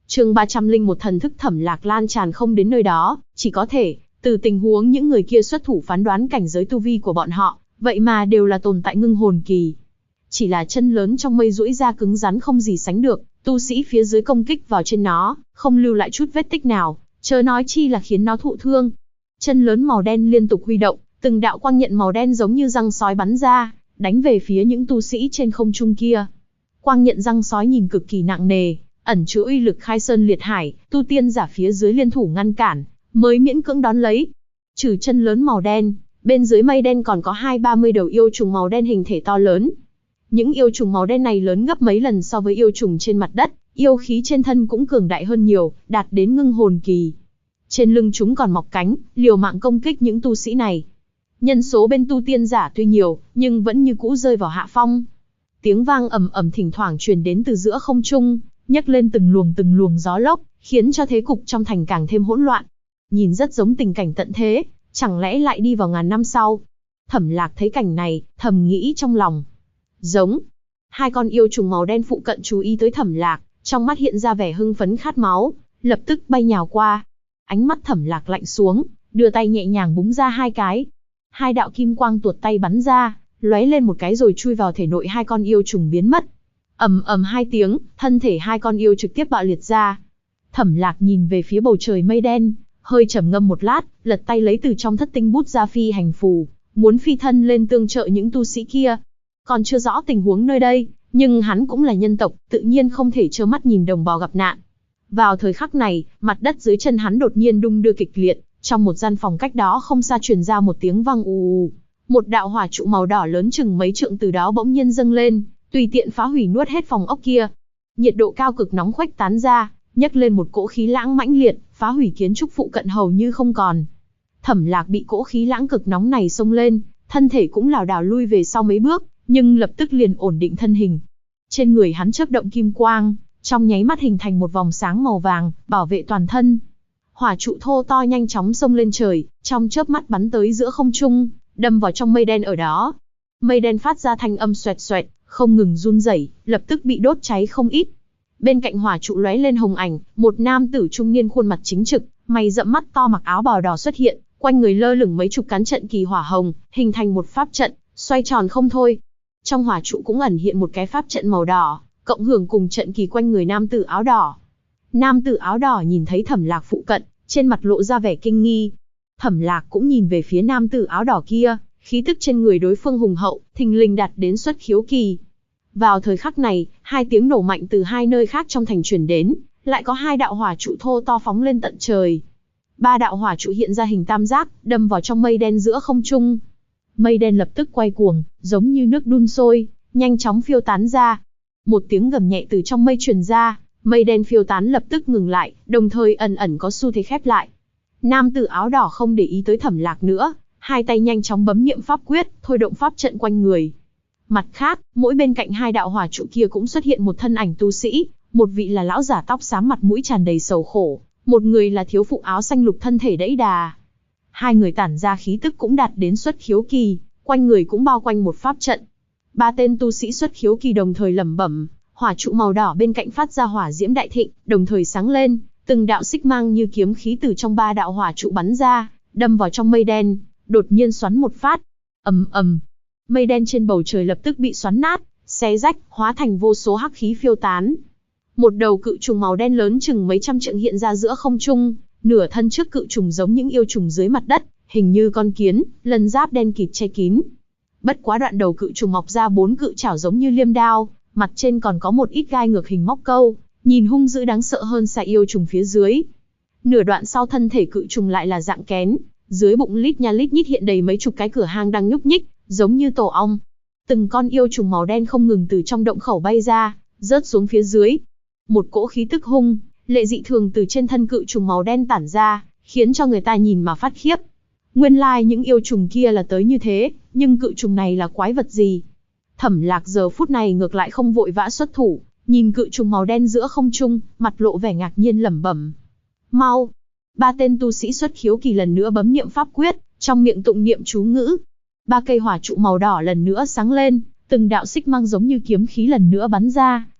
Chương 301 thần thức Thẩm Lạc lan tràn không đến nơi đó, chỉ có thể từ tình huống những người kia xuất thủ phán đoán cảnh giới tu vi của bọn họ, vậy mà đều là tồn tại ngưng hồn kỳ. Chỉ là chân lớn trong mây duỗi ra cứng rắn không gì sánh được, tu sĩ phía dưới công kích vào trên nó, không lưu lại chút vết tích nào, chớ nói chi là khiến nó thụ thương. Chân lớn màu đen liên tục huy động, từng đạo quang nhận màu đen giống như răng sói bắn ra, đánh về phía những tu sĩ trên không trung kia. Quang nhận răng sói nhìn cực kỳ nặng nề, ẩn chứa uy lực khai sơn liệt hải, tu tiên giả phía dưới liên thủ ngăn cản, mới miễn cưỡng đón lấy. Trừ chân lớn màu đen, bên dưới mây đen còn có 20-30 đầu yêu trùng màu đen hình thể to lớn. Những yêu trùng màu đen này lớn gấp mấy lần so với yêu trùng trên mặt đất, yêu khí trên thân cũng cường đại hơn nhiều, đạt đến ngưng hồn kỳ. Trên lưng chúng còn mọc cánh, liều mạng công kích những tu sĩ này. Nhân số bên tu tiên giả tuy nhiều, nhưng vẫn như cũ rơi vào hạ phong. Tiếng vang ầm ầm thỉnh thoảng truyền đến từ giữa không trung, nhấc lên từng luồng gió lốc, khiến cho thế cục trong thành càng thêm hỗn loạn. Nhìn rất giống tình cảnh tận thế, chẳng lẽ lại đi vào ngàn năm sau. Thẩm Lạc thấy cảnh này, thầm nghĩ trong lòng. Giống. Hai con yêu trùng màu đen phụ cận chú ý tới Thẩm Lạc, trong mắt hiện ra vẻ hưng phấn khát máu, lập tức bay nhào qua. Ánh mắt Thẩm Lạc lạnh xuống, đưa tay nhẹ nhàng búng ra hai cái. Hai đạo kim quang tuột tay bắn ra, lóe lên một cái rồi chui vào thể nội hai con yêu trùng biến mất. Ầm ầm hai tiếng, thân thể hai con yêu trực tiếp bạo liệt ra. Thẩm Lạc nhìn về phía bầu trời mây đen, hơi trầm ngâm một lát, lật tay lấy từ trong thất tinh bút ra phi hành phù, muốn phi thân lên tương trợ những tu sĩ kia. Còn chưa rõ tình huống nơi đây, nhưng hắn cũng là nhân tộc, tự nhiên không thể trơ mắt nhìn đồng bào gặp nạn. Vào thời khắc này, mặt đất dưới chân hắn đột nhiên đung đưa kịch liệt, trong một gian phòng cách đó không xa truyền ra một tiếng vang ù ù. Một đạo hỏa trụ màu đỏ lớn chừng mấy trượng từ đó bỗng nhiên dâng lên, tùy tiện phá hủy nuốt hết phòng ốc kia. Nhiệt độ cao cực nóng khuếch tán ra, nhấc lên một cỗ khí lãng mãnh liệt, phá hủy kiến trúc phụ cận hầu như không còn. Thẩm Lạc bị cỗ khí lãng cực nóng này xông lên, thân thể cũng lảo đảo lui về sau mấy bước, nhưng lập tức liền ổn định thân hình. Trên người hắn chớp động kim quang, trong nháy mắt hình thành một vòng sáng màu vàng, bảo vệ toàn thân. Hỏa trụ thô to nhanh chóng xông lên trời, trong chớp mắt bắn tới giữa không trung, đâm vào trong mây đen ở đó. Mây đen phát ra thanh âm xoẹt xoẹt, không ngừng run rẩy, lập tức bị đốt cháy không ít. Bên cạnh hỏa trụ lóe lên hồng ảnh, một nam tử trung niên khuôn mặt chính trực, mày rậm mắt to mặc áo bào đỏ xuất hiện, quanh người lơ lửng mấy chục cán trận kỳ hỏa hồng, hình thành một pháp trận, xoay tròn không thôi. Trong hỏa trụ cũng ẩn hiện một cái pháp trận màu đỏ, cộng hưởng cùng trận kỳ quanh người nam tử áo đỏ. Nam tử áo đỏ nhìn thấy Thẩm Lạc phụ cận, trên mặt lộ ra vẻ kinh nghi. Thẩm Lạc cũng nhìn về phía nam tử áo đỏ kia, khí tức trên người đối phương hùng hậu, thình lình đạt đến xuất khiếu kỳ. Vào thời khắc này, hai tiếng nổ mạnh từ hai nơi khác trong thành truyền đến, lại có hai đạo hỏa trụ thô to phóng lên tận trời. Ba đạo hỏa trụ hiện ra hình tam giác, đâm vào trong mây đen giữa không trung. Mây đen lập tức quay cuồng, giống như nước đun sôi, nhanh chóng phiêu tán ra. Một tiếng gầm nhẹ từ trong mây truyền ra, mây đen phiêu tán lập tức ngừng lại, đồng thời ẩn ẩn có xu thế khép lại. Nam tử áo đỏ không để ý tới Thẩm Lạc nữa, hai tay nhanh chóng bấm niệm pháp quyết, thôi động pháp trận quanh người. Mặt khác, mỗi bên cạnh hai đạo hỏa trụ kia cũng xuất hiện một thân ảnh tu sĩ, một vị là lão giả tóc xám mặt mũi tràn đầy sầu khổ, một người là thiếu phụ áo xanh lục thân thể đẫy đà. Hai người tản ra khí tức cũng đạt đến xuất khiếu kỳ, quanh người cũng bao quanh một pháp trận. Ba tên tu sĩ xuất khiếu kỳ đồng thời lẩm bẩm, hỏa trụ màu đỏ bên cạnh phát ra hỏa diễm đại thịnh, đồng thời sáng lên, từng đạo xích mang như kiếm khí từ trong ba đạo hỏa trụ bắn ra, đâm vào trong mây đen, đột nhiên xoắn một phát. Ầm ầm. Mây đen trên bầu trời lập tức bị xoắn nát, xé rách, hóa thành vô số hắc khí phiêu tán. Một đầu cự trùng màu đen lớn chừng mấy trăm trượng hiện ra giữa không trung, nửa thân trước cự trùng giống những yêu trùng dưới mặt đất, hình như con kiến, lân giáp đen kịt che kín. Bất quá đoạn đầu cự trùng mọc ra bốn cự chảo giống như liêm đao, mặt trên còn có một ít gai ngược hình móc câu, nhìn hung dữ đáng sợ hơn xa yêu trùng phía dưới. Nửa đoạn sau thân thể cự trùng lại là dạng kén, dưới bụng lít nha lít nhít hiện đầy mấy chục cái cửa hang đang nhúc nhích, giống như tổ ong. Từng con yêu trùng màu đen không ngừng từ trong động khẩu bay ra, rớt xuống phía dưới. Một cỗ khí tức hung, lệ dị thường từ trên thân cự trùng màu đen tản ra, khiến cho người ta nhìn mà phát khiếp. Nguyên lai những yêu trùng kia là tới như thế, nhưng cự trùng này là quái vật gì? Thẩm Lạc giờ phút này ngược lại không vội vã xuất thủ, nhìn cự trùng màu đen giữa không trung, mặt lộ vẻ ngạc nhiên lẩm bẩm. Mau! Ba tên tu sĩ xuất khiếu kỳ lần nữa bấm niệm pháp quyết, trong miệng tụng niệm chú ngữ. Ba cây hỏa trụ màu đỏ lần nữa sáng lên, từng đạo xích mang giống như kiếm khí lần nữa bắn ra,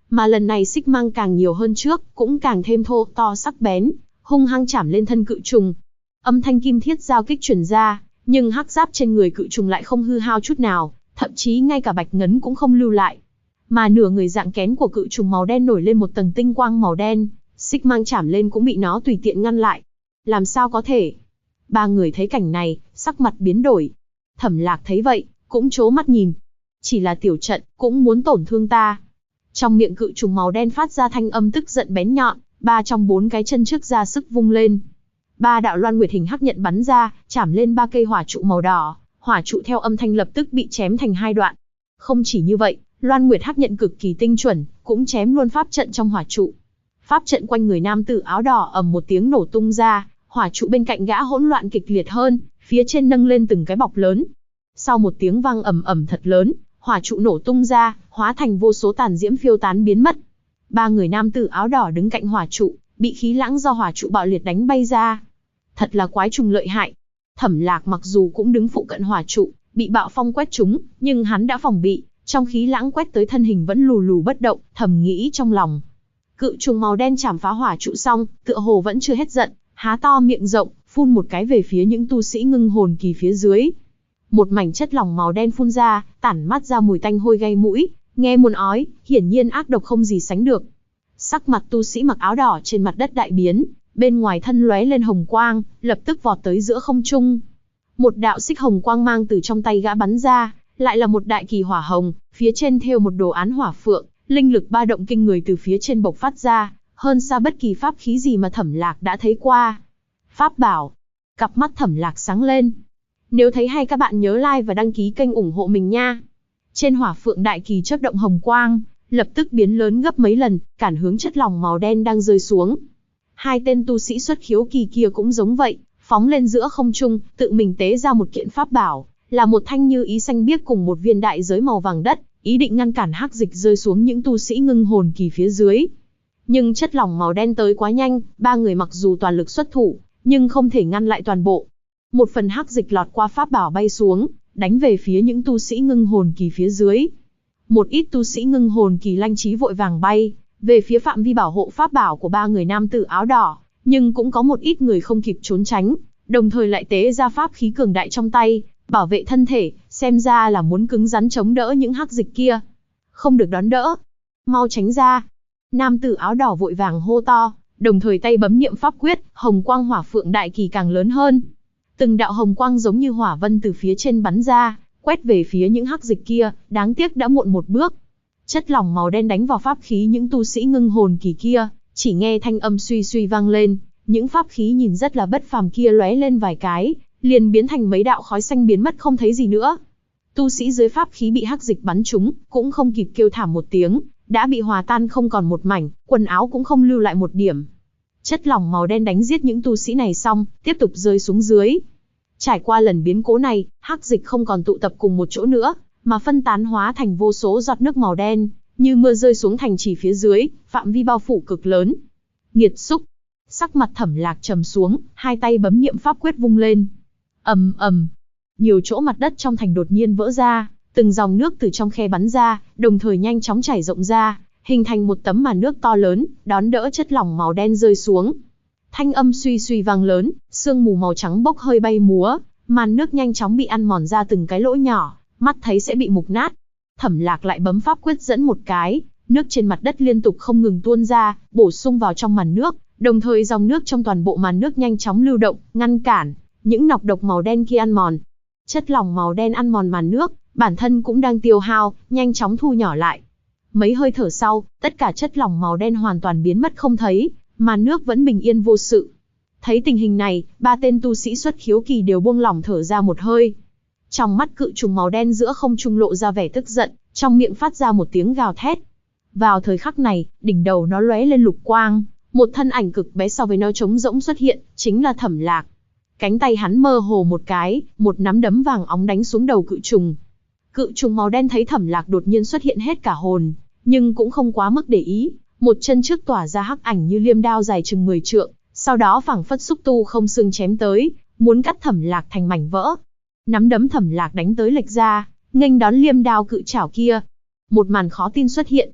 Mà lần này xích mang càng nhiều hơn trước, cũng càng thêm thô to sắc bén, hung hăng chảm lên thân cự trùng. Âm thanh kim thiết giao kích truyền ra, nhưng hắc giáp trên người cự trùng lại không hư hao chút nào, thậm chí ngay cả bạch ngấn cũng không lưu lại. Mà nửa người dạng kén của cự trùng màu đen nổi lên một tầng tinh quang màu đen, xích mang chảm lên cũng bị nó tùy tiện ngăn lại. Làm sao có thể? Ba người thấy cảnh này, sắc mặt biến đổi. Thẩm Lạc thấy vậy, cũng trố mắt nhìn. Chỉ là tiểu trận, cũng muốn tổn thương ta. Trong miệng cự trùng màu đen phát ra thanh âm tức giận bén nhọn, ba trong bốn cái chân trước ra sức vung lên. Ba đạo loan nguyệt hình hắc nhận bắn ra, chảm lên ba cây hỏa trụ màu đỏ, hỏa trụ theo âm thanh lập tức bị chém thành hai đoạn. Không chỉ như vậy, loan nguyệt hắc nhận cực kỳ tinh chuẩn, cũng chém luôn pháp trận trong hỏa trụ. Pháp trận quanh người nam tử áo đỏ ầm một tiếng nổ tung ra, hỏa trụ bên cạnh gã hỗn loạn kịch liệt hơn, phía trên nâng lên từng cái bọc lớn. Sau một tiếng vang ầm ầm thật lớn, hỏa trụ nổ tung ra, hóa thành vô số tàn diễm phiêu tán biến mất. Ba người nam tử áo đỏ đứng cạnh hỏa trụ, bị khí lãng do hỏa trụ bạo liệt đánh bay ra. Thật là quái trùng lợi hại. Thẩm Lạc mặc dù cũng đứng phụ cận hỏa trụ, bị bạo phong quét trúng, nhưng hắn đã phòng bị, trong khí lãng quét tới thân hình vẫn lù lù bất động, thầm nghĩ trong lòng. Cự trùng màu đen chảm phá hỏa trụ xong, tựa hồ vẫn chưa hết giận, há to miệng rộng, phun một cái về phía những tu sĩ ngưng hồn kỳ phía dưới. Một mảnh chất lỏng màu đen phun ra, tản mát ra mùi tanh hôi gây mũi, nghe muốn ói, hiển nhiên ác độc không gì sánh được. Sắc mặt tu sĩ mặc áo đỏ trên mặt đất đại biến, bên ngoài thân lóe lên hồng quang, lập tức vọt tới giữa không trung. Một đạo xích hồng quang mang từ trong tay gã bắn ra, lại là một đại kỳ hỏa hồng, phía trên thêu một đồ án hỏa phượng, linh lực ba động kinh người từ phía trên bộc phát ra, hơn xa bất kỳ pháp khí gì mà Thẩm Lạc đã thấy qua. Pháp bảo. Cặp mắt Thẩm Lạc sáng lên. Nếu thấy hay các bạn nhớ like và đăng ký kênh ủng hộ mình nha. Trên hỏa phượng đại kỳ chớp động hồng quang, lập tức biến lớn gấp mấy lần, cản hướng chất lỏng màu đen đang rơi xuống. Hai tên tu sĩ xuất khiếu kỳ kia cũng giống vậy, phóng lên giữa không trung, tự mình tế ra một kiện pháp bảo, là một thanh như ý xanh biếc cùng một viên đại giới màu vàng đất, ý định ngăn cản hắc dịch rơi xuống những tu sĩ ngưng hồn kỳ phía dưới. Nhưng chất lỏng màu đen tới quá nhanh, ba người mặc dù toàn lực xuất thủ, nhưng không thể ngăn lại toàn bộ. Một phần hắc dịch lọt qua pháp bảo bay xuống, đánh về phía những tu sĩ ngưng hồn kỳ phía dưới. Một ít tu sĩ ngưng hồn kỳ lanh trí vội vàng bay về phía phạm vi bảo hộ pháp bảo của ba người nam tử áo đỏ, nhưng cũng có một ít người không kịp trốn tránh, đồng thời lại tế ra pháp khí cường đại trong tay, bảo vệ thân thể, xem ra là muốn cứng rắn chống đỡ những hắc dịch kia. Không được đón đỡ, mau tránh ra. Nam tử áo đỏ vội vàng hô to, đồng thời tay bấm niệm pháp quyết, hồng quang hỏa phượng đại kỳ càng lớn hơn. Từng đạo hồng quang giống như hỏa vân từ phía trên bắn ra, quét về phía những hắc dịch kia, đáng tiếc đã muộn một bước. Chất lỏng màu đen đánh vào pháp khí những tu sĩ ngưng hồn kỳ kia, chỉ nghe thanh âm suy suy vang lên, những pháp khí nhìn rất là bất phàm kia lóe lên vài cái, liền biến thành mấy đạo khói xanh biến mất không thấy gì nữa. Tu sĩ dưới pháp khí bị hắc dịch bắn trúng, cũng không kịp kêu thảm một tiếng, đã bị hòa tan không còn một mảnh, quần áo cũng không lưu lại một điểm. Chất lỏng màu đen đánh giết những tu sĩ này xong, tiếp tục rơi xuống dưới. Trải qua lần biến cố này, hắc dịch không còn tụ tập cùng một chỗ nữa, mà phân tán hóa thành vô số giọt nước màu đen, như mưa rơi xuống thành trì phía dưới, phạm vi bao phủ cực lớn. Nghiệt xúc. Sắc mặt Thẩm Lạc trầm xuống, hai tay bấm niệm pháp quyết vung lên. Ầm ầm. Nhiều chỗ mặt đất trong thành đột nhiên vỡ ra, từng dòng nước từ trong khe bắn ra, đồng thời nhanh chóng chảy rộng ra, hình thành một tấm màn nước to lớn, đón đỡ chất lỏng màu đen rơi xuống. Thanh âm suy suy vang lớn, sương mù màu trắng bốc hơi bay múa, màn nước nhanh chóng bị ăn mòn ra từng cái lỗ nhỏ, mắt thấy sẽ bị mục nát. Thẩm Lạc lại bấm pháp quyết dẫn một cái, nước trên mặt đất liên tục không ngừng tuôn ra, bổ sung vào trong màn nước, đồng thời dòng nước trong toàn bộ màn nước nhanh chóng lưu động, ngăn cản những nọc độc màu đen kia ăn mòn. Chất lỏng màu đen ăn mòn màn nước, bản thân cũng đang tiêu hao, nhanh chóng thu nhỏ lại. Mấy hơi thở sau, tất cả chất lỏng màu đen hoàn toàn biến mất không thấy, màn nước vẫn bình yên vô sự. Thấy tình hình này, ba tên tu sĩ xuất khiếu kỳ đều buông lỏng thở ra một hơi. Trong mắt cự trùng màu đen giữa không trung lộ ra vẻ tức giận, trong miệng phát ra một tiếng gào thét. Vào thời khắc này, đỉnh đầu nó lóe lên lục quang, một thân ảnh cực bé so với nó trống rỗng xuất hiện, chính là Thẩm Lạc. Cánh tay hắn mơ hồ một cái, một nắm đấm vàng óng đánh xuống đầu cự trùng. Cự trùng màu đen thấy Thẩm Lạc đột nhiên xuất hiện hết cả hồn, nhưng cũng không quá mức để ý, một chân trước tỏa ra hắc ảnh như liêm đao dài chừng 10 trượng, sau đó phảng phất xúc tu không xương chém tới, muốn cắt Thẩm Lạc thành mảnh vỡ. Nắm đấm Thẩm Lạc đánh tới lệch ra, nghênh đón liêm đao cự chảo kia. Một màn khó tin xuất hiện.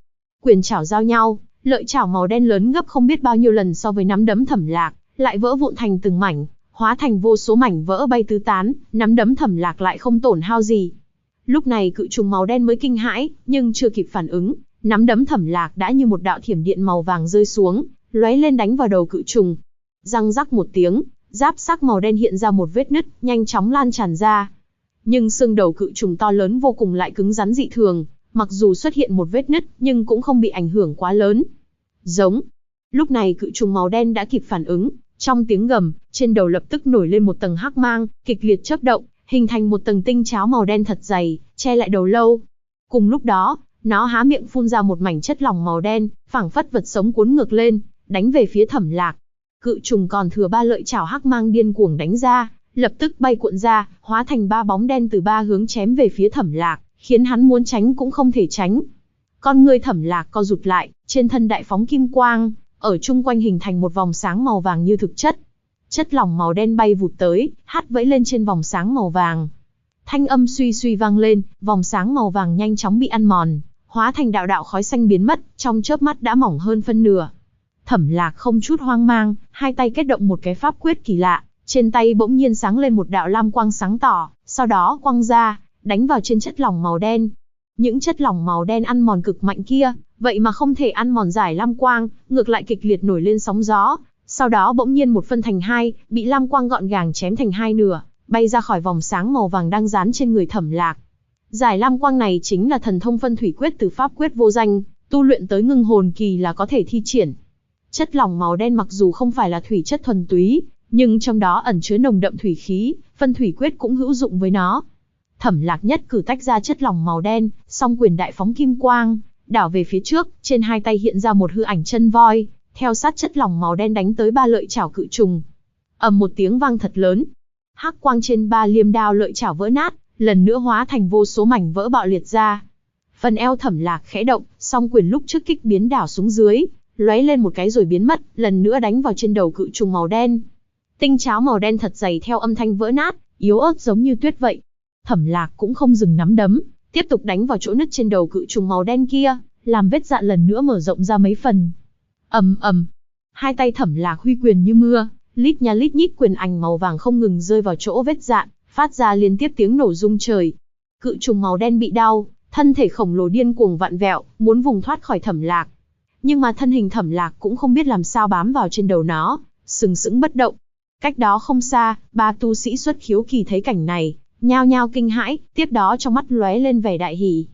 Quyền chảo giao nhau, lợi chảo màu đen lớn gấp không biết bao nhiêu lần so với nắm đấm Thẩm Lạc, lại vỡ vụn thành từng mảnh, hóa thành vô số mảnh vỡ bay tứ tán, nắm đấm Thẩm Lạc lại không tổn hao gì. Lúc này cự trùng màu đen mới kinh hãi, nhưng chưa kịp phản ứng, nắm đấm Thẩm Lạc đã như một đạo thiểm điện màu vàng rơi xuống, lóe lên đánh vào đầu cự trùng. Răng rắc một tiếng, giáp xác màu đen hiện ra một vết nứt, nhanh chóng lan tràn ra. Nhưng xương đầu cự trùng to lớn vô cùng lại cứng rắn dị thường, mặc dù xuất hiện một vết nứt, nhưng cũng không bị ảnh hưởng quá lớn. Giống. Lúc này cự trùng màu đen đã kịp phản ứng, trong tiếng gầm, trên đầu lập tức nổi lên một tầng hắc mang, kịch liệt chớp động, hình thành một tầng tinh cháo màu đen thật dày, che lại đầu lâu. Cùng lúc đó, nó há miệng phun ra một mảnh chất lỏng màu đen, phảng phất vật sống cuốn ngược lên, đánh về phía Thẩm Lạc. Cự trùng còn thừa 3 lợi chảo hắc mang điên cuồng đánh ra, lập tức bay cuộn ra, hóa thành 3 bóng đen từ 3 hướng chém về phía Thẩm Lạc, khiến hắn muốn tránh cũng không thể tránh. Con ngươi Thẩm Lạc co rụt lại, trên thân đại phóng kim quang, ở chung quanh hình thành một vòng sáng màu vàng như thực chất. Chất lỏng màu đen bay vụt tới, hắt vẫy lên trên vòng sáng màu vàng. Thanh âm suy suy vang lên, vòng sáng màu vàng nhanh chóng bị ăn mòn, hóa thành đạo đạo khói xanh biến mất, trong chớp mắt đã mỏng hơn phân nửa. Thẩm Lạc không chút hoang mang, hai tay kết động một cái pháp quyết kỳ lạ, trên tay bỗng nhiên sáng lên một đạo lam quang sáng tỏ, sau đó quăng ra, đánh vào trên chất lỏng màu đen. Những chất lỏng màu đen ăn mòn cực mạnh kia, vậy mà không thể ăn mòn giải lam quang, ngược lại kịch liệt nổi lên sóng gió, sau đó bỗng nhiên một phân thành hai, bị lam quang gọn gàng chém thành hai nửa, bay ra khỏi vòng sáng màu vàng đang dán trên người Thẩm Lạc. Giải lam quang này chính là thần thông phân thủy quyết từ pháp quyết vô danh, tu luyện tới ngưng hồn kỳ là có thể thi triển. Chất lỏng màu đen mặc dù không phải là thủy chất thuần túy, nhưng trong đó ẩn chứa nồng đậm thủy khí, phân thủy quyết cũng hữu dụng với nó. Thẩm Lạc nhất cử tách ra chất lỏng màu đen, song quyền đại phóng kim quang, đảo về phía trước, trên hai tay hiện ra một hư ảnh chân voi, theo sát chất lỏng màu đen đánh tới 3 lợi chảo cự trùng. Ầm một tiếng vang thật lớn, hắc quang trên 3 liêm đao lợi chảo vỡ nát, lần nữa hóa thành vô số mảnh vỡ bạo liệt ra. Phần eo Thẩm Lạc khẽ động, song quyền lúc trước kích biến đảo xuống dưới, lóe lên một cái rồi biến mất, lần nữa đánh vào trên đầu cự trùng màu đen. Tinh cháo màu đen thật dày theo âm thanh vỡ nát, yếu ớt giống như tuyết vậy. Thẩm Lạc cũng không dừng nắm đấm, tiếp tục đánh vào chỗ nứt trên đầu cự trùng màu đen kia, làm vết dạn lần nữa mở rộng ra mấy phần. Ầm ầm, hai tay Thẩm Lạc huy quyền như mưa, lít nha lít nhít quyền ảnh màu vàng không ngừng rơi vào chỗ vết dạn, phát ra liên tiếp tiếng nổ rung trời. Cự trùng màu đen bị đau, thân thể khổng lồ điên cuồng vặn vẹo, muốn vùng thoát khỏi Thẩm Lạc. Nhưng mà thân hình Thẩm Lạc cũng không biết làm sao bám vào trên đầu nó, sừng sững bất động. Cách đó không xa, 3 tu sĩ xuất khiếu kỳ thấy cảnh này, nhao nhao kinh hãi, tiếp đó trong mắt lóe lên vẻ đại hỉ.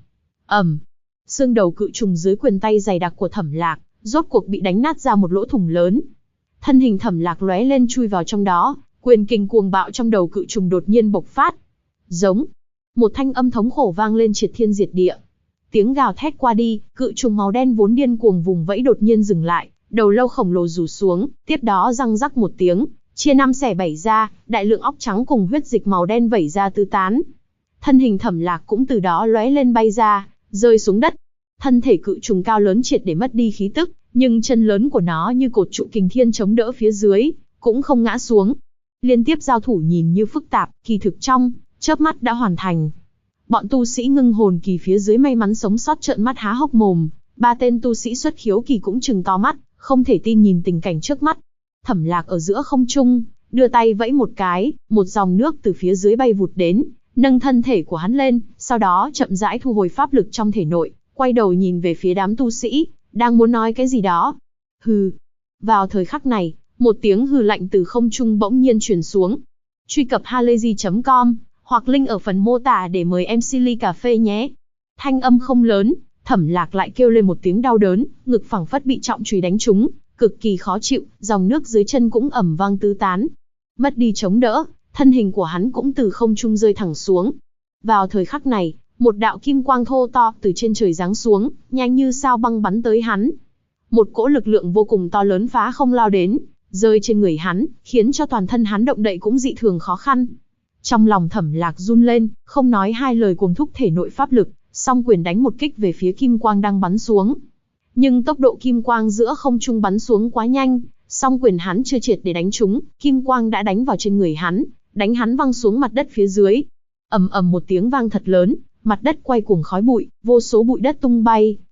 Xương đầu cự trùng dưới quyền tay dày đặc của Thẩm Lạc, rốt cuộc bị đánh nát ra một lỗ thủng lớn. Thân hình Thẩm Lạc lóe lên chui vào trong đó, quyền kình cuồng bạo trong đầu cự trùng đột nhiên bộc phát. Giống. Một thanh âm thống khổ vang lên triệt thiên diệt địa. Tiếng gào thét qua đi, cự trùng màu đen vốn điên cuồng vùng vẫy đột nhiên dừng lại, đầu lâu khổng lồ rủ xuống, tiếp đó răng rắc một tiếng, chia 5 xẻ 7 ra, đại lượng óc trắng cùng huyết dịch màu đen vẩy ra tứ tán. Thân hình Thẩm Lạc cũng từ đó lóe lên bay ra, rơi xuống đất. Thân thể cự trùng cao lớn triệt để mất đi khí tức, nhưng chân lớn của nó như cột trụ kình thiên chống đỡ phía dưới, cũng không ngã xuống. Liên tiếp giao thủ nhìn như phức tạp, kỳ thực trong chớp mắt đã hoàn thành. Bọn tu sĩ ngưng hồn kỳ phía dưới may mắn sống sót trợn mắt há hốc mồm, 3 tên tu sĩ xuất khiếu kỳ cũng trừng to mắt, không thể tin nhìn tình cảnh trước mắt. Thẩm Lạc ở giữa không trung, đưa tay vẫy một cái, một dòng nước từ phía dưới bay vụt đến, nâng thân thể của hắn lên, sau đó chậm rãi thu hồi pháp lực trong thể nội, quay đầu nhìn về phía đám tu sĩ, đang muốn nói cái gì đó. Hừ. Vào thời khắc này, một tiếng hừ lạnh từ không trung bỗng nhiên truyền xuống. Truy cập halayzi.com hoặc link ở phần mô tả để mời MC ly cà phê nhé. Thanh âm không lớn, Thẩm Lạc lại kêu lên một tiếng đau đớn, ngực phẳng phất bị trọng chùy đánh trúng, cực kỳ khó chịu, dòng nước dưới chân cũng ầm vang tứ tán. Mất đi chống đỡ, thân hình của hắn cũng từ không trung rơi thẳng xuống. Vào thời khắc này, một đạo kim quang thô to từ trên trời giáng xuống, nhanh như sao băng bắn tới hắn. Một cỗ lực lượng vô cùng to lớn phá không lao đến, rơi trên người hắn, khiến cho toàn thân hắn động đậy cũng dị thường khó khăn. Trong lòng Thẩm Lạc run lên, không nói hai lời cuồng thúc thể nội pháp lực, song quyền đánh một kích về phía kim quang đang bắn xuống. Nhưng tốc độ kim quang giữa không trung bắn xuống quá nhanh, song quyền hắn chưa triệt để đánh trúng, kim quang đã đánh vào trên người hắn, đánh hắn văng xuống mặt đất phía dưới. Ầm ầm một tiếng vang thật lớn, mặt đất quay cuồng khói bụi, vô số bụi đất tung bay,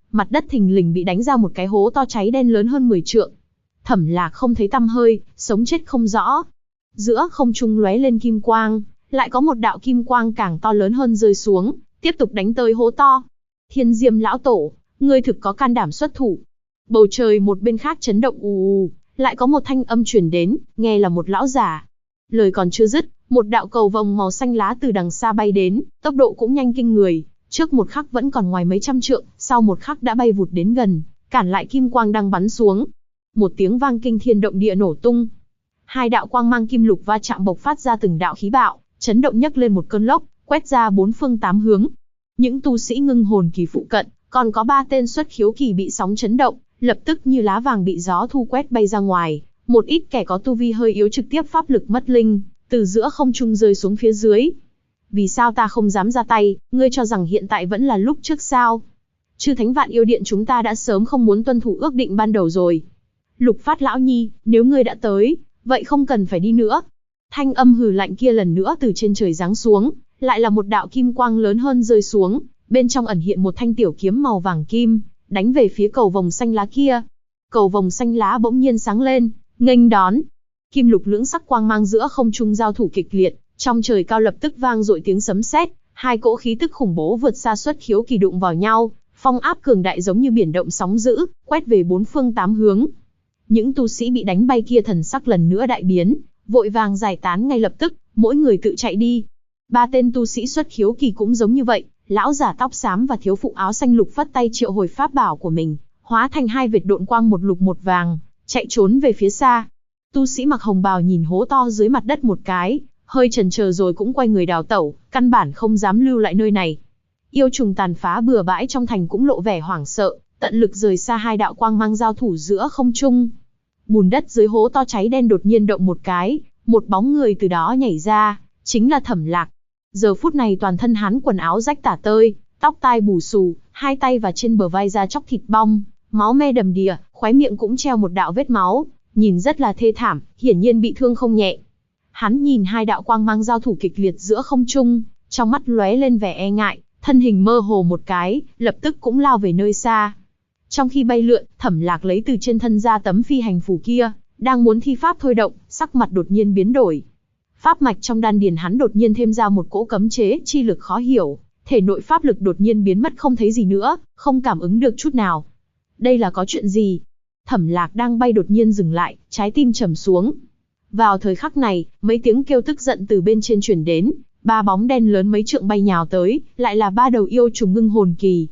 mặt đất thình lình bị đánh ra một cái hố to cháy đen lớn hơn 10 trượng. Thẩm Lạc không thấy tăm hơi, sống chết không rõ. Giữa không trung lóe lên kim quang, lại có một đạo kim quang càng to lớn hơn rơi xuống, tiếp tục đánh tới hố to. Thiên Diêm lão tổ, ngươi thực có can đảm xuất thủ. Bầu trời một bên khác chấn động ù ù, lại có một thanh âm truyền đến, nghe là một lão giả. Lời còn chưa dứt, một đạo cầu vồng màu xanh lá từ đằng xa bay đến, tốc độ cũng nhanh kinh người, trước một khắc vẫn còn ngoài mấy trăm trượng, sau một khắc đã bay vụt đến gần, cản lại kim quang đang bắn xuống. Một tiếng vang kinh thiên động địa nổ tung. Hai đạo quang mang kim lục va chạm bộc phát ra từng đạo khí bạo, chấn động nhấc lên một cơn lốc, quét ra bốn phương tám hướng. Những tu sĩ ngưng hồn kỳ phụ cận, còn có 3 tên xuất khiếu kỳ bị sóng chấn động, lập tức như lá vàng bị gió thu quét bay ra ngoài. Một ít kẻ có tu vi hơi yếu trực tiếp pháp lực mất linh, từ giữa không trung rơi xuống phía dưới. Vì sao ta không dám ra tay, ngươi cho rằng hiện tại vẫn là lúc trước sao? Chư Thánh Vạn Yêu Điện chúng ta đã sớm không muốn tuân thủ ước định ban đầu rồi. Lục Phát lão nhi, nếu ngươi đã tới, vậy không cần phải đi nữa. Thanh âm hừ lạnh kia lần nữa từ trên trời giáng xuống, lại là một đạo kim quang lớn hơn rơi xuống, bên trong ẩn hiện một thanh tiểu kiếm màu vàng kim, đánh về phía cầu vồng xanh lá kia. Cầu vồng xanh lá bỗng nhiên sáng lên, nghênh đón. Kim lục lưỡng sắc quang mang giữa không trung giao thủ kịch liệt, trong trời cao lập tức vang dội tiếng sấm sét, hai cỗ khí tức khủng bố vượt xa xuất khiếu kỳ đụng vào nhau, phong áp cường đại giống như biển động sóng dữ, quét về bốn phương tám hướng. Những tu sĩ bị đánh bay kia thần sắc lần nữa đại biến, vội vàng giải tán ngay lập tức, mỗi người tự chạy đi. 3 tên tu sĩ xuất khiếu kỳ cũng giống như vậy, lão giả tóc xám và thiếu phụ áo xanh lục phất tay triệu hồi pháp bảo của mình, hóa thành 2 vệt độn quang một lục một vàng, chạy trốn về phía xa. Tu sĩ mặc hồng bào nhìn hố to dưới mặt đất một cái, hơi chần chờ rồi cũng quay người đào tẩu, căn bản không dám lưu lại nơi này. Yêu trùng tàn phá bừa bãi trong thành cũng lộ vẻ hoảng sợ, tận lực rời xa 2 đạo quang mang giao thủ giữa không trung. Bùn đất dưới hố to cháy đen đột nhiên động một cái, một bóng người từ đó nhảy ra, chính là Thẩm Lạc. Giờ phút này toàn thân hắn quần áo rách tả tơi, tóc tai bù xù, 2 tay và trên bờ vai da chóc thịt bong, máu me đầm đìa, khóe miệng cũng treo một đạo vết máu, nhìn rất là thê thảm, hiển nhiên bị thương không nhẹ. Hắn nhìn 2 đạo quang mang giao thủ kịch liệt giữa không trung, trong mắt lóe lên vẻ e ngại, thân hình mơ hồ một cái, lập tức cũng lao về nơi xa. Trong khi bay lượn, Thẩm Lạc lấy từ trên thân ra tấm phi hành phù kia, đang muốn thi pháp thôi động, sắc mặt đột nhiên biến đổi. Pháp mạch trong đan điền hắn đột nhiên thêm ra một cỗ cấm chế chi lực khó hiểu, thể nội pháp lực đột nhiên biến mất không thấy gì nữa, không cảm ứng được chút nào. Đây là có chuyện gì? Thẩm Lạc đang bay đột nhiên dừng lại, trái tim trầm xuống. Vào thời khắc này, mấy tiếng kêu tức giận từ bên trên truyền đến, 3 bóng đen lớn mấy trượng bay nhào tới, lại là 3 đầu yêu trùng ngưng hồn kỳ.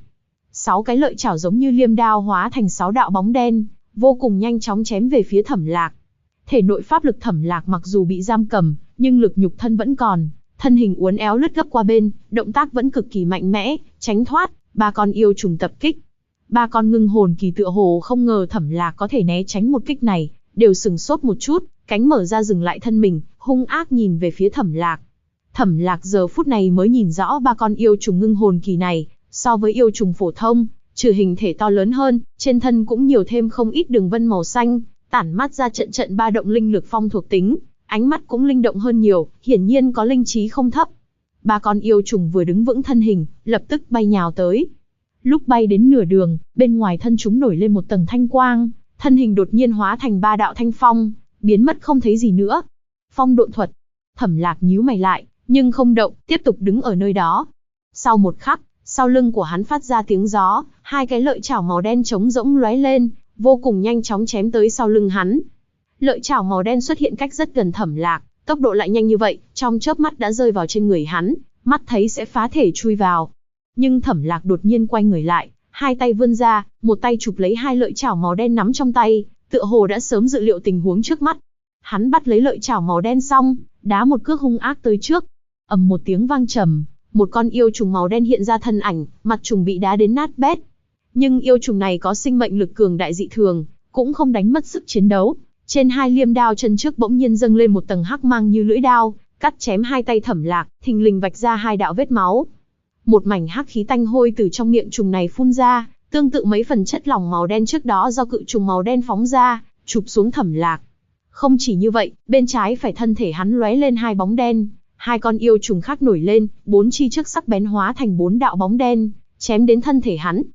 6 cái lợi chảo giống như liêm đao hóa thành 6 đạo bóng đen, vô cùng nhanh chóng chém về phía Thẩm Lạc. Thể nội pháp lực Thẩm Lạc mặc dù bị giam cầm, nhưng lực nhục thân vẫn còn, thân hình uốn éo lướt gấp qua bên, động tác vẫn cực kỳ mạnh mẽ, tránh thoát 3 con yêu trùng tập kích. 3 con ngưng hồn kỳ tựa hồ không ngờ Thẩm Lạc có thể né tránh một kích này, đều sừng sốt một chút, cánh mở ra dừng lại thân mình, hung ác nhìn về phía Thẩm Lạc. Thẩm Lạc giờ phút này mới nhìn rõ 3 con yêu trùng ngưng hồn kỳ này, so với yêu trùng phổ thông, trừ hình thể to lớn hơn, trên thân cũng nhiều thêm không ít đường vân màu xanh, tản mát ra trận trận ba động linh lực phong thuộc tính, ánh mắt cũng linh động hơn nhiều, hiển nhiên có linh trí không thấp. 3 con yêu trùng vừa đứng vững thân hình, lập tức bay nhào tới. Lúc bay đến nửa đường, bên ngoài thân chúng nổi lên một tầng thanh quang, thân hình đột nhiên hóa thành 3 đạo thanh phong, biến mất không thấy gì nữa. Phong độn thuật. Thẩm Lạc nhíu mày lại, nhưng không động, tiếp tục đứng ở nơi đó. Sau một khắc, sau lưng của hắn phát ra tiếng gió, 2 cái lợi chảo màu đen trống rỗng lóe lên, vô cùng nhanh chóng chém tới sau lưng hắn. Lợi chảo màu đen xuất hiện cách rất gần Thẩm Lạc, tốc độ lại nhanh như vậy, trong chớp mắt đã rơi vào trên người hắn, mắt thấy sẽ phá thể chui vào. Nhưng Thẩm Lạc đột nhiên quay người lại, 2 tay vươn ra, một tay chụp lấy 2 lợi chảo màu đen nắm trong tay, tựa hồ đã sớm dự liệu tình huống trước mắt. Hắn bắt lấy lợi chảo màu đen xong, đá một cước hung ác tới trước. Ầm một tiếng vang trầm, một con yêu trùng màu đen hiện ra thân ảnh, mặt trùng bị đá đến nát bét. Nhưng yêu trùng này có sinh mệnh lực cường đại dị thường, cũng không đánh mất sức chiến đấu. Trên 2 liêm đao chân trước bỗng nhiên dâng lên một tầng hắc mang như lưỡi đao, cắt chém 2 tay Thẩm Lạc, thình lình vạch ra 2 đạo vết máu. Một mảnh hắc khí tanh hôi từ trong miệng trùng này phun ra, tương tự mấy phần chất lỏng màu đen trước đó do cự trùng màu đen phóng ra, chụp xuống Thẩm Lạc. Không chỉ như vậy, bên trái phải thân thể hắn lóe lên 2 bóng đen, 2 con yêu trùng khác nổi lên, 4 chi trước sắc bén hóa thành 4 đạo bóng đen, chém đến thân thể hắn.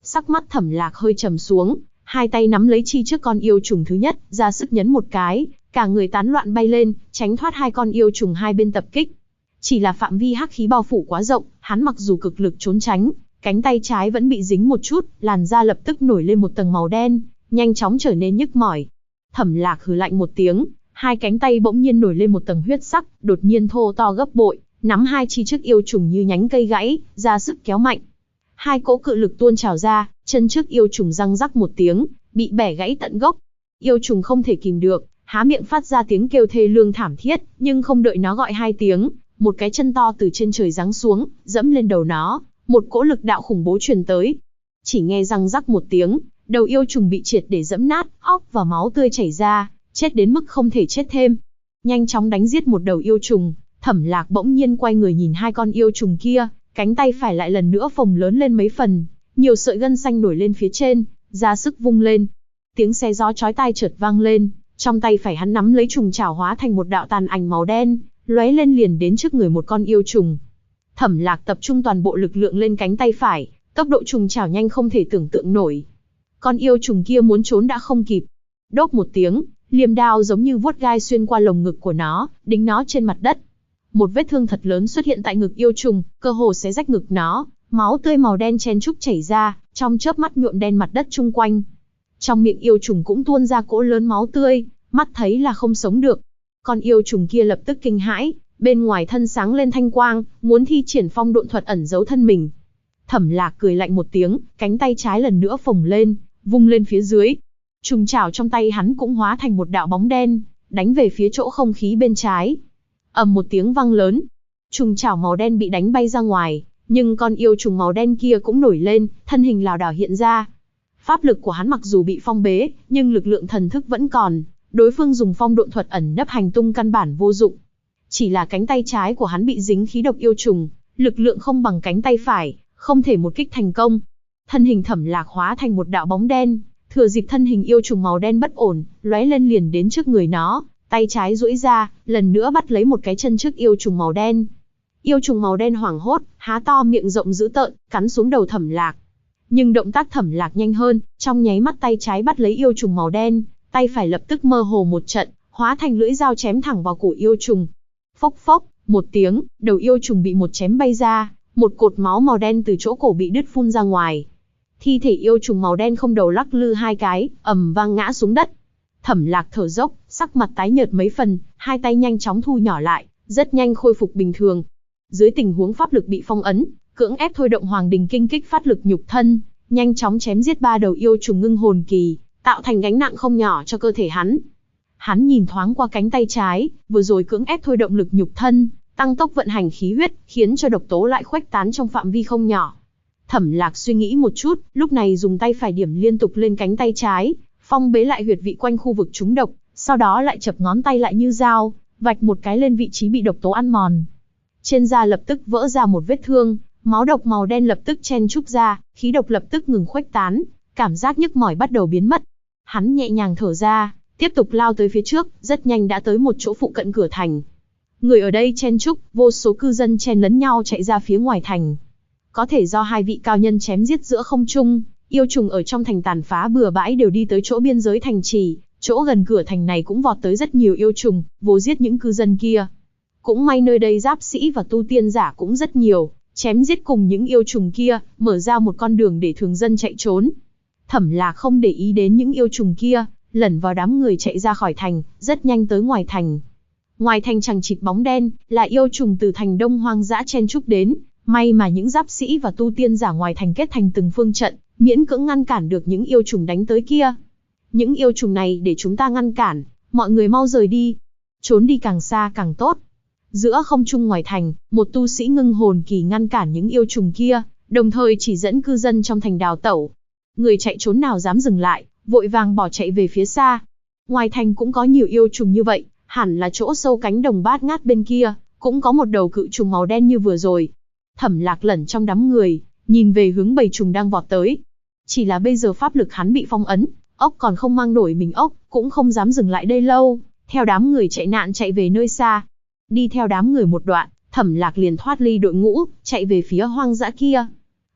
Sắc mắt Thẩm Lạc hơi trầm xuống, hai tay nắm lấy chi trước con yêu trùng thứ nhất, ra sức nhấn một cái, cả người tán loạn bay lên, tránh thoát hai con yêu trùng hai bên tập kích. Chỉ là phạm vi hắc khí bao phủ quá rộng, hắn mặc dù cực lực trốn tránh, cánh tay trái vẫn bị dính một chút, làn da lập tức nổi lên một tầng màu đen, nhanh chóng trở nên nhức mỏi. Thẩm Lạc hừ lạnh một tiếng, hai cánh tay bỗng nhiên nổi lên một tầng huyết sắc, đột nhiên thô to gấp bội, nắm hai chi trước yêu trùng như nhánh cây gãy, ra sức kéo mạnh. Hai cỗ cự lực tuôn trào ra, chân trước yêu trùng răng rắc một tiếng, bị bẻ gãy tận gốc. Yêu trùng không thể kìm được, há miệng phát ra tiếng kêu thê lương thảm thiết, nhưng không đợi nó gọi hai tiếng, một cái chân to từ trên trời giáng xuống, dẫm lên đầu nó, một cỗ lực đạo khủng bố truyền tới. Chỉ nghe răng rắc một tiếng, đầu yêu trùng bị triệt để dẫm nát, óc và máu tươi chảy ra, chết đến mức không thể chết thêm. Nhanh chóng đánh giết một đầu yêu trùng, Thẩm Lạc bỗng nhiên quay người nhìn hai con yêu trùng kia, cánh tay phải lại lần nữa phồng lớn lên mấy phần, nhiều sợi gân xanh nổi lên phía trên, ra sức vung lên. Tiếng xé gió chói tai chợt vang lên, trong tay phải hắn nắm lấy trùng chảo hóa thành một đạo tàn ảnh màu đen, lóe lên liền đến trước người một con yêu trùng. Thẩm Lạc tập trung toàn bộ lực lượng lên cánh tay phải, tốc độ trùng chảo nhanh không thể tưởng tượng nổi. Con yêu trùng kia muốn trốn đã không kịp. Đốt một tiếng, liềm đao giống như vuốt gai xuyên qua lồng ngực của nó, đính nó trên mặt đất. Một vết thương thật lớn xuất hiện tại ngực yêu trùng, cơ hồ xé rách ngực nó, máu tươi màu đen chen chúc chảy ra, trong chớp mắt nhuộm đen mặt đất chung quanh. Trong miệng yêu trùng cũng tuôn ra cỗ lớn máu tươi, mắt thấy là không sống được. Con yêu trùng kia lập tức kinh hãi, bên ngoài thân sáng lên thanh quang, muốn thi triển phong độn thuật ẩn giấu thân mình. Thẩm Lạc cười lạnh một tiếng, cánh tay trái lần nữa phồng lên, vung lên phía dưới. Trùng chảo trong tay hắn cũng hóa thành một đạo bóng đen, đánh về phía chỗ không khí bên trái. Ầm một tiếng vang lớn, trùng chảo màu đen bị đánh bay ra ngoài, nhưng con yêu trùng màu đen kia cũng nổi lên, thân hình lảo đảo hiện ra. Pháp lực của hắn mặc dù bị phong bế, nhưng lực lượng thần thức vẫn còn, đối phương dùng phong độn thuật ẩn nấp hành tung căn bản vô dụng. Chỉ là cánh tay trái của hắn bị dính khí độc yêu trùng, lực lượng không bằng cánh tay phải, không thể một kích thành công. Thân hình Thẩm Lạc hóa thành một đạo bóng đen, thừa dịp thân hình yêu trùng màu đen bất ổn, lóe lên liền đến trước người nó, tay trái duỗi ra, lần nữa bắt lấy một cái chân trước yêu trùng màu đen. Yêu trùng màu đen hoảng hốt, há to miệng rộng dữ tợn, cắn xuống đầu Thẩm Lạc. Nhưng động tác Thẩm Lạc nhanh hơn, trong nháy mắt tay trái bắt lấy yêu trùng màu đen, tay phải lập tức mơ hồ một trận, hóa thành lưỡi dao chém thẳng vào cổ yêu trùng. Phốc phốc, một tiếng, đầu yêu trùng bị một chém bay ra, một cột máu màu đen từ chỗ cổ bị đứt phun ra ngoài. Thi thể yêu trùng màu đen không đầu lắc lư hai cái, ầm vang ngã xuống đất. Thẩm Lạc thở dốc, sắc mặt tái nhợt mấy phần, hai tay nhanh chóng thu nhỏ lại, rất nhanh khôi phục bình thường. Dưới tình huống pháp lực bị phong ấn, cưỡng ép thôi động Hoàng Đình Kinh kích phát lực nhục thân, nhanh chóng chém giết 3 đầu yêu trùng ngưng hồn kỳ, tạo thành gánh nặng không nhỏ cho cơ thể hắn. Hắn nhìn thoáng qua cánh tay trái, vừa rồi cưỡng ép thôi động lực nhục thân, tăng tốc vận hành khí huyết, khiến cho độc tố lại khuếch tán trong phạm vi không nhỏ. Thẩm Lạc suy nghĩ một chút, lúc này dùng tay phải điểm liên tục lên cánh tay trái, phong bế lại huyệt vị quanh khu vực trúng độc, sau đó lại chập ngón tay lại như dao, vạch một cái lên vị trí bị độc tố ăn mòn. Trên da lập tức vỡ ra một vết thương, máu độc màu đen lập tức chen chúc ra, khí độc lập tức ngừng khuếch tán, cảm giác nhức mỏi bắt đầu biến mất. Hắn nhẹ nhàng thở ra, tiếp tục lao tới phía trước, rất nhanh đã tới một chỗ phụ cận cửa thành. Người ở đây chen chúc, vô số cư dân chen lấn nhau chạy ra phía ngoài thành. Có thể do hai vị cao nhân chém giết giữa không trung, yêu trùng ở trong thành tàn phá bừa bãi đều đi tới chỗ biên giới thành trì, chỗ gần cửa thành này cũng vọt tới rất nhiều yêu trùng, vô giết những cư dân kia. Cũng may nơi đây giáp sĩ và tu tiên giả cũng rất nhiều, chém giết cùng những yêu trùng kia, mở ra một con đường để thường dân chạy trốn. Thẩm Lạc không để ý đến những yêu trùng kia, lẩn vào đám người chạy ra khỏi thành, rất nhanh tới ngoài thành. Ngoài thành chằng chịt bóng đen, là yêu trùng từ thành đông hoang dã chen chúc đến, may mà những giáp sĩ và tu tiên giả ngoài thành kết thành từng phương trận, miễn cưỡng ngăn cản được những yêu trùng đánh tới kia. Những yêu trùng này để chúng ta ngăn cản, mọi người mau rời đi. Trốn đi càng xa càng tốt. Giữa không trung ngoài thành, một tu sĩ ngưng hồn kỳ ngăn cản những yêu trùng kia, đồng thời chỉ dẫn cư dân trong thành đào tẩu. Người chạy trốn nào dám dừng lại, vội vàng bỏ chạy về phía xa. Ngoài thành cũng có nhiều yêu trùng như vậy, hẳn là chỗ sâu cánh đồng bát ngát bên kia, cũng có một đầu cự trùng màu đen như vừa rồi. Thẩm Lạc lẩn trong đám người, nhìn về hướng bầy trùng đang vọt tới. Chỉ là bây giờ pháp lực hắn bị phong ấn, ốc còn không mang nổi mình ốc, cũng không dám dừng lại đây lâu, theo đám người chạy nạn chạy về nơi xa. Đi theo đám người một đoạn, Thẩm Lạc liền thoát ly đội ngũ, chạy về phía hoang dã kia.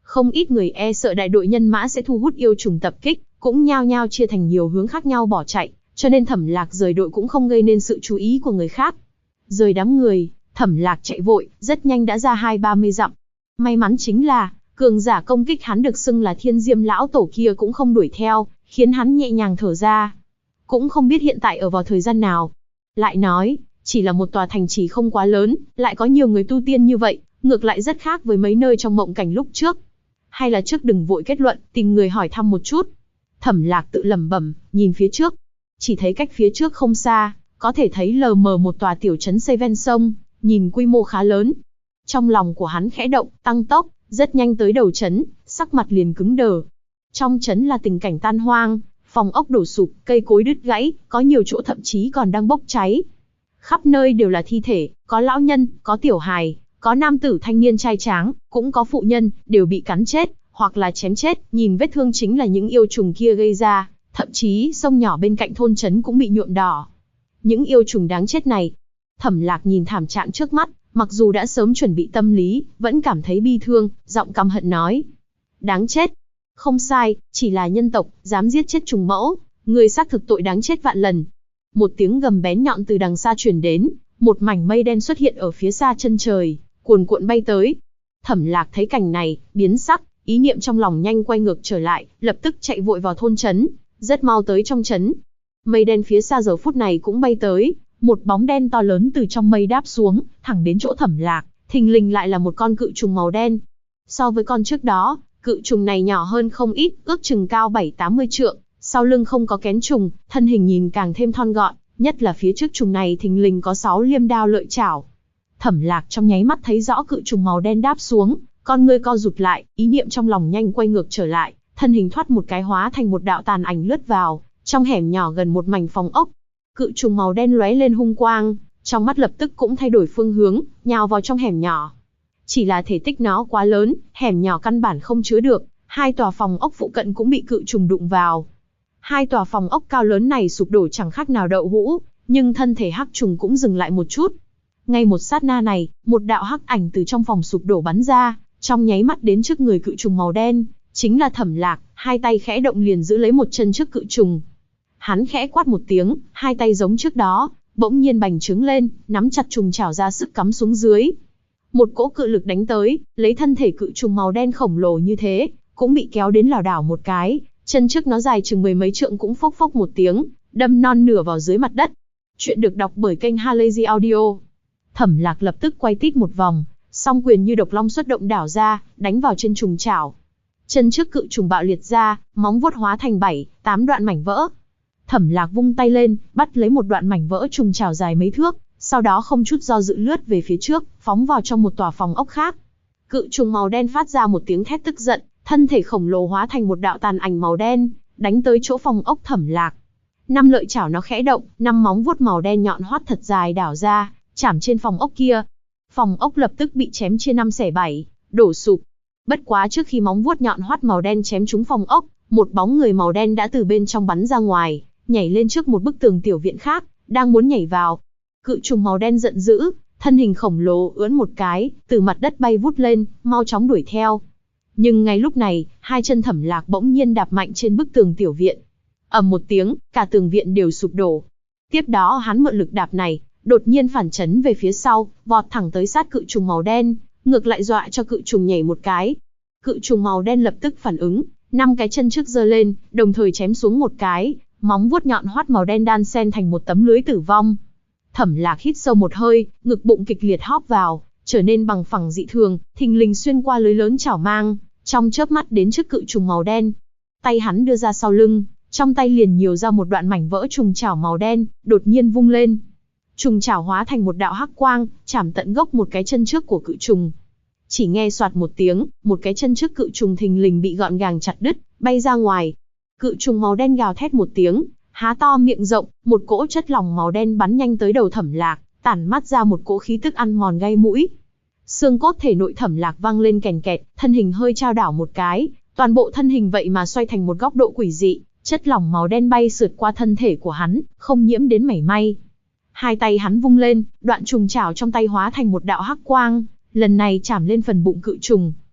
Không ít người e sợ đại đội nhân mã sẽ thu hút yêu trùng tập kích, cũng nhao nhao chia thành nhiều hướng khác nhau bỏ chạy, cho nên Thẩm Lạc rời đội cũng không gây nên sự chú ý của người khác. Rời đám người, Thẩm Lạc chạy vội, rất nhanh đã ra 20-30 dặm. May mắn chính là, cường giả công kích hắn được xưng là Thiên Diêm lão tổ kia cũng không đuổi theo, khiến hắn nhẹ nhàng thở ra. Cũng không biết hiện tại ở vào thời gian nào. Lại nói, chỉ là một tòa thành trì không quá lớn, lại có nhiều người tu tiên như vậy, ngược lại rất khác với mấy nơi trong mộng cảnh lúc trước. Hay là trước đừng vội kết luận, tìm người hỏi thăm một chút. Thẩm Lạc tự lẩm bẩm, nhìn phía trước. Chỉ thấy cách phía trước không xa, có thể thấy lờ mờ một tòa tiểu trấn xây ven sông, nhìn quy mô khá lớn. Trong lòng của hắn khẽ động, tăng tốc, rất nhanh tới đầu trấn, sắc mặt liền cứng đờ. Trong trấn là tình cảnh tan hoang, phòng ốc đổ sụp, cây cối đứt gãy, có nhiều chỗ thậm chí còn đang bốc cháy. Khắp nơi đều là thi thể, có lão nhân, có tiểu hài, có nam tử thanh niên trai tráng, cũng có phụ nhân, đều bị cắn chết, hoặc là chém chết, nhìn vết thương chính là những yêu trùng kia gây ra, thậm chí sông nhỏ bên cạnh thôn trấn cũng bị nhuộm đỏ. Những yêu trùng đáng chết này. Thẩm Lạc nhìn thảm trạng trước mắt, mặc dù đã sớm chuẩn bị tâm lý, vẫn cảm thấy bi thương, giọng căm hận nói. Đáng chết. Không sai, chỉ là nhân tộc, dám giết chết trùng mẫu, người xác thực tội đáng chết vạn lần. Một tiếng gầm bén nhọn từ đằng xa truyền đến, một mảnh mây đen xuất hiện ở phía xa chân trời, cuồn cuộn bay tới. Thẩm Lạc thấy cảnh này, biến sắc, ý niệm trong lòng nhanh quay ngược trở lại, lập tức chạy vội vào thôn trấn, rất mau tới trong trấn. Mây đen phía xa giờ phút này cũng bay tới, một bóng đen to lớn từ trong mây đáp xuống, thẳng đến chỗ Thẩm Lạc, thình lình lại là một con cự trùng màu đen. So với con trước đó, cự trùng này nhỏ hơn không ít, ước chừng cao 7-80 trượng, sau lưng không có kén trùng, thân hình nhìn càng thêm thon gọn, nhất là phía trước trùng này thình lình có 6 liêm đao lợi chảo. Thẩm Lạc trong nháy mắt thấy rõ cự trùng màu đen đáp xuống, con ngươi co rụt lại, ý niệm trong lòng nhanh quay ngược trở lại, thân hình thoát một cái hóa thành một đạo tàn ảnh lướt vào trong hẻm nhỏ gần một mảnh phòng ốc. Cự trùng màu đen lóe lên hung quang, trong mắt lập tức cũng thay đổi phương hướng, nhào vào trong hẻm nhỏ. Chỉ là thể tích nó quá lớn, hẻm nhỏ căn bản không chứa được, hai tòa phòng ốc phụ cận cũng bị cự trùng đụng vào. Hai tòa phòng ốc cao lớn này sụp đổ chẳng khác nào đậu hũ, nhưng thân thể hắc trùng cũng dừng lại một chút. Ngay một sát na này, một đạo hắc ảnh từ trong phòng sụp đổ bắn ra, trong nháy mắt đến trước người cự trùng màu đen, chính là Thẩm Lạc, hai tay khẽ động liền giữ lấy một chân trước cự trùng. Hắn khẽ quát một tiếng, hai tay giống trước đó, bỗng nhiên bành trướng lên, nắm chặt trùng chảo ra sức cắm xuống dưới. Một cỗ cự lực đánh tới, lấy thân thể cự trùng màu đen khổng lồ như thế, cũng bị kéo đến lảo đảo một cái, chân trước nó dài chừng 10 mấy trượng cũng phốc phốc một tiếng, đâm non nửa vào dưới mặt đất. Chuyện được đọc bởi kênh Halazy Audio. Thẩm Lạc lập tức quay tít một vòng, song quyền như độc long xuất động đảo ra, đánh vào trên trùng chảo. Chân trước cự trùng bạo liệt ra, móng vuốt hóa thành 7-8 đoạn mảnh vỡ. Thẩm Lạc vung tay lên, bắt lấy một đoạn mảnh vỡ trùng chảo dài mấy thước, sau đó không chút do dự lướt về phía trước, phóng vào trong một tòa phòng ốc khác. Cự trùng màu đen phát ra một tiếng thét tức giận, thân thể khổng lồ hóa thành một đạo tàn ảnh màu đen, đánh tới chỗ phòng ốc Thẩm Lạc. Năm lợi chảo nó khẽ động, năm móng vuốt màu đen nhọn hoắt thật dài đảo ra, chảm trên phòng ốc kia. Phòng ốc lập tức bị chém chia 5 xẻ 7, đổ sụp. Bất quá trước khi móng vuốt nhọn hoắt màu đen chém trúng phòng ốc, một bóng người màu đen đã từ bên trong bắn ra ngoài, nhảy lên trước một bức tường tiểu viện khác, đang muốn nhảy vào. Cự trùng màu đen giận dữ, thân hình khổng lồ ưỡn một cái, từ mặt đất bay vút lên, mau chóng đuổi theo. Nhưng ngay lúc này, hai chân Thẩm Lạc bỗng nhiên đạp mạnh trên bức tường tiểu viện. Ầm một tiếng, cả tường viện đều sụp đổ. Tiếp đó hắn mượn lực đạp này, đột nhiên phản chấn về phía sau, vọt thẳng tới sát cự trùng màu đen, ngược lại dọa cho cự trùng nhảy một cái. Cự trùng màu đen lập tức phản ứng, 5 cái chân trước giơ lên, đồng thời chém xuống một cái, móng vuốt nhọn hoắt màu đen đan xen thành một tấm lưới tử vong. Thẩm Lạc hít sâu một hơi, ngực bụng kịch liệt hóp vào, trở nên bằng phẳng dị thường, thình lình xuyên qua lưới lớn chảo mang, trong chớp mắt đến trước cự trùng màu đen. Tay hắn đưa ra sau lưng, trong tay liền nhiều ra một đoạn mảnh vỡ trùng chảo màu đen, đột nhiên vung lên. Trùng chảo hóa thành một đạo hắc quang, chảm tận gốc một cái chân trước của cự trùng. Chỉ nghe soạt một tiếng, một cái chân trước cự trùng thình lình bị gọn gàng chặt đứt, bay ra ngoài. Cự trùng màu đen gào thét một tiếng, há to miệng rộng, một cỗ chất lỏng màu đen bắn nhanh tới đầu Thẩm Lạc, tản mát ra một cỗ khí tức ăn mòn gai mũi. Xương cốt thể nội Thẩm Lạc vang lên kèn kẹt, thân hình hơi chao đảo một cái, toàn bộ thân hình vậy mà xoay thành một góc độ quỷ dị, chất lỏng màu đen bay sượt qua thân thể của hắn, không nhiễm đến mảy may. Hai tay hắn vung lên, đoạn trùng chảo trong tay hóa thành một đạo hắc quang, lần này chảm lên phần bụng cự trùng.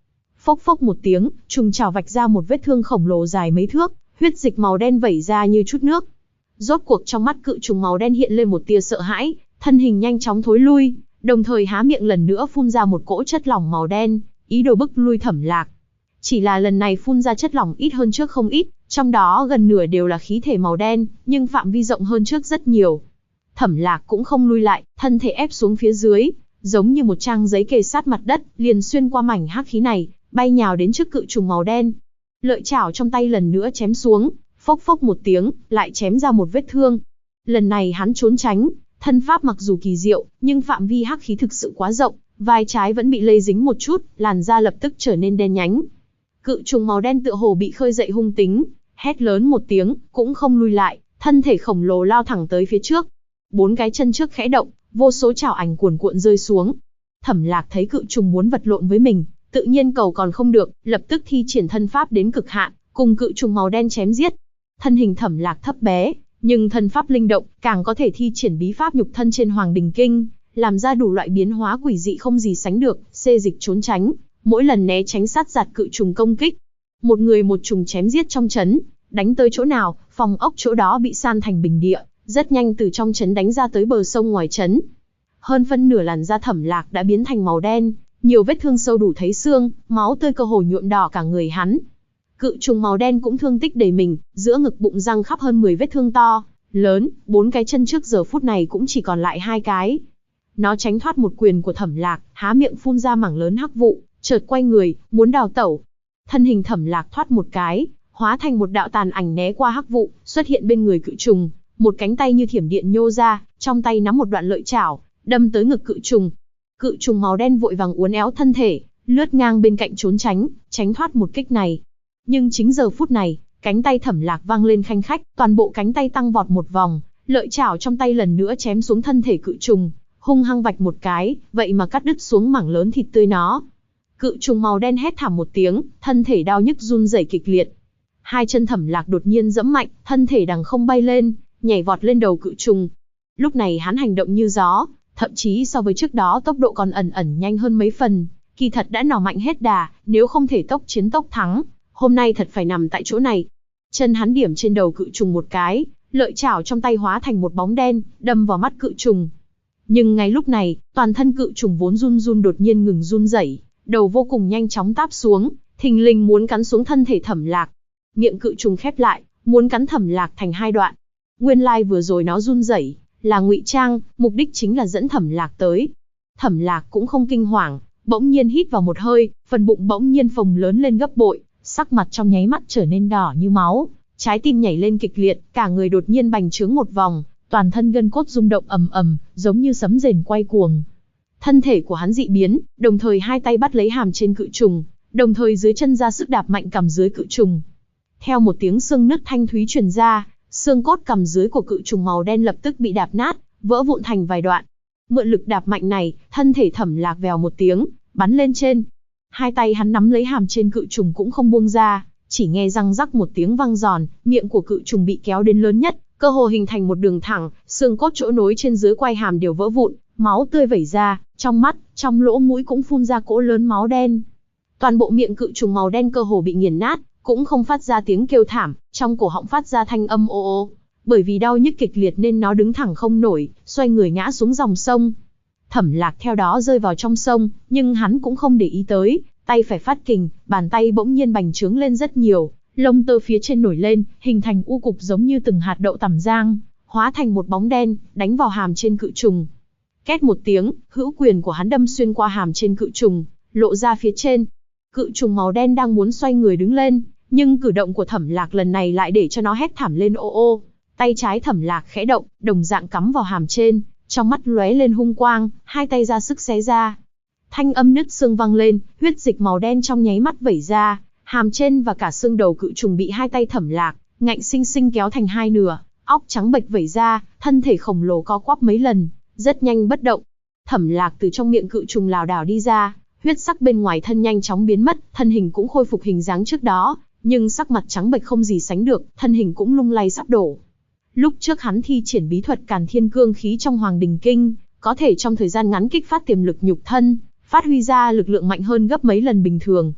Phốc phốc một tiếng, trùng chảo vạch ra một vết thương khổng lồ dài mấy thước, huyết dịch màu đen vẩy ra như chút nước. Rốt cuộc trong mắt cự trùng màu đen hiện lên một tia sợ hãi, thân hình nhanh chóng thối lui, đồng thời há miệng lần nữa phun ra một cỗ chất lỏng màu đen, ý đồ bức lui Thẩm Lạc. Chỉ là lần này phun ra chất lỏng ít hơn trước không ít, trong đó gần nửa đều là khí thể màu đen, nhưng phạm vi rộng hơn trước rất nhiều. Thẩm Lạc cũng không lui lại, thân thể ép xuống phía dưới, giống như một trang giấy kề sát mặt đất, liền xuyên qua mảnh hắc khí này, bay nhào đến trước cự trùng màu đen. Lợi chảo trong tay lần nữa chém xuống, phốc phốc một tiếng, lại chém ra một vết thương. Lần này hắn trốn tránh, thân pháp mặc dù kỳ diệu, nhưng phạm vi hắc khí thực sự quá rộng, vai trái vẫn bị lây dính một chút, làn da lập tức trở nên đen nhánh. Cự trùng màu đen tựa hồ bị khơi dậy hung tính, hét lớn một tiếng, cũng không lui lại, thân thể khổng lồ lao thẳng tới phía trước. 4 cái chân trước khẽ động, vô số chảo ảnh cuồn cuộn rơi xuống. Thẩm Lạc thấy cự trùng muốn vật lộn với mình, tự nhiên cầu còn không được, lập tức thi triển thân pháp đến cực hạn, cùng cự trùng màu đen chém giết. Thân hình Thẩm Lạc thấp bé, nhưng thân pháp linh động, càng có thể thi triển bí pháp nhục thân trên Hoàng Đình Kinh, làm ra đủ loại biến hóa quỷ dị không gì sánh được, xê dịch trốn tránh, mỗi lần né tránh sát giạt cự trùng công kích. Một người một trùng chém giết trong trấn, đánh tới chỗ nào, phòng ốc chỗ đó bị san thành bình địa, rất nhanh từ trong trấn đánh ra tới bờ sông ngoài trấn. Hơn phân nửa làn da Thẩm Lạc đã biến thành màu đen, nhiều vết thương sâu đủ thấy xương, máu tươi cơ hồ nhuộm đỏ cả người hắn. Cự trùng màu đen cũng thương tích đầy mình, giữa ngực bụng răng khắp hơn 10 vết thương to, lớn, 4 cái chân trước giờ phút này cũng chỉ còn lại 2 cái. Nó tránh thoát một quyền của Thẩm Lạc, há miệng phun ra mảng lớn hắc vụ, chợt quay người, muốn đào tẩu. Thân hình Thẩm Lạc thoát một cái, hóa thành một đạo tàn ảnh né qua hắc vụ, xuất hiện bên người cự trùng, một cánh tay như thiểm điện nhô ra, trong tay nắm một đoạn lợi chảo, đâm tới ngực cự trùng. Cự trùng màu đen vội vàng uốn éo thân thể, lướt ngang bên cạnh trốn tránh, tránh thoát một kích này. Nhưng chính giờ phút này, cánh tay Thẩm Lạc vang lên khanh khách, toàn bộ cánh tay tăng vọt một vòng, lợi chảo trong tay lần nữa chém xuống thân thể cự trùng, hung hăng vạch một cái, vậy mà cắt đứt xuống mảng lớn thịt tươi nó. Cự trùng màu đen hét thảm một tiếng, thân thể đau nhức run rẩy kịch liệt. Hai chân Thẩm Lạc đột nhiên giẫm mạnh, thân thể đằng không bay lên, nhảy vọt lên đầu cự trùng. Lúc này hắn hành động như gió, thậm chí so với trước đó tốc độ còn ẩn nhanh hơn mấy phần, kỳ thật đã nỏ mạnh hết đà, nếu không thể tốc chiến tốc thắng, hôm nay thật phải nằm tại chỗ này. Chân hắn điểm trên đầu cự trùng một cái, lợi chảo trong tay hóa thành một bóng đen, đâm vào mắt cự trùng. Nhưng ngay lúc này, toàn thân cự trùng vốn run run đột nhiên ngừng run rẩy, đầu vô cùng nhanh chóng táp xuống, thình lình muốn cắn xuống thân thể Thẩm Lạc. Miệng cự trùng khép lại, muốn cắn Thẩm Lạc thành 2 đoạn. Nguyên lai vừa rồi nó run rẩy là ngụy trang, mục đích chính là dẫn Thẩm Lạc tới. Thẩm Lạc cũng không kinh hoàng, bỗng nhiên hít vào một hơi, phần bụng bỗng nhiên phồng lớn lên gấp bội, sắc mặt trong nháy mắt trở nên đỏ như máu, trái tim nhảy lên kịch liệt, cả người đột nhiên bành trướng một vòng, toàn thân gân cốt rung động ầm ầm, giống như sấm rền quay cuồng. Thân thể của hắn dị biến, đồng thời hai tay bắt lấy hàm trên cự trùng, đồng thời dưới chân ra sức đạp mạnh cằm dưới cự trùng. Theo một tiếng xương nứt thanh thúy truyền ra, xương cốt cằm dưới của cự trùng màu đen lập tức bị đạp nát, vỡ vụn thành vài đoạn. Mượn lực đạp mạnh này, thân thể Thẩm Lạc vèo một tiếng, bắn lên trên. Hai tay hắn nắm lấy hàm trên cự trùng cũng không buông ra, chỉ nghe răng rắc một tiếng vang giòn, miệng của cự trùng bị kéo đến lớn nhất, cơ hồ hình thành một đường thẳng, xương cốt chỗ nối trên dưới quai hàm đều vỡ vụn, máu tươi vẩy ra, trong mắt, trong lỗ mũi cũng phun ra cỗ lớn máu đen. Toàn bộ miệng cự trùng màu đen cơ hồ bị nghiền nát, cũng không phát ra tiếng kêu thảm, trong cổ họng phát ra thanh âm ô ô. Bởi vì đau nhức kịch liệt nên nó đứng thẳng không nổi, xoay người ngã xuống dòng sông. Thẩm Lạc theo đó rơi vào trong sông, nhưng hắn cũng không để ý tới, tay phải phát kình, bàn tay bỗng nhiên bành trướng lên rất nhiều, lông tơ phía trên nổi lên, hình thành u cục giống như từng hạt đậu tằm rang, hóa thành một bóng đen, đánh vào hàm trên cự trùng. Két một tiếng, hữu quyền của hắn đâm xuyên qua hàm trên cự trùng, lộ ra phía trên. Cự trùng màu đen đang muốn xoay người đứng lên, nhưng cử động của Thẩm Lạc lần này lại để cho nó hét thảm lên ô ô. Tay trái Thẩm Lạc khẽ động, đồng dạng cắm vào hàm trên, trong mắt lóe lên hung quang, hai tay ra sức xé ra. Thanh âm nứt xương vang lên, huyết dịch màu đen trong nháy mắt vẩy ra, hàm trên và cả xương đầu cự trùng bị hai tay Thẩm Lạc ngạnh sinh sinh kéo thành hai nửa, óc trắng bệch vẩy ra, thân thể khổng lồ co quắp mấy lần, rất nhanh bất động. Thẩm Lạc từ trong miệng cự trùng lảo đảo đi ra, huyết sắc bên ngoài thân nhanh chóng biến mất, thân hình cũng khôi phục hình dáng trước đó, nhưng sắc mặt trắng bệch không gì sánh được, thân hình cũng lung lay sắp đổ. Lúc trước hắn thi triển bí thuật Càn Thiên Cương khí trong Hoàng Đình Kinh, có thể trong thời gian ngắn kích phát tiềm lực nhục thân, phát huy ra lực lượng mạnh hơn gấp mấy lần bình thường.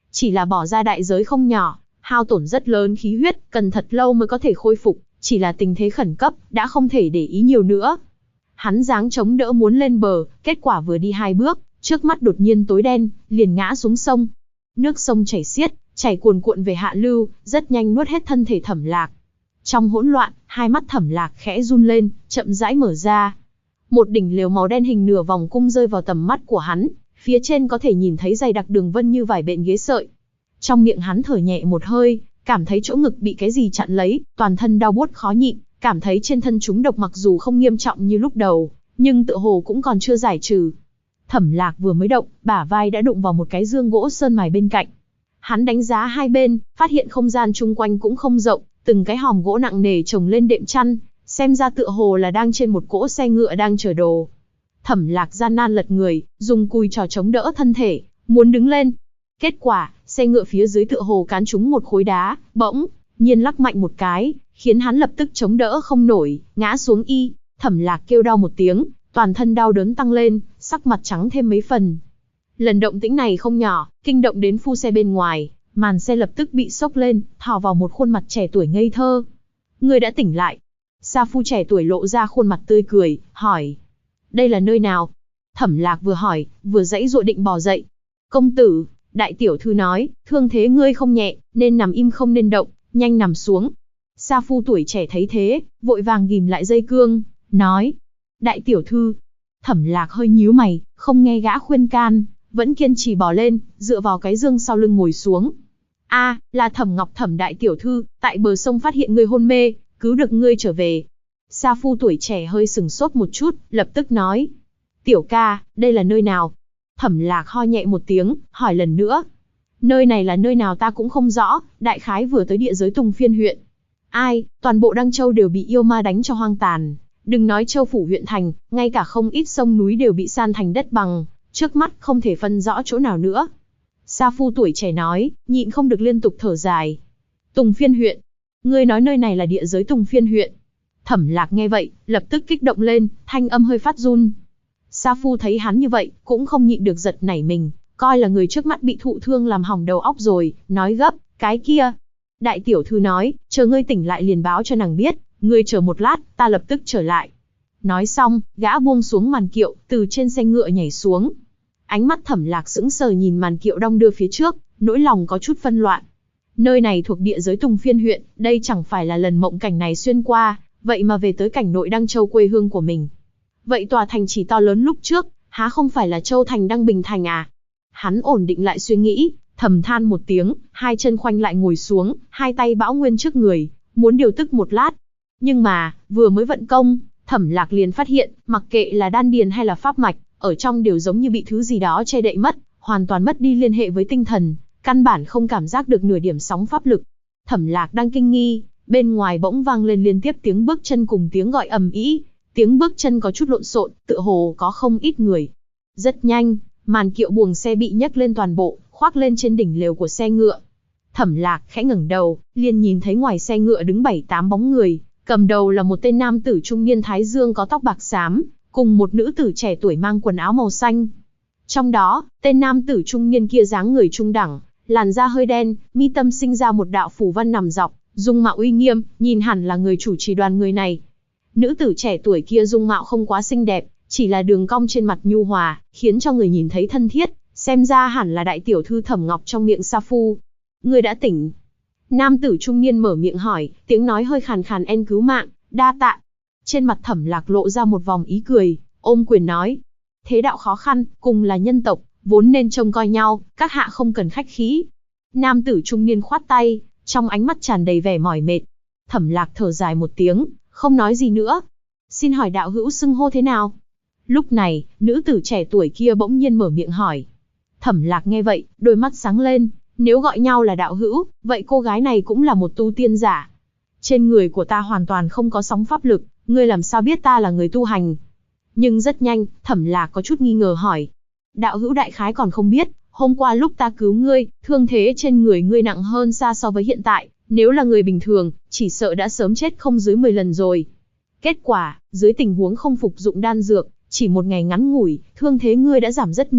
Chỉ là bỏ ra đại giới không nhỏ, hao tổn rất lớn khí huyết, cần thật lâu mới có thể khôi phục, chỉ là tình thế khẩn cấp, đã không thể để ý nhiều nữa. Hắn giáng chống đỡ muốn lên bờ, kết quả vừa đi 2 bước, trước mắt đột nhiên tối đen, liền ngã xuống sông. Nước sông chảy xiết, chảy cuồn cuộn về hạ lưu, rất nhanh nuốt hết thân thể Thẩm Lạc. Trong hỗn loạn, hai mắt Thẩm Lạc khẽ run lên, chậm rãi mở ra. Một đỉnh lều màu đen hình nửa vòng cung rơi vào tầm mắt của hắn, phía trên có thể nhìn thấy dày đặc đường vân như vải bện ghế sợi. Trong miệng hắn thở nhẹ một hơi, cảm thấy chỗ ngực bị cái gì chặn lấy, toàn thân đau buốt khó nhịn, cảm thấy trên thân chúng độc mặc dù không nghiêm trọng như lúc đầu, nhưng tựa hồ cũng còn chưa giải trừ. Thẩm Lạc vừa mới động, bả vai đã đụng vào một cái dương gỗ sơn mài bên cạnh. Hắn đánh giá hai bên, phát hiện không gian chung quanh cũng không rộng, từng cái hòm gỗ nặng nề chồng lên đệm chăn, xem ra tựa hồ là đang trên một cỗ xe ngựa đang chở đồ. Thẩm Lạc gian nan lật người, dùng cùi trò chống đỡ thân thể, muốn đứng lên. Kết quả, xe ngựa phía dưới tựa hồ cán trúng một khối đá, bỗng nhiên lắc mạnh một cái, khiến hắn lập tức chống đỡ không nổi, ngã xuống y. Thẩm Lạc kêu đau một tiếng, toàn thân đau đớn tăng lên, sắc mặt trắng thêm mấy phần. Lần động tĩnh này không nhỏ, kinh động đến phu xe bên ngoài, màn xe lập tức bị xốc lên, thò vào một khuôn mặt trẻ tuổi ngây thơ. Người đã tỉnh lại. Sa phu trẻ tuổi lộ ra khuôn mặt tươi cười, hỏi. Đây là nơi nào? Thẩm Lạc vừa hỏi, vừa giãy giụa định bò dậy. Công tử, đại tiểu thư nói, thương thế ngươi không nhẹ, nên nằm im không nên động, nhanh nằm xuống. Sa phu tuổi trẻ thấy thế, vội vàng ghìm lại dây cương, nói. Đại tiểu thư. Thẩm Lạc hơi nhíu mày, không nghe gã khuyên can, vẫn kiên trì bò lên, dựa vào cái dương sau lưng ngồi xuống. A, là Thẩm Ngọc Thẩm đại tiểu thư, tại bờ sông phát hiện ngươi hôn mê, cứu được ngươi trở về. Sa phu tuổi trẻ hơi sừng sốt một chút, lập tức nói. Tiểu ca, đây là nơi nào? Thẩm Lạc ho nhẹ một tiếng, hỏi lần nữa. Nơi này là nơi nào ta cũng không rõ, đại khái vừa tới địa giới Tùng Phiên huyện. Ai, toàn bộ Đăng Châu đều bị yêu ma đánh cho hoang tàn. Đừng nói Châu phủ huyện thành, ngay cả không ít sông núi đều bị san thành đất bằng, trước mắt không thể phân rõ chỗ nào nữa. Sa phu tuổi trẻ nói, nhịn không được liên tục thở dài. Tùng Phiên huyện. Ngươi nói nơi này là địa giới Tùng Phiên huyện. Thẩm Lạc nghe vậy, lập tức kích động lên, thanh âm hơi phát run. Sa phu thấy hắn như vậy, cũng không nhịn được giật nảy mình, coi là người trước mắt bị thụ thương làm hỏng đầu óc rồi, nói gấp, cái kia. Đại tiểu thư nói, chờ ngươi tỉnh lại liền báo cho nàng biết, ngươi chờ một lát, ta lập tức trở lại. Nói xong, gã buông xuống màn kiệu, từ trên xe ngựa nhảy xuống. Ánh mắt Thẩm Lạc sững sờ nhìn màn kiệu đong đưa phía trước, nỗi lòng có chút phân loạn. Nơi này thuộc địa giới Tùng Phiên huyện, đây chẳng phải là lần mộng cảnh này xuyên qua, vậy mà về tới cảnh nội Đăng Châu quê hương của mình. Vậy tòa thành trì to lớn lúc trước, há không phải là Châu Thành Đăng Bình Thành à? Hắn ổn định lại suy nghĩ, thầm than một tiếng, hai chân khoanh lại ngồi xuống, hai tay bão nguyên trước người, muốn điều tức một lát. Nhưng mà, vừa mới vận công, Thẩm Lạc liền phát hiện, mặc kệ là đan điền hay là pháp mạch, ở trong đều giống như bị thứ gì đó che đậy mất, hoàn toàn mất đi liên hệ với tinh thần, căn bản không cảm giác được nửa điểm sóng pháp lực. Thẩm Lạc đang kinh nghi, bên ngoài bỗng vang lên liên tiếp tiếng bước chân cùng tiếng gọi ầm ĩ. Tiếng bước chân có chút lộn xộn, tựa hồ có không ít người. Rất nhanh, màn kiệu buồng xe bị nhấc lên toàn bộ, khoác lên trên đỉnh lều của xe ngựa. Thẩm Lạc khẽ ngẩng đầu, liền nhìn thấy ngoài xe ngựa đứng 7-8 bóng người, cầm đầu là một tên nam tử trung niên thái dương có tóc bạc xám, cùng một nữ tử trẻ tuổi mang quần áo màu xanh. Trong đó, tên nam tử trung niên kia dáng người trung đẳng, làn da hơi đen, mi tâm sinh ra một đạo phủ văn nằm dọc, dung mạo uy nghiêm, nhìn hẳn là người chủ trì đoàn người này. Nữ tử trẻ tuổi kia dung mạo không quá xinh đẹp, chỉ là đường cong trên mặt nhu hòa, khiến cho người nhìn thấy thân thiết, xem ra hẳn là đại tiểu thư Thẩm Ngọc trong miệng Sa phu. Người đã tỉnh. Nam tử trung niên mở miệng hỏi, tiếng nói hơi khàn khàn en cứu mạng, đa tạ. Trên mặt Thẩm Lạc lộ ra một vòng ý cười, ôm quyền nói. Thế đạo khó khăn, cùng là nhân tộc, vốn nên trông coi nhau, các hạ không cần khách khí. Nam tử trung niên khoát tay, trong ánh mắt tràn đầy vẻ mỏi mệt. Thẩm Lạc thở dài một tiếng, không nói gì nữa. Xin hỏi đạo hữu xưng hô thế nào? Lúc này, nữ tử trẻ tuổi kia bỗng nhiên mở miệng hỏi. Thẩm Lạc nghe vậy, đôi mắt sáng lên, nếu gọi nhau là đạo hữu, vậy cô gái này cũng là một tu tiên giả. Trên người của ta hoàn toàn không có sóng pháp lực, ngươi làm sao biết ta là người tu hành? Nhưng rất nhanh, Thẩm Lạc có chút nghi ngờ hỏi. Đạo hữu đại khái còn không biết, hôm qua lúc ta cứu ngươi, thương thế trên người ngươi nặng hơn xa so với hiện tại, nếu là người bình thường, chỉ sợ đã sớm chết không dưới 10 lần rồi. Kết quả, dưới tình huống không phục dụng đan dược, chỉ một ngày ngắn ngủi, thương thế ngươi đã giảm rất nhiều,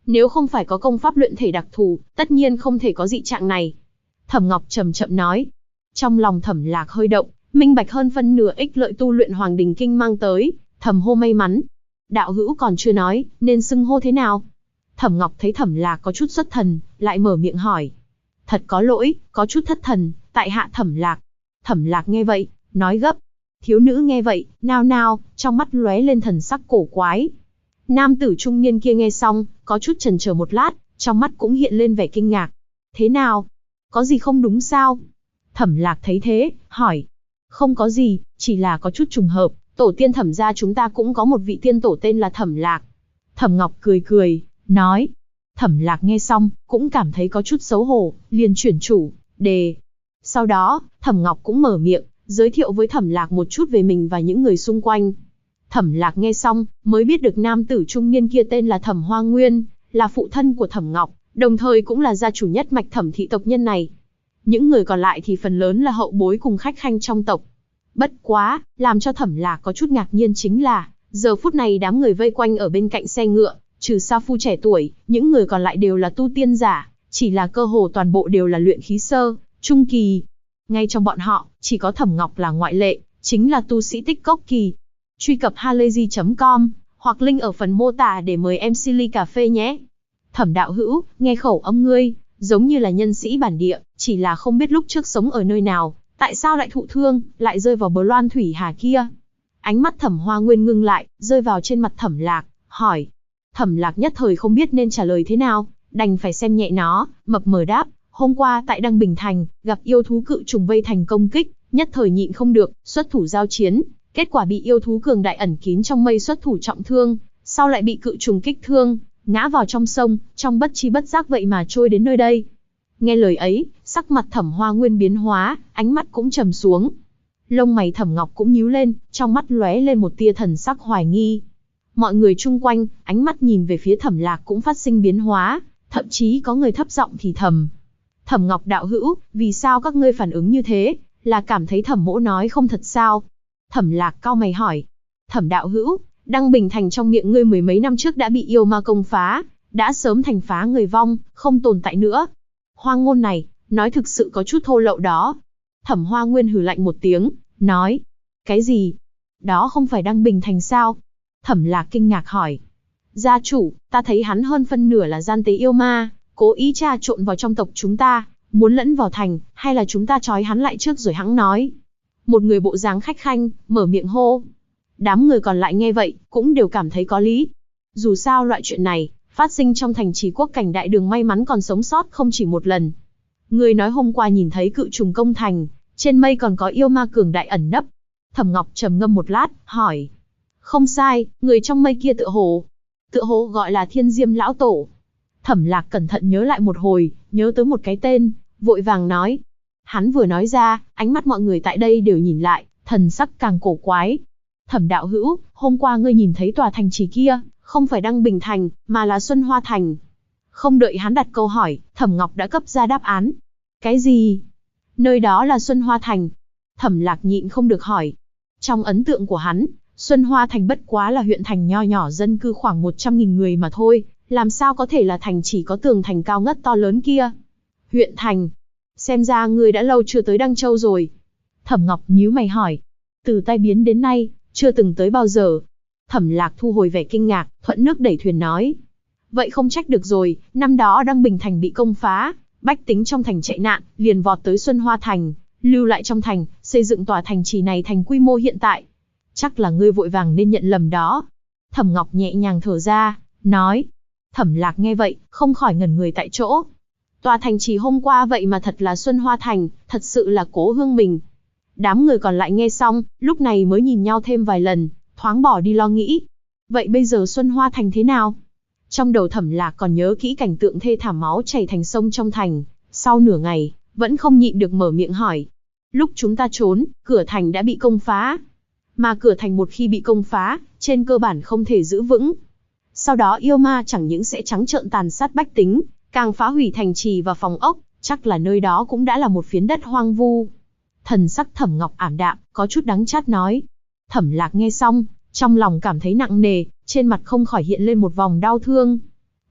Nếu không phải có công pháp luyện thể đặc thù, tất nhiên không thể có dị trạng này. Thẩm Ngọc chậm chậm nói. Trong lòng Thẩm Lạc hơi động, minh bạch hơn phân nửa ích lợi tu luyện Hoàng Đình Kinh mang tới, thầm hô may mắn. Đạo hữu còn chưa nói, nên xưng hô thế nào? Thẩm Ngọc thấy Thẩm Lạc có chút xuất thần, lại mở miệng hỏi. Thật có lỗi, có chút thất thần, tại hạ Thẩm Lạc. Thẩm Lạc nghe vậy, nói gấp. Thiếu nữ nghe vậy, nao nao, trong mắt lóe lên thần sắc cổ quái. Nam tử trung niên kia nghe xong, có chút chần chờ một lát, trong mắt cũng hiện lên vẻ kinh ngạc. Thế nào? Có gì không đúng sao? Thẩm Lạc thấy thế, hỏi. Không có gì, chỉ là có chút trùng hợp, tổ tiên Thẩm gia chúng ta cũng có một vị tiên tổ tên là Thẩm Lạc. Thẩm Ngọc cười cười, nói. Thẩm Lạc nghe xong, cũng cảm thấy có chút xấu hổ, liền chuyển chủ đề. Sau đó, Thẩm Ngọc cũng mở miệng, giới thiệu với Thẩm Lạc một chút về mình và những người xung quanh. Thẩm Lạc nghe xong, mới biết được nam tử trung niên kia tên là Thẩm Hoa Nguyên, là phụ thân của Thẩm Ngọc, đồng thời cũng là gia chủ nhất mạch Thẩm thị tộc nhân này. Những người còn lại thì phần lớn là hậu bối cùng khách khanh trong tộc. Bất quá, làm cho Thẩm Lạc có chút ngạc nhiên chính là, giờ phút này đám người vây quanh ở bên cạnh xe ngựa, trừ Sa Phu trẻ tuổi, những người còn lại đều là tu tiên giả, chỉ là cơ hồ toàn bộ đều là luyện khí sơ, trung kỳ. Ngay trong bọn họ, chỉ có Thẩm Ngọc là ngoại lệ, chính là tu sĩ tích cốc kỳ. Truy cập halayzi.com, hoặc link ở phần mô tả để mời em Silly cà phê nhé. Thẩm đạo hữu, nghe khẩu âm ngươi, giống như là nhân sĩ bản địa, chỉ là không biết lúc trước sống ở nơi nào, tại sao lại thụ thương, lại rơi vào bờ loan thủy hà kia. Ánh mắt Thẩm Hoa Nguyên ngưng lại, rơi vào trên mặt Thẩm Lạc, hỏi. Thẩm Lạc nhất thời không biết nên trả lời thế nào, đành phải xem nhẹ nó, mập mờ đáp. Hôm qua tại Đăng Bình Thành, gặp yêu thú cự trùng vây thành công kích, nhất thời nhịn không được, xuất thủ giao chiến. Kết quả bị yêu thú cường đại ẩn kín trong mây xuất thủ trọng thương, sau lại bị cự trùng kích thương, ngã vào trong sông, trong bất chi bất giác vậy mà trôi đến nơi đây. Nghe lời ấy, sắc mặt Thẩm Hoa Nguyên biến hóa, ánh mắt cũng trầm xuống. Lông mày Thẩm Ngọc cũng nhíu lên, trong mắt lóe lên một tia thần sắc hoài nghi. Mọi người chung quanh, ánh mắt nhìn về phía Thẩm Lạc cũng phát sinh biến hóa, thậm chí có người thấp giọng thì thầm. Thẩm Ngọc đạo hữu, vì sao các ngươi phản ứng như thế, là cảm thấy Thẩm mỗ nói không thật sao? Thẩm Lạc cau mày hỏi. Thẩm đạo hữu, Đăng Bình Thành trong miệng ngươi mười mấy năm trước đã bị yêu ma công phá, đã sớm thành phá người vong, không tồn tại nữa. Hoang ngôn này, nói thực sự có chút thô lậu đó. Thẩm Hoa Nguyên hừ lạnh một tiếng, nói. Cái gì? Đó không phải Đăng Bình Thành sao? Thẩm Lạc kinh ngạc hỏi. Gia chủ, ta thấy hắn hơn phân nửa là gian tế yêu ma, cố ý tra trộn vào trong tộc chúng ta, muốn lẫn vào thành, hay là chúng ta trói hắn lại trước rồi hẵng nói. Một người bộ dáng khách khanh, mở miệng hô. Đám người còn lại nghe vậy, cũng đều cảm thấy có lý. Dù sao loại chuyện này, phát sinh trong thành trì quốc cảnh đại đường may mắn còn sống sót không chỉ một lần. Người nói hôm qua nhìn thấy cự trùng công thành, trên mây còn có yêu ma cường đại ẩn nấp. Thẩm Ngọc trầm ngâm một lát, hỏi. Không sai, người trong mây kia tựa hồ gọi là Thiên Diêm lão tổ. Thẩm Lạc cẩn thận nhớ lại một hồi, nhớ tới một cái tên, vội vàng nói. Hắn vừa nói ra, ánh mắt mọi người tại đây đều nhìn lại, thần sắc càng cổ quái. Thẩm đạo hữu, hôm qua ngươi nhìn thấy tòa thành trì kia, không phải Đăng Bình Thành, mà là Xuân Hoa Thành. Không đợi hắn đặt câu hỏi, Thẩm Ngọc đã cấp ra đáp án. Cái gì? Nơi đó là Xuân Hoa Thành. Thẩm Lạc nhịn không được hỏi. Trong ấn tượng của hắn, Xuân Hoa Thành bất quá là huyện thành nho nhỏ dân cư khoảng 100.000 người mà thôi, làm sao có thể là thành chỉ có tường thành cao ngất to lớn kia. Huyện thành. Xem ra ngươi đã lâu chưa tới Đăng Châu rồi. Thẩm Ngọc nhíu mày hỏi. Từ tai biến đến nay, chưa từng tới bao giờ. Thẩm Lạc thu hồi vẻ kinh ngạc, thuận nước đẩy thuyền nói. Vậy không trách được rồi, năm đó Đăng Bình Thành bị công phá, bách tính trong thành chạy nạn, liền vọt tới Xuân Hoa Thành, lưu lại trong thành, xây dựng tòa thành trì này thành quy mô hiện tại. Chắc là ngươi vội vàng nên nhận lầm đó. Thẩm Ngọc nhẹ nhàng thở ra, nói. Thẩm Lạc nghe vậy, không khỏi ngẩn người tại chỗ. Tòa thành trì hôm qua vậy mà thật là Xuân Hoa Thành, thật sự là Cố Hương mình. Đám người còn lại nghe xong, lúc này mới nhìn nhau thêm vài lần, thoáng bỏ đi lo nghĩ. Vậy bây giờ Xuân Hoa Thành thế nào? Trong đầu Thẩm Lạc còn nhớ kỹ cảnh tượng thê thảm máu chảy thành sông trong thành, sau nửa ngày, vẫn không nhịn được mở miệng hỏi. Lúc chúng ta trốn, cửa thành đã bị công phá. Mà cửa thành một khi bị công phá, trên cơ bản không thể giữ vững. Sau đó yêu ma chẳng những sẽ trắng trợn tàn sát bách tính, càng phá hủy thành trì và phòng ốc, chắc là nơi đó cũng đã là một phiến đất hoang vu. Thần sắc Thẩm Ngọc ảm đạm, có chút đắng chát nói. Thẩm Lạc nghe xong, trong lòng cảm thấy nặng nề, trên mặt không khỏi hiện lên một vòng đau thương.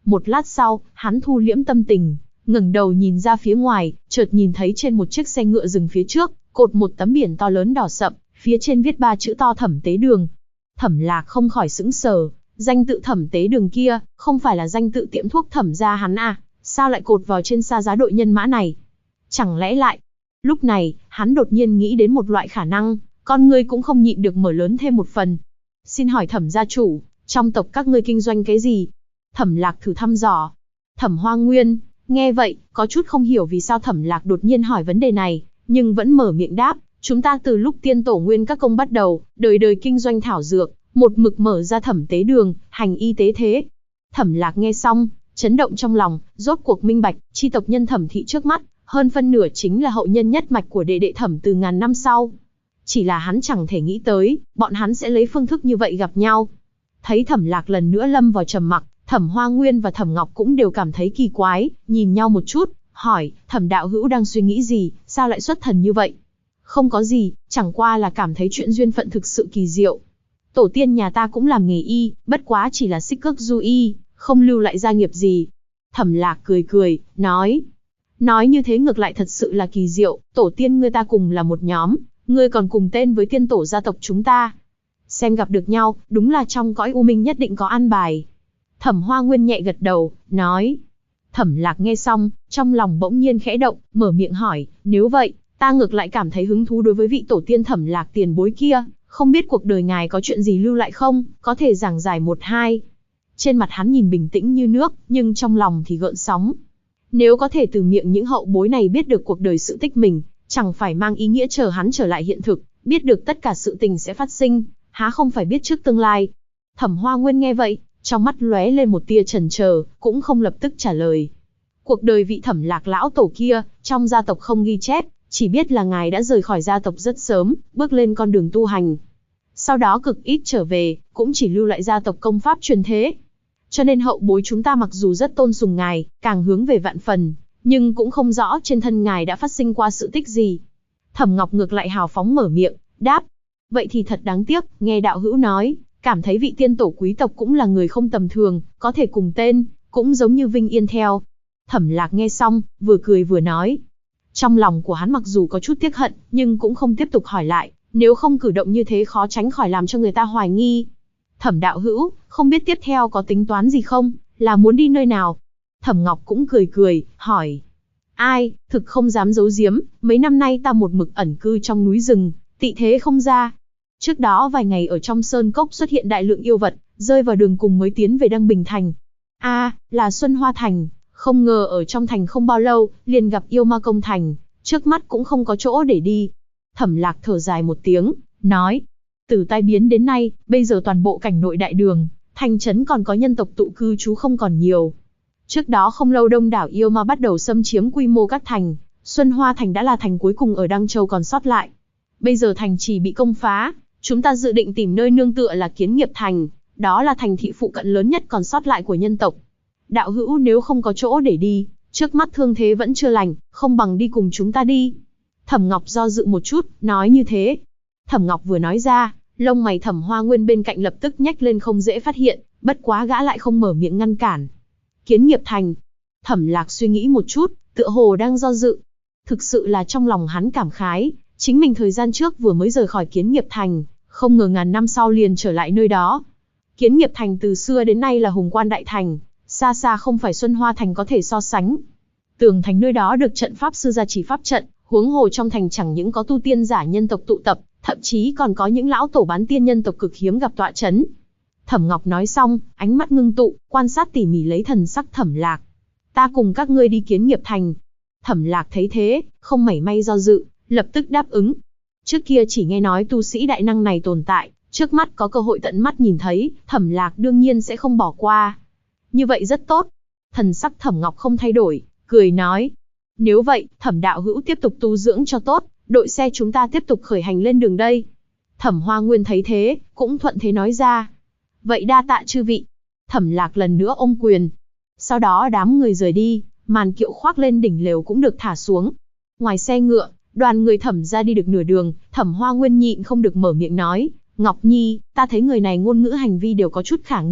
Một lát sau, hắn thu liễm tâm tình, ngẩng đầu nhìn ra phía ngoài, chợt nhìn thấy trên một chiếc xe ngựa dừng phía trước, cột một tấm biển to lớn đỏ sậm, phía trên viết 3 chữ to Thẩm Tế Đường. Thẩm Lạc không khỏi sững sờ, danh tự Thẩm Tế Đường kia, không phải là danh tự tiệm thuốc Thẩm gia hắn à, sao lại cột vào trên xa giá đội nhân mã này? Chẳng lẽ lại... Lúc này, hắn đột nhiên nghĩ đến một loại khả năng, con ngươi cũng không nhịn được mở lớn thêm một phần. Xin hỏi Thẩm gia chủ, trong tộc các ngươi kinh doanh cái gì? Thẩm Lạc thử thăm dò. Thẩm Hoa Nguyên, nghe vậy, có chút không hiểu vì sao Thẩm Lạc đột nhiên hỏi vấn đề này, nhưng vẫn mở miệng đáp, chúng ta từ lúc tiên tổ nguyên các công bắt đầu, đời đời kinh doanh thảo dược, một mực mở ra Thẩm Tế Đường, hành y tế thế. Thẩm Lạc nghe xong, chấn động trong lòng, rốt cuộc minh bạch, chi tộc nhân Thẩm thị trước mắt, hơn phân nửa chính là hậu nhân nhất mạch của đệ đệ Thẩm từ ngàn năm sau. Chỉ là hắn chẳng thể nghĩ tới, bọn hắn sẽ lấy phương thức như vậy gặp nhau. Thấy Thẩm Lạc lần nữa lâm vào trầm mặc, Thẩm Hoa Nguyên và Thẩm Ngọc cũng đều cảm thấy kỳ quái, nhìn nhau một chút, hỏi, Thẩm đạo hữu đang suy nghĩ gì, sao lại xuất thần như vậy? Không có gì, chẳng qua là cảm thấy chuyện duyên phận thực sự kỳ diệu. Tổ tiên nhà ta cũng làm nghề y, bất quá chỉ là xích cước du y, không lưu lại gia nghiệp gì. Thẩm Lạc cười cười, nói như thế ngược lại thật sự là kỳ diệu, tổ tiên ngươi ta cùng là một nhóm, ngươi còn cùng tên với tiên tổ gia tộc chúng ta. Xem gặp được nhau, đúng là trong cõi u minh nhất định có an bài. Thẩm Hoa Nguyên nhẹ gật đầu, nói. Thẩm Lạc nghe xong, trong lòng bỗng nhiên khẽ động, mở miệng hỏi, nếu vậy, ta ngược lại cảm thấy hứng thú đối với vị tổ tiên Thẩm Lạc tiền bối kia, không biết cuộc đời ngài có chuyện gì lưu lại không, có thể giảng giải một hai. Trên mặt hắn nhìn bình tĩnh như nước, nhưng trong lòng thì gợn sóng. Nếu có thể từ miệng những hậu bối này biết được cuộc đời sự tích mình, chẳng phải mang ý nghĩa chờ hắn trở lại hiện thực, biết được tất cả sự tình sẽ phát sinh, há không phải biết trước tương lai. Thẩm Hoa Nguyên nghe vậy, trong mắt lóe lên một tia chần chờ, cũng không lập tức trả lời. Cuộc đời vị Thẩm Lạc lão tổ kia, trong gia tộc không ghi chép, chỉ biết là ngài đã rời khỏi gia tộc rất sớm, bước lên con đường tu hành. Sau đó cực ít trở về, cũng chỉ lưu lại gia tộc công pháp truyền thế. Cho nên hậu bối chúng ta mặc dù rất tôn sùng ngài, càng hướng về vạn phần, nhưng cũng không rõ trên thân ngài đã phát sinh qua sự tích gì. Thẩm Ngọc ngược lại hào phóng mở miệng, đáp. Vậy thì thật đáng tiếc, nghe đạo hữu nói, cảm thấy vị tiên tổ quý tộc cũng là người không tầm thường, có thể cùng tên, cũng giống như Vinh Yên theo. Thẩm Lạc nghe xong, vừa cười vừa nói. Trong lòng của hắn mặc dù có chút tiếc hận, nhưng cũng không tiếp tục hỏi lại, nếu không cử động như thế khó tránh khỏi làm cho người ta hoài nghi. Thẩm đạo hữu, không biết tiếp theo có tính toán gì không, là muốn đi nơi nào? Thẩm Ngọc cũng cười cười, hỏi. Ai, thực không dám giấu giếm, mấy năm nay ta một mực ẩn cư trong núi rừng, tị thế không ra. Trước đó vài ngày ở trong sơn cốc xuất hiện đại lượng yêu vật, rơi vào đường cùng mới tiến về Đăng Bình Thành. Là Xuân Hoa Thành, không ngờ ở trong thành không bao lâu, liền gặp yêu ma công thành, trước mắt cũng không có chỗ để đi. Thẩm Lạc thở dài một tiếng, nói. Từ tai biến đến nay, bây giờ toàn bộ cảnh nội đại đường, thành trấn còn có nhân tộc tụ cư trú không còn nhiều. Trước đó không lâu đông đảo yêu ma bắt đầu xâm chiếm quy mô các thành, Xuân Hoa Thành đã là thành cuối cùng ở Đăng Châu còn sót lại. Bây giờ thành trì bị công phá, chúng ta dự định tìm nơi nương tựa là Kiến Nghiệp Thành, đó là thành thị phụ cận lớn nhất còn sót lại của nhân tộc. Đạo hữu nếu không có chỗ để đi, trước mắt thương thế vẫn chưa lành, không bằng đi cùng chúng ta đi. Thẩm Ngọc do dự một chút, nói như thế. Thẩm Ngọc vừa nói ra, lông mày Thẩm Hoa Nguyên bên cạnh lập tức nhếch lên không dễ phát hiện, bất quá gã lại không mở miệng ngăn cản. Kiến Nghiệp Thành. Thẩm Lạc suy nghĩ một chút, tựa hồ đang do dự. Thực sự là trong lòng hắn cảm khái, chính mình thời gian trước vừa mới rời khỏi Kiến Nghiệp Thành, không ngờ ngàn năm sau liền trở lại nơi đó. Kiến Nghiệp Thành từ xưa đến nay là hùng quan đại thành, xa xa không phải Xuân Hoa Thành có thể so sánh. Tường thành nơi đó được trận pháp sư gia trì pháp trận, huống hồ trong thành chẳng những có tu tiên giả nhân tộc tụ tập, thậm chí còn có những lão tổ bán tiên nhân tộc cực hiếm gặp tọa chấn. Thẩm Ngọc nói xong, ánh mắt ngưng tụ, quan sát tỉ mỉ lấy thần sắc Thẩm Lạc. Ta cùng các ngươi đi Kiến Nghiệp Thành. Thẩm Lạc thấy thế, không mảy may do dự, lập tức đáp ứng. Trước kia chỉ nghe nói tu sĩ đại năng này tồn tại, trước mắt có cơ hội tận mắt nhìn thấy, Thẩm Lạc đương nhiên sẽ không bỏ qua. Như vậy rất tốt. Thần sắc Thẩm Ngọc không thay đổi, cười nói. Nếu vậy, Thẩm đạo hữu tiếp tục tu dưỡng cho tốt, đội xe chúng ta tiếp tục khởi hành lên đường đây. Thẩm Hoa Nguyên thấy thế, cũng thuận thế nói ra. Vậy đa tạ chư vị. Thẩm Lạc lần nữa ôm quyền. Sau đó đám người rời đi, màn kiệu khoác lên đỉnh lều cũng được thả xuống. Ngoài xe ngựa, đoàn người Thẩm ra đi được nửa đường, Thẩm Hoa Nguyên nhịn không được mở miệng nói. Ngọc Nhi, ta thấy người này ngôn ngữ hành vi đều có chút khả nghi,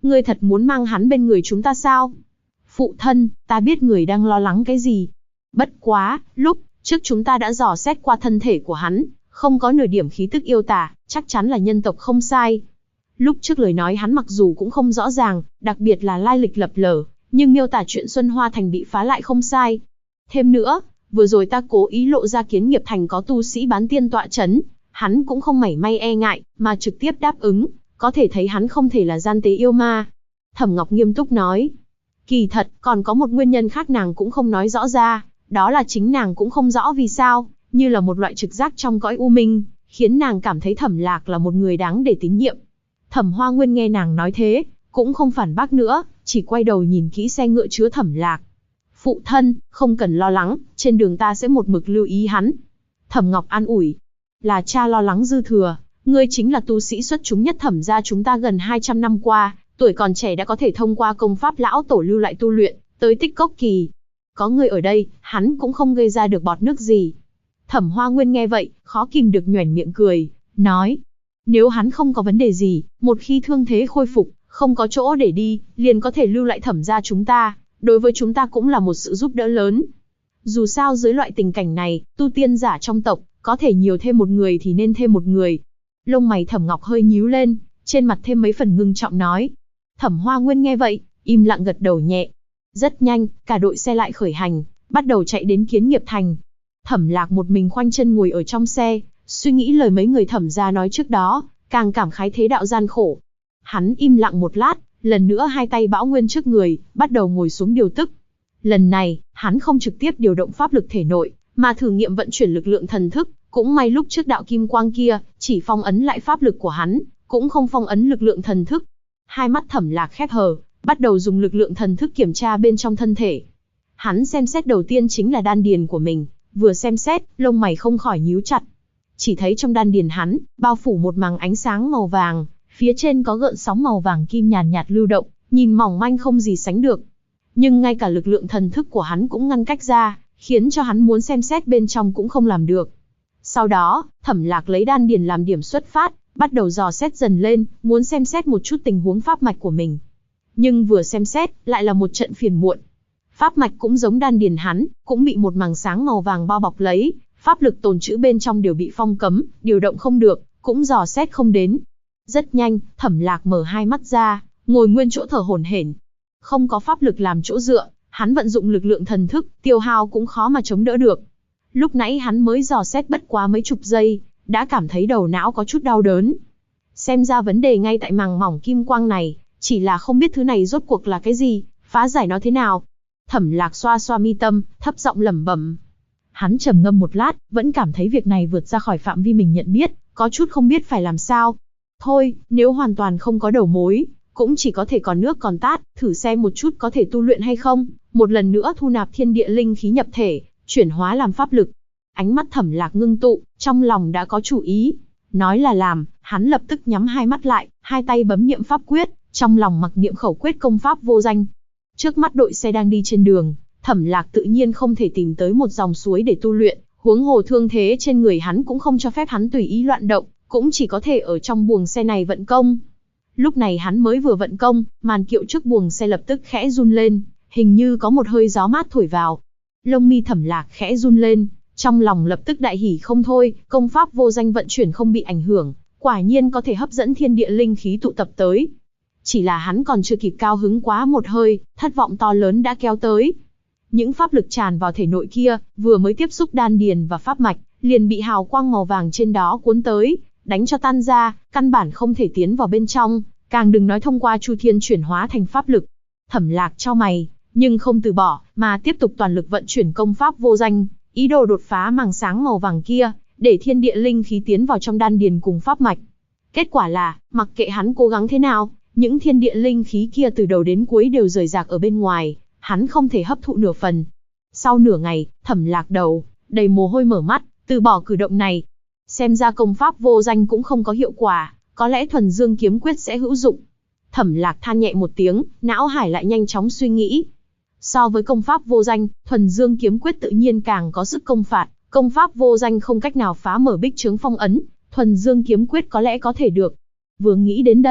Ngươi thật muốn mang hắn bên người chúng ta sao? Phụ thân, ta biết người đang lo lắng cái gì. Bất quá, lúc trước chúng ta đã dò xét qua thân thể của hắn, không có nửa điểm khí tức yêu tả, chắc chắn là nhân tộc không sai. Lúc trước lời nói hắn mặc dù cũng không rõ ràng, đặc biệt là lai lịch lập lờ, nhưng miêu tả chuyện Xuân Hoa Thành bị phá lại không sai. Thêm nữa, vừa rồi ta cố ý lộ ra Kiến Nghiệp Thành có tu sĩ bán tiên tọa chấn, hắn cũng không mảy may e ngại, mà trực tiếp đáp ứng, có thể thấy hắn không thể là gian tế yêu ma. Thẩm Ngọc nghiêm túc nói. Kỳ thật, còn có một nguyên nhân khác nàng cũng không nói rõ ra, đó là chính nàng cũng không rõ vì sao, như là một loại trực giác trong cõi u minh, khiến nàng cảm thấy Thẩm Lạc là một người đáng để tín nhiệm. Thẩm Hoa Nguyên nghe nàng nói thế, cũng không phản bác nữa, chỉ quay đầu nhìn kỹ xe ngựa chứa Thẩm Lạc. Phụ thân, không cần lo lắng, trên đường ta sẽ một mực lưu ý hắn. Thẩm Ngọc an ủi. Là cha lo lắng dư thừa, ngươi chính là tu sĩ xuất chúng nhất Thẩm gia chúng ta gần 200 năm qua, tuổi còn trẻ đã có thể thông qua công pháp lão tổ lưu lại tu luyện, tới tích cốc kỳ. Có ngươi ở đây, hắn cũng không gây ra được bọt nước gì. Thẩm Hoa Nguyên nghe vậy, khó kìm được nhoẻn miệng cười, nói. Nếu hắn không có vấn đề gì, một khi thương thế khôi phục, không có chỗ để đi, liền có thể lưu lại Thẩm gia chúng ta, đối với chúng ta cũng là một sự giúp đỡ lớn. Dù sao dưới loại tình cảnh này, tu tiên giả trong tộc, có thể nhiều thêm một người thì nên thêm một người. Lông mày Thẩm Ngọc hơi nhíu lên, trên mặt thêm mấy phần ngưng trọng nói. Thẩm Hoa Nguyên nghe vậy, im lặng gật đầu nhẹ. Rất nhanh, cả đội xe lại khởi hành, bắt đầu chạy đến Kiến Nghiệp Thành. Thẩm Lạc một mình khoanh chân ngồi ở trong xe, suy nghĩ lời mấy người Thẩm gia nói trước đó, càng cảm khái thế đạo gian khổ. Hắn im lặng một lát, lần nữa hai tay bão nguyên trước người, bắt đầu ngồi xuống điều tức. Lần này, hắn không trực tiếp điều động pháp lực thể nội, mà thử nghiệm vận chuyển lực lượng thần thức, cũng may lúc trước đạo kim quang kia, chỉ phong ấn lại pháp lực của hắn, cũng không phong ấn lực lượng thần thức. Hai mắt Thẩm Lạc khép hờ, bắt đầu dùng lực lượng thần thức kiểm tra bên trong thân thể. Hắn xem xét đầu tiên chính là đan điền của mình, vừa xem xét, lông mày không khỏi nhíu chặt. Chỉ thấy trong đan điền hắn, bao phủ một màng ánh sáng màu vàng, phía trên có gợn sóng màu vàng kim nhàn nhạt lưu động, nhìn mỏng manh không gì sánh được. Nhưng ngay cả lực lượng thần thức của hắn cũng ngăn cách ra, khiến cho hắn muốn xem xét bên trong cũng không làm được. Sau đó, Thẩm Lạc lấy đan điền làm điểm xuất phát, bắt đầu dò xét dần lên, muốn xem xét một chút tình huống pháp mạch của mình. Nhưng vừa xem xét, lại là một trận phiền muộn. Pháp mạch cũng giống đan điền hắn, cũng bị một màng sáng màu vàng bao bọc lấy, pháp lực tồn trữ bên trong đều bị phong cấm, điều động không được, cũng dò xét không đến. Rất nhanh, Thẩm Lạc mở hai mắt ra, ngồi nguyên chỗ thở hổn hển. Không có pháp lực làm chỗ dựa, hắn vận dụng lực lượng thần thức, tiêu hao cũng khó mà chống đỡ được. Lúc nãy hắn mới dò xét bất quá mấy chục giây, đã cảm thấy đầu não có chút đau đớn. Xem ra vấn đề ngay tại màng mỏng kim quang này, chỉ là không biết thứ này rốt cuộc là cái gì, phá giải nó thế nào. Thẩm Lạc xoa xoa mi tâm, thấp giọng lẩm bẩm. Hắn trầm ngâm một lát, vẫn cảm thấy việc này vượt ra khỏi phạm vi mình nhận biết, có chút không biết phải làm sao. Thôi, nếu hoàn toàn không có đầu mối, cũng chỉ có thể còn nước còn tát, thử xem một chút có thể tu luyện hay không, một lần nữa thu nạp thiên địa linh khí nhập thể, chuyển hóa làm pháp lực. Ánh mắt Thẩm Lạc ngưng tụ, trong lòng đã có chủ ý. Nói là làm, hắn lập tức nhắm hai mắt lại, hai tay bấm niệm pháp quyết, trong lòng mặc niệm khẩu quyết công pháp vô danh. Trước mắt đội xe đang đi trên đường, Thẩm Lạc tự nhiên không thể tìm tới một dòng suối để tu luyện, huống hồ thương thế trên người hắn cũng không cho phép hắn tùy ý loạn động, cũng chỉ có thể ở trong buồng xe này vận công. Lúc này hắn mới vừa vận công, màn kiệu trước buồng xe lập tức khẽ run lên, hình như có một hơi gió mát thổi vào. Lông mi Thẩm Lạc khẽ run lên, trong lòng lập tức đại hỉ không thôi, công pháp vô danh vận chuyển không bị ảnh hưởng, quả nhiên có thể hấp dẫn thiên địa linh khí tụ tập tới. Chỉ là hắn còn chưa kịp cao hứng quá một hơi, thất vọng to lớn đã kéo tới. Những pháp lực tràn vào thể nội kia, vừa mới tiếp xúc đan điền và pháp mạch, liền bị hào quang màu vàng trên đó cuốn tới, đánh cho tan ra, căn bản không thể tiến vào bên trong, càng đừng nói thông qua Chu Thiên chuyển hóa thành pháp lực. Thẩm Lạc chau mày, nhưng không từ bỏ, mà tiếp tục toàn lực vận chuyển công pháp vô danh, ý đồ đột phá màng sáng màu vàng kia, để thiên địa linh khí tiến vào trong đan điền cùng pháp mạch. Kết quả là, mặc kệ hắn cố gắng thế nào, những thiên địa linh khí kia từ đầu đến cuối đều rời rạc ở bên ngoài, hắn không thể hấp thụ nửa phần. Sau nửa ngày, Thẩm Lạc đầu đầy mồ hôi mở mắt, từ bỏ cử động này. Xem ra công pháp vô danh cũng không có hiệu quả, có lẽ thuần dương kiếm quyết sẽ hữu dụng. Thẩm Lạc than nhẹ một tiếng, não hải lại nhanh chóng suy nghĩ. So với công pháp vô danh, thuần dương kiếm quyết tự nhiên càng có sức công phạt, công pháp vô danh không cách nào phá mở bích chướng phong ấn, thuần dương kiếm quyết có lẽ có thể được. Vừa nghĩ đến đây,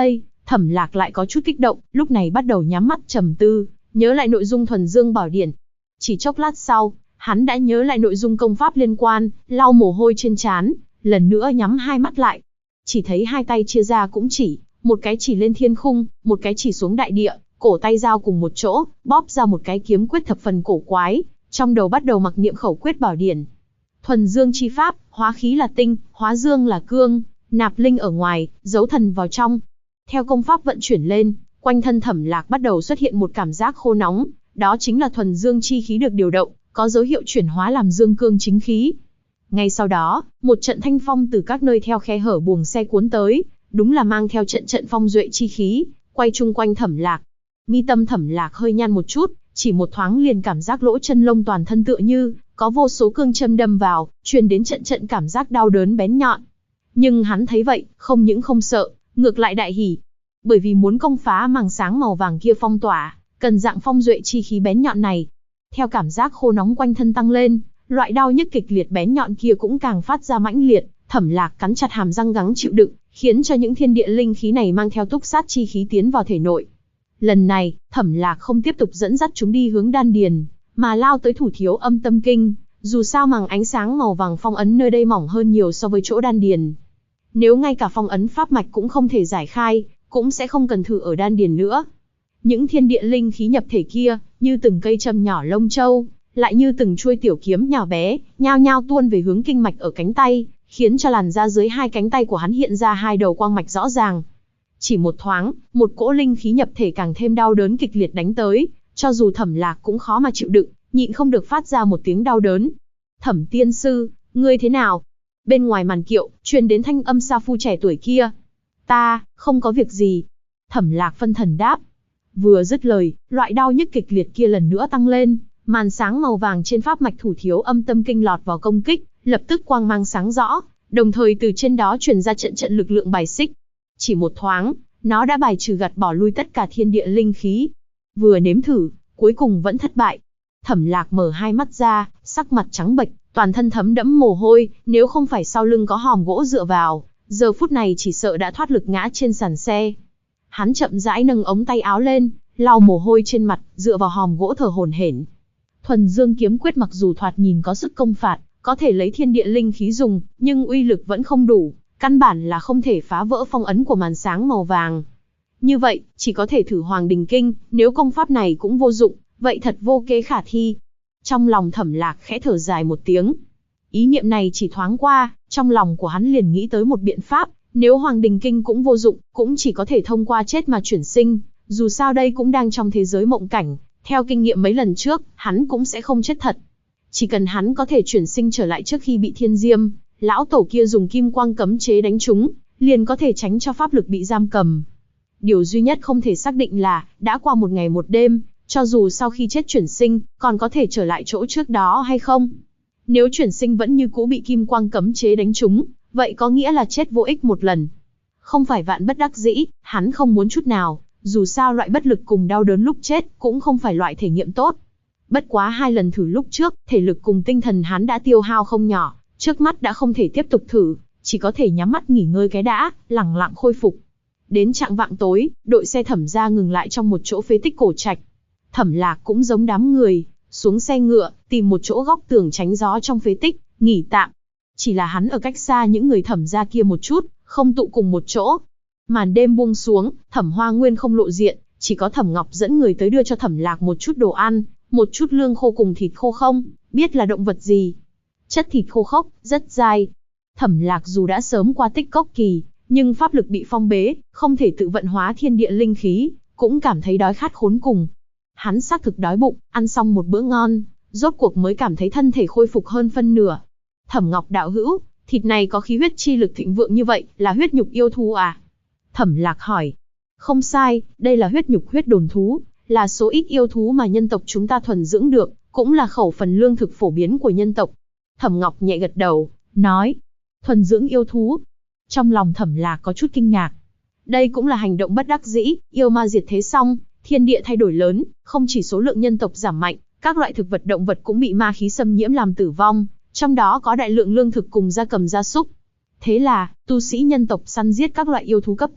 Thẩm Lạc lại có chút kích động, lúc này bắt đầu nhắm mắt trầm tư, nhớ lại nội dung thuần dương bảo điển. Chỉ chốc lát sau, hắn đã nhớ lại nội dung công pháp liên quan, lau mồ hôi trên trán, lần nữa nhắm hai mắt lại. Chỉ thấy hai tay chia ra cũng chỉ, một cái chỉ lên thiên khung, một cái chỉ xuống đại địa, cổ tay giao cùng một chỗ, bóp ra một cái kiếm quyết thập phần cổ quái, trong đầu bắt đầu mặc niệm khẩu quyết bảo điển. Thuần dương chi pháp, hóa khí là tinh, hóa dương là cương, nạp linh ở ngoài, giấu thần vào trong. Theo công pháp vận chuyển lên, quanh thân Thẩm Lạc bắt đầu xuất hiện một cảm giác khô nóng, đó chính là thuần dương chi khí được điều động, có dấu hiệu chuyển hóa làm dương cương chính khí. Ngay sau đó, một trận thanh phong từ các nơi theo khe hở buồng xe cuốn tới, đúng là mang theo trận trận phong duệ chi khí, quay chung quanh Thẩm Lạc. Mi tâm Thẩm Lạc hơi nhăn một chút, chỉ một thoáng liền cảm giác lỗ chân lông toàn thân tựa như có vô số cương châm đâm vào, truyền đến trận trận cảm giác đau đớn bén nhọn. Nhưng hắn thấy vậy, không những không sợ, ngược lại đại hỉ. Bởi vì muốn công phá màng sáng màu vàng kia phong tỏa, cần dạng phong duệ chi khí bén nhọn này. Theo cảm giác khô nóng quanh thân tăng lên, loại đau nhức kịch liệt bén nhọn kia cũng càng phát ra mãnh liệt. Thẩm Lạc cắn chặt hàm răng gắng chịu đựng, khiến cho những thiên địa linh khí này mang theo túc sát chi khí tiến vào thể nội. Lần này, Thẩm Lạc không tiếp tục dẫn dắt chúng đi hướng đan điền, mà lao tới thủ thiếu âm tâm kinh. Dù sao màng ánh sáng màu vàng phong ấn nơi đây mỏng hơn nhiều so với chỗ đan điền. Nếu ngay cả phong ấn pháp mạch cũng không thể giải khai, cũng sẽ không cần thử ở đan điền nữa. Những thiên địa linh khí nhập thể kia, như từng cây châm nhỏ lông châu, lại như từng chuôi tiểu kiếm nhỏ bé, nhao nhao tuôn về hướng kinh mạch ở cánh tay, khiến cho làn da dưới hai cánh tay của hắn hiện ra hai đầu quang mạch rõ ràng. Chỉ một thoáng, một cỗ linh khí nhập thể càng thêm đau đớn kịch liệt đánh tới, cho dù Thẩm Lạc cũng khó mà chịu đựng, nhịn không được phát ra một tiếng đau đớn. Thẩm tiên sư, ngươi thế nào? Bên ngoài màn kiệu, truyền đến thanh âm sa phu trẻ tuổi kia. Ta, không có việc gì. Thẩm Lạc phân thần đáp. Vừa dứt lời, loại đau nhức kịch liệt kia lần nữa tăng lên, màn sáng màu vàng trên pháp mạch thủ thiếu âm tâm kinh lọt vào công kích, lập tức quang mang sáng rõ, đồng thời từ trên đó truyền ra trận trận lực lượng bài xích. Chỉ một thoáng, nó đã bài trừ gạt bỏ lui tất cả thiên địa linh khí. Vừa nếm thử, cuối cùng vẫn thất bại. Thẩm Lạc mở hai mắt ra, sắc mặt trắng bệch, toàn thân thấm đẫm mồ hôi, nếu không phải sau lưng có hòm gỗ dựa vào, giờ phút này chỉ sợ đã thoát lực ngã trên sàn xe. Hắn chậm rãi nâng ống tay áo lên, lau mồ hôi trên mặt, dựa vào hòm gỗ thở hổn hển. Thuần Dương kiếm quyết mặc dù thoạt nhìn có sức công phạt, có thể lấy thiên địa linh khí dùng, nhưng uy lực vẫn không đủ, căn bản là không thể phá vỡ phong ấn của màn sáng màu vàng. Như vậy, chỉ có thể thử Hoàng Đình Kinh, nếu công pháp này cũng vô dụng, vậy thật vô kế khả thi. Trong lòng Thẩm Lạc khẽ thở dài một tiếng. Ý niệm này chỉ thoáng qua, trong lòng của hắn liền nghĩ tới một biện pháp, nếu Hoàng Đình Kinh cũng vô dụng, cũng chỉ có thể thông qua chết mà chuyển sinh, dù sao đây cũng đang trong thế giới mộng cảnh, theo kinh nghiệm mấy lần trước, hắn cũng sẽ không chết thật. Chỉ cần hắn có thể chuyển sinh trở lại trước khi bị Thiên Diêm, lão tổ kia dùng kim quang cấm chế đánh trúng, liền có thể tránh cho pháp lực bị giam cầm. Điều duy nhất không thể xác định là, đã qua một ngày một đêm, cho dù sau khi chết chuyển sinh, còn có thể trở lại chỗ trước đó hay không? Nếu chuyển sinh vẫn như cũ bị kim quang cấm chế đánh trúng, vậy có nghĩa là chết vô ích một lần. Không phải vạn bất đắc dĩ, hắn không muốn chút nào, dù sao loại bất lực cùng đau đớn lúc chết cũng không phải loại thể nghiệm tốt. Bất quá 2 lần thử lúc trước, thể lực cùng tinh thần hắn đã tiêu hao không nhỏ, trước mắt đã không thể tiếp tục thử, chỉ có thể nhắm mắt nghỉ ngơi cái đã, lẳng lặng khôi phục. Đến chạng vạng tối, đội xe Thẩm gia ngừng lại trong một chỗ phế tích cổ trạch. Thẩm Lạc cũng giống đám người, xuống xe ngựa, tìm một chỗ góc tường tránh gió trong phế tích, nghỉ tạm. Chỉ là hắn ở cách xa những người Thẩm gia kia một chút, không tụ cùng một chỗ. Màn đêm buông xuống, Thẩm Hoa Nguyên không lộ diện, chỉ có Thẩm Ngọc dẫn người tới đưa cho Thẩm Lạc một chút đồ ăn, một chút lương khô cùng thịt khô không, biết là động vật gì. Chất thịt khô khốc, rất dai. Thẩm Lạc dù đã sớm qua tích cốc kỳ, nhưng pháp lực bị phong bế, không thể tự vận hóa thiên địa linh khí, cũng cảm thấy đói khát khốn cùng. Hắn xác thực đói bụng, ăn xong một bữa ngon, rốt cuộc mới cảm thấy thân thể khôi phục hơn phân nửa. Thẩm Ngọc đạo hữu, thịt này có khí huyết chi lực thịnh vượng như vậy, là huyết nhục yêu thú à? Thẩm Lạc hỏi. Không sai, đây là huyết nhục huyết đồn thú, là số ít yêu thú mà nhân tộc chúng ta thuần dưỡng được, cũng là khẩu phần lương thực phổ biến của nhân tộc. Thẩm Ngọc nhẹ gật đầu, nói. Thuần dưỡng yêu thú. Trong lòng Thẩm Lạc có chút kinh ngạc. Đây cũng là hành động bất đắc dĩ, yêu ma diệt thế xong, thiên địa thay đổi lớn, không chỉ số lượng nhân tộc giảm mạnh, các loại thực vật động vật cũng bị ma khí xâm nhiễm làm tử vong, trong đó có đại lượng lương thực cùng gia cầm gia súc. Thế là, tu sĩ nhân tộc săn giết các loại yêu thú cấp thấp,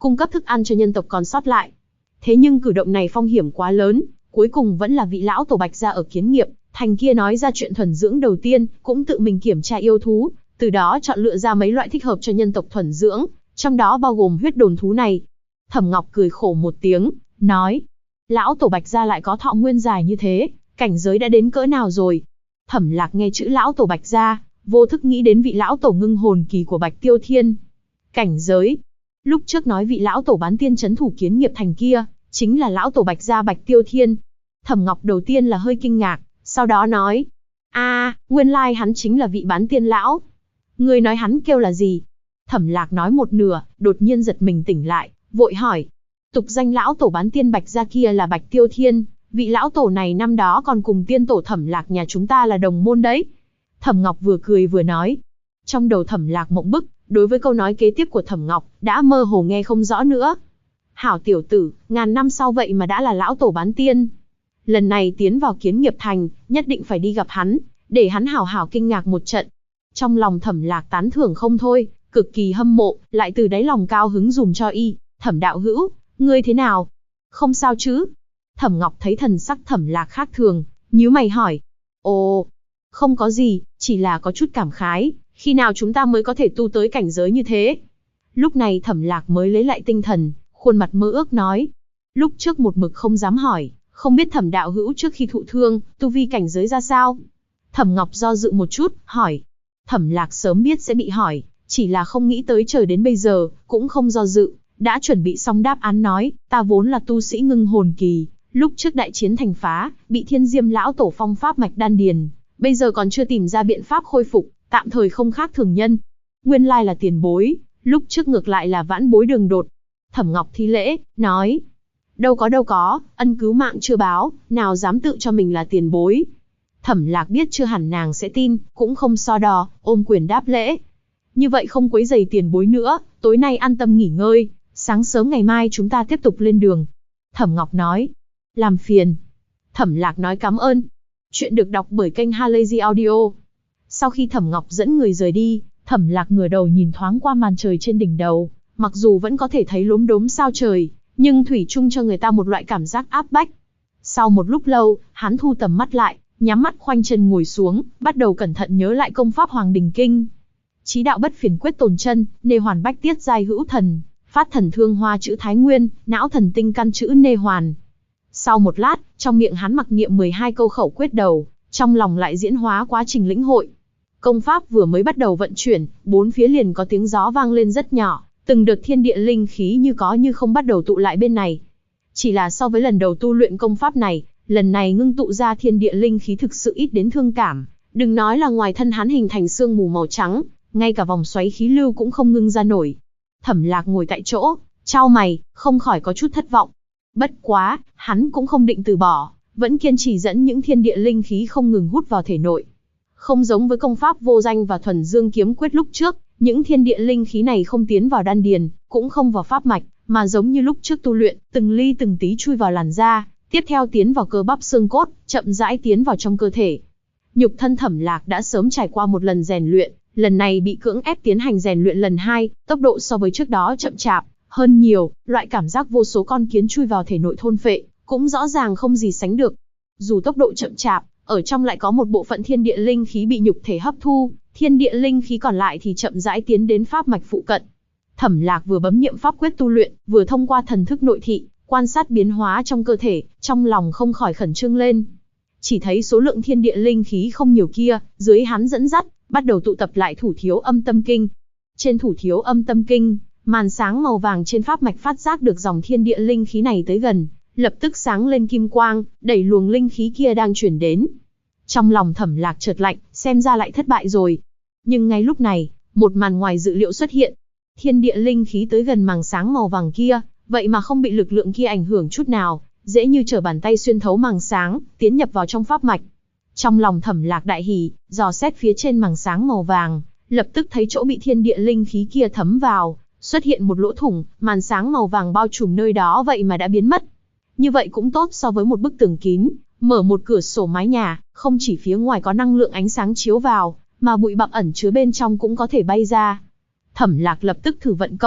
cung cấp thức ăn cho nhân tộc còn sót lại. Thế nhưng cử động này phong hiểm quá lớn, cuối cùng vẫn là vị lão tổ Bạch gia ở Kiến Nghiệp Thành kia nói ra chuyện thuần dưỡng đầu tiên, cũng tự mình kiểm tra yêu thú, từ đó chọn lựa ra mấy loại thích hợp cho nhân tộc thuần dưỡng, trong đó bao gồm huyết đồn thú này. Thẩm Ngọc cười khổ một tiếng, nói, lão tổ Bạch gia lại có thọ nguyên dài như thế, cảnh giới đã đến cỡ nào rồi? Thẩm Lạc nghe chữ lão tổ Bạch gia, vô thức nghĩ đến vị lão tổ ngưng hồn kỳ của Bạch Tiêu Thiên. Cảnh giới? Lúc trước nói vị lão tổ bán tiên trấn thủ Kiến Nghiệp Thành kia, chính là lão tổ Bạch gia Bạch Tiêu Thiên. Thẩm Ngọc đầu tiên là hơi kinh ngạc, sau đó nói, nguyên lai hắn chính là vị bán tiên lão. Ngươi nói hắn kêu là gì? Thẩm Lạc nói một nửa, đột nhiên giật mình tỉnh lại, vội hỏi. Tục danh lão tổ bán tiên Bạch gia kia là Bạch Tiêu Thiên, vị lão tổ này năm đó còn cùng tiên tổ Thẩm Lạc nhà chúng ta là đồng môn đấy. Thẩm Ngọc vừa cười vừa nói. Trong đầu Thẩm Lạc mộng bức, đối với câu nói kế tiếp của Thẩm Ngọc, đã mơ hồ nghe không rõ nữa. Hảo tiểu tử, ngàn năm sau vậy mà đã là lão tổ bán tiên. Lần này tiến vào Kiến Nghiệp Thành, nhất định phải đi gặp hắn, để hắn hảo hảo kinh ngạc một trận. Trong lòng Thẩm Lạc tán thưởng không thôi, cực kỳ hâm mộ, lại từ đáy lòng cao hứng dùm cho y. Thẩm đạo hữu, ngươi thế nào? Không sao chứ? Thẩm Ngọc thấy thần sắc Thẩm Lạc khác thường, nhíu mày hỏi. Ồ, không có gì, chỉ là có chút cảm khái, khi nào chúng ta mới có thể tu tới cảnh giới như thế? Lúc này Thẩm Lạc mới lấy lại tinh thần, khuôn mặt mơ ước nói. Lúc trước một mực không dám hỏi, không biết Thẩm đạo hữu trước khi thụ thương, tu vi cảnh giới ra sao? Thẩm Ngọc do dự một chút, hỏi. Thẩm Lạc sớm biết sẽ bị hỏi, chỉ là không nghĩ tới chờ đến bây giờ, cũng không do dự, đã chuẩn bị xong đáp án nói, ta vốn là tu sĩ ngưng hồn kỳ, lúc trước đại chiến thành phá, bị Thiên Diêm lão tổ phong pháp mạch đan điền, bây giờ còn chưa tìm ra biện pháp khôi phục, tạm thời không khác thường nhân. Nguyên lai là tiền bối, lúc trước ngược lại là vãn bối đường đột. Thẩm Ngọc thi lễ, nói. Đâu có, ân cứu mạng chưa báo, nào dám tự cho mình là tiền bối. Thẩm Lạc biết chưa hẳn nàng sẽ tin, cũng không so đo, ôm quyền đáp lễ. Như vậy không quấy rầy tiền bối nữa, tối nay an tâm nghỉ ngơi, sáng sớm ngày mai chúng ta tiếp tục lên đường. Thẩm Ngọc nói. Làm phiền. Thẩm Lạc nói cảm ơn. Chuyện được đọc bởi kênh Halazy Audio. Sau khi Thẩm Ngọc dẫn người rời đi, Thẩm Lạc ngửa đầu nhìn thoáng qua màn trời trên đỉnh đầu, mặc dù vẫn có thể thấy lốm đốm sao trời, nhưng thủy chung cho người ta một loại cảm giác áp bách. Sau một lúc lâu, hắn thu tầm mắt lại, nhắm mắt khoanh chân ngồi xuống, bắt đầu cẩn thận nhớ lại công pháp Hoàng Đình Kinh. Chí đạo bất phiền quyết tồn chân, nê hoàn bách tiết giai hữu thần, phát thần thương hoa chữ Thái Nguyên, não thần tinh căn chữ nê hoàn. Sau một lát, trong miệng hắn mặc niệm 12 câu khẩu quyết đầu, trong lòng lại diễn hóa quá trình lĩnh hội. Công pháp vừa mới bắt đầu vận chuyển, bốn phía liền có tiếng gió vang lên rất nhỏ, từng đợt thiên địa linh khí như có như không bắt đầu tụ lại bên này. Chỉ là so với lần đầu tu luyện công pháp này, lần này ngưng tụ ra thiên địa linh khí thực sự ít đến thương cảm, đừng nói là ngoài thân hắn hình thành sương mù màu trắng, ngay cả vòng xoáy khí lưu cũng không ngưng ra nổi. Thẩm Lạc ngồi tại chỗ, chau mày, không khỏi có chút thất vọng. Bất quá, hắn cũng không định từ bỏ, vẫn kiên trì dẫn những thiên địa linh khí không ngừng hút vào thể nội. Không giống với công pháp vô danh và thuần dương kiếm quyết lúc trước, những thiên địa linh khí này không tiến vào đan điền, cũng không vào pháp mạch, mà giống như lúc trước tu luyện, từng ly từng tí chui vào làn da, tiếp theo tiến vào cơ bắp xương cốt, chậm rãi tiến vào trong cơ thể. Nhục thân Thẩm Lạc đã sớm trải qua một lần rèn luyện, lần này bị cưỡng ép tiến hành rèn luyện lần 2, tốc độ so với trước đó chậm chạp hơn nhiều, loại cảm giác vô số con kiến chui vào thể nội thôn phệ, cũng rõ ràng không gì sánh được. Dù tốc độ chậm chạp, ở trong lại có một bộ phận thiên địa linh khí bị nhục thể hấp thu, thiên địa linh khí còn lại thì chậm rãi tiến đến pháp mạch phụ cận. Thẩm Lạc vừa bấm niệm pháp quyết tu luyện, vừa thông qua thần thức nội thị, quan sát biến hóa trong cơ thể, trong lòng không khỏi khẩn trương lên. Chỉ thấy số lượng thiên địa linh khí không nhiều kia, dưới hắn dẫn dắt, bắt đầu tụ tập lại thủ thiếu âm tâm kinh. Trên thủ thiếu âm tâm kinh, màn sáng màu vàng trên pháp mạch phát giác được dòng thiên địa linh khí này tới gần, lập tức sáng lên kim quang, đẩy luồng linh khí kia đang chuyển đến. Trong lòng Thẩm Lạc chợt lạnh, xem ra lại thất bại rồi. Nhưng ngay lúc này, một màn ngoài dự liệu xuất hiện. Thiên địa linh khí tới gần màn sáng màu vàng kia, vậy mà không bị lực lượng kia ảnh hưởng chút nào, dễ như trở bàn tay xuyên thấu màn sáng, tiến nhập vào trong pháp mạch. Trong lòng Thẩm Lạc đại hỉ, dò xét phía trên màn sáng màu vàng, lập tức thấy chỗ bị thiên địa linh khí kia thấm vào, xuất hiện một lỗ thủng, màn sáng màu vàng bao trùm nơi đó vậy mà đã biến mất. Như vậy cũng tốt so với một bức tường kín, mở một cửa sổ mái nhà, không chỉ phía ngoài có năng lượng ánh sáng chiếu vào, mà bụi bặm ẩn chứa bên trong cũng có thể bay ra. Thẩm Lạc lập tức thử vận công,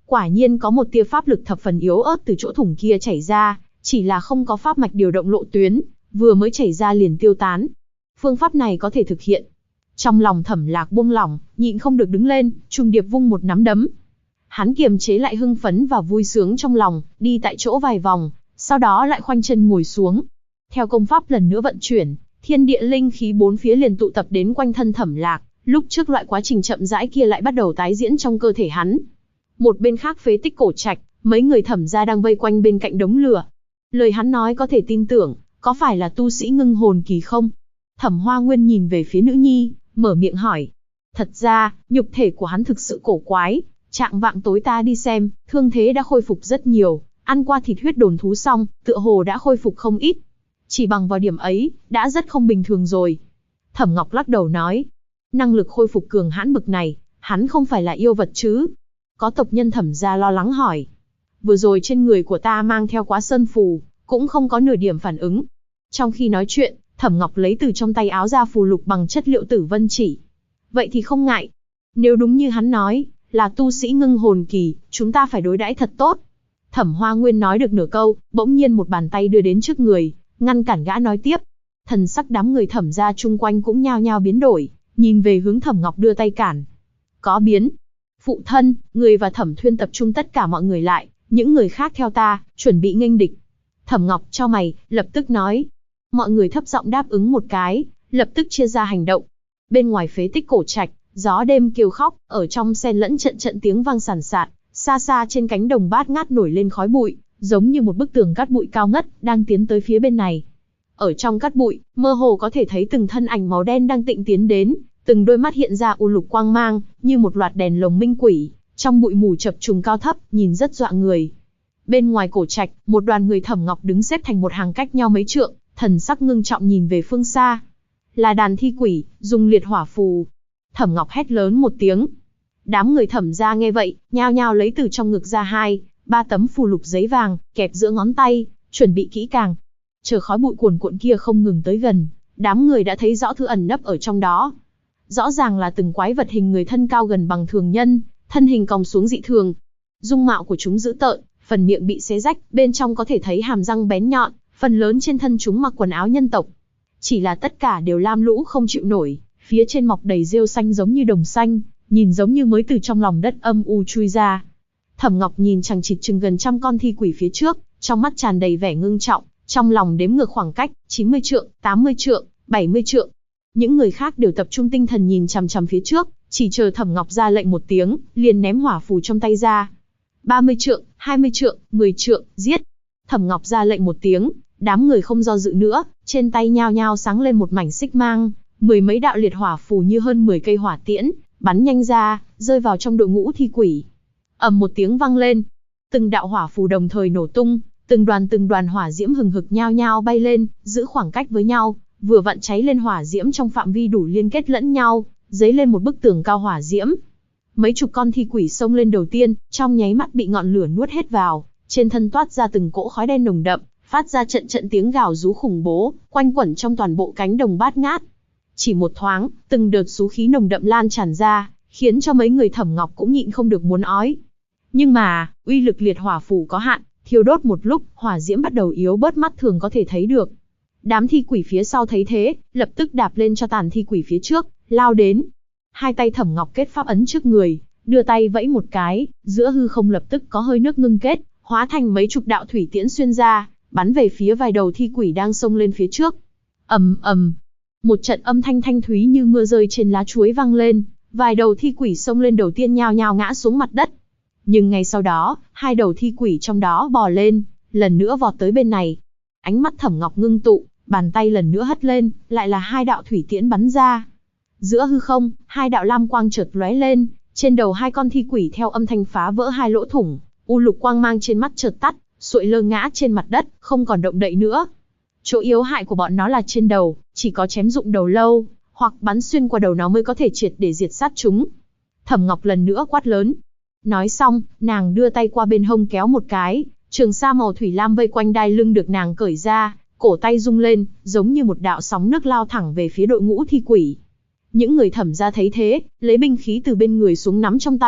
Quả nhiên có một tia pháp lực thập phần yếu ớt từ chỗ thủng kia chảy ra, chỉ là không có pháp mạch điều động lộ tuyến, vừa mới chảy ra liền tiêu tán. Phương pháp này có thể thực hiện. Trong lòng Thẩm Lạc buông lỏng, nhịn không được đứng lên, trùng điệp vung một nắm đấm. Hắn kiềm chế lại hưng phấn và vui sướng trong lòng, đi tại chỗ vài vòng, sau đó lại khoanh chân ngồi xuống. Theo công pháp lần nữa vận chuyển, thiên địa linh khí bốn phía liền tụ tập đến quanh thân Thẩm Lạc, lúc trước loại quá trình chậm rãi kia lại bắt đầu tái diễn trong cơ thể hắn. Một bên khác phế tích cổ trạch, mấy người Thẩm gia đang vây quanh bên cạnh đống lửa. Lời hắn nói có thể tin tưởng, có phải là tu sĩ ngưng hồn kỳ không? Thẩm Hoa Nguyên nhìn về phía nữ nhi, mở miệng hỏi. Thật ra, nhục thể của hắn thực sự cổ quái, trạng vạng tối ta đi xem, thương thế đã khôi phục rất nhiều, ăn qua thịt huyết đồn thú xong, tựa hồ đã khôi phục không ít. Chỉ bằng vào điểm ấy, đã rất không bình thường rồi. Thẩm Ngọc lắc đầu nói, năng lực khôi phục cường hãn bực này, hắn không phải là yêu vật chứ? Có tộc nhân Thẩm gia lo lắng hỏi. Vừa rồi trên người của ta mang theo Quá Sơn phù, cũng không có nửa điểm phản ứng. Trong khi nói chuyện, Thẩm Ngọc lấy từ trong tay áo ra phù lục bằng chất liệu tử vân chỉ. Vậy thì không ngại. Nếu đúng như hắn nói, là tu sĩ ngưng hồn kỳ, chúng ta phải đối đãi thật tốt. Thẩm Hoa Nguyên nói được nửa câu, bỗng nhiên một bàn tay đưa đến trước người, ngăn cản gã nói tiếp. Thần sắc đám người Thẩm gia chung quanh cũng nhao nhao biến đổi, nhìn về hướng Thẩm Ngọc đưa tay cản. Có biến. Phụ thân, người và Thẩm Thuyên tập trung tất cả mọi người lại, những người khác theo ta, chuẩn bị nghênh địch. Thẩm Ngọc chau mày, lập tức nói. Mọi người thấp giọng đáp ứng một cái, lập tức chia ra hành động. Bên ngoài phế tích cổ trạch, gió đêm kêu khóc, ở trong xen lẫn trận trận tiếng vang sàn sạt, xa xa trên cánh đồng bát ngát nổi lên khói bụi, giống như một bức tường cát bụi cao ngất, đang tiến tới phía bên này. Ở trong cát bụi, mơ hồ có thể thấy từng thân ảnh màu đen đang tịnh tiến đến, từng đôi mắt hiện ra u lục quang mang, như một loạt đèn lồng minh quỷ, trong bụi mù chập trùng cao thấp, nhìn rất dọa người. Bên ngoài cổ trạch, một đoàn người Thẩm Ngọc đứng xếp thành một hàng cách nhau mấy trượng, thần sắc ngưng trọng nhìn về phương xa. Là đàn thi quỷ, dùng liệt hỏa phù. Thẩm Ngọc hét lớn một tiếng. Đám người Thẩm gia nghe vậy, nhao nhao lấy từ trong ngực ra 2-3 tấm phù lục giấy vàng, kẹp giữa ngón tay, chuẩn bị kỹ càng. Chờ khói bụi cuồn cuộn kia không ngừng tới gần, đám người đã thấy rõ thứ ẩn nấp ở trong đó. Rõ ràng là từng quái vật hình người thân cao gần bằng thường nhân, thân hình còng xuống dị thường. Dung mạo của chúng dữ tợn, phần miệng bị xé rách, bên trong có thể thấy hàm răng bén nhọn, phần lớn trên thân chúng mặc quần áo nhân tộc. Chỉ là tất cả đều lam lũ không chịu nổi, phía trên mọc đầy rêu xanh giống như đồng xanh, nhìn giống như mới từ trong lòng đất âm u chui ra. Thẩm Ngọc nhìn chằng chịt chừng gần trăm con thi quỷ phía trước, trong mắt tràn đầy vẻ ngưng trọng, trong lòng đếm ngược khoảng cách, 90 trượng, 80 trượng, 70 trượng. Những người khác đều tập trung tinh thần nhìn chằm chằm phía trước, chỉ chờ Thẩm Ngọc ra lệnh một tiếng, liền ném hỏa phù trong tay ra. 30 trượng, 20 trượng, 10 trượng, giết. Thẩm Ngọc ra lệnh một tiếng, đám người không do dự nữa, trên tay nhao nhao sáng lên một mảnh xích mang, 10 mấy đạo liệt hỏa phù như hơn 10 cây hỏa tiễn, bắn nhanh ra, rơi vào trong đội ngũ thi quỷ. Ầm một tiếng vang lên, từng đạo hỏa phù đồng thời nổ tung, từng đoàn hỏa diễm hừng hực nhao nhao bay lên, giữ khoảng cách với nhau, vừa vặn cháy lên hỏa diễm trong phạm vi đủ liên kết lẫn nhau, dấy lên một bức tường cao hỏa diễm. Mấy chục con thi quỷ xông lên đầu tiên, trong nháy mắt bị ngọn lửa nuốt hết vào, trên thân toát ra từng cỗ khói đen nồng đậm, phát ra trận trận tiếng gào rú khủng bố, quanh quẩn trong toàn bộ cánh đồng bát ngát. Chỉ một thoáng, từng đợt xú khí nồng đậm lan tràn ra, khiến cho mấy người Thẩm Ngọc cũng nhịn không được muốn ói. Nhưng mà, uy lực liệt hỏa phù có hạn, thiêu đốt một lúc, hỏa diễm bắt đầu yếu bớt mắt thường có thể thấy được. Đám thi quỷ phía sau thấy thế, lập tức đạp lên cho tàn thi quỷ phía trước, lao đến. Hai tay Thẩm Ngọc kết pháp ấn trước người, đưa tay vẫy một cái, giữa hư không lập tức có hơi nước ngưng kết, hóa thành mấy chục đạo thủy tiễn xuyên ra, bắn về phía vài đầu thi quỷ đang xông lên phía trước. Ầm ầm, một trận âm thanh thanh thúy như mưa rơi trên lá chuối vang lên, vài đầu thi quỷ xông lên đầu tiên nhao nhao ngã xuống mặt đất. Nhưng ngay sau đó, hai đầu thi quỷ trong đó bò lên, lần nữa vọt tới bên này. Ánh mắt Thẩm Ngọc ngưng tụ, bàn tay lần nữa hất lên, lại là hai đạo thủy tiễn bắn ra. Giữa hư không, hai đạo lam quang chợt lóe lên, trên đầu hai con thi quỷ theo âm thanh phá vỡ hai lỗ thủng, u lục quang mang trên mắt chợt tắt, xuội lơ ngã trên mặt đất, không còn động đậy nữa. Chỗ yếu hại của bọn nó là trên đầu, chỉ có chém dụng đầu lâu, hoặc bắn xuyên qua đầu nó mới có thể triệt để diệt sát chúng. Thẩm Ngọc lần nữa quát lớn. Nói xong, nàng đưa tay qua bên hông kéo một cái, trường sa màu thủy lam vây quanh đai lưng được nàng cởi ra, cổ tay rung lên, giống như một đạo sóng nước lao thẳng về phía đội ngũ thi quỷ. Những người Thẩm gia thấy thế, lấy binh khí từ bên người xuống nắm trong tay,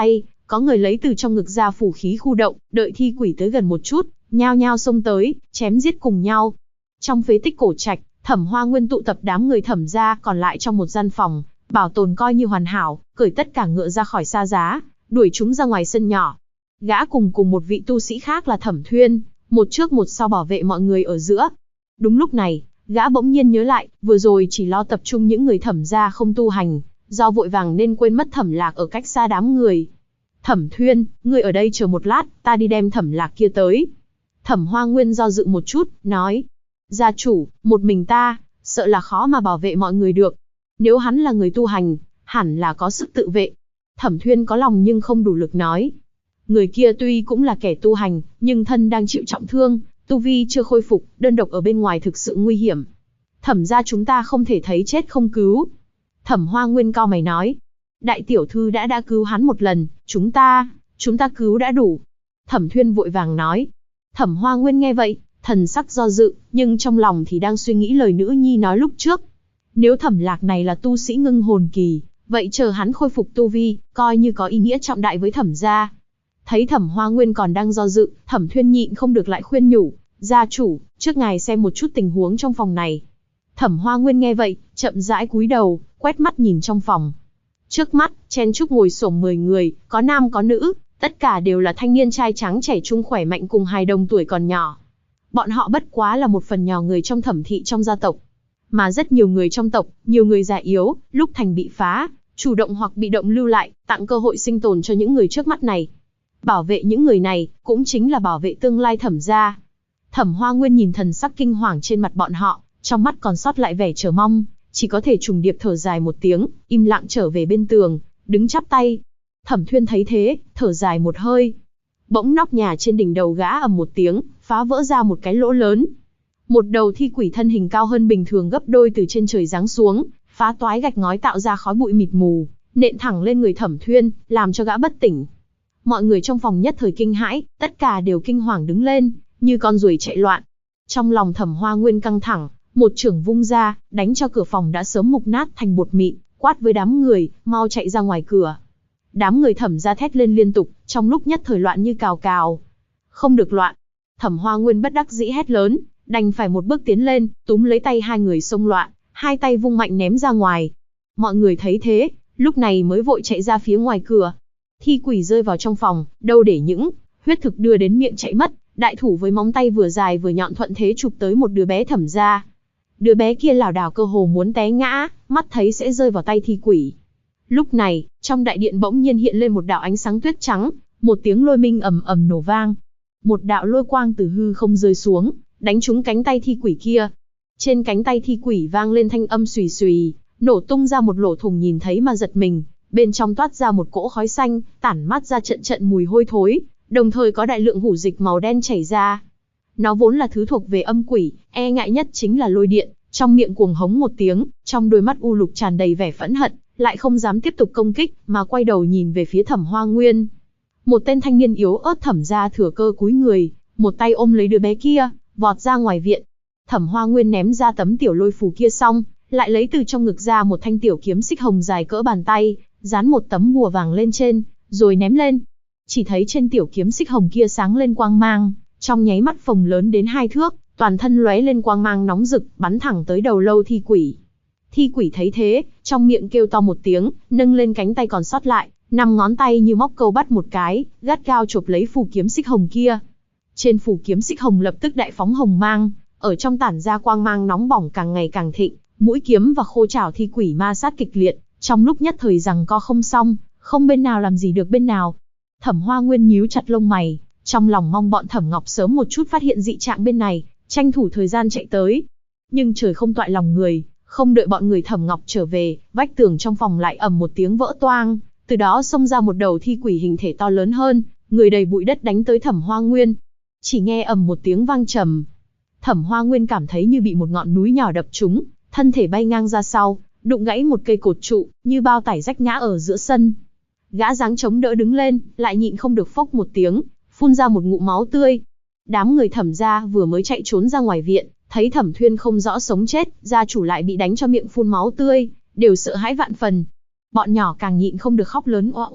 Có người lấy từ trong ngực ra phù khí khu động, đợi thi quỷ tới gần một chút, nhao nhao xông tới, chém giết cùng nhau. Trong phế tích cổ trạch, Thẩm Hoa Nguyên tụ tập đám người Thẩm gia còn lại trong một gian phòng, bảo tồn coi như hoàn hảo, cởi tất cả ngựa ra khỏi xa giá, đuổi chúng ra ngoài sân nhỏ. Gã cùng một vị tu sĩ khác là Thẩm Thuyên, một trước một sau bảo vệ mọi người ở giữa. Đúng lúc này, gã bỗng nhiên nhớ lại, vừa rồi chỉ lo tập trung những người Thẩm gia không tu hành, do vội vàng nên quên mất Thẩm Lạc ở cách xa đám người. Thẩm Thuyên, ngươi ở đây chờ một lát, ta đi đem Thẩm Lạc kia tới. Thẩm Hoa Nguyên do dự một chút, nói. Gia chủ, một mình ta, sợ là khó mà bảo vệ mọi người được. Nếu hắn là người tu hành, hẳn là có sức tự vệ. Thẩm Thuyên có lòng nhưng không đủ lực nói. Người kia tuy cũng là kẻ tu hành, nhưng thân đang chịu trọng thương, tu vi chưa khôi phục, đơn độc ở bên ngoài thực sự nguy hiểm. Thẩm gia chúng ta không thể thấy chết không cứu. Thẩm Hoa Nguyên cau mày nói. Đại tiểu thư đã cứu hắn một lần, chúng ta cứu đã đủ. Thẩm Thuyên vội vàng nói. Thẩm Hoa Nguyên nghe vậy, thần sắc do dự, nhưng trong lòng thì đang suy nghĩ lời nữ nhi nói lúc trước. Nếu Thẩm Lạc này là tu sĩ ngưng hồn kỳ, vậy chờ hắn khôi phục tu vi, coi như có ý nghĩa trọng đại với Thẩm gia. Thấy Thẩm Hoa Nguyên còn đang do dự, Thẩm Thuyên nhịn không được lại khuyên nhủ, gia chủ, trước ngài xem một chút tình huống trong phòng này. Thẩm Hoa Nguyên nghe vậy, chậm rãi cúi đầu, quét mắt nhìn trong phòng. Trước mắt, chen chúc ngồi xổm 10 người, có nam có nữ, tất cả đều là thanh niên trai trắng trẻ trung khỏe mạnh cùng hài đồng tuổi còn nhỏ. Bọn họ bất quá là một phần nhỏ người trong Thẩm thị trong gia tộc. Mà rất nhiều người trong tộc, nhiều người già yếu, lúc thành bị phá, chủ động hoặc bị động lưu lại, tặng cơ hội sinh tồn cho những người trước mắt này. Bảo vệ những người này, cũng chính là bảo vệ tương lai Thẩm gia. Thẩm Hoa Nguyên nhìn thần sắc kinh hoàng trên mặt bọn họ, trong mắt còn sót lại vẻ chờ mong, chỉ có thể trùng điệp thở dài một tiếng, im lặng trở về bên tường, đứng chắp tay. Thẩm Thuyên thấy thế, thở dài một hơi. Bỗng nóc nhà trên đỉnh đầu gã ầm một tiếng, phá vỡ ra một cái lỗ lớn. Một đầu thi quỷ thân hình cao hơn bình thường gấp đôi từ trên trời giáng xuống, phá toái gạch ngói tạo ra khói bụi mịt mù, nện thẳng lên người Thẩm Thuyên, làm cho gã bất tỉnh. Mọi người trong phòng nhất thời kinh hãi, tất cả đều kinh hoàng đứng lên, như con ruồi chạy loạn. Trong lòng Thẩm Hoa Nguyên căng thẳng, một chưởng vung ra, đánh cho cửa phòng đã sớm mục nát thành bột mịn, quát với đám người, mau chạy ra ngoài cửa. Đám người Thẩm gia thét lên liên tục, trong lúc nhất thời loạn như cào cào. Không được loạn. Thẩm Hoa Nguyên bất đắc dĩ hét lớn, đành phải một bước tiến lên, túm lấy tay hai người xông loạn, hai tay vung mạnh ném ra ngoài. Mọi người thấy thế, lúc này mới vội chạy ra phía ngoài cửa. Thi quỷ rơi vào trong phòng, đâu để những huyết thực đưa đến miệng chạy mất, đại thủ với móng tay vừa dài vừa nhọn thuận thế chụp tới một đứa bé Thẩm gia. Đứa bé kia lảo đảo cơ hồ muốn té ngã, mắt thấy sẽ rơi vào tay thi quỷ. Lúc này, trong đại điện bỗng nhiên hiện lên một đạo ánh sáng tuyết trắng, một tiếng lôi minh ầm ầm nổ vang. Một đạo lôi quang từ hư không rơi xuống, đánh trúng cánh tay thi quỷ kia. Trên cánh tay thi quỷ vang lên thanh âm xùy xùy, nổ tung ra một lỗ thủng nhìn thấy mà giật mình, bên trong toát ra một cỗ khói xanh, tản mát ra trận trận mùi hôi thối, đồng thời có đại lượng hủ dịch màu đen chảy ra. Nó vốn là thứ thuộc về âm quỷ, e ngại nhất chính là lôi điện, trong miệng cuồng hống một tiếng, trong đôi mắt u lục tràn đầy vẻ phẫn hận, lại không dám tiếp tục công kích, mà quay đầu nhìn về phía Thẩm Hoa Nguyên. Một tên thanh niên yếu ớt Thẩm gia thừa cơ cúi người, một tay ôm lấy đứa bé kia, vọt ra ngoài viện. Thẩm Hoa Nguyên ném ra tấm tiểu lôi phù kia xong, lại lấy từ trong ngực ra một thanh tiểu kiếm xích hồng dài cỡ bàn tay, dán một tấm bùa vàng lên trên, rồi ném lên. Chỉ thấy trên tiểu kiếm xích hồng kia sáng lên quang mang, trong nháy mắt phồng lớn đến 2 thước, toàn thân lóe lên quang mang nóng rực, bắn thẳng tới đầu lâu thi quỷ. Thi quỷ thấy thế, trong miệng kêu to một tiếng, nâng lên cánh tay còn sót lại, 5 ngón tay như móc câu bắt một cái, gắt gao chộp lấy phù kiếm xích hồng kia. Trên phù kiếm xích hồng lập tức đại phóng hồng mang, ở trong tản ra quang mang nóng bỏng càng ngày càng thịnh, mũi kiếm và khô trảo thi quỷ ma sát kịch liệt, trong lúc nhất thời giằng co không xong, không bên nào làm gì được bên nào. Thẩm Hoa Nguyên nhíu chặt lông mày, trong lòng mong bọn Thẩm Ngọc sớm một chút phát hiện dị trạng bên này, tranh thủ thời gian chạy tới. Nhưng trời không toại lòng người, không đợi bọn người Thẩm Ngọc trở về, vách tường trong phòng lại ầm một tiếng vỡ toang, từ đó xông ra một đầu thi quỷ hình thể to lớn hơn, người đầy bụi đất đánh tới Thẩm Hoa Nguyên. Chỉ nghe ầm một tiếng vang trầm. Thẩm Hoa Nguyên cảm thấy như bị một ngọn núi nhỏ đập trúng, thân thể bay ngang ra sau, đụng gãy một cây cột trụ, như bao tải rách ngã ở giữa sân. Gã giáng chống đỡ đứng lên, lại nhịn không được phốc một tiếng, phun ra một ngụm máu tươi. Đám người Thẩm gia vừa mới chạy trốn ra ngoài viện, thấy Thẩm Thuyên không rõ sống chết, gia chủ lại bị đánh cho miệng phun máu tươi, đều sợ hãi vạn phần. Bọn nhỏ càng nhịn không được khóc lớn oa oa,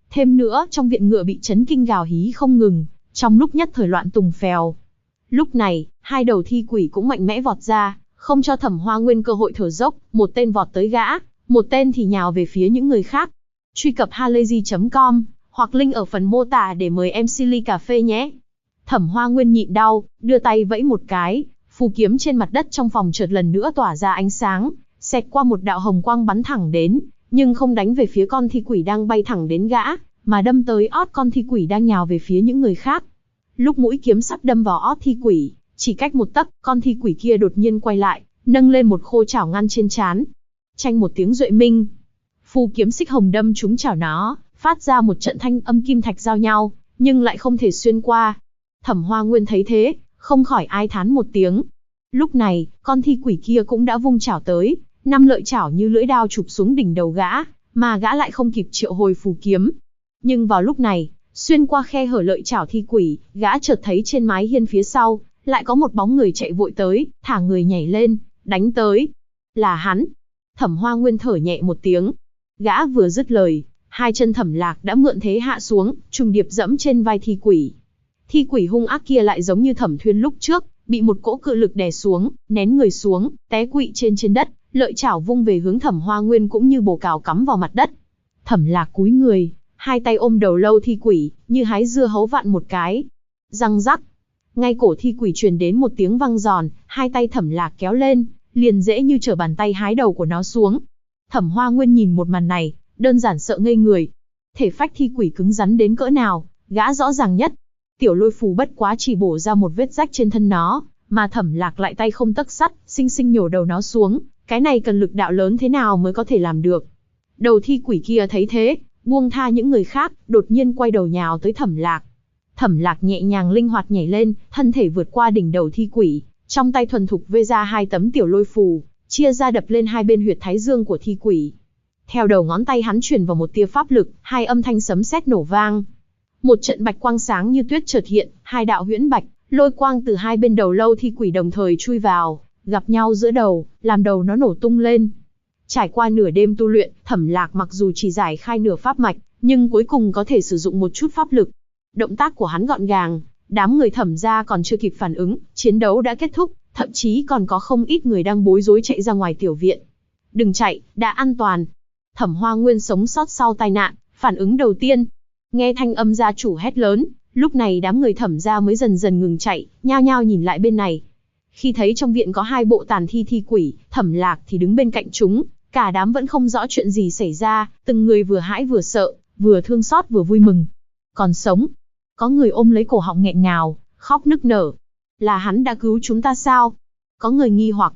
Thêm nữa, trong viện ngựa bị chấn kinh gào hí không ngừng, trong lúc nhất thời loạn tùng phèo. Lúc này, hai đầu thi quỷ cũng mạnh mẽ vọt ra, không cho Thẩm Hoa Nguyên cơ hội thở dốc, một tên vọt tới gã, một tên thì nhào về phía những người khác. Truy cập halayzi.com hoặc link ở phần mô tả để mời em Silly Cà Phê nhé. Thẩm Hoa Nguyên nhịn đau, đưa tay vẫy một cái, phù kiếm trên mặt đất trong phòng chợt lần nữa tỏa ra ánh sáng, xẹt qua một đạo hồng quang bắn thẳng đến, nhưng không đánh về phía con thi quỷ đang bay thẳng đến gã, mà đâm tới ót con thi quỷ đang nhào về phía những người khác. Lúc mũi kiếm sắp đâm vào ót thi quỷ, chỉ cách một tấc, con thi quỷ kia đột nhiên quay lại, nâng lên một khô chảo ngăn trên trán. Chanh một tiếng duệ minh, phù kiếm xích hồng đâm trúng chảo nó, phát ra một trận thanh âm kim thạch giao nhau, nhưng lại không thể xuyên qua. Thẩm Hoa Nguyên thấy thế, không khỏi ai thán một tiếng. Lúc này, con thi quỷ kia cũng đã vung chảo tới, 5 lợi chảo như lưỡi đao chụp xuống đỉnh đầu gã, mà gã lại không kịp triệu hồi phù kiếm. Nhưng vào lúc này, xuyên qua khe hở lợi chảo thi quỷ, gã chợt thấy trên mái hiên phía sau, lại có một bóng người chạy vội tới, thả người nhảy lên, đánh tới. Là hắn. Thẩm Hoa Nguyên thở nhẹ một tiếng. Gã vừa dứt lời, hai chân Thẩm Lạc đã mượn thế hạ xuống, trùng điệp dẫm trên vai thi quỷ. Thi quỷ hung ác kia lại giống như Thẩm Thuyên lúc trước, bị một cỗ cự lực đè xuống, nén người xuống, té quỵ trên đất, lợi chảo vung về hướng Thẩm Hoa Nguyên cũng như bồ cào cắm vào mặt đất. Thẩm Lạc cúi người, hai tay ôm đầu lâu thi quỷ, như hái dưa hấu vặn một cái. Răng rắc. Ngay cổ thi quỷ truyền đến một tiếng vang giòn, hai tay Thẩm Lạc kéo lên, liền dễ như trở bàn tay hái đầu của nó xuống. Thẩm Hoa Nguyên nhìn một màn này, đơn giản sợ ngây người. Thể phách thi quỷ cứng rắn đến cỡ nào, gã rõ ràng nhất. Tiểu lôi phù bất quá chỉ bổ ra một vết rách trên thân nó, mà Thẩm Lạc lại tay không tấc sắt, xinh xinh nhổ đầu nó xuống. Cái này cần lực đạo lớn thế nào mới có thể làm được. Đầu thi quỷ kia thấy thế, buông tha những người khác, đột nhiên quay đầu nhào tới Thẩm Lạc. Thẩm Lạc nhẹ nhàng linh hoạt nhảy lên, thân thể vượt qua đỉnh đầu thi quỷ, trong tay thuần thục vê ra hai tấm tiểu lôi phù, chia ra đập lên hai bên huyệt thái dương của thi quỷ. Theo đầu ngón tay hắn truyền vào một tia pháp lực, hai âm thanh sấm sét nổ vang. Một trận bạch quang sáng như tuyết chợt hiện, hai đạo huyễn bạch, lôi quang từ hai bên đầu lâu thi quỷ đồng thời chui vào, gặp nhau giữa đầu, làm đầu nó nổ tung lên. Trải qua nửa đêm tu luyện, Thẩm Lạc mặc dù chỉ giải khai nửa pháp mạch, nhưng cuối cùng có thể sử dụng một chút pháp lực. Động tác của hắn gọn gàng, đám người Thẩm gia còn chưa kịp phản ứng, chiến đấu đã kết thúc, thậm chí còn có không ít người đang bối rối chạy ra ngoài tiểu viện. Đừng chạy, đã an toàn. Thẩm Hoa Nguyên sống sót sau tai nạn, phản ứng đầu tiên. Nghe thanh âm gia chủ hét lớn, lúc này đám người Thẩm gia mới dần dần ngừng chạy, nhao nhao nhìn lại bên này. Khi thấy trong viện có hai bộ tàn thi quỷ, Thẩm Lạc thì đứng bên cạnh chúng, cả đám vẫn không rõ chuyện gì xảy ra, từng người vừa hãi vừa sợ, vừa thương xót vừa vui mừng. Còn sống. Có người ôm lấy cổ họng nghẹn ngào, khóc nức nở. Là hắn đã cứu chúng ta sao? Có người nghi hoặc.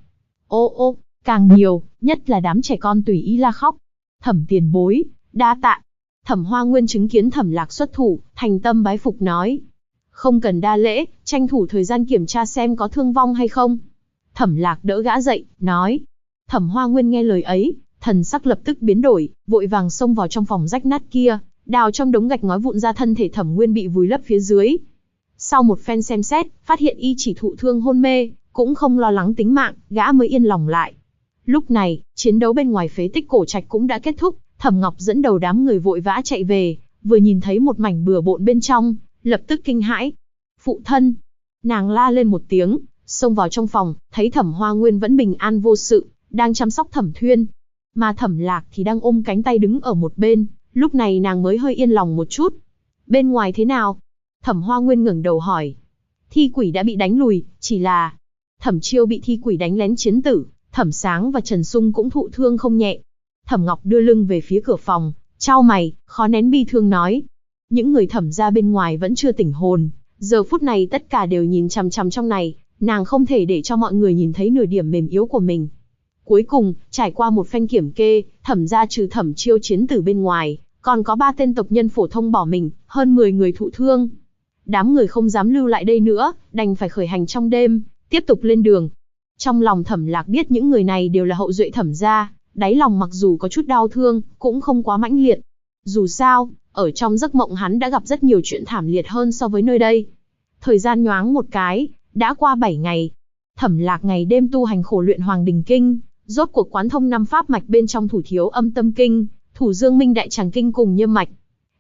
Ô, càng nhiều, nhất là đám trẻ con tùy ý la khóc. Thẩm tiền bối, đa tạ. Thẩm Hoa Nguyên chứng kiến Thẩm Lạc xuất thủ, thành tâm bái phục nói. Không cần đa lễ, tranh thủ thời gian kiểm tra xem có thương vong hay không. Thẩm Lạc đỡ gã dậy, nói. Thẩm Hoa Nguyên nghe lời ấy, thần sắc lập tức biến đổi, vội vàng xông vào trong phòng rách nát kia, đào trong đống gạch ngói vụn ra thân thể Thẩm Nguyên bị vùi lấp phía dưới. Sau một phen xem xét, phát hiện y chỉ thụ thương hôn mê, cũng không lo lắng tính mạng, gã mới yên lòng lại. Lúc này, chiến đấu bên ngoài phế tích cổ trạch cũng đã kết thúc, Thẩm Ngọc dẫn đầu đám người vội vã chạy về, vừa nhìn thấy một mảnh bừa bộn bên trong, lập tức kinh hãi. Phụ thân! Nàng la lên một tiếng, xông vào trong phòng, thấy Thẩm Hoa Nguyên vẫn bình an vô sự, đang chăm sóc Thẩm Thuyên. Mà Thẩm Lạc thì đang ôm cánh tay đứng ở một bên, lúc này nàng mới hơi yên lòng một chút. Bên ngoài thế nào? Thẩm Hoa Nguyên ngẩng đầu hỏi. Thi quỷ đã bị đánh lùi, chỉ là Thẩm Chiêu bị thi quỷ đánh lén chiến tử, Thẩm Sáng và Trần Sung cũng thụ thương không nhẹ. Thẩm Ngọc đưa lưng về phía cửa phòng, chau mày, khó nén bi thương nói. Những người Thẩm gia bên ngoài vẫn chưa tỉnh hồn, giờ phút này tất cả đều nhìn chằm chằm trong này, nàng không thể để cho mọi người nhìn thấy nửa điểm mềm yếu của mình. Cuối cùng, trải qua một phen kiểm kê, Thẩm gia trừ Thẩm Chiêu chiến tử bên ngoài, còn có 3 tên tộc nhân phổ thông bỏ mình, hơn 10 người thụ thương. Đám người không dám lưu lại đây nữa, đành phải khởi hành trong đêm, tiếp tục lên đường. Trong lòng Thẩm Lạc biết những người này đều là hậu duệ Thẩm gia, đáy lòng mặc dù có chút đau thương, cũng không quá mãnh liệt. Dù sao, ở trong giấc mộng hắn đã gặp rất nhiều chuyện thảm liệt hơn so với nơi đây. Thời gian nhoáng một cái, đã qua 7 ngày. Thẩm Lạc ngày đêm tu hành khổ luyện Hoàng Đình Kinh, rốt cuộc quán thông 5 pháp mạch bên trong Thủ Thiếu Âm Tâm Kinh, Thủ Dương Minh Đại Tràng Kinh cùng Nhâm mạch.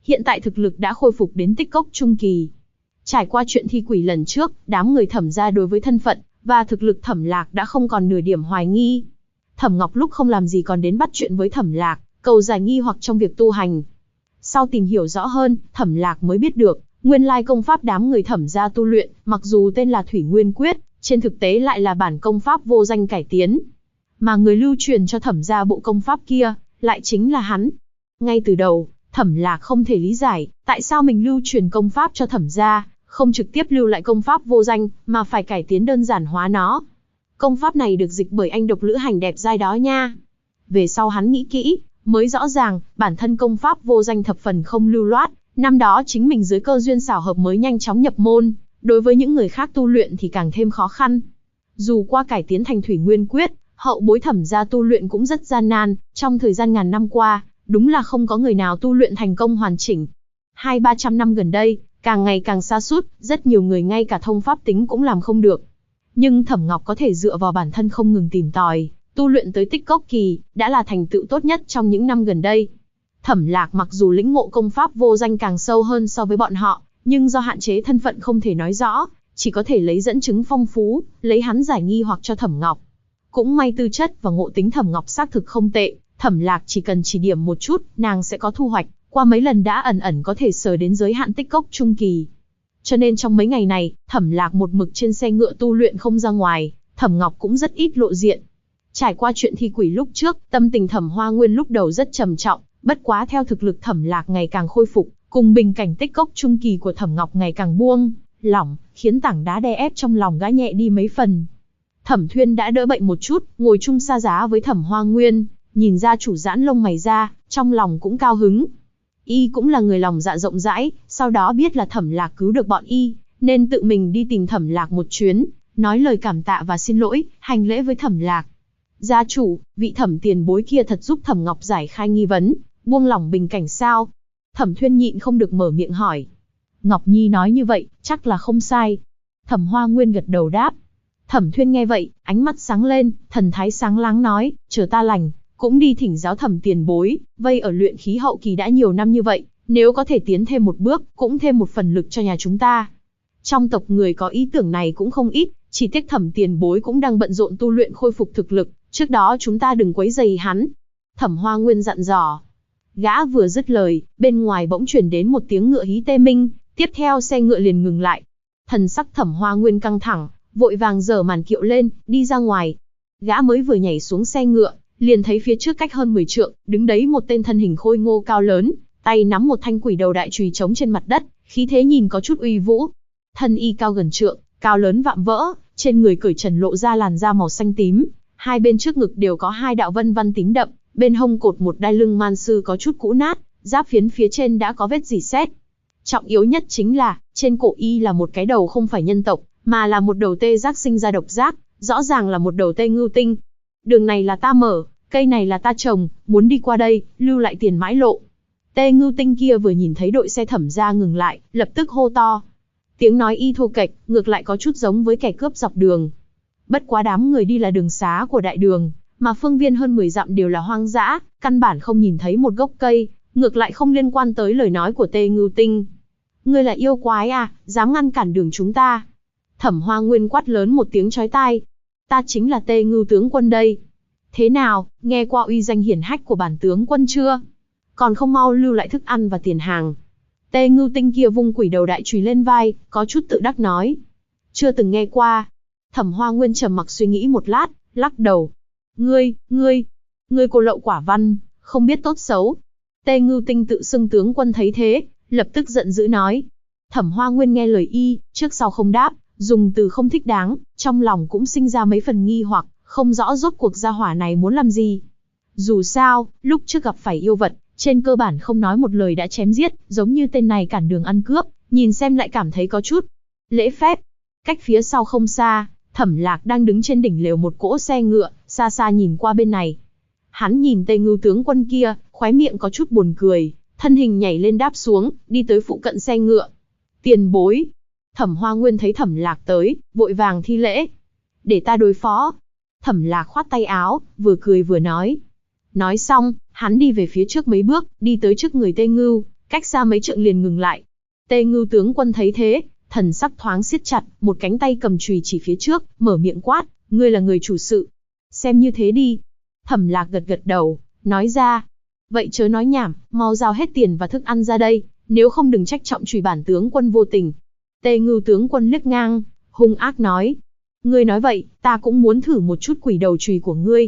hiện tại thực lực đã khôi phục đến tích cốc trung kỳ. Trải qua chuyện thi quỷ lần trước, đám người Thẩm gia đối với thân phận và thực lực Thẩm Lạc đã không còn nửa điểm hoài nghi. Thẩm Ngọc lúc không làm gì còn đến bắt chuyện với Thẩm Lạc, cầu giải nghi hoặc trong việc tu hành. Sau tìm hiểu rõ hơn, Thẩm Lạc mới biết được, nguyên lai công pháp đám người Thẩm gia tu luyện, mặc dù tên là Thủy Nguyên Quyết, trên thực tế lại là bản công pháp vô danh cải tiến. Mà người lưu truyền cho Thẩm gia bộ công pháp kia, lại chính là hắn. Ngay từ đầu, Thẩm Lạc không thể lý giải, tại sao mình lưu truyền công pháp cho Thẩm gia, không trực tiếp lưu lại công pháp vô danh, mà phải cải tiến đơn giản hóa nó. Công pháp này được dịch bởi anh độc lữ hành đẹp dai đó nha. Về sau hắn nghĩ kỹ, mới rõ ràng, bản thân công pháp vô danh thập phần không lưu loát, năm đó chính mình dưới cơ duyên xảo hợp mới nhanh chóng nhập môn, đối với những người khác tu luyện thì càng thêm khó khăn. Dù qua cải tiến thành Thủy Nguyên Quyết, hậu bối Thẩm gia tu luyện cũng rất gian nan, trong thời gian ngàn năm qua, đúng là không có người nào tu luyện thành công hoàn chỉnh. 200-300 năm gần đây, càng ngày càng sa sút, rất nhiều người ngay cả thông pháp tính cũng làm không được. Nhưng Thẩm Ngọc có thể dựa vào bản thân không ngừng tìm tòi, tu luyện tới tích cốc kỳ, đã là thành tựu tốt nhất trong những năm gần đây. Thẩm Lạc mặc dù lĩnh ngộ công pháp vô danh càng sâu hơn so với bọn họ, nhưng do hạn chế thân phận không thể nói rõ, chỉ có thể lấy dẫn chứng phong phú, lấy hắn giải nghi hoặc cho Thẩm Ngọc. Cũng may tư chất và ngộ tính Thẩm Ngọc xác thực không tệ, Thẩm Lạc chỉ cần chỉ điểm một chút, nàng sẽ có thu hoạch, qua mấy lần đã ẩn ẩn có thể sờ đến giới hạn tích cốc trung kỳ. Cho nên trong mấy ngày này, Thẩm Lạc một mực trên xe ngựa tu luyện không ra ngoài, Thẩm Ngọc cũng rất ít lộ diện. Trải qua chuyện thi quỷ lúc trước, tâm tình Thẩm Hoa Nguyên lúc đầu rất trầm trọng, bất quá theo thực lực Thẩm Lạc ngày càng khôi phục, cùng bình cảnh tích cốc trung kỳ của Thẩm Ngọc ngày càng buông lỏng, khiến tảng đá đè ép trong lòng gã nhẹ đi mấy phần. Thẩm Thuyên đã đỡ bệnh một chút, ngồi chung xa giá với Thẩm Hoa Nguyên, nhìn ra chủ giãn lông mày ra, trong lòng cũng cao hứng. Y cũng là người lòng dạ rộng rãi, sau đó biết là Thẩm Lạc cứu được bọn Y, nên tự mình đi tìm Thẩm Lạc một chuyến, nói lời cảm tạ và xin lỗi, hành lễ với Thẩm Lạc. Gia chủ, vị Thẩm tiền bối kia thật giúp Thẩm Ngọc giải khai nghi vấn, buông lỏng bình cảnh sao? Thẩm Thuyên nhịn không được mở miệng hỏi. Ngọc Nhi nói như vậy, chắc là không sai. Thẩm Hoa Nguyên gật đầu đáp. Thẩm Thuyên nghe vậy, ánh mắt sáng lên, thần thái sáng láng nói, chờ ta lành, cũng đi thỉnh giáo Thẩm tiền bối, vây ở luyện khí hậu kỳ đã nhiều năm như vậy, nếu có thể tiến thêm một bước, cũng thêm một phần lực cho nhà chúng ta. Trong tộc người có ý tưởng này cũng không ít, chỉ tiếc Thẩm tiền bối cũng đang bận rộn tu luyện khôi phục thực lực, trước đó chúng ta đừng quấy rầy hắn. Thẩm Hoa Nguyên dặn dò. Gã vừa dứt lời, bên ngoài bỗng truyền đến một tiếng ngựa hí tê minh, tiếp theo xe ngựa liền ngừng lại. Thần sắc Thẩm Hoa Nguyên căng thẳng, vội vàng giở màn kiệu lên, đi ra ngoài. Gã mới vừa nhảy xuống xe ngựa, liền thấy phía trước cách hơn 10 trượng, đứng đấy một tên thân hình khôi ngô cao lớn, tay nắm một thanh quỷ đầu đại chùy trống trên mặt đất, khí thế nhìn có chút uy vũ. Thân y cao gần trượng, cao lớn vạm vỡ, trên người cởi trần lộ ra làn da màu xanh tím, hai bên trước ngực đều có hai đạo vân văn tím đậm, bên hông cột một đai lưng man sư có chút cũ nát, giáp phiến phía trên đã có vết rỉ sét. Trọng yếu nhất chính là, trên cổ y là một cái đầu không phải nhân tộc, mà là một đầu tê giác sinh ra độc giác, rõ ràng là một đầu tê ngưu tinh. Đường này là ta mở, cây này là ta trồng, muốn đi qua đây, lưu lại tiền mãi lộ. Tê ngưu tinh kia vừa nhìn thấy đội xe Thẩm gia ngừng lại, lập tức hô to. Tiếng nói y thô kệch, ngược lại có chút giống với kẻ cướp dọc đường. Bất quá đám người đi là đường xá của đại đường, mà phương viên hơn 10 dặm đều là hoang dã, căn bản không nhìn thấy một gốc cây, ngược lại không liên quan tới lời nói của Tê Ngưu Tinh. Ngươi là yêu quái à, dám ngăn cản đường chúng ta? Thẩm Hoa Nguyên quát lớn một tiếng chói tai. Ta chính là Tê Ngưu tướng quân đây. Thế nào, nghe qua uy danh hiển hách của bản tướng quân chưa? Còn không mau lưu lại thức ăn và tiền hàng. Tê Ngưu Tinh kia vung quỷ đầu đại chùy lên vai, có chút tự đắc nói. Chưa từng nghe qua. Thẩm Hoa Nguyên trầm mặc suy nghĩ một lát, lắc đầu. Ngươi cô lậu quả văn, không biết tốt xấu. Tê Ngưu Tinh tự xưng tướng quân thấy thế, lập tức giận dữ nói. Thẩm Hoa Nguyên nghe lời y, trước sau không đáp, dùng từ không thích đáng, trong lòng cũng sinh ra mấy phần nghi hoặc, không rõ rốt cuộc gia hỏa này muốn làm gì. Dù sao, lúc trước gặp phải yêu vật, trên cơ bản không nói một lời đã chém giết, giống như tên này cản đường ăn cướp, nhìn xem lại cảm thấy có chút lễ phép. Cách phía sau không xa, Thẩm Lạc đang đứng trên đỉnh lều một cỗ xe ngựa, xa xa nhìn qua bên này. Hắn nhìn Tê Ngưu tướng quân kia, khóe miệng có chút buồn cười, thân hình nhảy lên đáp xuống, đi tới phụ cận xe ngựa. Tiền bối. Thẩm Hoa Nguyên thấy Thẩm Lạc tới, vội vàng thi lễ. Để ta đối phó. Thẩm Lạc khoát tay áo, vừa cười vừa nói. Nói xong, hắn đi về phía trước mấy bước, đi tới trước người Tê Ngưu, cách xa mấy trượng liền ngừng lại. Tê Ngưu tướng quân thấy thế, thần sắc thoáng siết chặt, một cánh tay cầm chùy chỉ phía trước, mở miệng quát, ngươi là người chủ sự. Xem như thế đi. Thẩm Lạc gật gật đầu, nói ra. Vậy chớ nói nhảm, mau giao hết tiền và thức ăn ra đây, nếu không đừng trách trọng chùy bản tướng quân vô tình. Tê Ngưu tướng quân liếc ngang, hung ác nói. Ngươi nói vậy, ta cũng muốn thử một chút quỷ đầu chùy của ngươi.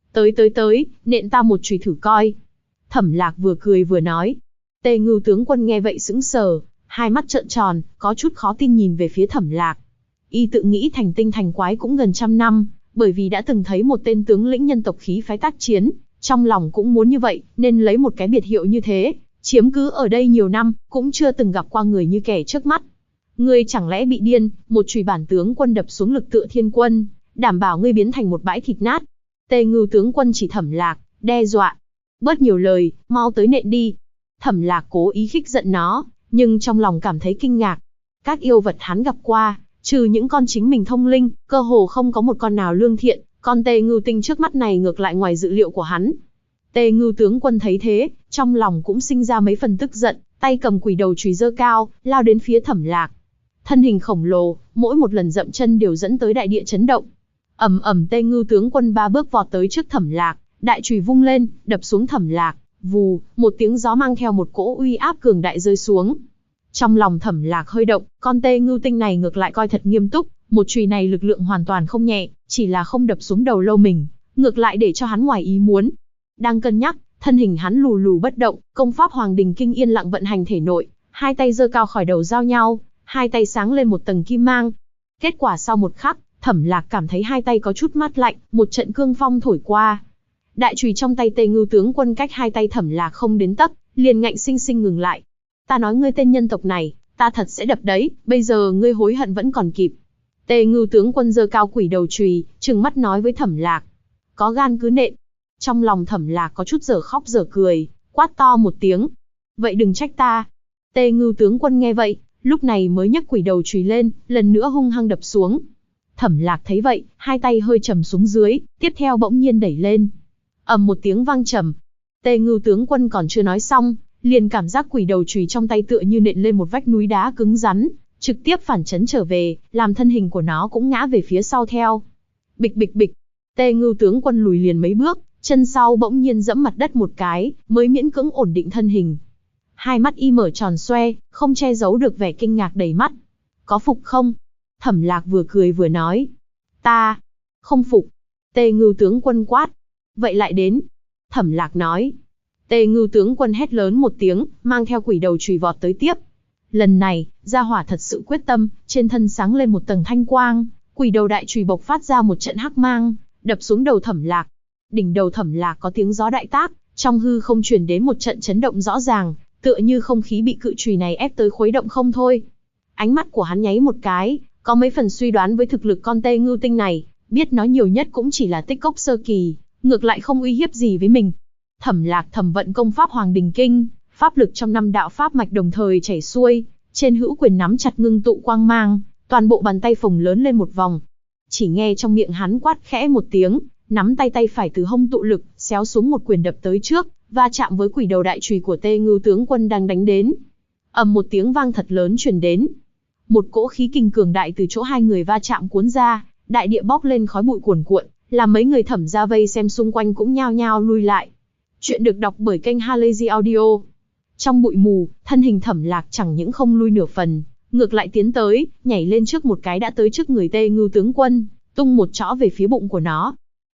Tới, nện ta một chùy thử coi. Thẩm Lạc vừa cười vừa nói. Tê Ngưu tướng quân nghe vậy sững sờ, hai mắt trợn tròn, có chút khó tin nhìn về phía Thẩm Lạc. Y tự nghĩ thành tinh thành quái cũng gần 100 năm, bởi vì đã từng thấy một tên tướng lĩnh nhân tộc khí phái tác chiến, trong lòng cũng muốn như vậy, nên lấy một cái biệt hiệu như thế, chiếm cứ ở đây nhiều năm, cũng chưa từng gặp qua người như kẻ trước mắt. Ngươi chẳng lẽ bị điên, một chùy bản tướng quân đập xuống lực tựa thiên quân, đảm bảo ngươi biến thành một bãi thịt nát. Tê Ngưu tướng quân chỉ Thẩm Lạc, đe dọa. Bớt nhiều lời, mau tới nện đi. Thẩm Lạc cố ý khích giận nó, nhưng trong lòng cảm thấy kinh ngạc. Các yêu vật hắn gặp qua, trừ những con chính mình thông linh, cơ hồ không có một con nào lương thiện, con Tê Ngưu tinh trước mắt này ngược lại ngoài dự liệu của hắn. Tê Ngưu tướng quân thấy thế, trong lòng cũng sinh ra mấy phần tức giận, tay cầm quỷ đầu chùy giơ cao, lao đến phía Thẩm Lạc. Thân hình khổng lồ, mỗi một lần dậm chân đều dẫn tới đại địa chấn động. Ầm, Tê Ngưu tướng quân 3 bước vọt tới trước Thẩm Lạc, đại chùy vung lên, đập xuống Thẩm Lạc. Vù, một tiếng gió mang theo một cỗ uy áp cường đại rơi xuống. Trong lòng Thẩm Lạc hơi động, con Tê Ngưu tinh này ngược lại coi thật nghiêm túc, một chùy này lực lượng hoàn toàn không nhẹ, chỉ là không đập xuống đầu lâu mình, ngược lại để cho hắn ngoài ý muốn. Đang cân nhắc, thân hình hắn lù lù bất động, công pháp Hoàng Đình Kinh yên lặng vận hành thể nội, hai tay giơ cao khỏi đầu giao nhau, hai tay sáng lên một tầng kim mang. Kết quả sau một khắc, Thẩm Lạc cảm thấy hai tay có chút mát lạnh, một trận cương phong thổi qua. Đại chùy trong tay Tê Ngưu tướng quân cách hai tay Thẩm Lạc không đến tấc, liền ngạnh sinh sinh ngừng lại. Ta nói ngươi tên nhân tộc này, ta thật sẽ đập đấy, bây giờ ngươi hối hận vẫn còn kịp. Tê Ngưu tướng quân giơ cao quỷ đầu chùy, trừng mắt nói với Thẩm Lạc. Có gan cứ nện. Trong lòng Thẩm Lạc có chút dở khóc dở cười, quát to một tiếng. Vậy đừng trách ta. Tê Ngưu tướng quân nghe vậy, lúc này mới nhấc quỷ đầu chùy lên, lần nữa hung hăng đập xuống. Thẩm Lạc thấy vậy, hai tay hơi trầm xuống dưới, tiếp theo bỗng nhiên đẩy lên. Ầm một tiếng vang trầm. Tê Ngưu tướng quân còn chưa nói xong, liền cảm giác quỷ đầu chùy trong tay tựa như nện lên một vách núi đá cứng rắn, trực tiếp phản chấn trở về, làm thân hình của nó cũng ngã về phía sau theo. Bịch bịch bịch. Tê Ngưu tướng quân lùi liền mấy bước, chân sau bỗng nhiên giẫm mặt đất một cái, mới miễn cưỡng ổn định thân hình. Hai mắt y mở tròn xoe, không che giấu được vẻ kinh ngạc đầy mắt. Có phục không? Thẩm Lạc vừa cười vừa nói. Ta không phục. Tê Ngưu tướng quân quát. Vậy lại đến. Thẩm Lạc nói. Tê Ngưu tướng quân hét lớn một tiếng, mang theo quỷ đầu chùy vọt tới tiếp. Lần này, gia hỏa thật sự quyết tâm, trên thân sáng lên một tầng thanh quang, quỷ đầu đại chùy bộc phát ra một trận hắc mang, đập xuống đầu Thẩm Lạc. Đỉnh đầu Thẩm Lạc có tiếng gió đại tác, trong hư không truyền đến một trận chấn động rõ ràng, tựa như không khí bị cự chùy này ép tới khuấy động không thôi. Ánh mắt của hắn nháy một cái, có mấy phần suy đoán với thực lực con Tê Ngưu tinh này, biết nó nhiều nhất cũng chỉ là tích cốc sơ kỳ, ngược lại không uy hiếp gì với mình. Thẩm Lạc thầm vận công pháp Hoàng Đình Kinh, pháp lực trong 5 đạo pháp mạch đồng thời chảy xuôi, trên hữu quyền nắm chặt ngưng tụ quang mang, toàn bộ bàn tay phồng lớn lên một vòng. Chỉ nghe trong miệng hắn quát khẽ một tiếng, nắm tay phải từ hông tụ lực, xéo xuống một quyền đập tới trước, va chạm với quỷ đầu đại chùy của Tê Ngưu tướng quân đang đánh đến. Ầm một tiếng vang thật lớn truyền đến. Một cỗ khí kình cường đại từ chỗ hai người va chạm cuốn ra, đại địa bốc lên khói bụi cuồn cuộn, làm mấy người Thẩm gia vây xem xung quanh cũng nhao nhao lui lại. Chuyện được đọc bởi kênh Halazy Audio. Trong bụi mù, thân hình Thẩm Lạc chẳng những không lui nửa phần, ngược lại tiến tới, nhảy lên trước một cái đã tới trước người Tê Ngưu tướng quân, tung một chõ về phía bụng của nó.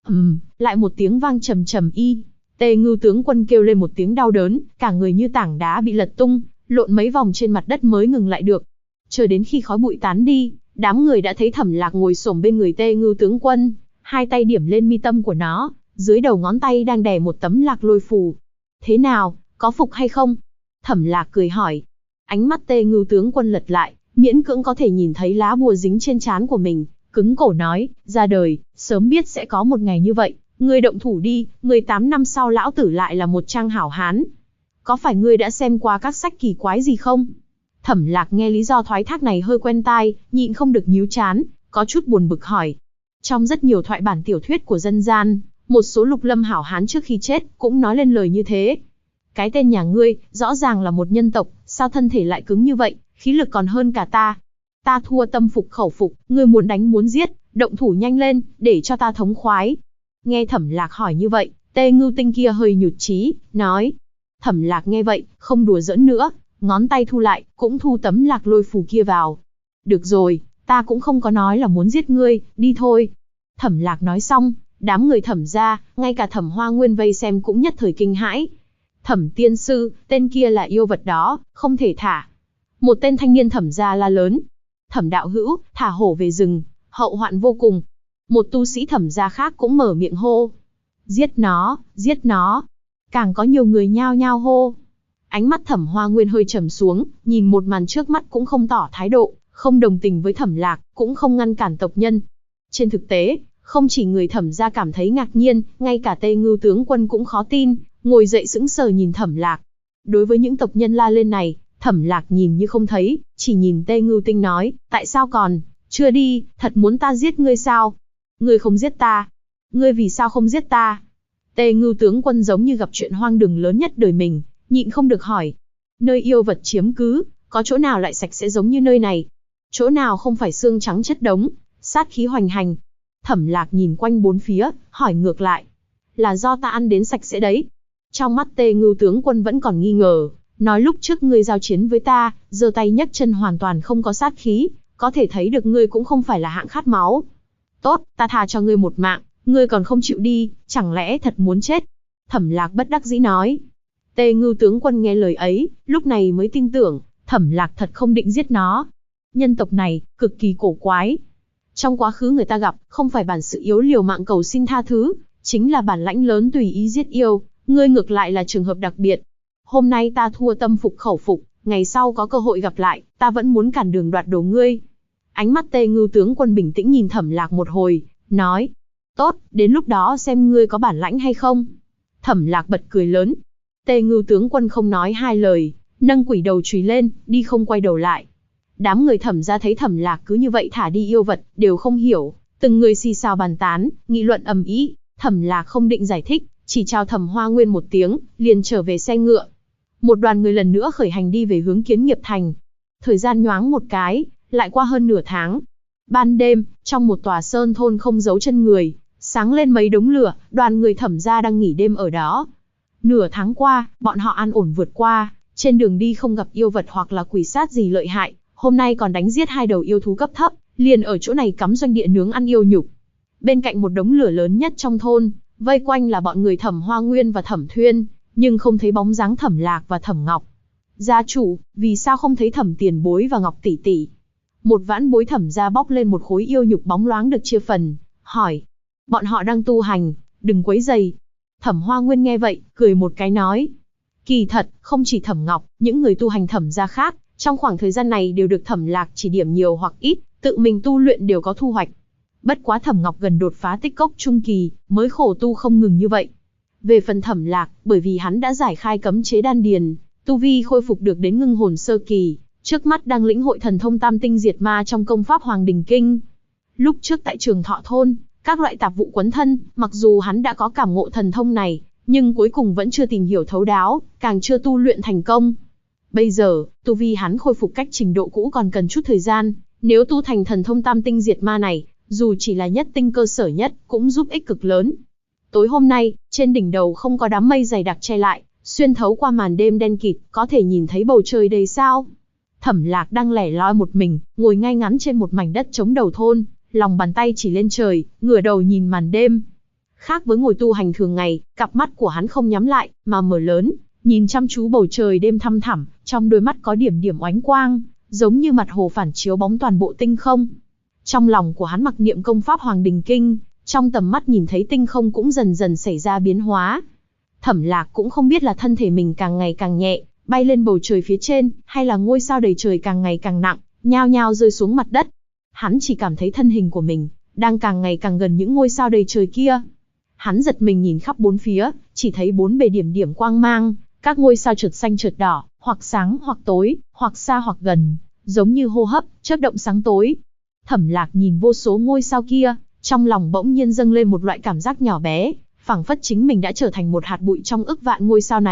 Lại một tiếng vang trầm trầm y. Tê Ngưu tướng quân kêu lên một tiếng đau đớn, cả người như tảng đá bị lật tung, lộn mấy vòng trên mặt đất mới ngừng lại được. Chờ đến khi khói bụi tán đi, đám người đã thấy Thẩm Lạc ngồi xổm bên người Tê Ngưu tướng quân, hai tay điểm lên mi tâm của nó, dưới đầu ngón tay đang đè một tấm lạc lôi phù. Thế nào, có phục hay không? Thẩm Lạc cười hỏi. Ánh mắt Tê Ngưu tướng quân lật lại, miễn cưỡng có thể nhìn thấy lá bùa dính trên trán của mình, cứng cổ nói, ra đời, sớm biết sẽ có một ngày như vậy, ngươi động thủ đi, 18 năm sau lão tử lại là một trang hảo hán. Có phải ngươi đã xem qua các sách kỳ quái gì không? Thẩm Lạc nghe lý do thoái thác này hơi quen tai, nhịn không được nhíu chán, có chút buồn bực hỏi. Trong rất nhiều thoại bản tiểu thuyết của dân gian, một số lục lâm hảo hán trước khi chết cũng nói lên lời như thế. Cái tên nhà ngươi, rõ ràng là một nhân tộc, sao thân thể lại cứng như vậy, khí lực còn hơn cả ta. Ta thua tâm phục khẩu phục, ngươi muốn đánh muốn giết, động thủ nhanh lên, để cho ta thống khoái. Nghe Thẩm Lạc hỏi như vậy, Tê Ngưu Tinh kia hơi nhụt chí, nói. Thẩm Lạc nghe vậy, không đùa giỡn nữa, ngón tay thu lại, cũng thu tấm lạc lôi phù kia vào. Được rồi, ta cũng không có nói là muốn giết ngươi, đi thôi. Thẩm Lạc nói xong, đám người Thẩm gia, ngay cả Thẩm Hoa Nguyên vây xem cũng nhất thời kinh hãi. Thẩm tiên sư, tên kia là yêu vật đó, không thể thả. Một tên thanh niên Thẩm gia la lớn. Thẩm đạo hữu, thả hổ về rừng, hậu hoạn vô cùng. Một tu sĩ Thẩm gia khác cũng mở miệng hô. Giết nó, giết nó. Càng có nhiều người nhao nhao hô. Ánh mắt Thẩm Hoa Nguyên hơi trầm xuống, nhìn một màn trước mắt cũng không tỏ thái độ, không đồng tình với Thẩm Lạc, cũng không ngăn cản tộc nhân. Trên thực tế, không chỉ người Thẩm gia cảm thấy ngạc nhiên, ngay cả Tê Ngưu tướng quân cũng khó tin, ngồi dậy sững sờ nhìn Thẩm Lạc. Đối với những tộc nhân la lên này, Thẩm Lạc nhìn như không thấy, chỉ nhìn Tê Ngưu Tinh nói, tại sao còn, chưa đi, thật muốn ta giết ngươi sao? Ngươi không giết ta. Ngươi vì sao không giết ta? Tê Ngưu tướng quân giống như gặp chuyện hoang đường lớn nhất đời mình, nhịn không được hỏi. Nơi yêu vật chiếm cứ, có chỗ nào lại sạch sẽ giống như nơi này? Chỗ nào không phải xương trắng chất đống, sát khí hoành hành? Thẩm Lạc nhìn quanh bốn phía, hỏi ngược lại. Là do ta ăn đến sạch sẽ đấy. Trong mắt Tê Ngưu tướng quân vẫn còn nghi ngờ, nói lúc trước ngươi giao chiến với ta, giơ tay nhấc chân hoàn toàn không có sát khí, có thể thấy được ngươi cũng không phải là hạng khát máu. Tốt, ta tha cho ngươi một mạng, ngươi còn không chịu đi, chẳng lẽ thật muốn chết? Thẩm Lạc bất đắc dĩ nói. Tê Ngưu tướng quân nghe lời ấy, lúc này mới tin tưởng, Thẩm Lạc thật không định giết nó. Nhân tộc này, cực kỳ cổ quái. Trong quá khứ người ta gặp, không phải bản sự yếu liều mạng cầu xin tha thứ, chính là bản lãnh lớn tùy ý giết yêu, ngươi ngược lại là trường hợp đặc biệt. Hôm nay ta thua tâm phục khẩu phục, ngày sau có cơ hội gặp lại, ta vẫn muốn cản đường đoạt đồ ngươi. Ánh mắt Tê Ngưu tướng quân bình tĩnh nhìn Thẩm Lạc một hồi, nói. Tốt, đến lúc đó xem ngươi có bản lãnh hay không. Thẩm Lạc bật cười lớn. Tê Ngưu tướng quân không nói hai lời, nâng quỷ đầu chùy lên, đi không quay đầu lại. Đám người Thẩm gia thấy Thẩm Lạc cứ như vậy thả đi yêu vật, đều không hiểu, từng người xì xào bàn tán, nghị luận ầm ĩ. Thẩm Lạc không định giải thích, chỉ chào Thẩm Hoa Nguyên một tiếng, liền trở về xe ngựa. Một đoàn người lần nữa khởi hành đi về hướng Kiến Nghiệp Thành. Thời gian nhoáng một cái, lại qua hơn nửa tháng. Ban đêm, trong một tòa sơn thôn không giấu chân người, sáng lên mấy đống lửa, đoàn người Thẩm gia đang nghỉ đêm ở đó. Nửa tháng qua, bọn họ an ổn vượt qua, trên đường đi không gặp yêu vật hoặc là quỷ sát gì lợi hại, hôm nay còn đánh giết 2 đầu yêu thú cấp thấp, liền ở chỗ này cắm doanh địa nướng ăn yêu nhục. Bên cạnh một đống lửa lớn nhất trong thôn, vây quanh là bọn người Thẩm Hoa Nguyên và Thẩm Thuyên, nhưng không thấy bóng dáng Thẩm Lạc và Thẩm Ngọc. Gia chủ, vì sao không thấy Thẩm tiền bối và Ngọc tỷ tỷ? Một vãn bối Thẩm gia bóc lên một khối yêu nhục bóng loáng được chia phần, hỏi. Bọn họ đang tu hành, đừng quấy rầy. Thẩm Hoa Nguyên nghe vậy, cười một cái nói. Kỳ thật, không chỉ Thẩm Ngọc, những người tu hành Thẩm gia khác, trong khoảng thời gian này đều được Thẩm Lạc chỉ điểm nhiều hoặc ít, tự mình tu luyện đều có thu hoạch. Bất quá Thẩm Ngọc gần đột phá tích cốc trung kỳ, mới khổ tu không ngừng như vậy. Về phần Thẩm Lạc, bởi vì hắn đã giải khai cấm chế đan điền, tu vi khôi phục được đến ngưng hồn sơ kỳ, trước mắt đang lĩnh hội thần thông Tam Tinh Diệt Ma trong công pháp Hoàng Đình Kinh. Lúc trước tại Trường Thọ thôn, các loại tạp vụ quấn thân, mặc dù hắn đã có cảm ngộ thần thông này, nhưng cuối cùng vẫn chưa tìm hiểu thấu đáo, càng chưa tu luyện thành công. Bây giờ, tu vi hắn khôi phục cách trình độ cũ còn cần chút thời gian, nếu tu thành thần thông Tam Tinh Diệt Ma này, dù chỉ là nhất tinh cơ sở nhất, cũng giúp ích cực lớn. Tối hôm nay, trên đỉnh đầu không có đám mây dày đặc che lại, xuyên thấu qua màn đêm đen kịt, có thể nhìn thấy bầu trời đầy sao. Thẩm Lạc đang lẻ loi một mình, ngồi ngay ngắn trên một mảnh đất trống đầu thôn, lòng bàn tay chỉ lên trời, ngửa đầu nhìn màn đêm. Khác với ngồi tu hành thường ngày, cặp mắt của hắn không nhắm lại, mà mở lớn, nhìn chăm chú bầu trời đêm thăm thẳm, trong đôi mắt có điểm điểm oánh quang, giống như mặt hồ phản chiếu bóng toàn bộ tinh không. Trong lòng của hắn mặc niệm công pháp Hoàng Đình Kinh, trong tầm mắt nhìn thấy tinh không cũng dần dần xảy ra biến hóa. Thẩm Lạc cũng không biết là thân thể mình càng ngày càng nhẹ, bay lên bầu trời phía trên, hay là ngôi sao đầy trời càng ngày càng nặng, nhao nhao rơi xuống mặt đất. Hắn chỉ cảm thấy thân hình của mình đang càng ngày càng gần những ngôi sao đầy trời kia. Hắn giật mình nhìn khắp bốn phía, chỉ thấy bốn bề điểm điểm quang mang, các ngôi sao chợt xanh chợt đỏ, hoặc sáng hoặc tối, hoặc xa hoặc gần, giống như hô hấp, chớp động sáng tối. Thẩm Lạc nhìn vô số ngôi sao kia, trong lòng bỗng nhiên dâng lên một loại cảm giác nhỏ bé, phảng phất chính mình đã trở thành một hạt bụi trong ức vạn ngôi sao này,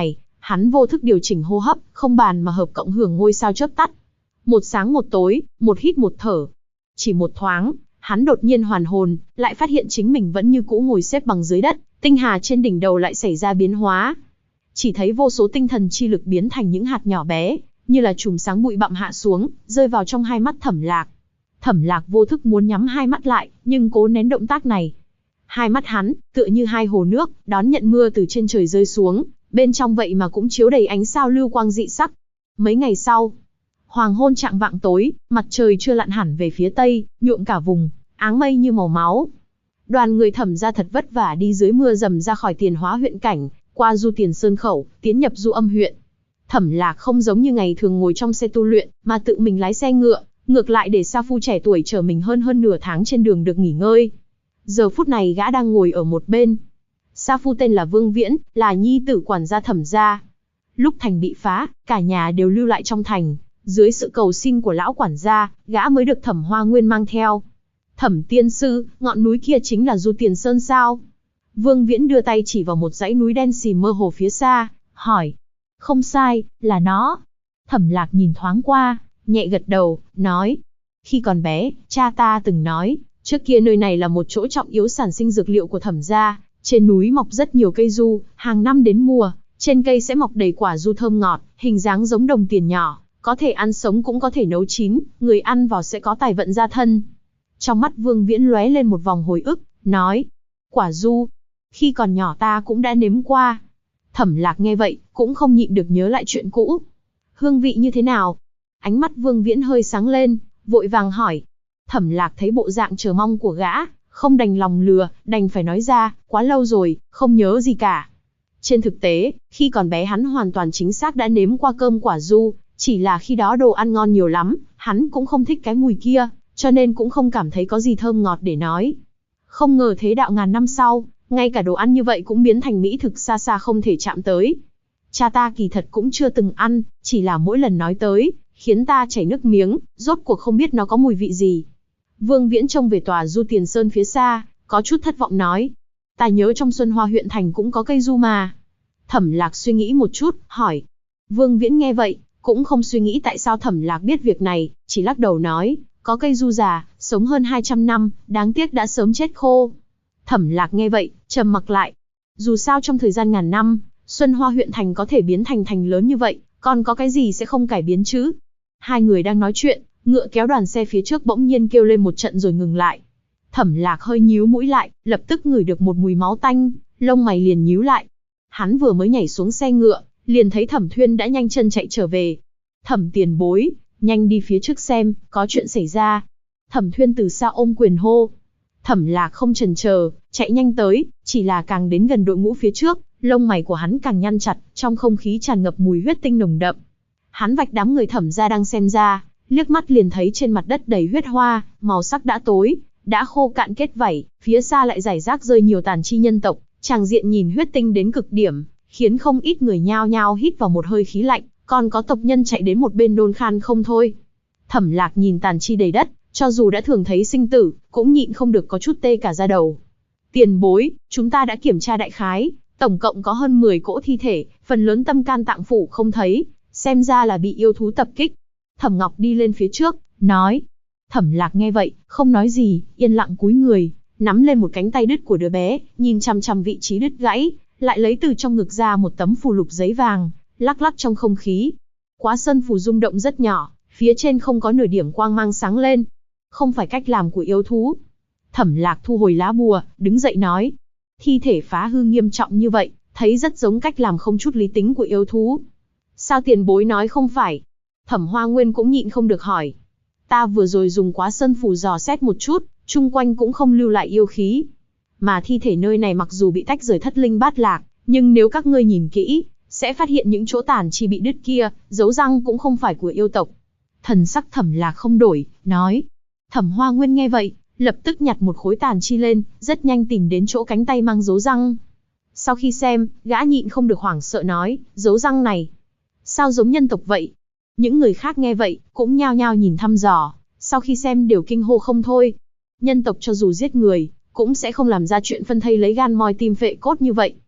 Hắn vô thức điều chỉnh hô hấp, không bàn mà hợp cộng hưởng ngôi sao chớp tắt. Một sáng một tối, một hít một thở. Chỉ một thoáng, hắn đột nhiên hoàn hồn, lại phát hiện chính mình vẫn như cũ ngồi xếp bằng dưới đất, tinh hà trên đỉnh đầu lại xảy ra biến hóa. Chỉ thấy vô số tinh thần chi lực biến thành những hạt nhỏ bé, như là chùm sáng bụi bặm hạ xuống, rơi vào trong hai mắt Thẩm Lạc. Thẩm Lạc vô thức muốn nhắm hai mắt lại, nhưng cố nén động tác này. Hai mắt hắn, tựa như hai hồ nước, đón nhận mưa từ trên trời rơi xuống, bên trong vậy mà cũng chiếu đầy ánh sao lưu quang dị sắc. Mấy ngày sau, hoàng hôn chạng vạng tối, mặt trời chưa lặn hẳn về phía tây, nhuộm cả vùng, áng mây như màu máu. Đoàn người Thẩm gia thật vất vả đi dưới mưa rầm ra khỏi Tiền Hóa huyện cảnh, qua Du Tiền Sơn khẩu, tiến nhập Du Âm huyện. Thẩm Lạc không giống như ngày thường ngồi trong xe tu luyện, mà tự mình lái xe ngựa, ngược lại để Sa Phu trẻ tuổi chở mình hơn nửa tháng trên đường được nghỉ ngơi. Giờ phút này gã đang ngồi ở một bên. Sa Phu tên là Vương Viễn, là nhi tử quản gia Thẩm gia. Lúc thành bị phá, cả nhà đều lưu lại trong thành. Dưới sự cầu xin của lão quản gia, gã mới được Thẩm Hoa Nguyên mang theo. Thẩm tiên sư, ngọn núi kia chính là Du Tiền Sơn sao? Vương Viễn đưa tay chỉ vào một dãy núi đen xì mơ hồ phía xa, hỏi. Không sai, là nó. Thẩm Lạc nhìn thoáng qua, nhẹ gật đầu, nói. Khi còn bé, cha ta từng nói, trước kia nơi này là một chỗ trọng yếu sản sinh dược liệu của Thẩm gia. Trên núi mọc rất nhiều cây du, hàng năm đến mùa, trên cây sẽ mọc đầy quả du thơm ngọt, hình dáng giống đồng tiền nhỏ, có thể ăn sống cũng có thể nấu chín, người ăn vào sẽ có tài vận gia thân. Trong mắt Vương Viễn lóe lên một vòng hồi ức, nói. Quả du, khi còn nhỏ ta cũng đã nếm qua. Thẩm Lạc nghe vậy, cũng không nhịn được nhớ lại chuyện cũ. Hương vị như thế nào? Ánh mắt Vương Viễn hơi sáng lên, vội vàng hỏi. Thẩm Lạc thấy bộ dạng chờ mong của gã, không đành lòng lừa, đành phải nói ra, quá lâu rồi, không nhớ gì cả. Trên thực tế, khi còn bé hắn hoàn toàn chính xác đã nếm qua cơm quả du, chỉ là khi đó đồ ăn ngon nhiều lắm, hắn cũng không thích cái mùi kia, cho nên cũng không cảm thấy có gì thơm ngọt để nói. Không ngờ thế đạo ngàn năm sau, ngay cả đồ ăn như vậy cũng biến thành mỹ thực xa xa không thể chạm tới. Cha ta kỳ thật cũng chưa từng ăn, chỉ là mỗi lần nói tới, khiến ta chảy nước miếng, rốt cuộc không biết nó có mùi vị gì. Vương Viễn trông về tòa Du Tiền Sơn phía xa, có chút thất vọng nói. Ta nhớ trong Xuân Hoa huyện thành cũng có cây du mà. Thẩm Lạc suy nghĩ một chút, hỏi. Vương Viễn nghe vậy, cũng không suy nghĩ tại sao Thẩm Lạc biết việc này, chỉ lắc đầu nói. Có cây du già, sống hơn 200 năm, đáng tiếc đã sớm chết khô. Thẩm Lạc nghe vậy, trầm mặc lại. Dù sao trong thời gian ngàn năm, Xuân Hoa huyện thành có thể biến thành thành lớn như vậy, còn có cái gì sẽ không cải biến chứ? Hai người đang nói chuyện, ngựa kéo đoàn xe phía trước bỗng nhiên kêu lên một trận rồi ngừng lại. Thẩm Lạc hơi nhíu mũi lại, lập tức ngửi được một mùi máu tanh, lông mày liền nhíu lại. Hắn vừa mới nhảy xuống xe ngựa, liền thấy Thẩm Thuyên đã nhanh chân chạy trở về. Thẩm tiền bối, nhanh đi phía trước xem, có chuyện xảy ra. Thẩm Thuyên từ xa ôm quyền hô. Thẩm Lạc không chần chờ, chạy nhanh tới, chỉ là càng đến gần đội ngũ phía trước, lông mày của hắn càng nhăn chặt, trong không khí tràn ngập mùi huyết tinh nồng đậm. Hắn vạch đám người Thẩm gia đang xem ra, liếc mắt liền thấy trên mặt đất đầy huyết hoa, màu sắc đã tối, đã khô cạn kết vảy, phía xa lại rải rác rơi nhiều tàn chi nhân tộc, tràng diện nhìn huyết tinh đến cực điểm, khiến không ít người nhao nhao hít vào một hơi khí lạnh, còn có tộc nhân chạy đến một bên nôn khan không thôi. Thẩm Lạc nhìn tàn chi đầy đất, cho dù đã thường thấy sinh tử, cũng nhịn không được có chút tê cả da đầu. Tiền bối, chúng ta đã kiểm tra đại khái, tổng cộng có hơn 10 cỗ thi thể, phần lớn tâm can tạng phủ không thấy, xem ra là bị yêu thú tập kích. Thẩm Ngọc đi lên phía trước, nói. Thẩm Lạc nghe vậy, không nói gì, yên lặng cúi người, nắm lên một cánh tay đứt của đứa bé, nhìn chằm chằm vị trí đứt gãy, lại lấy từ trong ngực ra một tấm phù lục giấy vàng, lắc lắc trong không khí. Quá sơn phù rung động rất nhỏ, phía trên không có nửa điểm quang mang sáng lên. Không phải cách làm của yêu thú. Thẩm Lạc thu hồi lá bùa, đứng dậy nói. Thi thể phá hư nghiêm trọng như vậy, thấy rất giống cách làm không chút lý tính của yêu thú. Sao tiền bối nói không phải? Thẩm Hoa Nguyên cũng nhịn không được hỏi. Ta vừa rồi dùng quá sơn phù dò xét một chút, chung quanh cũng không lưu lại yêu khí. Mà thi thể nơi này mặc dù bị tách rời thất linh bát lạc, nhưng nếu các ngươi nhìn kỹ, sẽ phát hiện những chỗ tàn chi bị đứt kia, dấu răng cũng không phải của yêu tộc. Thần sắc Thẩm Lạc không đổi, nói. Thẩm Hoa Nguyên nghe vậy, lập tức nhặt một khối tàn chi lên, rất nhanh tìm đến chỗ cánh tay mang dấu răng. Sau khi xem, gã nhịn không được hoảng sợ nói, dấu răng này, sao giống nhân tộc vậy? Những người khác nghe vậy, cũng nhao nhao nhìn thăm dò, sau khi xem đều kinh hô không thôi. Nhân tộc cho dù giết người, cũng sẽ không làm ra chuyện phân thây lấy gan moi tim phệ cốt như vậy.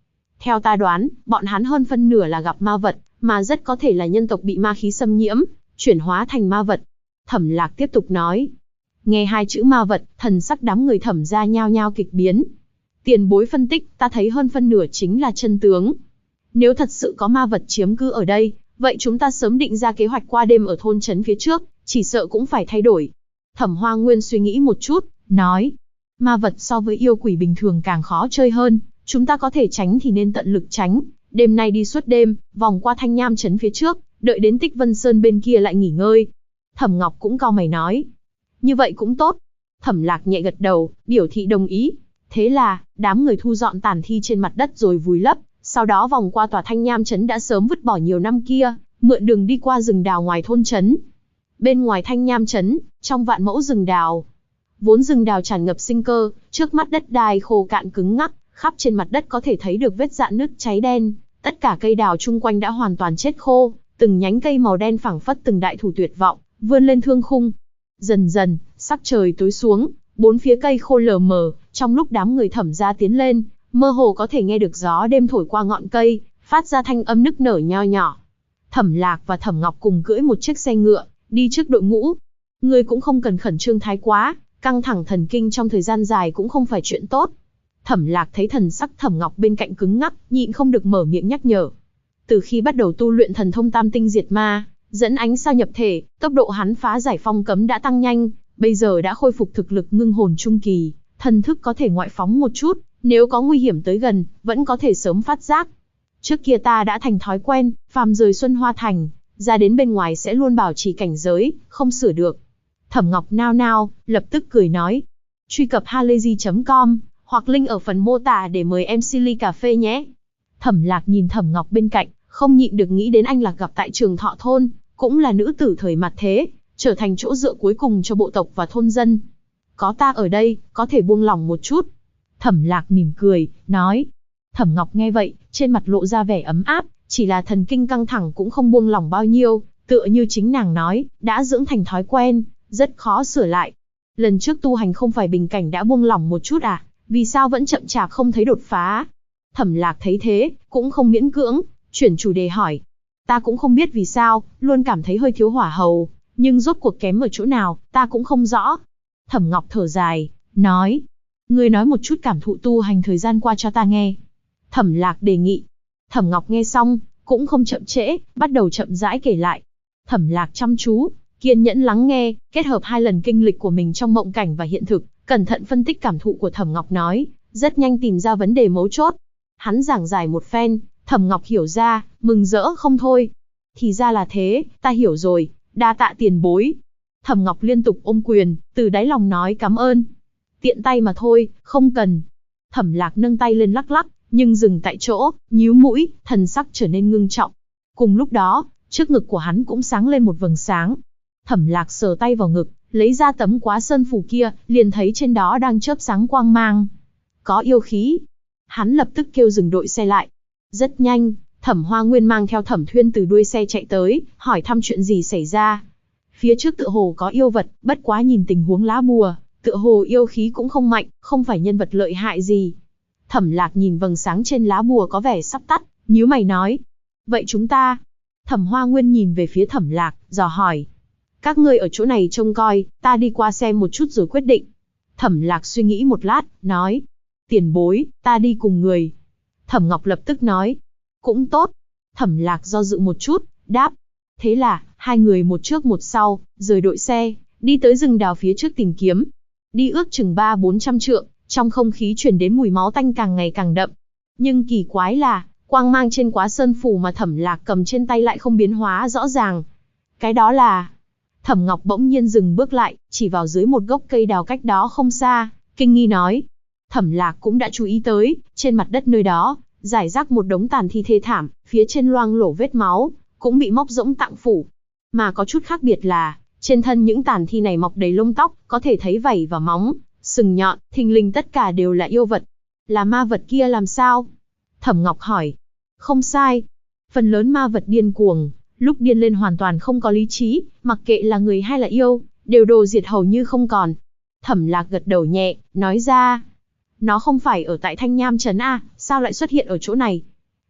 Theo ta đoán, bọn hắn hơn phân nửa là gặp ma vật, mà rất có thể là nhân tộc bị ma khí xâm nhiễm, chuyển hóa thành ma vật. Thẩm Lạc tiếp tục nói. Nghe hai chữ ma vật, thần sắc đám người Thẩm gia nhao nhao kịch biến. Tiền bối phân tích, ta thấy hơn phân nửa chính là chân tướng. Nếu thật sự có ma vật chiếm cứ ở đây, vậy chúng ta sớm định ra kế hoạch qua đêm ở thôn trấn phía trước, chỉ sợ cũng phải thay đổi. Thẩm Hoa Nguyên suy nghĩ một chút, nói. Ma vật so với yêu quỷ bình thường càng khó chơi hơn, chúng ta có thể tránh thì nên tận lực tránh. Đêm nay đi suốt đêm, vòng qua Thanh Nham trấn phía trước, đợi đến Tích Vân Sơn bên kia lại nghỉ ngơi. Thẩm Ngọc cũng cau mày nói. Như vậy cũng tốt. Thẩm Lạc nhẹ gật đầu, biểu thị đồng ý. Thế là, đám người thu dọn tàn thi trên mặt đất rồi vùi lấp, sau đó vòng qua tòa Thanh Nham trấn đã sớm vứt bỏ nhiều năm kia, mượn đường đi qua rừng đào ngoài thôn trấn. Bên ngoài Thanh Nham trấn, trong vạn mẫu rừng đào, vốn rừng đào tràn ngập sinh cơ, trước mắt đất đai khô cạn cứng ngắc, khắp trên mặt đất có thể thấy được vết rạn nứt cháy đen, tất cả cây đào chung quanh đã hoàn toàn chết khô, từng nhánh cây màu đen phảng phất từng đại thủ tuyệt vọng, vươn lên thương khung. Dần dần, sắc trời tối xuống, bốn phía cây khô lờ mờ, trong lúc đám người Thẩm gia tiến lên, mơ hồ có thể nghe được gió đêm thổi qua ngọn cây, phát ra thanh âm nức nở nho nhỏ. Thẩm Lạc và Thẩm Ngọc cùng cưỡi một chiếc xe ngựa, đi trước đội ngũ. Ngươi cũng không cần khẩn trương thái quá, căng thẳng thần kinh trong thời gian dài cũng không phải chuyện tốt. Thẩm Lạc thấy thần sắc Thẩm Ngọc bên cạnh cứng ngắc, nhịn không được mở miệng nhắc nhở. Từ khi bắt đầu tu luyện thần thông Tam Tinh Diệt Ma, dẫn ánh sao nhập thể, tốc độ hắn phá giải phong cấm đã tăng nhanh, bây giờ đã khôi phục thực lực ngưng hồn trung kỳ, thần thức có thể ngoại phóng một chút, nếu có nguy hiểm tới gần, vẫn có thể sớm phát giác. Trước kia ta đã thành thói quen, phàm rời Xuân Hoa Thành, ra đến bên ngoài sẽ luôn bảo trì cảnh giới, không sửa được. Thẩm Ngọc nao nao, lập tức cười nói. Truy cập halayzi.com, hoặc link ở phần mô tả để mời em ly cà phê nhé. Thẩm Lạc nhìn Thẩm Ngọc bên cạnh, không nhịn được nghĩ đến anh Lạc gặp tại Trường Thọ Thôn, cũng là nữ tử thời mặt thế, trở thành chỗ dựa cuối cùng cho bộ tộc và thôn dân. Có ta ở đây, có thể buông lỏng một chút. Thẩm Lạc mỉm cười, nói. Thẩm Ngọc nghe vậy, trên mặt lộ ra vẻ ấm áp, chỉ là thần kinh căng thẳng cũng không buông lỏng bao nhiêu, tựa như chính nàng nói, đã dưỡng thành thói quen, rất khó sửa lại. Lần trước tu hành không phải bình cảnh đã buông lỏng một chút à, vì sao vẫn chậm chạp không thấy đột phá? Thẩm Lạc thấy thế, cũng không miễn cưỡng, chuyển chủ đề hỏi. Ta cũng không biết vì sao, luôn cảm thấy hơi thiếu hỏa hầu, nhưng rốt cuộc kém ở chỗ nào, ta cũng không rõ. Thẩm Ngọc thở dài, nói. Ngươi nói một chút cảm thụ tu hành thời gian qua cho ta nghe. Thẩm Lạc đề nghị. Thẩm Ngọc nghe xong, cũng không chậm trễ, bắt đầu chậm rãi kể lại. Thẩm Lạc chăm chú, kiên nhẫn lắng nghe, kết hợp hai lần kinh lịch của mình trong mộng cảnh và hiện thực, cẩn thận phân tích cảm thụ của Thẩm Ngọc nói, rất nhanh tìm ra vấn đề mấu chốt. Hắn giảng giải một phen, Thẩm Ngọc hiểu ra, mừng rỡ không thôi. Thì ra là thế, ta hiểu rồi, đa tạ tiền bối. Thẩm Ngọc liên tục ôm quyền, từ đáy lòng nói cảm ơn. Tiện tay mà thôi, không cần. Thẩm Lạc nâng tay lên lắc lắc, nhưng dừng tại chỗ, nhíu mũi, thần sắc trở nên ngưng trọng. Cùng lúc đó, trước ngực của hắn cũng sáng lên một vầng sáng. Thẩm Lạc sờ tay vào ngực, lấy ra tấm Quá Sơn Phù kia, liền thấy trên đó đang chớp sáng quang mang. Có yêu khí. Hắn lập tức kêu dừng đội xe lại. Rất nhanh, Thẩm Hoa Nguyên mang theo Thẩm Thuyên từ đuôi xe chạy tới, hỏi thăm chuyện gì xảy ra. Phía trước tựa hồ có yêu vật, bất quá nhìn tình huống lá bùa, tựa hồ yêu khí cũng không mạnh, không phải nhân vật lợi hại gì. Thẩm Lạc nhìn vầng sáng trên lá bùa có vẻ sắp tắt, nhíu mày nói. Vậy chúng ta? Thẩm Hoa Nguyên nhìn về phía Thẩm Lạc, dò hỏi. Các ngươi ở chỗ này trông coi, ta đi qua xem một chút rồi quyết định. Thẩm Lạc suy nghĩ một lát, nói. Tiền bối, ta đi cùng người. Thẩm Ngọc lập tức nói. Cũng tốt. Thẩm Lạc do dự một chút, đáp. Thế là, hai người một trước một sau, rời đội xe, đi tới rừng đào phía trước tìm kiếm. Đi ước chừng 300-400 trượng, trong không khí truyền đến mùi máu tanh càng ngày càng đậm. Nhưng kỳ quái là, quang mang trên Quá Sơn Phù mà Thẩm Lạc cầm trên tay lại không biến hóa rõ ràng. Cái đó là... Thẩm Ngọc bỗng nhiên dừng bước lại, chỉ vào dưới một gốc cây đào cách đó không xa, kinh nghi nói. Thẩm Lạc cũng đã chú ý tới, trên mặt đất nơi đó, rải rác một đống tàn thi thê thảm, phía trên loang lổ vết máu, cũng bị móc rỗng tạng phủ. Mà có chút khác biệt là, trên thân những tàn thi này mọc đầy lông tóc, có thể thấy vảy và móng, sừng nhọn, thình lình tất cả đều là yêu vật. Là ma vật kia làm sao? Thẩm Ngọc hỏi. Không sai. Phần lớn ma vật điên cuồng, lúc điên lên hoàn toàn không có lý trí, mặc kệ là người hay là yêu, đều đồ diệt hầu như không còn. Thẩm Lạc gật đầu nhẹ, nói ra. Nó không phải ở tại Thanh Nham Trấn à, sao lại xuất hiện ở chỗ này?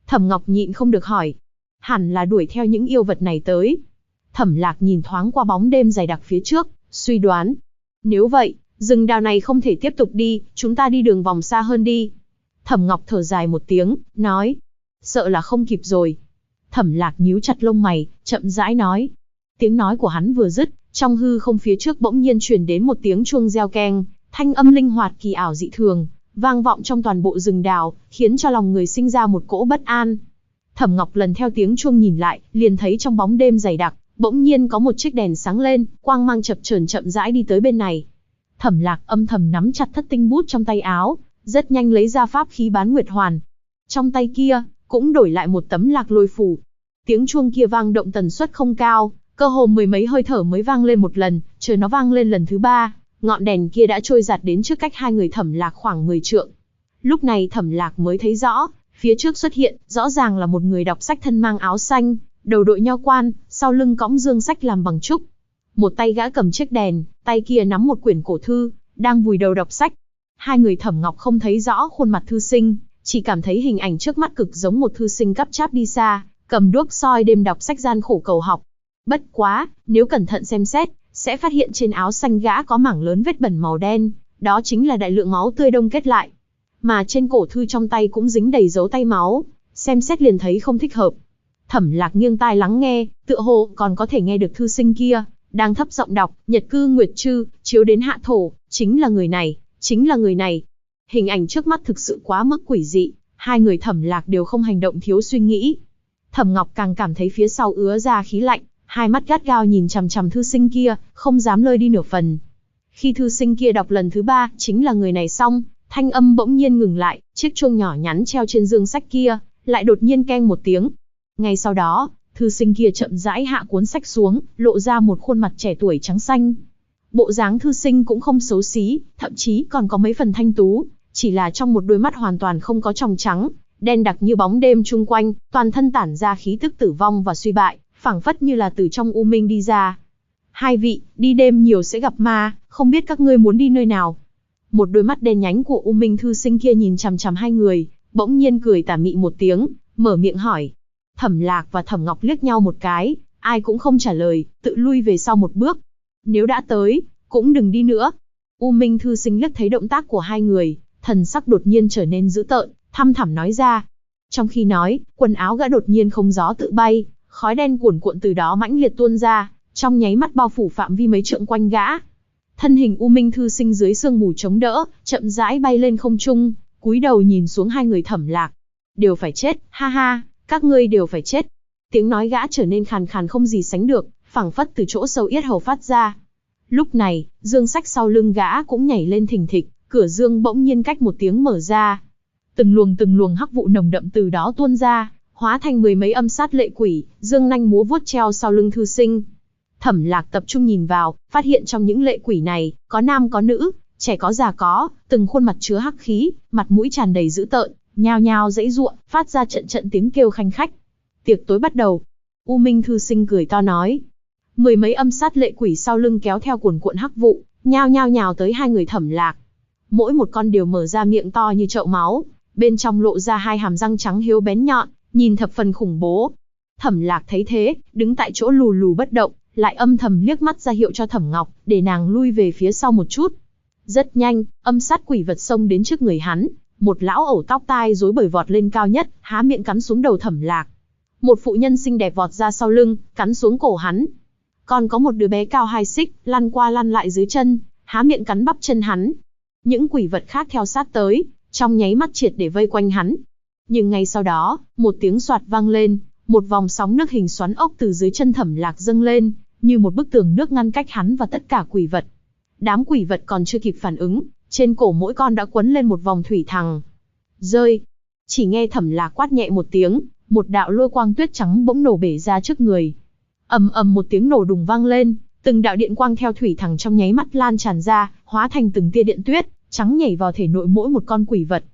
Thẩm Ngọc nhịn không được hỏi. Hẳn là đuổi theo những yêu vật này tới. Thẩm Lạc nhìn thoáng qua bóng đêm dày đặc phía trước, suy đoán. Nếu vậy, rừng đào này không thể tiếp tục đi, chúng ta đi đường vòng xa hơn đi. Thẩm Ngọc thở dài một tiếng, nói. Sợ là không kịp rồi. Thẩm Lạc nhíu chặt lông mày, chậm rãi nói. Tiếng nói của hắn vừa dứt, trong hư không phía trước bỗng nhiên truyền đến một tiếng chuông reo keng, thanh âm linh hoạt kỳ ảo dị thường, vang vọng trong toàn bộ rừng đào, khiến cho lòng người sinh ra một cỗ bất an. Thẩm Ngọc lần theo tiếng chuông nhìn lại, liền thấy trong bóng đêm dày đặc, bỗng nhiên có một chiếc đèn sáng lên, quang mang chập chờn chậm rãi đi tới bên này. Thẩm Lạc âm thầm nắm chặt thất tinh bút trong tay áo, rất nhanh lấy ra pháp khí bán nguyệt hoàn. Trong tay kia, cũng đổi lại một tấm lạc lôi phù. Tiếng chuông kia vang động tần suất không cao, cơ hồ mười mấy hơi thở mới vang lên một lần, chờ nó vang lên lần thứ ba, ngọn đèn kia đã trôi giạt đến trước cách hai người Thẩm Lạc khoảng 10 trượng. Lúc này Thẩm Lạc mới thấy rõ, phía trước xuất hiện, rõ ràng là một người đọc sách thân mang áo xanh, đầu đội nho quan, sau lưng cõng dương sách làm bằng trúc. Một tay gã cầm chiếc đèn, tay kia nắm một quyển cổ thư, đang vùi đầu đọc sách. Hai người Thẩm Ngọc không thấy rõ khuôn mặt thư sinh, chỉ cảm thấy hình ảnh trước mắt cực giống một thư sinh cắp cháp đi xa, cầm đuốc soi đêm đọc sách gian khổ cầu học. Bất quá, nếu cẩn thận xem xét, sẽ phát hiện trên áo xanh gã có mảng lớn vết bẩn màu đen, đó chính là đại lượng máu tươi đông kết lại. Mà trên cổ thư trong tay cũng dính đầy dấu tay máu, xem xét liền thấy không thích hợp. Thẩm Lạc nghiêng tai lắng nghe, tựa hồ còn có thể nghe được thư sinh kia đang thấp giọng đọc, Nhật cư nguyệt chư, chiếu đến hạ thổ, chính là người này, chính là người này. Hình ảnh trước mắt thực sự quá mức quỷ dị, hai người Thẩm Lạc đều không hành động thiếu suy nghĩ. Thẩm Ngọc càng cảm thấy phía sau ứa ra khí lạnh, hai mắt gắt gao nhìn chằm chằm thư sinh kia, không dám lơi đi nửa phần. Khi thư sinh kia đọc lần thứ ba, chính là người này xong, thanh âm bỗng nhiên ngừng lại, chiếc chuông nhỏ nhắn treo trên dương sách kia, lại đột nhiên keng một tiếng. Ngay sau đó, thư sinh kia chậm rãi hạ cuốn sách xuống, lộ ra một khuôn mặt trẻ tuổi trắng xanh. Bộ dáng thư sinh cũng không xấu xí, thậm chí còn có mấy phần thanh tú, chỉ là trong một đôi mắt hoàn toàn không có tròng trắng, đen đặc như bóng đêm chung quanh, toàn thân tản ra khí tức tử vong và suy bại, phảng phất như là từ trong u minh đi ra. Hai vị, đi đêm nhiều sẽ gặp ma, không biết các ngươi muốn đi nơi nào? Một đôi mắt đen nhánh của u minh thư sinh kia nhìn chằm chằm hai người, bỗng nhiên cười tà mị một tiếng, mở miệng hỏi. Thẩm Lạc và Thẩm Ngọc liếc nhau một cái, ai cũng không trả lời, tự lui về sau một bước. Nếu đã tới, cũng đừng đi nữa. U minh thư sinh liếc thấy động tác của hai người, thần sắc đột nhiên trở nên dữ tợn, thăm thẳm nói ra. Trong khi nói, quần áo gã đột nhiên không gió tự bay, khói đen cuồn cuộn từ đó mãnh liệt tuôn ra, trong nháy mắt bao phủ phạm vi mấy trượng quanh gã. Thân hình u minh thư sinh dưới sương mù chống đỡ, chậm rãi bay lên không trung, cúi đầu nhìn xuống hai người Thẩm Lạc. Đều phải chết, ha ha, các ngươi đều phải chết. Tiếng nói gã trở nên khàn khàn không gì sánh được, phảng phất từ chỗ sâu yết hầu phát ra. Lúc này, dương sách sau lưng gã cũng nhảy lên thình thịch, cửa dương bỗng nhiên cách một tiếng mở ra. Từng luồng hắc vụ nồng đậm từ đó tuôn ra, hóa thành mười mấy âm sát lệ quỷ, dương nanh múa vuốt treo sau lưng thư sinh. Thẩm Lạc tập trung nhìn vào, phát hiện trong những lệ quỷ này, có nam có nữ, trẻ có già có, từng khuôn mặt chứa hắc khí, mặt mũi tràn đầy dữ tợn, nhao nhao giãy giụa, phát ra trận trận tiếng kêu khanh khách. Tiệc tối bắt đầu. U Minh thư sinh cười to nói. Mười mấy âm sát lệ quỷ sau lưng kéo theo cuồn cuộn hắc vụ, nhao nhao nhào tới hai người Thẩm Lạc. Mỗi một con đều mở ra miệng to như chậu máu, bên trong lộ ra hai hàm răng trắng hiếu bén nhọn, nhìn thập phần khủng bố. Thẩm Lạc thấy thế, đứng tại chỗ lù lù bất động, lại âm thầm liếc mắt ra hiệu cho Thẩm Ngọc, để nàng lui về phía sau một chút. Rất nhanh, âm sát quỷ vật xông đến trước người hắn, một lão ẩu tóc tai rối bời vọt lên cao nhất, há miệng cắn xuống đầu Thẩm Lạc. Một phụ nhân xinh đẹp vọt ra sau lưng, cắn xuống cổ hắn. Còn có một đứa bé cao 2 xích, lăn qua lăn lại dưới chân, há miệng cắn bắp chân hắn. Những quỷ vật khác theo sát tới, trong nháy mắt triệt để vây quanh hắn. Nhưng ngay sau đó, một tiếng xoạt vang lên, một vòng sóng nước hình xoắn ốc từ dưới chân Thẩm Lạc dâng lên, như một bức tường nước ngăn cách hắn và tất cả quỷ vật. Đám quỷ vật còn chưa kịp phản ứng, trên cổ mỗi con đã quấn lên một vòng thủy thằng. Rơi. Chỉ nghe Thẩm Lạc quát nhẹ một tiếng, một đạo lôi quang tuyết trắng bỗng nổ bể ra trước người. Ầm ầm một tiếng nổ đùng vang lên, từng đạo điện quang theo thủy thằng trong nháy mắt lan tràn ra, hóa thành từng tia điện tuyết trắng nhảy vào thể nội mỗi một con quỷ vật.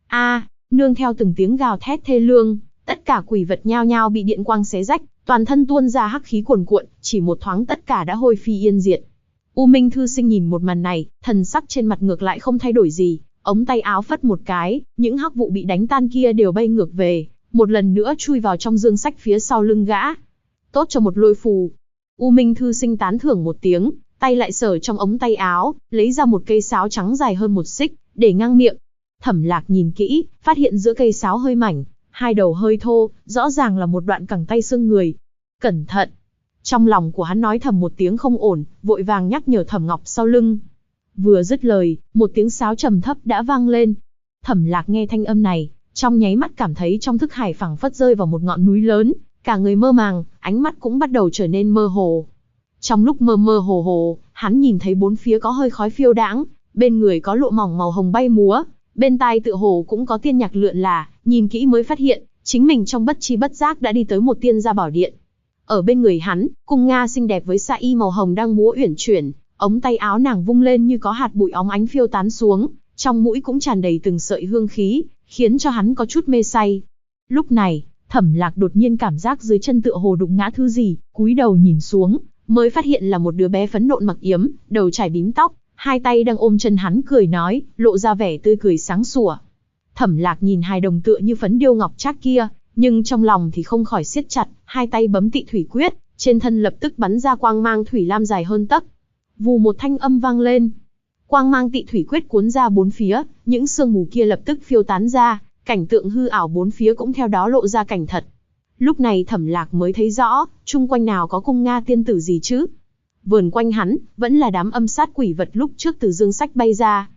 Nương theo từng tiếng gào thét thê lương, tất cả quỷ vật nhao nhao bị điện quang xé rách, toàn thân tuôn ra hắc khí cuồn cuộn, chỉ một thoáng tất cả đã hôi phi yên diệt. U Minh thư sinh nhìn một màn này, thần sắc trên mặt ngược lại không thay đổi gì, ống tay áo phất một cái, những hắc vụ bị đánh tan kia đều bay ngược về, một lần nữa chui vào trong dương sách phía sau lưng gã. Tốt cho một lôi phù. U Minh thư sinh tán thưởng một tiếng, tay lại sờ trong ống tay áo, lấy ra một cây sáo trắng dài hơn 1 xích, để ngang miệng. Thẩm Lạc nhìn kỹ, phát hiện giữa cây sáo hơi mảnh, hai đầu hơi thô, rõ ràng là một đoạn cẳng tay xương người. Cẩn thận! Trong lòng của hắn nói thầm một tiếng không ổn, vội vàng nhắc nhở Thẩm Ngọc sau lưng. Vừa dứt lời, một tiếng sáo trầm thấp đã vang lên. Thẩm Lạc nghe thanh âm này, trong nháy mắt cảm thấy trong thức hải phảng phất rơi vào một ngọn núi lớn, cả người mơ màng, ánh mắt cũng bắt đầu trở nên mơ hồ. Trong lúc mơ mơ hồ hồ, hắn nhìn thấy bốn phía có hơi khói phiêu đãng, bên người có lụa mỏng màu hồng bay múa, bên tai tựa hồ cũng có tiên nhạc lượn lả, nhìn kỹ mới phát hiện, chính mình trong bất chi bất giác đã đi tới một tiên gia bảo điện. Ở bên người hắn, cung Nga xinh đẹp với sa y màu hồng đang múa uyển chuyển, ống tay áo nàng vung lên như có hạt bụi óng ánh phiêu tán xuống, trong mũi cũng tràn đầy từng sợi hương khí, khiến cho hắn có chút mê say. Lúc này, Thẩm Lạc đột nhiên cảm giác dưới chân tựa hồ đụng ngã thứ gì, cúi đầu nhìn xuống, mới phát hiện là một đứa bé phấn nộn mặc yếm, đầu trải bím tóc, hai tay đang ôm chân hắn cười nói, lộ ra vẻ tươi cười sáng sủa. Thẩm Lạc nhìn hài đồng tựa như phấn điêu ngọc trác kia, nhưng trong lòng thì không khỏi siết chặt, hai tay bấm Tị Thủy Quyết, trên thân lập tức bắn ra quang mang thủy lam dài hơn tấc. Vù một thanh âm vang lên. Quang mang Tị Thủy Quyết cuốn ra bốn phía, những sương mù kia lập tức phiêu tán ra, cảnh tượng hư ảo bốn phía cũng theo đó lộ ra cảnh thật. Lúc này Thẩm Lạc mới thấy rõ, chung quanh nào có cung Nga tiên tử gì chứ. Vườn quanh hắn, vẫn là đám âm sát quỷ vật lúc trước từ dương sách bay ra.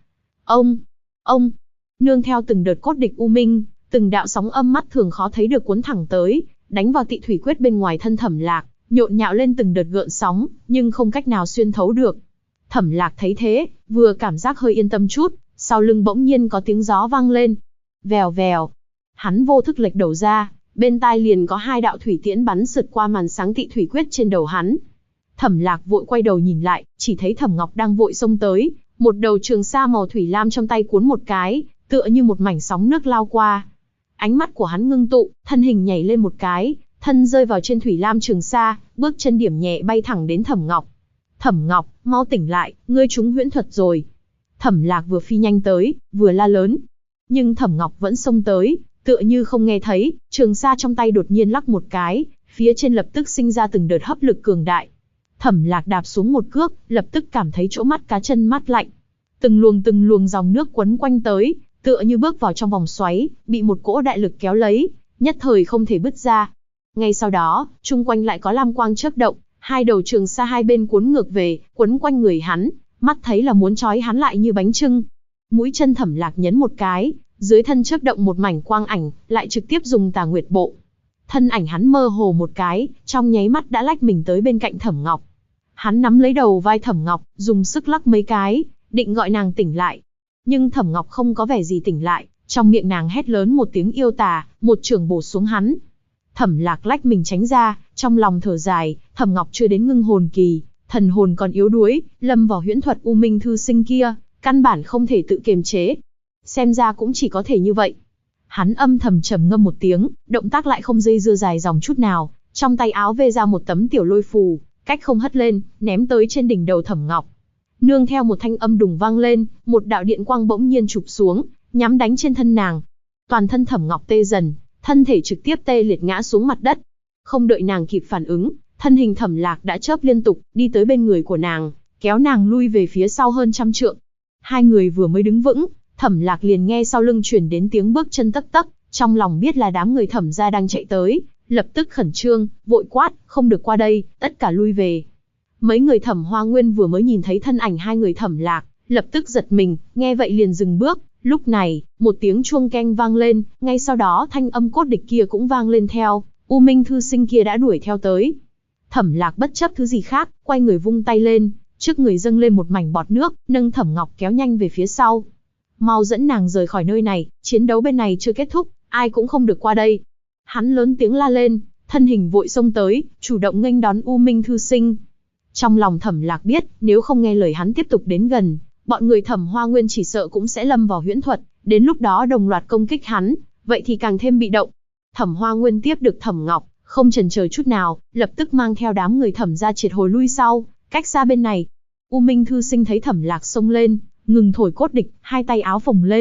Ông, nương theo từng đợt cốt địch u minh, từng đạo sóng âm mắt thường khó thấy được cuốn thẳng tới, đánh vào Tị Thủy Quyết bên ngoài thân Thẩm Lạc, nhộn nhạo lên từng đợt gợn sóng, nhưng không cách nào xuyên thấu được. Thẩm Lạc thấy thế, vừa cảm giác hơi yên tâm chút, sau lưng bỗng nhiên có tiếng gió vang lên. Vèo vèo. Hắn vô thức lệch đầu ra, bên tai liền có hai đạo thủy tiễn bắn sượt qua màn sáng Tị Thủy Quyết trên đầu hắn. Thẩm Lạc vội quay đầu nhìn lại, chỉ thấy Thẩm Ngọc đang vội xông tới, một đầu trường sa màu thủy lam trong tay cuốn một cái, tựa như một mảnh sóng nước lao qua. Ánh mắt của hắn ngưng tụ, thân hình nhảy lên một cái, thân rơi vào trên thủy lam trường sa, bước chân điểm nhẹ bay thẳng đến Thẩm Ngọc. Thẩm Ngọc, mau tỉnh lại, ngươi trúng huyễn thuật rồi. Thẩm Lạc vừa phi nhanh tới, vừa la lớn. Nhưng Thẩm Ngọc vẫn xông tới, tựa như không nghe thấy, trường sa trong tay đột nhiên lắc một cái, phía trên lập tức sinh ra từng đợt hấp lực cường đại. Thẩm Lạc đạp xuống một cước, lập tức cảm thấy chỗ mắt cá chân mát lạnh. Từng luồng dòng nước quấn quanh tới, tựa như bước vào trong vòng xoáy, bị một cỗ đại lực kéo lấy, nhất thời không thể bứt ra. Ngay sau đó, chung quanh lại có lam quang chớp động, hai đầu trường sa hai bên cuốn ngược về, quấn quanh người hắn, mắt thấy là muốn trói hắn lại như bánh chưng. Mũi chân Thẩm Lạc nhấn một cái, dưới thân chớp động một mảnh quang ảnh, lại trực tiếp dùng Tà Nguyệt Bộ. Thân ảnh hắn mơ hồ một cái, trong nháy mắt đã lách mình tới bên cạnh Thẩm Ngọc. Hắn nắm lấy đầu vai Thẩm Ngọc, dùng sức lắc mấy cái, định gọi nàng tỉnh lại. Nhưng Thẩm Ngọc không có vẻ gì tỉnh lại, trong miệng nàng hét lớn một tiếng yêu tà, một chưởng bổ xuống hắn. Thẩm Lạc lách mình tránh ra, trong lòng thở dài, Thẩm Ngọc chưa đến ngưng hồn kỳ, thần hồn còn yếu đuối, lâm vào huyễn thuật u minh thư sinh kia, căn bản không thể tự kiềm chế. Xem ra cũng chỉ có thể như vậy. Hắn âm thầm trầm ngâm một tiếng, động tác lại không dây dưa dài dòng chút nào, trong tay áo vê ra một tấm tiểu lôi phù, cách không hất lên, ném tới trên đỉnh đầu Thẩm Ngọc. Nương theo một thanh âm đùng vang lên, một đạo điện quang bỗng nhiên chụp xuống, nhắm đánh trên thân nàng. Toàn thân Thẩm Ngọc tê dần, thân thể trực tiếp tê liệt ngã xuống mặt đất. Không đợi nàng kịp phản ứng, thân hình Thẩm Lạc đã chớp liên tục, đi tới bên người của nàng, kéo nàng lui về phía sau hơn 100 trượng. Hai người vừa mới đứng vững, Thẩm Lạc liền nghe sau lưng truyền đến tiếng bước chân tấc tấc, trong lòng biết là đám người Thẩm gia đang chạy tới, lập tức khẩn trương, vội quát, không được qua đây, tất cả lui về. Mấy người Thẩm Hoa Nguyên vừa mới nhìn thấy thân ảnh hai người Thẩm Lạc, lập tức giật mình, nghe vậy liền dừng bước. Lúc này, một tiếng chuông keng vang lên, ngay sau đó thanh âm cốt địch kia cũng vang lên theo, U Minh thư sinh kia đã đuổi theo tới. Thẩm Lạc bất chấp thứ gì khác, quay người vung tay lên, trước người dâng lên một mảnh bọt nước, nâng Thẩm Ngọc kéo nhanh về phía sau. Mau dẫn nàng rời khỏi nơi này, chiến đấu bên này chưa kết thúc, ai cũng không được qua đây. Hắn lớn tiếng la lên, thân hình vội xông tới, chủ động nghênh đón U Minh thư sinh. Trong lòng Thẩm Lạc biết, nếu không nghe lời hắn tiếp tục đến gần, bọn người Thẩm Hoa Nguyên chỉ sợ cũng sẽ lâm vào huyễn thuật, đến lúc đó đồng loạt công kích hắn, vậy thì càng thêm bị động. Thẩm Hoa Nguyên tiếp được Thẩm Ngọc, không chần chờ chút nào, lập tức mang theo đám người Thẩm ra triệt hồi lui sau, cách xa bên này. U Minh thư sinh thấy Thẩm Lạc xông lên, ngừng thổi cốt địch, hai tay áo phồng lên,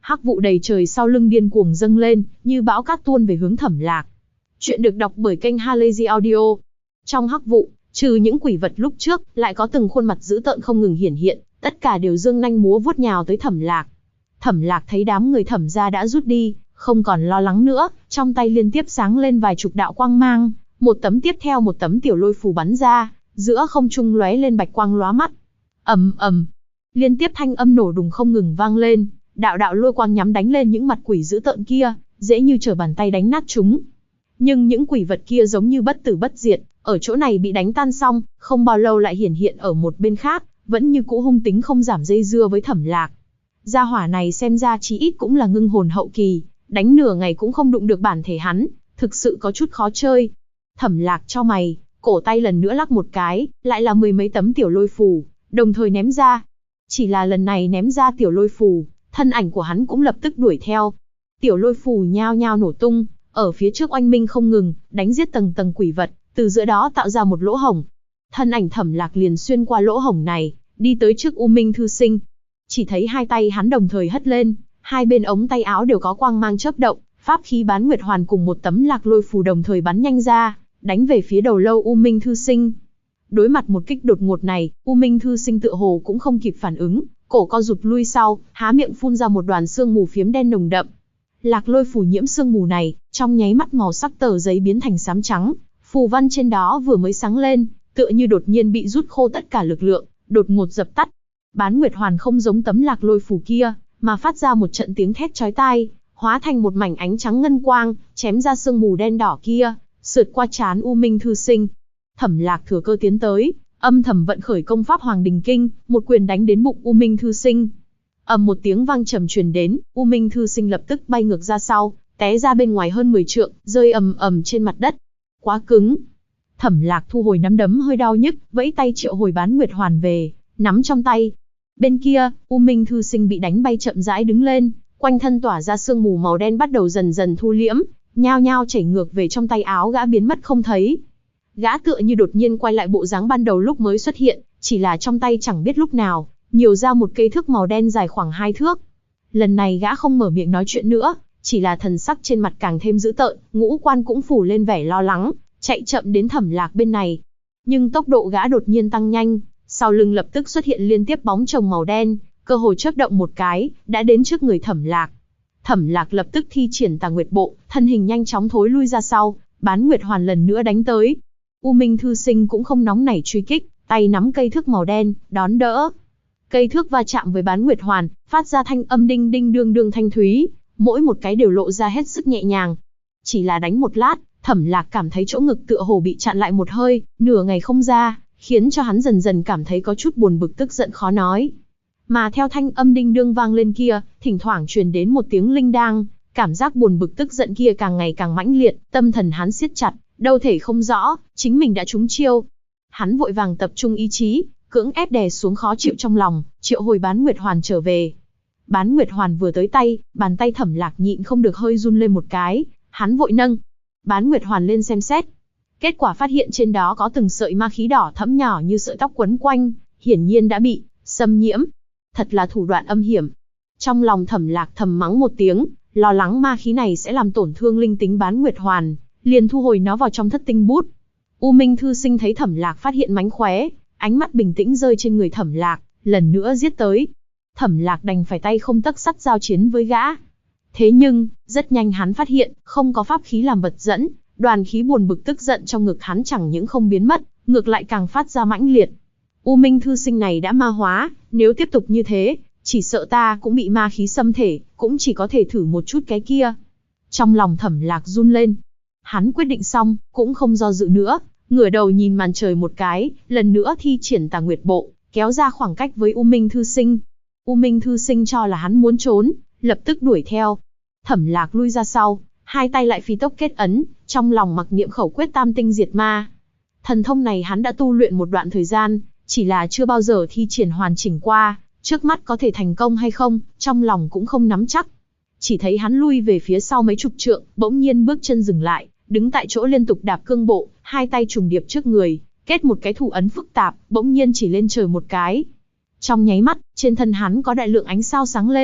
Hắc vụ đầy trời sau lưng điên cuồng dâng lên, như bão cát tuôn về hướng Thẩm Lạc. Chuyện được đọc bởi kênh Halazy Audio. Trong hắc vụ, trừ những quỷ vật lúc trước, lại có từng khuôn mặt dữ tợn không ngừng hiển hiện, tất cả đều giương nanh múa vuốt nhào tới Thẩm Lạc. Thẩm Lạc thấy đám người Thẩm gia đã rút đi, không còn lo lắng nữa, trong tay liên tiếp sáng lên vài chục đạo quang mang, một tấm tiếp theo một tấm tiểu lôi phù bắn ra, giữa không trung lóe lên bạch quang lóa mắt. Ầm ầm, liên tiếp thanh âm nổ đùng không ngừng vang lên, đạo đạo lôi quang nhắm đánh lên những mặt quỷ dữ tợn kia, dễ như trở bàn tay đánh nát chúng. Nhưng những quỷ vật kia giống như bất tử bất diệt, ở chỗ này bị đánh tan xong, không bao lâu lại hiển hiện ở một bên khác, vẫn như cũ hung tính không giảm dây dưa với Thẩm Lạc. Gia hỏa này xem ra chí ít cũng là ngưng hồn hậu kỳ, đánh nửa ngày cũng không đụng được bản thể hắn, thực sự có chút khó chơi. Thẩm Lạc chau mày, cổ tay lần nữa lắc một cái, lại là mười mấy tấm tiểu lôi phù, đồng thời ném ra. Chỉ là lần này ném ra tiểu lôi phù, thân ảnh của hắn cũng lập tức đuổi theo. Tiểu lôi phù nhao nhao nổ tung, ở phía trước oanh minh không ngừng, đánh giết tầng tầng quỷ vật, từ giữa đó tạo ra một lỗ hổng. Thân ảnh Thẩm Lạc liền xuyên qua lỗ hổng này, đi tới trước U Minh Thư Sinh. Chỉ thấy hai tay hắn đồng thời hất lên, hai bên ống tay áo đều có quang mang chớp động, pháp khí Bán Nguyệt Hoàn cùng một tấm lạc lôi phù đồng thời bắn nhanh ra, đánh về phía đầu lâu U Minh Thư Sinh. Đối mặt một kích đột ngột này, U Minh Thư Sinh tựa hồ cũng không kịp phản ứng, cổ co rụt lui sau, há miệng phun ra một đoàn sương mù phiếm đen nồng đậm. Lạc lôi phù nhiễm sương mù này, trong nháy mắt màu sắc tờ giấy biến thành xám trắng, phù văn trên đó vừa mới sáng lên, tựa như đột nhiên bị rút khô tất cả lực lượng, đột ngột dập tắt. Bán Nguyệt Hoàn không giống tấm lạc lôi phù kia, mà phát ra một trận tiếng thét chói tai, hóa thành một mảnh ánh trắng ngân quang, chém ra sương mù đen đỏ kia, sượt qua trán U Minh Thư Sinh. Thẩm Lạc thừa cơ tiến tới, âm thầm vận khởi công pháp Hoàng Đình Kinh, một quyền đánh đến bụng U Minh Thư Sinh. Ầm một tiếng vang trầm truyền đến, U Minh Thư Sinh lập tức bay ngược ra sau, té ra bên ngoài hơn 10 trượng, rơi ầm ầm trên mặt đất. Quá cứng. Thẩm Lạc thu hồi nắm đấm hơi đau nhức, vẫy tay triệu hồi Bán Nguyệt Hoàn về, nắm trong tay. Bên kia, U Minh Thư Sinh bị đánh bay chậm rãi đứng lên, quanh thân tỏa ra sương mù màu đen bắt đầu dần dần thu liễm, nhao nhao chảy ngược về trong tay áo gã biến mất không thấy. Gã tựa như đột nhiên quay lại bộ dáng ban đầu lúc mới xuất hiện, chỉ là trong tay chẳng biết lúc nào, nhiều ra một cây thước màu đen dài khoảng 2 thước. Lần này gã không mở miệng nói chuyện nữa, chỉ là thần sắc trên mặt càng thêm dữ tợn, ngũ quan cũng phủ lên vẻ lo lắng, chạy chậm đến Thẩm Lạc bên này. Nhưng tốc độ gã đột nhiên tăng nhanh, sau lưng lập tức xuất hiện liên tiếp bóng chồng màu đen, cơ hồ chớp động một cái, đã đến trước người Thẩm Lạc. Thẩm Lạc lập tức thi triển Tà Nguyệt Bộ, thân hình nhanh chóng thối lui ra sau, Bán Nguyệt Hoàn lần nữa đánh tới. U Minh Thư Sinh cũng không nóng nảy truy kích, tay nắm cây thước màu đen, đón đỡ. Cây thước va chạm với Bán Nguyệt Hoàn, phát ra thanh âm đinh đinh đương đương thanh thúy, mỗi một cái đều lộ ra hết sức nhẹ nhàng. Chỉ là đánh một lát, Thẩm Lạc cảm thấy chỗ ngực tựa hồ bị chặn lại một hơi, nửa ngày không ra, khiến cho hắn dần dần cảm thấy có chút buồn bực tức giận khó nói. Mà theo thanh âm đinh đương vang lên kia, thỉnh thoảng truyền đến một tiếng linh đang, cảm giác buồn bực tức giận kia càng ngày càng mãnh liệt, tâm thần hắn siết chặt, đâu thể không rõ, chính mình đã trúng chiêu. Hắn vội vàng tập trung ý chí, cưỡng ép đè xuống khó chịu trong lòng, triệu hồi Bán Nguyệt Hoàn trở về. Bán Nguyệt Hoàn vừa tới tay, bàn tay Thẩm Lạc nhịn không được hơi run lên một cái, hắn vội nâng Bán Nguyệt Hoàn lên xem xét. Kết quả phát hiện trên đó có từng sợi ma khí đỏ thẫm nhỏ như sợi tóc quấn quanh, hiển nhiên đã bị xâm nhiễm. Thật là thủ đoạn âm hiểm. Trong lòng Thẩm Lạc thầm mắng một tiếng, lo lắng ma khí này sẽ làm tổn thương linh tính Bán Nguyệt Hoàn, liền thu hồi nó vào trong thất tinh bút. U Minh Thư Sinh thấy Thẩm Lạc phát hiện mánh khóe, ánh mắt bình tĩnh rơi trên người Thẩm Lạc, lần nữa giết tới. Thẩm Lạc đành phải tay không tấc sắt giao chiến với gã. Thế nhưng, rất nhanh hắn phát hiện, không có pháp khí làm vật dẫn, đoàn khí buồn bực tức giận trong ngực hắn chẳng những không biến mất, ngược lại càng phát ra mãnh liệt. U Minh Thư Sinh này đã ma hóa, nếu tiếp tục như thế, chỉ sợ ta cũng bị ma khí xâm thể, cũng chỉ có thể thử một chút cái kia. Trong lòng Thẩm Lạc run lên. Hắn quyết định xong, cũng không do dự nữa, ngửa đầu nhìn màn trời một cái, lần nữa thi triển Tà Nguyệt Bộ, kéo ra khoảng cách với U Minh Thư Sinh. U Minh Thư Sinh cho là hắn muốn trốn, lập tức đuổi theo. Thẩm Lạc lui ra sau, hai tay lại phi tốc kết ấn, trong lòng mặc niệm khẩu quyết Tam Tinh Diệt Ma. Thần thông này hắn đã tu luyện một đoạn thời gian, chỉ là chưa bao giờ thi triển hoàn chỉnh qua, trước mắt có thể thành công hay không, trong lòng cũng không nắm chắc. Chỉ thấy hắn lui về phía sau mấy chục trượng, bỗng nhiên bước chân dừng lại, đứng tại chỗ liên tục đạp cương bộ, hai tay trùng điệp trước người, kết một cái thủ ấn phức tạp, bỗng nhiên chỉ lên trời một cái. Trong nháy mắt, trên thân hắn có đại lượng ánh sao sáng lên,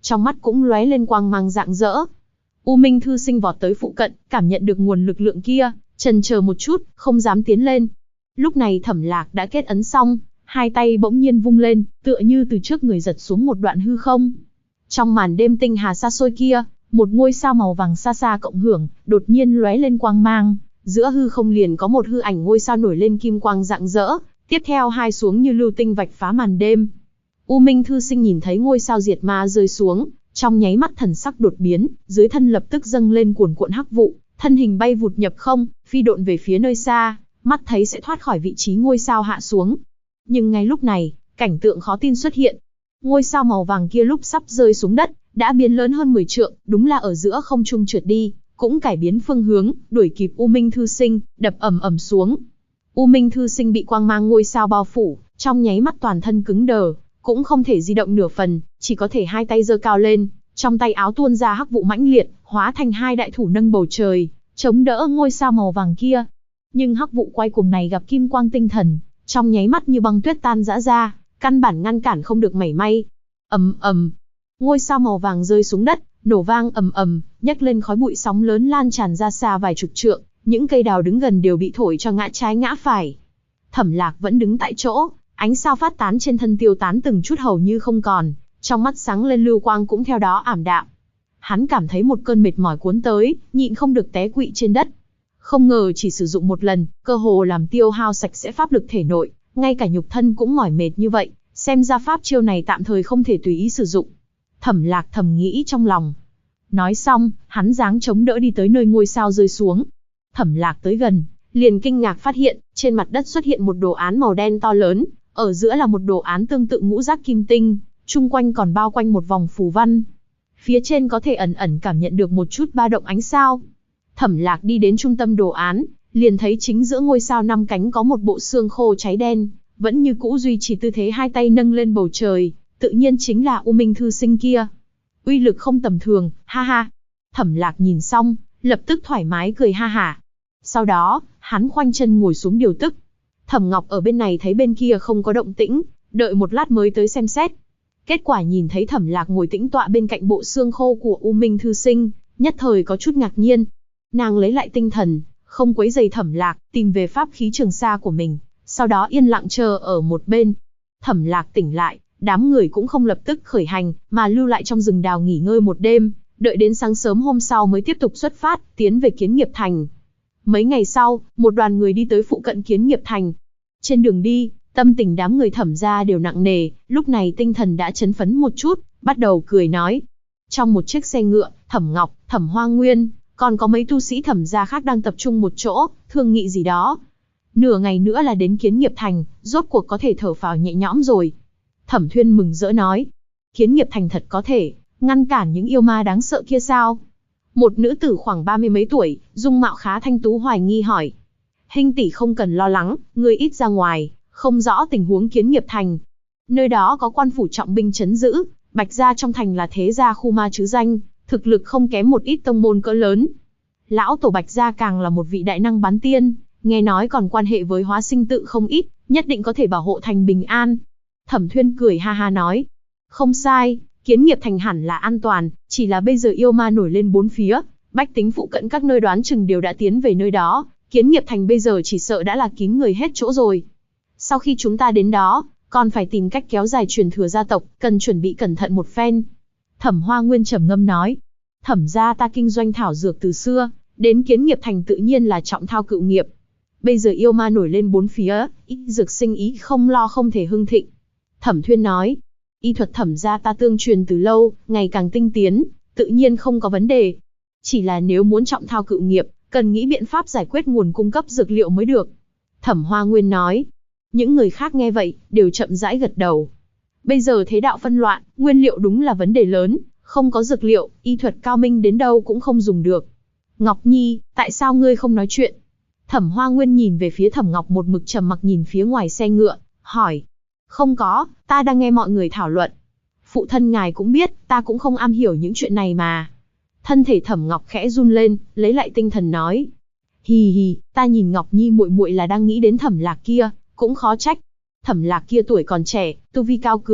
trong mắt cũng lóe lên quang mang rạng rỡ. U Minh thư sinh vọt tới phụ cận, cảm nhận được nguồn lực lượng kia, chần chờ một chút, không dám tiến lên. Lúc này Thẩm Lạc đã kết ấn xong, hai tay bỗng nhiên vung lên, tựa như từ trước người giật xuống một đoạn hư không. Trong màn đêm tinh hà xa xôi kia, một ngôi sao màu vàng xa xa cộng hưởng, đột nhiên lóe lên quang mang, giữa hư không liền có một hư ảnh ngôi sao nổi lên kim quang rạng rỡ, tiếp theo hai xuống như lưu tinh vạch phá màn đêm. U Minh thư sinh nhìn thấy ngôi sao diệt ma rơi xuống, trong nháy mắt thần sắc đột biến, dưới thân lập tức dâng lên cuồn cuộn hắc vụ, thân hình bay vụt nhập không, phi độn về phía nơi xa, mắt thấy sẽ thoát khỏi vị trí ngôi sao hạ xuống. Nhưng ngay lúc này, cảnh tượng khó tin xuất hiện. Ngôi sao màu vàng kia lúc sắp rơi xuống đất, đã biến lớn hơn 10 trượng, đúng là ở giữa không trung trượt đi, cũng cải biến phương hướng, đuổi kịp U Minh thư sinh, đập ầm ầm xuống. U Minh thư sinh bị quang mang ngôi sao bao phủ, trong nháy mắt toàn thân cứng đờ, cũng không thể di động nửa phần, chỉ có thể hai tay giơ cao lên, trong tay áo tuôn ra hắc vụ mãnh liệt, hóa thành hai đại thủ nâng bầu trời, chống đỡ ngôi sao màu vàng kia. Nhưng hắc vụ quay cuồng này gặp kim quang tinh thần, trong nháy mắt như băng tuyết tan rã ra, căn bản ngăn cản không được mảy may. Ầm ầm, ngôi sao màu vàng rơi xuống đất, nổ vang ầm ầm, nhấc lên khói bụi sóng lớn lan tràn ra xa vài chục trượng, những cây đào đứng gần đều bị thổi cho ngã trái ngã phải. Thẩm Lạc vẫn đứng tại chỗ, ánh sao phát tán trên thân tiêu tán từng chút hầu như không còn, trong mắt sáng lên lưu quang cũng theo đó ảm đạm. Hắn cảm thấy một cơn mệt mỏi cuốn tới, nhịn không được té quỵ trên đất. Không ngờ chỉ sử dụng một lần, cơ hồ làm tiêu hao sạch sẽ pháp lực thể nội, ngay cả nhục thân cũng mỏi mệt như vậy, xem ra pháp chiêu này tạm thời không thể tùy ý sử dụng. Thẩm Lạc thầm nghĩ trong lòng. Nói xong, hắn giáng chống đỡ đi tới nơi ngôi sao rơi xuống. Thẩm Lạc tới gần, liền kinh ngạc phát hiện, trên mặt đất xuất hiện một đồ án màu đen to lớn, ở giữa là một đồ án tương tự ngũ giác kim tinh, chung quanh còn bao quanh một vòng phù văn. Phía trên có thể ẩn ẩn cảm nhận được một chút ba động ánh sao. Thẩm Lạc đi đến trung tâm đồ án, liền thấy chính giữa ngôi sao 5 cánh có một bộ xương khô cháy đen, vẫn như cũ duy trì tư thế hai tay nâng lên bầu trời, tự nhiên chính là U Minh thư sinh kia. Uy lực không tầm thường, ha ha. Thẩm Lạc nhìn xong, lập tức thoải mái cười ha hả. Sau đó, hắn khoanh chân ngồi xuống điều tức. Thẩm Ngọc ở bên này thấy bên kia không có động tĩnh, đợi một lát mới tới xem xét. Kết quả nhìn thấy Thẩm Lạc ngồi tĩnh tọa bên cạnh bộ xương khô của U Minh thư sinh, nhất thời có chút ngạc nhiên. Nàng lấy lại tinh thần, không quấy rầy Thẩm Lạc, tìm về pháp khí trường sa của mình, sau đó yên lặng chờ ở một bên. Thẩm Lạc tỉnh lại, đám người cũng không lập tức khởi hành, mà lưu lại trong rừng đào nghỉ ngơi một đêm, đợi đến sáng sớm hôm sau mới tiếp tục xuất phát, tiến về Kiến Nghiệp Thành. Mấy ngày sau, một đoàn người đi tới phụ cận Kiến Nghiệp Thành. Trên đường đi, tâm tình đám người Thẩm gia đều nặng nề, lúc này tinh thần đã chấn phấn một chút, bắt đầu cười nói. Trong một chiếc xe ngựa, Thẩm Ngọc, Thẩm Hoa Nguyên, còn có mấy tu sĩ Thẩm gia khác đang tập trung một chỗ, thương nghị gì đó. Nửa ngày nữa là đến Kiến Nghiệp Thành, rốt cuộc có thể thở phào nhẹ nhõm rồi. Thẩm Thuyên mừng rỡ nói. Kiến Nghiệp Thành thật có thể ngăn cản những yêu ma đáng sợ kia sao? Một nữ tử khoảng 30 mấy tuổi, dung mạo khá thanh tú hoài nghi hỏi. Hình tỷ không cần lo lắng, người ít ra ngoài, không rõ tình huống Kiến Nghiệp Thành. Nơi đó có quan phủ trọng binh trấn giữ, Bạch gia trong thành là thế gia khu ma chứ danh, thực lực không kém một ít tông môn cỡ lớn. Lão tổ Bạch gia càng là một vị đại năng bán tiên, nghe nói còn quan hệ với Hóa Sinh tự không ít, nhất định có thể bảo hộ thành bình an. Thẩm Thuyên cười ha ha nói. Không sai, Kiến Nghiệp Thành hẳn là an toàn, chỉ là bây giờ yêu ma nổi lên bốn phía, bách tính phụ cận các nơi đoán chừng đều đã tiến về nơi đó, Kiến Nghiệp Thành bây giờ chỉ sợ đã là kín người hết chỗ rồi. Sau khi chúng ta đến đó, còn phải tìm cách kéo dài truyền thừa gia tộc, cần chuẩn bị cẩn thận một phen. Thẩm Hoa Nguyên trầm ngâm nói. Thẩm gia ta kinh doanh thảo dược từ xưa, đến Kiến Nghiệp Thành tự nhiên là trọng thao cựu nghiệp. Bây giờ yêu ma nổi lên bốn phía, y dược sinh ý không lo không thể hưng thịnh. Thẩm Thuyên nói. Y thuật Thẩm gia ta tương truyền từ lâu, ngày càng tinh tiến, tự nhiên không có vấn đề. Chỉ là nếu muốn trọng thao cựu nghiệp, cần nghĩ biện pháp giải quyết nguồn cung cấp dược liệu mới được. Thẩm Hoa Nguyên nói. Những người khác nghe vậy, đều chậm rãi gật đầu. Bây giờ thế đạo phân loạn, nguyên liệu đúng là vấn đề lớn, không có dược liệu, y thuật cao minh đến đâu cũng không dùng được. Ngọc Nhi, tại sao ngươi không nói chuyện? Thẩm Hoa Nguyên nhìn về phía Thẩm Ngọc một mực trầm mặc nhìn phía ngoài xe ngựa, hỏi. Không có, ta đang nghe mọi người thảo luận. Phụ thân ngài cũng biết, ta cũng không am hiểu những chuyện này mà. Thân thể Thẩm Ngọc khẽ run lên, lấy lại tinh thần nói. Hì hì, ta nhìn Ngọc Nhi muội muội là đang nghĩ đến Thẩm Lạc kia, cũng khó trách. Thẩm Lạc kia tuổi còn trẻ, tu vi cao cường,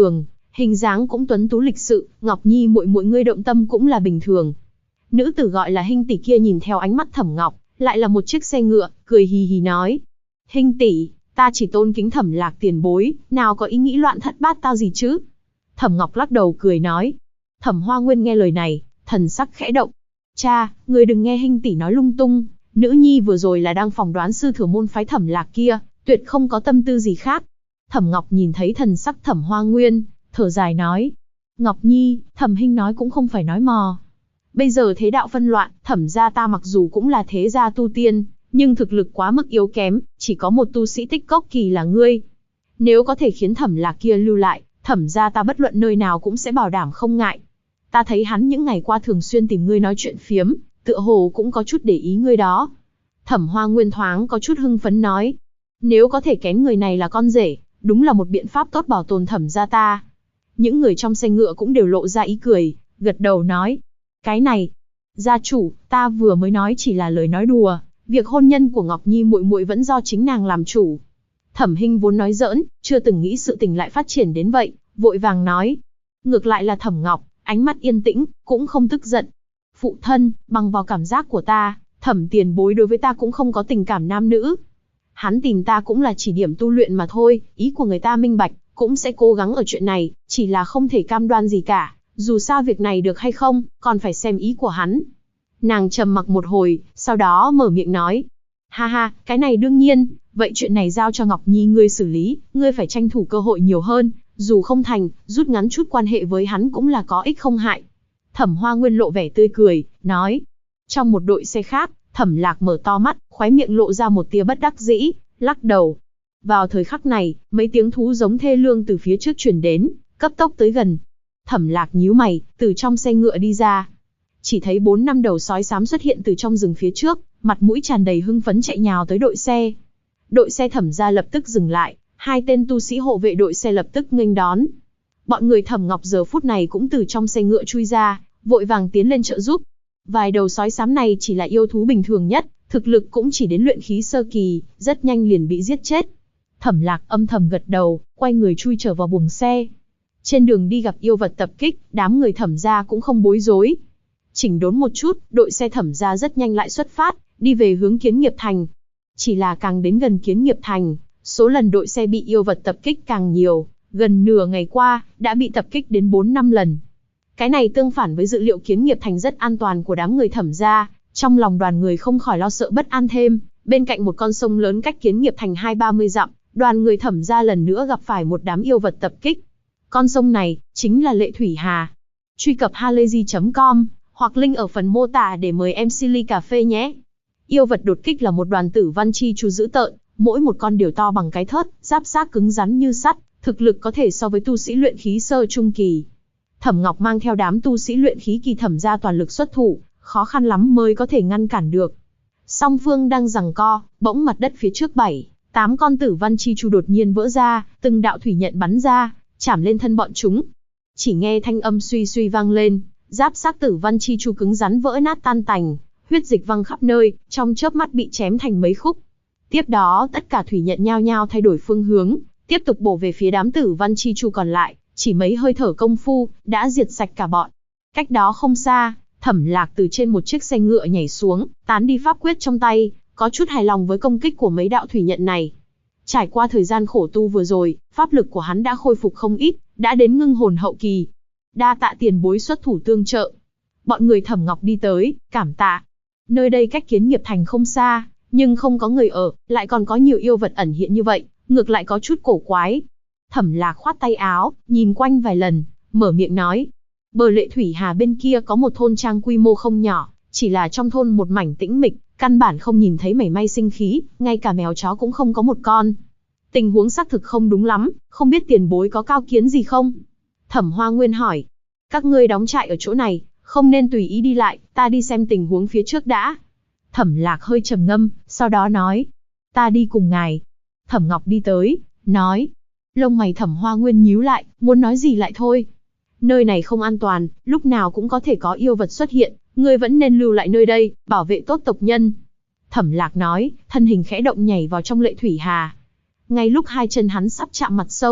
hình dáng cũng tuấn tú lịch sự, Ngọc Nhi muội muội ngươi động tâm cũng là bình thường. Nữ tử gọi là Hinh tỷ kia nhìn theo ánh mắt Thẩm Ngọc, lại là một chiếc xe ngựa, cười hì hì nói: Hinh tỷ, ta chỉ tôn kính Thẩm Lạc tiền bối, nào có ý nghĩ loạn thất bát tao gì chứ? Thẩm Ngọc lắc đầu cười nói. Thẩm Hoa Nguyên nghe lời này, thần sắc khẽ động. Cha, người đừng nghe Hinh tỷ nói lung tung, nữ nhi vừa rồi là đang phỏng đoán sư thừa môn phái Thẩm Lạc kia, tuyệt không có tâm tư gì khác. Thẩm Ngọc nhìn thấy thần sắc Thẩm Hoa Nguyên, thở dài nói: Ngọc Nhi, Thẩm Hinh nói cũng không phải nói mò. Bây giờ thế đạo phân loạn, Thẩm gia ta mặc dù cũng là thế gia tu tiên, nhưng thực lực quá mức yếu kém, chỉ có một tu sĩ tích cốc kỳ là ngươi. Nếu có thể khiến Thẩm Lạc kia lưu lại, Thẩm gia ta bất luận nơi nào cũng sẽ bảo đảm không ngại. Ta thấy hắn những ngày qua thường xuyên tìm ngươi nói chuyện phiếm, tựa hồ cũng có chút để ý ngươi đó. Thẩm Hoa Nguyên thoáng có chút hưng phấn nói: Nếu có thể kén người này là con rể, đúng là một biện pháp tốt bảo tồn Thẩm gia ta. Những người trong xe ngựa cũng đều lộ ra ý cười, gật đầu nói: Cái này, gia chủ, ta vừa mới nói chỉ là lời nói đùa, việc hôn nhân của Ngọc Nhi muội muội vẫn do chính nàng làm chủ. Thẩm Hinh vốn nói giỡn, chưa từng nghĩ sự tình lại phát triển đến vậy, vội vàng nói. Ngược lại là Thẩm Ngọc, ánh mắt yên tĩnh, cũng không tức giận. Phụ thân, bằng vào cảm giác của ta, Thẩm tiền bối đối với ta cũng không có tình cảm nam nữ. Hắn tìm ta cũng là chỉ điểm tu luyện mà thôi, ý của người ta minh bạch, cũng sẽ cố gắng ở chuyện này, chỉ là không thể cam đoan gì cả. Dù sao việc này được hay không, còn phải xem ý của hắn. Nàng trầm mặc một hồi, sau đó mở miệng nói. Ha ha, cái này đương nhiên, vậy chuyện này giao cho Ngọc Nhi ngươi xử lý, ngươi phải tranh thủ cơ hội nhiều hơn, dù không thành, rút ngắn chút quan hệ với hắn cũng là có ích không hại. Thẩm Hoa Nguyên lộ vẻ tươi cười, nói. Trong một đội xe khác, Thẩm Lạc mở to mắt, khóe miệng lộ ra một tia bất đắc dĩ, lắc đầu. Vào thời khắc này, mấy tiếng thú giống thê lương từ phía trước truyền đến, cấp tốc tới gần. Thẩm Lạc nhíu mày, từ trong xe ngựa đi ra. Chỉ thấy 4-5 đầu sói xám xuất hiện từ trong rừng phía trước, mặt mũi tràn đầy hưng phấn chạy nhào tới đội xe. Đội xe Thẩm gia lập tức dừng lại, hai tên tu sĩ hộ vệ đội xe lập tức nghênh đón. Bọn người Thẩm Ngọc giờ phút này cũng từ trong xe ngựa chui ra, vội vàng tiến lên trợ giúp. Vài đầu sói xám này chỉ là yêu thú bình thường nhất, thực lực cũng chỉ đến luyện khí sơ kỳ, rất nhanh liền bị giết chết. Thẩm Lạc âm thầm gật đầu, quay người chui trở vào buồng xe. Trên đường đi gặp yêu vật tập kích, đám người Thẩm gia cũng không bối rối. Chỉnh đốn một chút, đội xe Thẩm gia rất nhanh lại xuất phát, đi về hướng Kiến Nghiệp Thành. Chỉ là càng đến gần Kiến Nghiệp Thành, số lần đội xe bị yêu vật tập kích càng nhiều, gần nửa ngày qua, đã bị tập kích đến 4-5 lần. Cái này tương phản với dự liệu Kiến Nghiệp Thành rất an toàn của đám người Thẩm gia, trong lòng đoàn người không khỏi lo sợ bất an thêm. Bên cạnh một con sông lớn cách Kiến Nghiệp Thành 20-30 dặm, đoàn người Thẩm gia lần nữa gặp phải một đám yêu vật tập kích. Con sông này, chính là Lệ Thủy Hà. Truy cập halayzi.com, hoặc link ở phần mô tả để mời em Silly Cà Phê nhé. Yêu vật đột kích là một đoàn tử văn chi chu dữ tợn, mỗi một con đều to bằng cái thớt, giáp xác cứng rắn như sắt, thực lực có thể so với tu sĩ luyện khí sơ trung kỳ. Thẩm Ngọc mang theo đám tu sĩ luyện khí kỳ Thẩm gia toàn lực xuất thủ, khó khăn lắm mới có thể ngăn cản được. Song phương đang giằng co, bỗng mặt đất phía trước 7-8 con tử văn chi chu đột nhiên vỡ ra, từng đạo thủy nhận bắn ra, chạm lên thân bọn chúng. Chỉ nghe thanh âm suy suy vang lên, giáp xác tử văn chi chu cứng rắn vỡ nát tan tành, huyết dịch văng khắp nơi, trong chớp mắt bị chém thành mấy khúc. Tiếp đó tất cả thủy nhận nhao nhao thay đổi phương hướng, tiếp tục bổ về phía đám tử văn chi chu còn lại, chỉ mấy hơi thở công phu, đã diệt sạch cả bọn. Cách đó không xa, Thẩm Lạc từ trên một chiếc xe ngựa nhảy xuống, tán đi pháp quyết trong tay, có chút hài lòng với công kích của mấy đạo thủy nhận này. Trải qua thời gian khổ tu vừa rồi, pháp lực của hắn đã khôi phục không ít, đã đến ngưng hồn hậu kỳ. Đa tạ tiền bối xuất thủ tương trợ. Bọn người Thẩm Ngọc đi tới, cảm tạ. Nơi đây cách Kiến Nghiệp Thành không xa, nhưng không có người ở, lại còn có nhiều yêu vật ẩn hiện như vậy, ngược lại có chút cổ quái. Thẩm Lạc khoát tay áo, nhìn quanh vài lần, mở miệng nói. Bờ Lệ Thủy Hà bên kia có một thôn trang quy mô không nhỏ, chỉ là trong thôn một mảnh tĩnh mịch, căn bản không nhìn thấy mảy may sinh khí, ngay cả mèo chó cũng không có một con. Tình huống xác thực không đúng lắm, không biết tiền bối có cao kiến gì không? Thẩm Hoa Nguyên hỏi. Các ngươi đóng trại ở chỗ này, không nên tùy ý đi lại, ta đi xem tình huống phía trước đã. Thẩm Lạc hơi trầm ngâm, sau đó nói. Ta đi cùng ngài. Thẩm Ngọc đi tới, nói. Lông mày Thẩm Hoa Nguyên nhíu lại, muốn nói gì lại thôi. Nơi này không an toàn, lúc nào cũng có thể có yêu vật xuất hiện, ngươi vẫn nên lưu lại nơi đây, bảo vệ tốt tộc nhân. Thẩm Lạc nói, thân hình khẽ động nhảy vào trong Lệ Thủy Hà. Ngay lúc hai chân hắn sắp chạm mặt sông,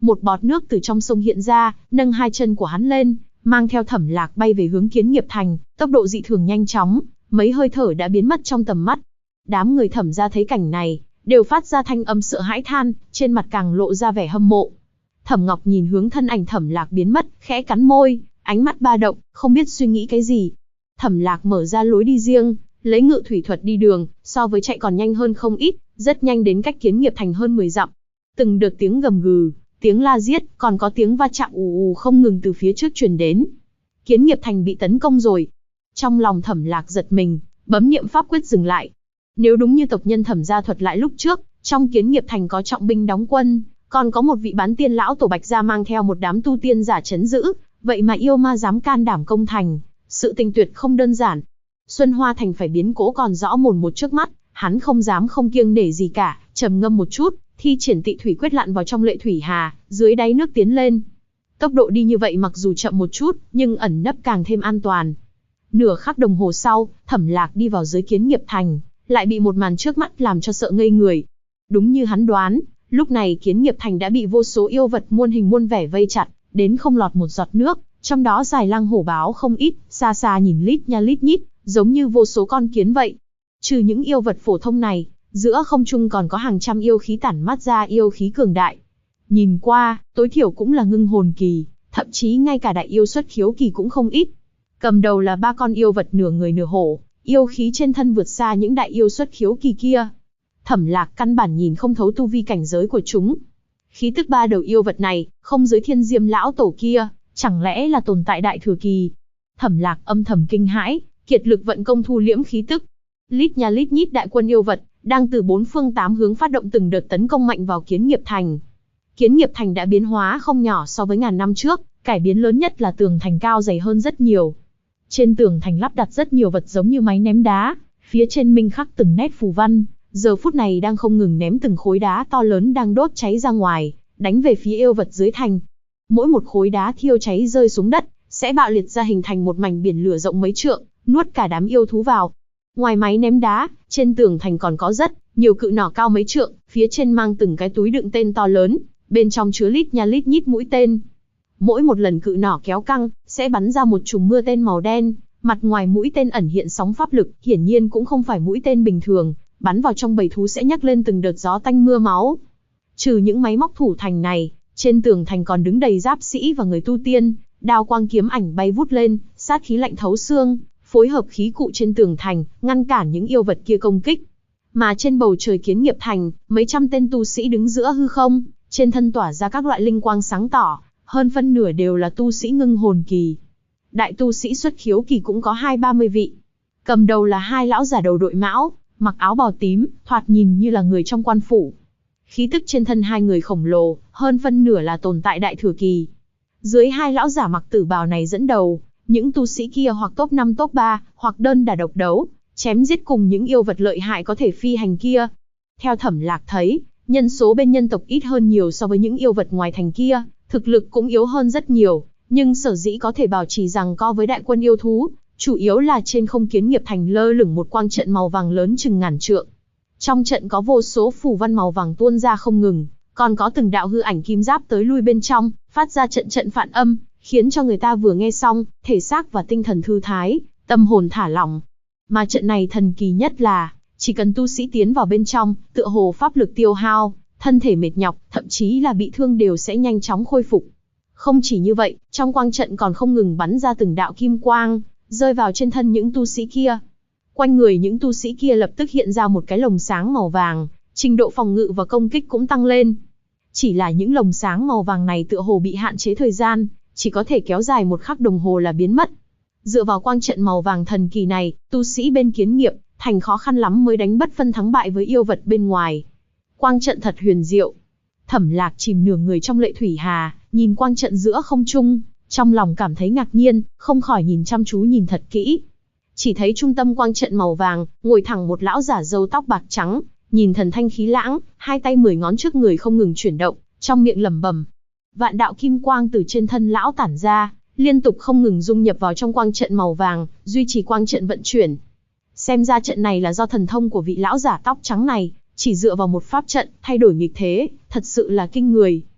một bọt nước từ trong sông hiện ra, nâng hai chân của hắn lên, mang theo Thẩm Lạc bay về hướng Kiến Nghiệp Thành, tốc độ dị thường nhanh chóng, mấy hơi thở đã biến mất trong tầm mắt. Đám người Thẩm gia thấy cảnh này, đều phát ra thanh âm sợ hãi than, trên mặt càng lộ ra vẻ hâm mộ. Thẩm Ngọc nhìn hướng thân ảnh Thẩm Lạc biến mất, khẽ cắn môi, ánh mắt ba động, không biết suy nghĩ cái gì. Thẩm Lạc mở ra lối đi riêng, lấy ngự thủy thuật đi đường, so với chạy còn nhanh hơn không ít, rất nhanh đến cách Kiến Nghiệp Thành hơn 10 dặm. Từng đợt tiếng gầm gừ, tiếng la giết, còn có tiếng va chạm ù ù không ngừng từ phía trước truyền đến. Kiến Nghiệp Thành bị tấn công rồi. Trong lòng Thẩm Lạc giật mình, bấm niệm pháp quyết dừng lại. Nếu đúng như tộc nhân Thẩm gia thuật lại lúc trước, trong Kiến Nghiệp Thành có trọng binh đóng quân, còn có một vị bán tiên lão tổ Bạch gia mang theo một đám tu tiên giả trấn giữ, vậy mà yêu ma dám can đảm công thành, sự tình tuyệt không đơn giản. Xuân Hoa Thành phải biến cố còn rõ mồn một trước mắt, hắn không dám không kiêng nể gì cả, trầm ngâm một chút, thi triển Tị Thủy Quyết lặn vào trong Lệ Thủy Hà, dưới đáy nước tiến lên. Tốc độ đi như vậy mặc dù chậm một chút, nhưng ẩn nấp càng thêm an toàn. Nửa khắc đồng hồ sau, Thẩm Lạc đi vào dưới Kiến Nghiệp Thành, lại bị một màn trước mắt làm cho sợ ngây người. Đúng như hắn đoán, lúc này Kiến Nghiệp Thành đã bị vô số yêu vật muôn hình muôn vẻ vây chặt, đến không lọt một giọt nước, trong đó dài lang hổ báo không ít, xa xa nhìn lít nha lít nhít, giống như vô số con kiến vậy. Trừ những yêu vật phổ thông này, giữa không trung còn có hàng trăm yêu khí tản mát ra yêu khí cường đại. Nhìn qua, tối thiểu cũng là ngưng hồn kỳ, thậm chí ngay cả đại yêu xuất khiếu kỳ cũng không ít. Cầm đầu là 3 con yêu vật nửa người nửa hổ, yêu khí trên thân vượt xa những đại yêu xuất khiếu kỳ kia. Thẩm Lạc căn bản nhìn không thấu tu vi cảnh giới của chúng. Khí tức 3 đầu yêu vật này, không dưới Thiên Diêm lão tổ kia, chẳng lẽ là tồn tại đại thừa kỳ. Thẩm Lạc âm thầm kinh hãi, kiệt lực vận công thu liễm khí tức. Lít nha lít nhít đại quân yêu vật, đang từ 4 phương 8 hướng phát động từng đợt tấn công mạnh vào Kiến Nghiệp Thành. Kiến Nghiệp Thành đã biến hóa không nhỏ so với ngàn năm trước, cải biến lớn nhất là tường thành cao dày hơn rất nhiều. Trên tường thành lắp đặt rất nhiều vật giống như máy ném đá, phía trên minh khắc từng nét phù văn, giờ phút này đang không ngừng ném từng khối đá to lớn đang đốt cháy ra ngoài, đánh về phía yêu vật dưới thành. Mỗi một khối đá thiêu cháy rơi xuống đất, sẽ bạo liệt ra hình thành một mảnh biển lửa rộng mấy trượng, nuốt cả đám yêu thú vào. Ngoài máy ném đá, trên tường thành còn có rất nhiều cự nỏ cao mấy trượng, phía trên mang từng cái túi đựng tên to lớn, bên trong chứa lít nha lít nhít mũi tên. Mỗi một lần cự nỏ kéo căng, sẽ bắn ra một chùm mưa tên màu đen, mặt ngoài mũi tên ẩn hiện sóng pháp lực, hiển nhiên cũng không phải mũi tên bình thường, bắn vào trong bầy thú sẽ nhắc lên từng đợt gió tanh mưa máu. Trừ những máy móc thủ thành này, trên tường thành còn đứng đầy giáp sĩ và người tu tiên, đao quang kiếm ảnh bay vút lên, sát khí lạnh thấu xương, phối hợp khí cụ trên tường thành, ngăn cản những yêu vật kia công kích. Mà trên bầu trời Kiến Nghiệp Thành, mấy trăm tên tu sĩ đứng giữa hư không, trên thân tỏa ra các loại linh quang sáng tỏ, hơn phân nửa đều là tu sĩ ngưng hồn kỳ. Đại tu sĩ xuất khiếu kỳ cũng có 20-30 vị. Cầm đầu là 2 lão giả đầu đội mão, mặc áo bào tím, thoạt nhìn như là người trong quan phủ. Khí tức trên thân 2 người khổng lồ, hơn phân nửa là tồn tại đại thừa kỳ. Dưới 2 lão giả mặc tử bào này dẫn đầu, những tu sĩ kia hoặc top 5 top 3, hoặc đơn đả độc đấu, chém giết cùng những yêu vật lợi hại có thể phi hành kia. Theo Thẩm Lạc thấy, nhân số bên nhân tộc ít hơn nhiều so với những yêu vật ngoài thành kia, thực lực cũng yếu hơn rất nhiều, nhưng sở dĩ có thể bảo trì giằng co với đại quân yêu thú, chủ yếu là trên không Kiến Nghiệp Thành lơ lửng một quang trận màu vàng lớn chừng ngàn trượng. Trong trận có vô số phù văn màu vàng tuôn ra không ngừng, còn có từng đạo hư ảnh kim giáp tới lui bên trong, phát ra trận trận phản âm, khiến cho người ta vừa nghe xong, thể xác và tinh thần thư thái, tâm hồn thả lỏng. Mà trận này thần kỳ nhất là, chỉ cần tu sĩ tiến vào bên trong, tựa hồ pháp lực tiêu hao, thân thể mệt nhọc, thậm chí là bị thương đều sẽ nhanh chóng khôi phục. Không chỉ như vậy, trong quang trận còn không ngừng bắn ra từng đạo kim quang, rơi vào trên thân những tu sĩ kia. Quanh người những tu sĩ kia lập tức hiện ra một cái lồng sáng màu vàng, trình độ phòng ngự và công kích cũng tăng lên. Chỉ là những lồng sáng màu vàng này tựa hồ bị hạn chế thời gian, chỉ có thể kéo dài 1 khắc đồng hồ là biến mất. Dựa vào quang trận màu vàng thần kỳ này, tu sĩ bên Kiến Nghiệp Thành khó khăn lắm mới đánh bất phân thắng bại với yêu vật bên ngoài. Quang trận thật huyền diệu. Thẩm Lạc chìm nửa người trong Lệ Thủy Hà, nhìn quang trận giữa không trung, trong lòng cảm thấy ngạc nhiên, không khỏi nhìn chăm chú nhìn thật kỹ. Chỉ thấy trung tâm quang trận màu vàng, ngồi thẳng một lão giả râu tóc bạc trắng, nhìn thần thanh khí lãng, 2 tay 10 ngón trước người không ngừng chuyển động, trong miệng lẩm bẩm. Vạn đạo kim quang từ trên thân lão tản ra, liên tục không ngừng dung nhập vào trong quang trận màu vàng, duy trì quang trận vận chuyển. Xem ra trận này là do thần thông của vị lão giả tóc trắng này, chỉ dựa vào một pháp trận, thay đổi nghịch thế, thật sự là kinh người.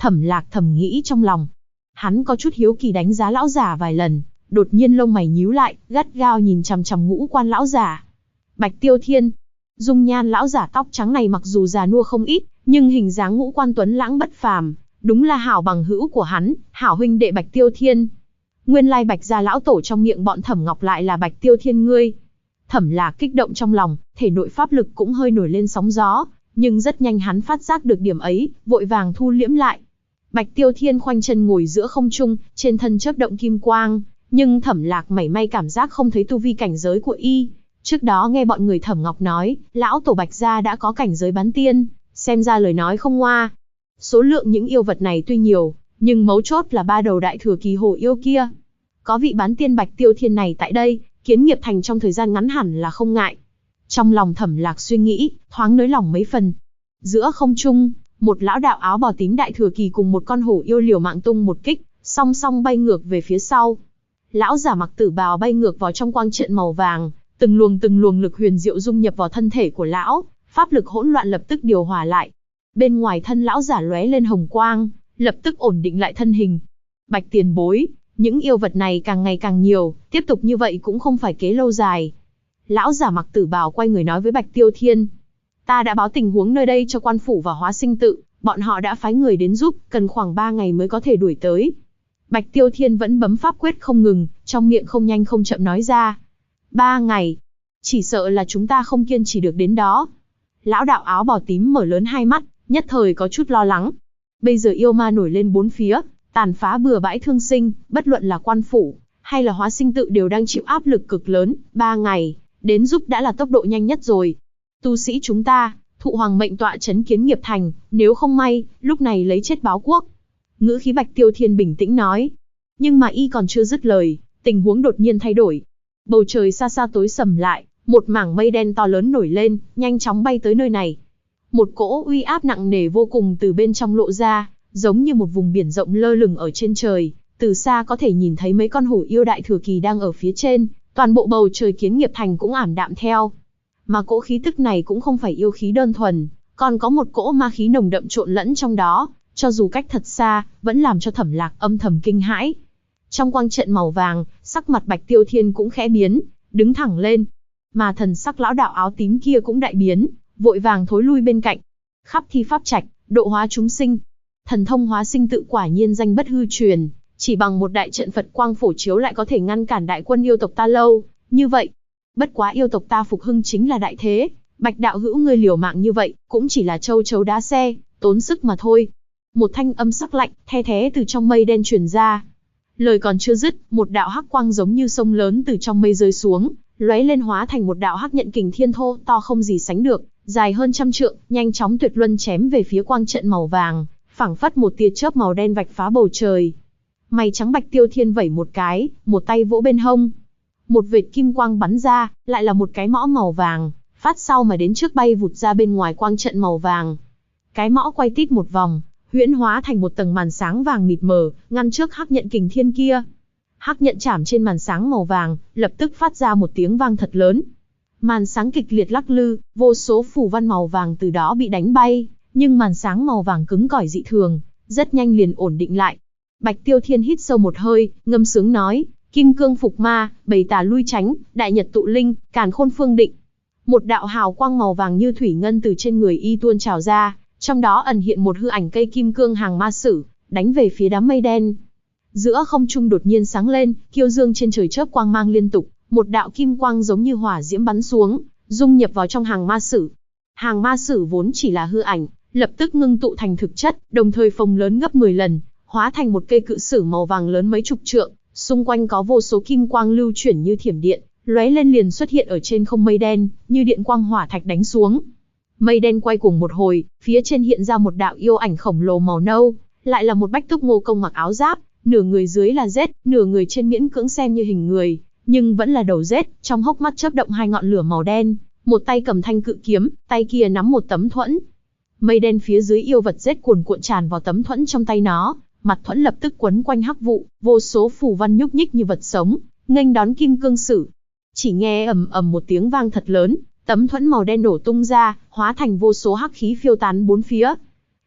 Thẩm Lạc thầm nghĩ trong lòng. Hắn có chút hiếu kỳ đánh giá lão giả vài lần, đột nhiên lông mày nhíu lại, gắt gao nhìn chằm chằm ngũ quan lão giả. Bạch Tiêu Thiên. Dung nhan lão giả tóc trắng này mặc dù già nua không ít, nhưng hình dáng ngũ quan tuấn lãng bất phàm, đúng là hảo bằng hữu của hắn, hảo huynh đệ Bạch Tiêu Thiên. Nguyên lai Bạch gia lão tổ trong miệng bọn Thẩm Ngọc lại là Bạch Tiêu Thiên ngươi. Thẩm Lạc kích động trong lòng, thể nội pháp lực cũng hơi nổi lên sóng gió, nhưng rất nhanh hắn phát giác được điểm ấy, vội vàng thu liễm lại. Bạch Tiêu Thiên khoanh chân ngồi giữa không trung, trên thân chớp động kim quang, nhưng Thẩm Lạc mảy may cảm giác không thấy tu vi cảnh giới của y. Trước đó nghe bọn người Thẩm Ngọc nói, lão tổ Bạch gia đã có cảnh giới bán tiên, xem ra lời nói không ngoa. Số lượng những yêu vật này tuy nhiều, nhưng mấu chốt là 3 đầu đại thừa kỳ hổ yêu kia. Có vị bán tiên Bạch Tiêu Thiên này tại đây, Kiến Nghiệp Thành trong thời gian ngắn hẳn là không ngại. Trong lòng Thẩm Lạc suy nghĩ, thoáng nới lòng mấy phần. Giữa không trung, một lão đạo áo bào tím đại thừa kỳ cùng một con hổ yêu liều mạng tung một kích, song song bay ngược về phía sau. Lão giả mặc tử bào bay ngược vào trong quang trận màu vàng, từng luồng lực huyền diệu dung nhập vào thân thể của lão, pháp lực hỗn loạn lập tức điều hòa lại. Bên ngoài thân lão giả lóe lên hồng quang, lập tức ổn định lại thân hình. Bạch tiền bối, những yêu vật này càng ngày càng nhiều, tiếp tục như vậy cũng không phải kế lâu dài. Lão giả mặc tử bào quay người nói với Bạch Tiêu Thiên. Ta đã báo tình huống nơi đây cho quan phủ và Hóa Sinh tự, bọn họ đã phái người đến giúp, cần khoảng 3 ngày mới có thể đuổi tới. Bạch Tiêu Thiên vẫn bấm pháp quyết không ngừng, trong miệng không nhanh không chậm nói ra. 3 ngày, chỉ sợ là chúng ta không kiên trì được đến đó. Lão đạo áo bào tím mở lớn hai mắt, nhất thời có chút lo lắng. Bây giờ yêu ma nổi lên bốn phía, tàn phá bừa bãi thương sinh, bất luận là quan phủ, hay là Hóa Sinh tự đều đang chịu áp lực cực lớn, 3 ngày, đến giúp đã là tốc độ nhanh nhất rồi. Tu sĩ chúng ta, thụ hoàng mệnh tọa trấn Kiến Nghiệp Thành, nếu không may, lúc này lấy chết báo quốc. Ngữ khí Bạch Tiêu Thiên bình tĩnh nói. Nhưng mà y còn chưa dứt lời, tình huống đột nhiên thay đổi. Bầu trời xa xa tối sầm lại, một mảng mây đen to lớn nổi lên, nhanh chóng bay tới nơi này. Một cỗ uy áp nặng nề vô cùng từ bên trong lộ ra, giống như một vùng biển rộng lơ lửng ở trên trời. Từ xa có thể nhìn thấy mấy con hổ yêu đại thừa kỳ đang ở phía trên, toàn bộ bầu trời Kiến Nghiệp Thành cũng ảm đạm theo. Mà cỗ khí tức này cũng không phải yêu khí đơn thuần, còn có một cỗ ma khí nồng đậm trộn lẫn trong đó, cho dù cách thật xa, vẫn làm cho Thẩm Lạc âm thầm kinh hãi. Trong quang trận màu vàng, sắc mặt Bạch Tiêu Thiên cũng khẽ biến, đứng thẳng lên. Mà thần sắc lão đạo áo tím kia cũng đại biến, vội vàng thối lui bên cạnh. Khắp thi pháp trạch, độ hóa chúng sinh. Thần thông Hóa Sinh tự quả nhiên danh bất hư truyền, chỉ bằng một đại trận Phật quang phổ chiếu lại có thể ngăn cản đại quân yêu tộc ta lâu như vậy. Bất quá yêu tộc ta phục hưng chính là đại thế, Bạch đạo hữu ngươi liều mạng như vậy, cũng chỉ là châu chấu đá xe, tốn sức mà thôi. Một thanh âm sắc lạnh, the thé từ trong mây đen truyền ra. Lời còn chưa dứt, một đạo hắc quang giống như sông lớn từ trong mây rơi xuống, lóe lên hóa thành một đạo hắc nhận kình thiên thô, to không gì sánh được, dài hơn 100 trượng, nhanh chóng tuyệt luân chém về phía quang trận màu vàng, phảng phất một tia chớp màu đen vạch phá bầu trời. Mày trắng Bạch Tiêu Thiên vẩy một cái, một tay vỗ bên hông. Một vệt kim quang bắn ra, lại là một cái mõ màu vàng, phát sau mà đến trước bay vụt ra bên ngoài quang trận màu vàng. Cái mõ quay tít một vòng, huyễn hóa thành một tầng màn sáng vàng mịt mờ, ngăn trước hắc nhận kình thiên kia. Hắc nhận chạm trên màn sáng màu vàng, lập tức phát ra một tiếng vang thật lớn. Màn sáng kịch liệt lắc lư, vô số phù văn màu vàng từ đó bị đánh bay, nhưng màn sáng màu vàng cứng cỏi dị thường, rất nhanh liền ổn định lại. Bạch Tiêu Thiên hít sâu một hơi, ngâm sướng nói, kim cương phục ma, bầy tà lui tránh, đại nhật tụ linh, càn khôn phương định. Một đạo hào quang màu vàng như thủy ngân từ trên người y tuôn trào ra, trong đó ẩn hiện một hư ảnh cây kim cương hàng ma sử, đánh về phía đám mây đen. Giữa không trung đột nhiên sáng lên, kiêu dương trên trời chớp quang mang liên tục, một đạo kim quang giống như hỏa diễm bắn xuống, dung nhập vào trong hàng ma sử. Hàng ma sử vốn chỉ là hư ảnh, lập tức ngưng tụ thành thực chất, đồng thời phồng lớn gấp 10 lần, hóa thành một cây cự sử màu vàng lớn mấy chục trượng, xung quanh có vô số kim quang lưu chuyển như thiểm điện, lóe lên liền xuất hiện ở trên không mây đen, như điện quang hỏa thạch đánh xuống. Mây đen quay cuồng một hồi, phía trên hiện ra một đạo yêu ảnh khổng lồ màu nâu, lại là một bách túc ngô công mặc áo giáp, nửa người dưới là rết, nửa người trên miễn cưỡng xem như hình người, nhưng vẫn là đầu rết, trong hốc mắt chớp động hai ngọn lửa màu đen, một tay cầm thanh cự kiếm, tay kia nắm một tấm thuẫn. Mây đen phía dưới yêu vật rết cuồn cuộn tràn vào tấm thuẫn trong tay nó, mặt thuẫn lập tức quấn quanh hắc vụ, vô số phù văn nhúc nhích như vật sống, nghênh đón kim cương sử. Chỉ nghe ầm ầm một tiếng vang thật lớn, tấm thuẫn màu đen nổ tung ra, hóa thành vô số hắc khí phiêu tán bốn phía.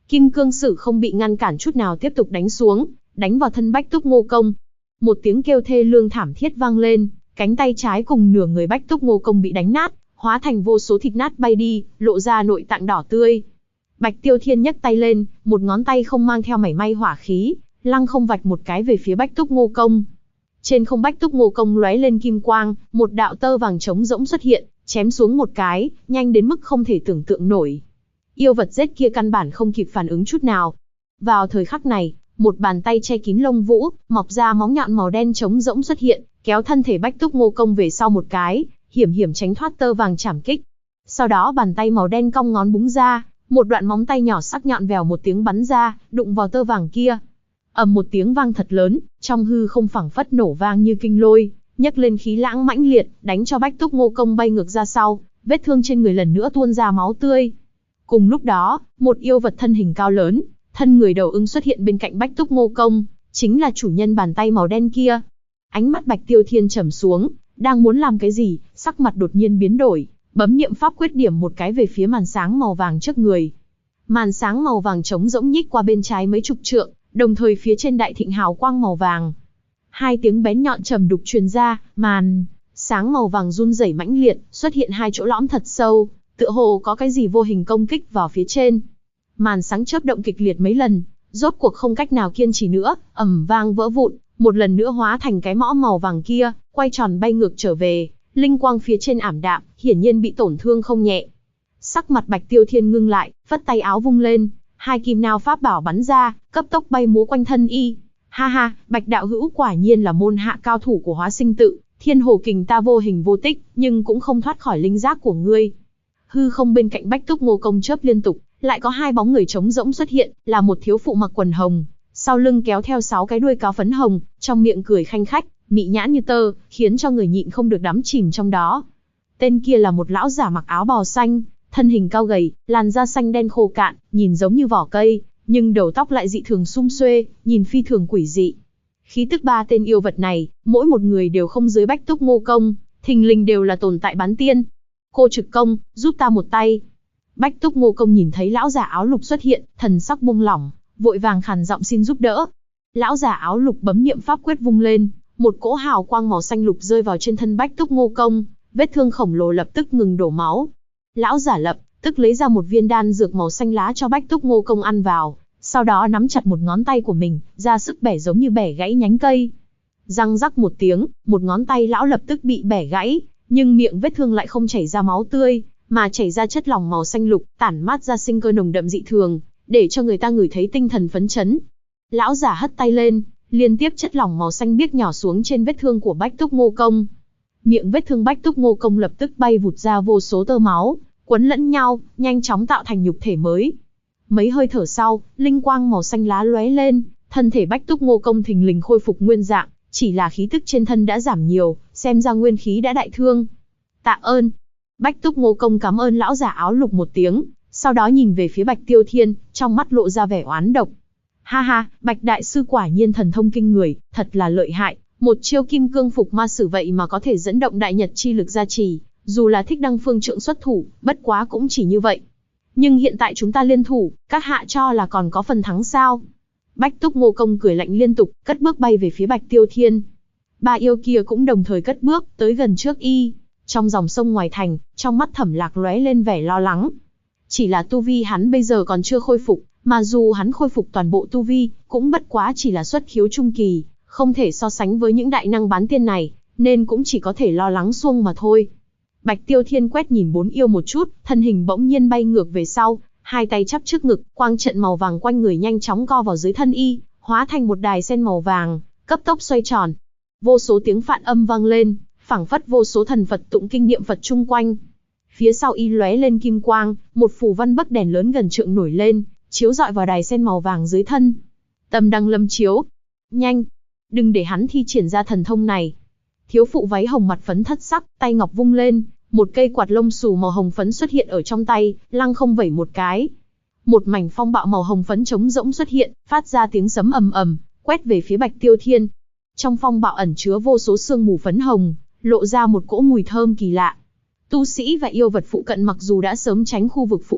Kim cương sử không bị ngăn cản chút nào tiếp tục đánh xuống, đánh vào thân Bách Túc Ngô Công. Một tiếng kêu thê lương thảm thiết vang lên, cánh tay trái cùng nửa người Bách Túc Ngô Công bị đánh nát, hóa thành vô số thịt nát bay đi, lộ ra nội tạng đỏ tươi. Bạch Tiêu Thiên nhấc tay lên, một ngón tay không mang theo mảy may hỏa khí, lăng không vạch một cái về phía Bách Túc Ngô Công. Trên không Bách Túc Ngô Công lóe lên kim quang, một đạo tơ vàng trống rỗng xuất hiện, chém xuống một cái, nhanh đến mức không thể tưởng tượng nổi. Yêu vật rết kia căn bản không kịp phản ứng chút nào. Vào thời khắc này, một bàn tay che kín lông vũ, mọc ra móng nhọn màu đen trống rỗng xuất hiện, kéo thân thể Bách Túc Ngô Công về sau một cái, hiểm hiểm tránh thoát tơ vàng chảm kích. Sau đó bàn tay màu đen cong ngón búng ra, một đoạn móng tay nhỏ sắc nhọn vèo một tiếng bắn ra, đụng vào tơ vàng kia. Ầm một tiếng vang thật lớn, trong hư không phảng phất nổ vang như kinh lôi, nhấc lên khí lãng mãnh liệt, đánh cho Bách Túc Ngô Công bay ngược ra sau, vết thương trên người lần nữa tuôn ra máu tươi. Cùng lúc đó, một yêu vật thân hình cao lớn, thân người đầu ưng xuất hiện bên cạnh Bách Túc Ngô Công, chính là chủ nhân bàn tay màu đen kia. Ánh mắt Bạch Tiêu Thiên trầm xuống, đang muốn làm cái gì, sắc mặt đột nhiên biến đổi, bấm niệm pháp quyết điểm một cái về phía màn sáng màu vàng trước người. Màn sáng màu vàng trống rỗng nhích qua bên trái mấy chục trượng, đồng thời phía trên đại thịnh hào quang màu vàng. Hai tiếng bén nhọn trầm đục truyền ra, màn sáng màu vàng run rẩy mãnh liệt, xuất hiện hai chỗ lõm thật sâu, tựa hồ có cái gì vô hình công kích vào phía trên. Màn sáng chớp động kịch liệt mấy lần, rốt cuộc không cách nào kiên trì nữa, ầm vang vỡ vụn, một lần nữa hóa thành cái mõ màu vàng kia, quay tròn bay ngược trở về, linh quang phía trên ảm đạm, hiển nhiên bị tổn thương không nhẹ. Sắc mặt Bạch Tiêu Thiên ngưng lại, phất tay áo vung lên, hai kim nao pháp bảo bắn ra, cấp tốc bay múa quanh thân y. Ha ha, Bạch đạo hữu quả nhiên là môn hạ cao thủ của Hóa Sinh Tự, Thiên Hồ Kình ta vô hình vô tích, nhưng cũng không thoát khỏi linh giác của ngươi. Hư không bên cạnh Bách Túc Ngô Công chớp liên tục, lại có hai bóng người trống rỗng xuất hiện, là một thiếu phụ mặc quần hồng, sau lưng kéo theo 6 cái đuôi cáo phấn hồng, trong miệng cười khanh khách, mị nhãn như tơ, khiến cho người nhịn không được đắm chìm trong đó. Tên kia là một lão giả mặc áo bào xanh, thân hình cao gầy, làn da xanh đen khô cạn, nhìn giống như vỏ cây, nhưng đầu tóc lại dị thường sum xuê, nhìn phi thường quỷ dị. Khí tức ba tên yêu vật này, mỗi một người đều không dưới Bách Túc Ngô Công, thình lình đều là tồn tại bán tiên. Cô Trực Công, giúp ta một tay. Bách Túc Ngô Công nhìn thấy lão giả áo lục xuất hiện, thần sắc buông lỏng, vội vàng khàn giọng xin giúp đỡ. Lão giả áo lục bấm niệm pháp quyết vung lên, một cỗ hào quang màu xanh lục rơi vào trên thân Bách Túc Ngô Công, vết thương khổng lồ lập tức ngừng đổ máu. Lão giả lập tức lấy ra một viên đan dược màu xanh lá cho Bách Túc Ngô Công ăn vào, sau đó nắm chặt một ngón tay của mình, ra sức bẻ giống như bẻ gãy nhánh cây. Răng rắc một tiếng, một ngón tay lão lập tức bị bẻ gãy, nhưng miệng vết thương lại không chảy ra máu tươi, mà chảy ra chất lỏng màu xanh lục, tản mát ra sinh cơ nồng đậm dị thường, để cho người ta ngửi thấy tinh thần phấn chấn. Lão giả hất tay lên, liên tiếp chất lỏng màu xanh biếc nhỏ xuống trên vết thương của Bách Túc Ngô Công. Miệng vết thương Bách Túc Ngô Công lập tức bay vụt ra vô số tơ máu, quấn lẫn nhau, nhanh chóng tạo thành nhục thể mới. Mấy hơi thở sau, linh quang màu xanh lá lóe lên, thân thể Bách Túc Ngô Công thình lình khôi phục nguyên dạng, chỉ là khí tức trên thân đã giảm nhiều, xem ra nguyên khí đã đại thương. Tạ ơn. Bách Túc Ngô Công cảm ơn lão giả áo lục một tiếng, sau đó nhìn về phía Bạch Tiêu Thiên, trong mắt lộ ra vẻ oán độc. Ha ha, Bạch đại sư quả nhiên thần thông kinh người, thật là lợi hại, một chiêu kim cương phục ma sử vậy mà có thể dẫn động đại nhật chi lực gia trì, dù là Thích Đăng Phương Trượng xuất thủ, bất quá cũng chỉ như vậy. Nhưng hiện tại chúng ta liên thủ, các hạ cho là còn có phần thắng sao? Bách Túc Ngô Công cười lạnh liên tục, cất bước bay về phía Bạch Tiêu Thiên. Ba yêu kia cũng đồng thời cất bước, tới gần trước y. Trong dòng sông ngoài thành, trong mắt Thẩm Lạc lóe lên vẻ lo lắng. Chỉ là tu vi hắn bây giờ còn chưa khôi phục, mà dù hắn khôi phục toàn bộ tu vi, cũng bất quá chỉ là xuất khiếu trung kỳ, không thể so sánh với những đại năng bán tiên này, nên cũng chỉ có thể lo lắng xuông mà thôi. Bạch Tiêu Thiên quét nhìn bốn yêu một chút, thân hình bỗng nhiên bay ngược về sau, hai tay chắp trước ngực, quang trận màu vàng quanh người nhanh chóng co vào dưới thân y, hóa thành một đài sen màu vàng, cấp tốc xoay tròn. Vô số tiếng phạn âm vang lên, phảng phất vô số thần Phật tụng kinh niệm Phật chung quanh. Phía sau y lóe lên kim quang, một phù văn bấc đèn lớn gần trượng nổi lên, chiếu rọi vào đài sen màu vàng dưới thân. Tâm đăng lâm chiếu. Nhanh, đừng để hắn thi triển ra thần thông này. Thiếu phụ váy hồng mặt phấn thất sắc, tay ngọc vung lên, một cây quạt lông xù màu hồng phấn xuất hiện ở trong tay, lăng không vẩy một cái. Một mảnh phong bạo màu hồng phấn trống rỗng xuất hiện, phát ra tiếng sấm ầm ầm, quét về phía Bạch Tiêu Thiên. Trong phong bạo ẩn chứa vô số sương mù phấn hồng, lộ ra một cỗ mùi thơm kỳ lạ. Tu sĩ và yêu vật phụ cận mặc dù đã sớm tránh khu vực phụ cận,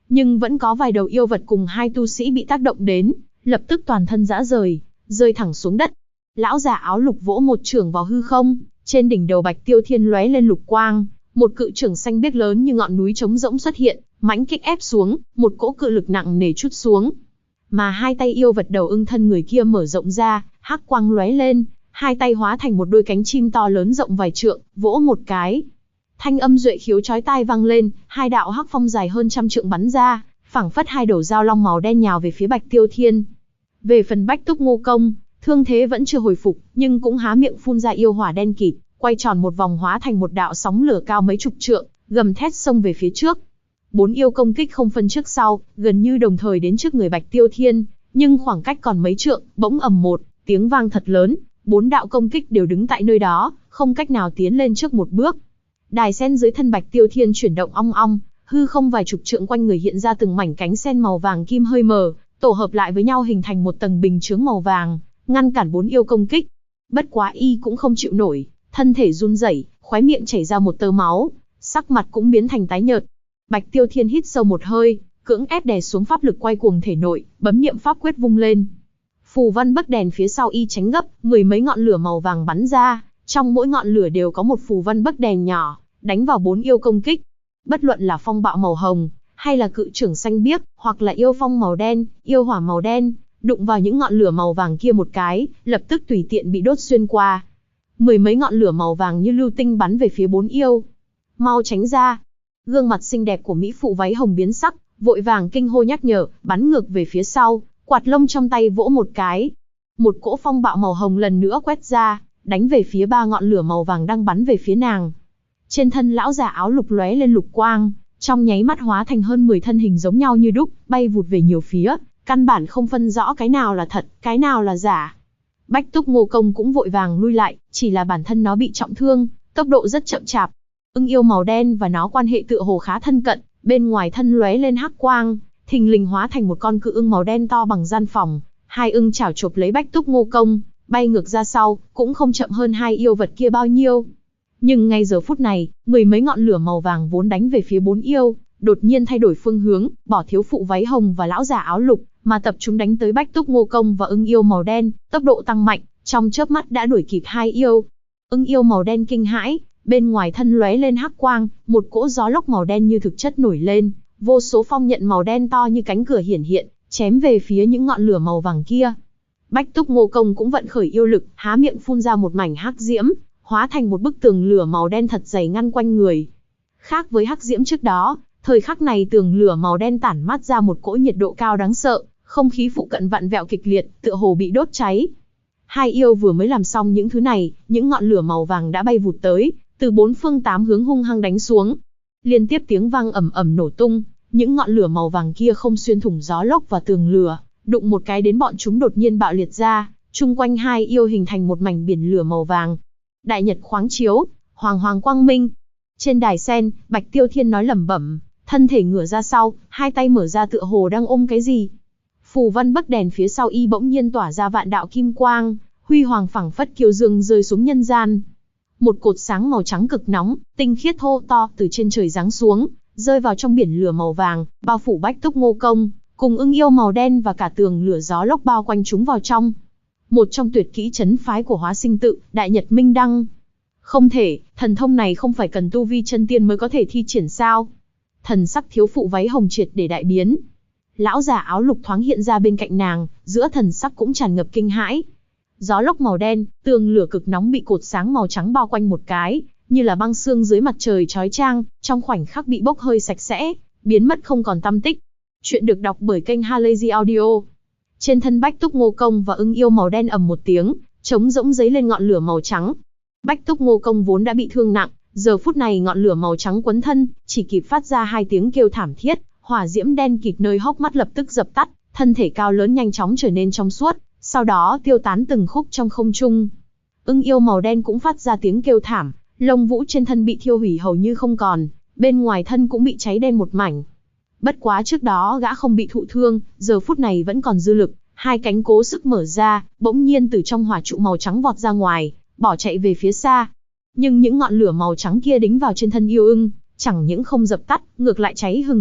Nhưng vẫn có vài đầu yêu vật cùng hai tu sĩ bị tác động đến, lập tức toàn thân rã rời, rơi thẳng xuống đất. Lão già áo lục vỗ một chưởng vào hư không, trên đỉnh đầu Bạch Tiêu Thiên lóe lên lục quang, một cự chưởng xanh biếc lớn như ngọn núi trống rỗng xuất hiện, mãnh kích ép xuống, một cỗ cự lực nặng nề trút xuống. Mà hai tay yêu vật đầu ưng thân người kia mở rộng ra, hắc quang lóe lên, hai tay hóa thành một đôi cánh chim to lớn rộng vài trượng, vỗ một cái. Thanh âm duệ khiếu chói tai vang lên, hai đạo hắc phong dài hơn 100 trượng bắn ra, phảng phất hai đầu dao long màu đen nhào về phía Bạch Tiêu Thiên. Về phần Bách Túc Ngô Công, thương thế vẫn chưa hồi phục, nhưng cũng há miệng phun ra yêu hỏa đen kịt, quay tròn một vòng hóa thành một đạo sóng lửa cao mấy chục trượng, gầm thét xông về phía trước. 4 yêu công kích không phân trước sau, gần như đồng thời đến trước người Bạch Tiêu Thiên, nhưng khoảng cách còn mấy trượng, bỗng ầm một tiếng vang thật lớn, 4 đạo công kích đều đứng tại nơi đó, không cách nào tiến lên trước một bước. Đài sen dưới thân Bạch Tiêu Thiên chuyển động ong ong, hư không vài chục trượng quanh người hiện ra từng mảnh cánh sen màu vàng kim hơi mờ, tổ hợp lại với nhau hình thành một tầng bình chướng màu vàng, ngăn cản 4 yêu công kích. Bất quá y cũng không chịu nổi, thân thể run rẩy, khóe miệng chảy ra một tơ máu, sắc mặt cũng biến thành tái nhợt. Bạch Tiêu Thiên hít sâu một hơi, cưỡng ép đè xuống pháp lực quay cuồng thể nội, bấm niệm pháp quyết vung lên. Phù văn bấc đèn phía sau y tránh gấp, 10 mấy ngọn lửa màu vàng bắn ra, trong mỗi ngọn lửa đều có một phù văn bấc đèn nhỏ, đánh vào 4 yêu công kích. Bất luận là phong bạo màu hồng, hay là cự chưởng xanh biếc, hoặc là yêu phong màu đen, yêu hỏa màu đen, đụng vào những ngọn lửa màu vàng kia một cái, lập tức tùy tiện bị đốt xuyên qua. 10 mấy ngọn lửa màu vàng như lưu tinh bắn về phía 4 yêu. Mau tránh ra! Gương mặt xinh đẹp của mỹ phụ váy hồng biến sắc, vội vàng kinh hô nhắc nhở, bắn ngược về phía sau, quạt lông trong tay vỗ một cái. Một cỗ phong bạo màu hồng lần nữa quét ra, đánh về phía 3 ngọn lửa màu vàng đang bắn về phía nàng. Trên thân lão già áo lục lóe lên lục quang, trong nháy mắt hóa thành hơn 10 thân hình giống nhau như đúc, bay vụt về nhiều phía, căn bản không phân rõ cái nào là thật, cái nào là giả. Bách Túc Ngô Công cũng vội vàng lui lại, chỉ là bản thân nó bị trọng thương, tốc độ rất chậm chạp. Ưng yêu màu đen và nó quan hệ tựa hồ khá thân cận, bên ngoài thân lóe lên hắc quang, thình lình hóa thành một con cự ưng màu đen to bằng gian phòng. Hai ưng chảo chộp lấy Bách Túc Ngô Công, bay ngược ra sau, cũng không chậm hơn hai yêu vật kia bao nhiêu. Nhưng ngay giờ phút này, 10 mấy ngọn lửa màu vàng vốn đánh về phía 4 yêu, đột nhiên thay đổi phương hướng, bỏ thiếu phụ váy hồng và lão già áo lục, mà tập trung đánh tới Bách Túc Ngô Công và ưng yêu màu đen, tốc độ tăng mạnh, trong chớp mắt đã đuổi kịp hai yêu. Ưng yêu màu đen kinh hãi, bên ngoài thân lóe lên hắc quang, một cỗ gió lốc màu đen như thực chất nổi lên, vô số phong nhận màu đen to như cánh cửa hiển hiện, chém về phía những ngọn lửa màu vàng kia. Bách Túc Ngô Công cũng vận khởi yêu lực, há miệng phun ra một mảnh hắc diễm, hóa thành một bức tường lửa màu đen thật dày ngăn quanh người. Khác với hắc diễm trước đó, thời khắc này tường lửa màu đen tản mát ra một cỗ nhiệt độ cao đáng sợ, không khí phụ cận vặn vẹo kịch liệt, tựa hồ bị đốt cháy. Hai yêu vừa mới làm xong những thứ này, những ngọn lửa màu vàng đã bay vụt tới, từ 4 phương 8 hướng hung hăng đánh xuống. Liên tiếp tiếng vang ầm ầm nổ tung, những ngọn lửa màu vàng kia không xuyên thủng gió lốc và tường lửa, đụng một cái đến bọn chúng đột nhiên bạo liệt ra, chung quanh hai yêu hình thành một mảnh biển lửa màu vàng. Đại nhật khoáng chiếu, hoàng hoàng quang minh. Trên đài sen, Bạch Tiêu Thiên nói lẩm bẩm, thân thể ngửa ra sau, hai tay mở ra tựa hồ đang ôm cái gì. Phù văn bấc đèn phía sau y bỗng nhiên tỏa ra vạn đạo kim quang, huy hoàng phẳng phất kiều dương rơi xuống nhân gian. Một cột sáng màu trắng cực nóng, tinh khiết thô to từ trên trời giáng xuống, rơi vào trong biển lửa màu vàng, bao phủ Bách Túc Ngô Công, cùng ưng yêu màu đen và cả tường lửa gió lốc bao quanh chúng vào trong. Một trong tuyệt kỹ trấn phái của Hóa Sinh Tự, Đại Nhật Minh Đăng. Không thể, thần thông này không phải cần tu vi chân tiên mới có thể thi triển sao? Thần sắc thiếu phụ váy hồng triệt để đại biến. Lão già áo lục thoáng hiện ra bên cạnh nàng, giữa thần sắc cũng tràn ngập kinh hãi. Gió lốc màu đen, tường lửa cực nóng bị cột sáng màu trắng bao quanh một cái, như là băng xương dưới mặt trời chói chang, trong khoảnh khắc bị bốc hơi sạch sẽ, biến mất không còn tăm tích. Chuyện được đọc bởi kênh Halazy Audio. Trên thân Bách Túc Ngô Công và ưng yêu màu đen ầm một tiếng, trống rỗng giấy lên ngọn lửa màu trắng. Bách Túc Ngô Công vốn đã bị thương nặng, giờ phút này ngọn lửa màu trắng quấn thân, chỉ kịp phát ra 2 tiếng kêu thảm thiết, hỏa diễm đen kịt nơi hốc mắt lập tức dập tắt, thân thể cao lớn nhanh chóng trở nên trong suốt, sau đó tiêu tán từng khúc trong không trung. Ưng yêu màu đen cũng phát ra tiếng kêu thảm, lông vũ trên thân bị thiêu hủy hầu như không còn, bên ngoài thân cũng bị cháy đen một mảnh. Bất quá trước đó gã không bị thụ thương, giờ phút này vẫn còn dư lực, 2 cánh cố sức mở ra, bỗng nhiên từ trong hỏa trụ màu trắng vọt ra ngoài, bỏ chạy về phía xa. Nhưng những ngọn lửa màu trắng kia đính vào trên thân yêu ưng, chẳng những không dập tắt, ngược lại cháy hừng hực,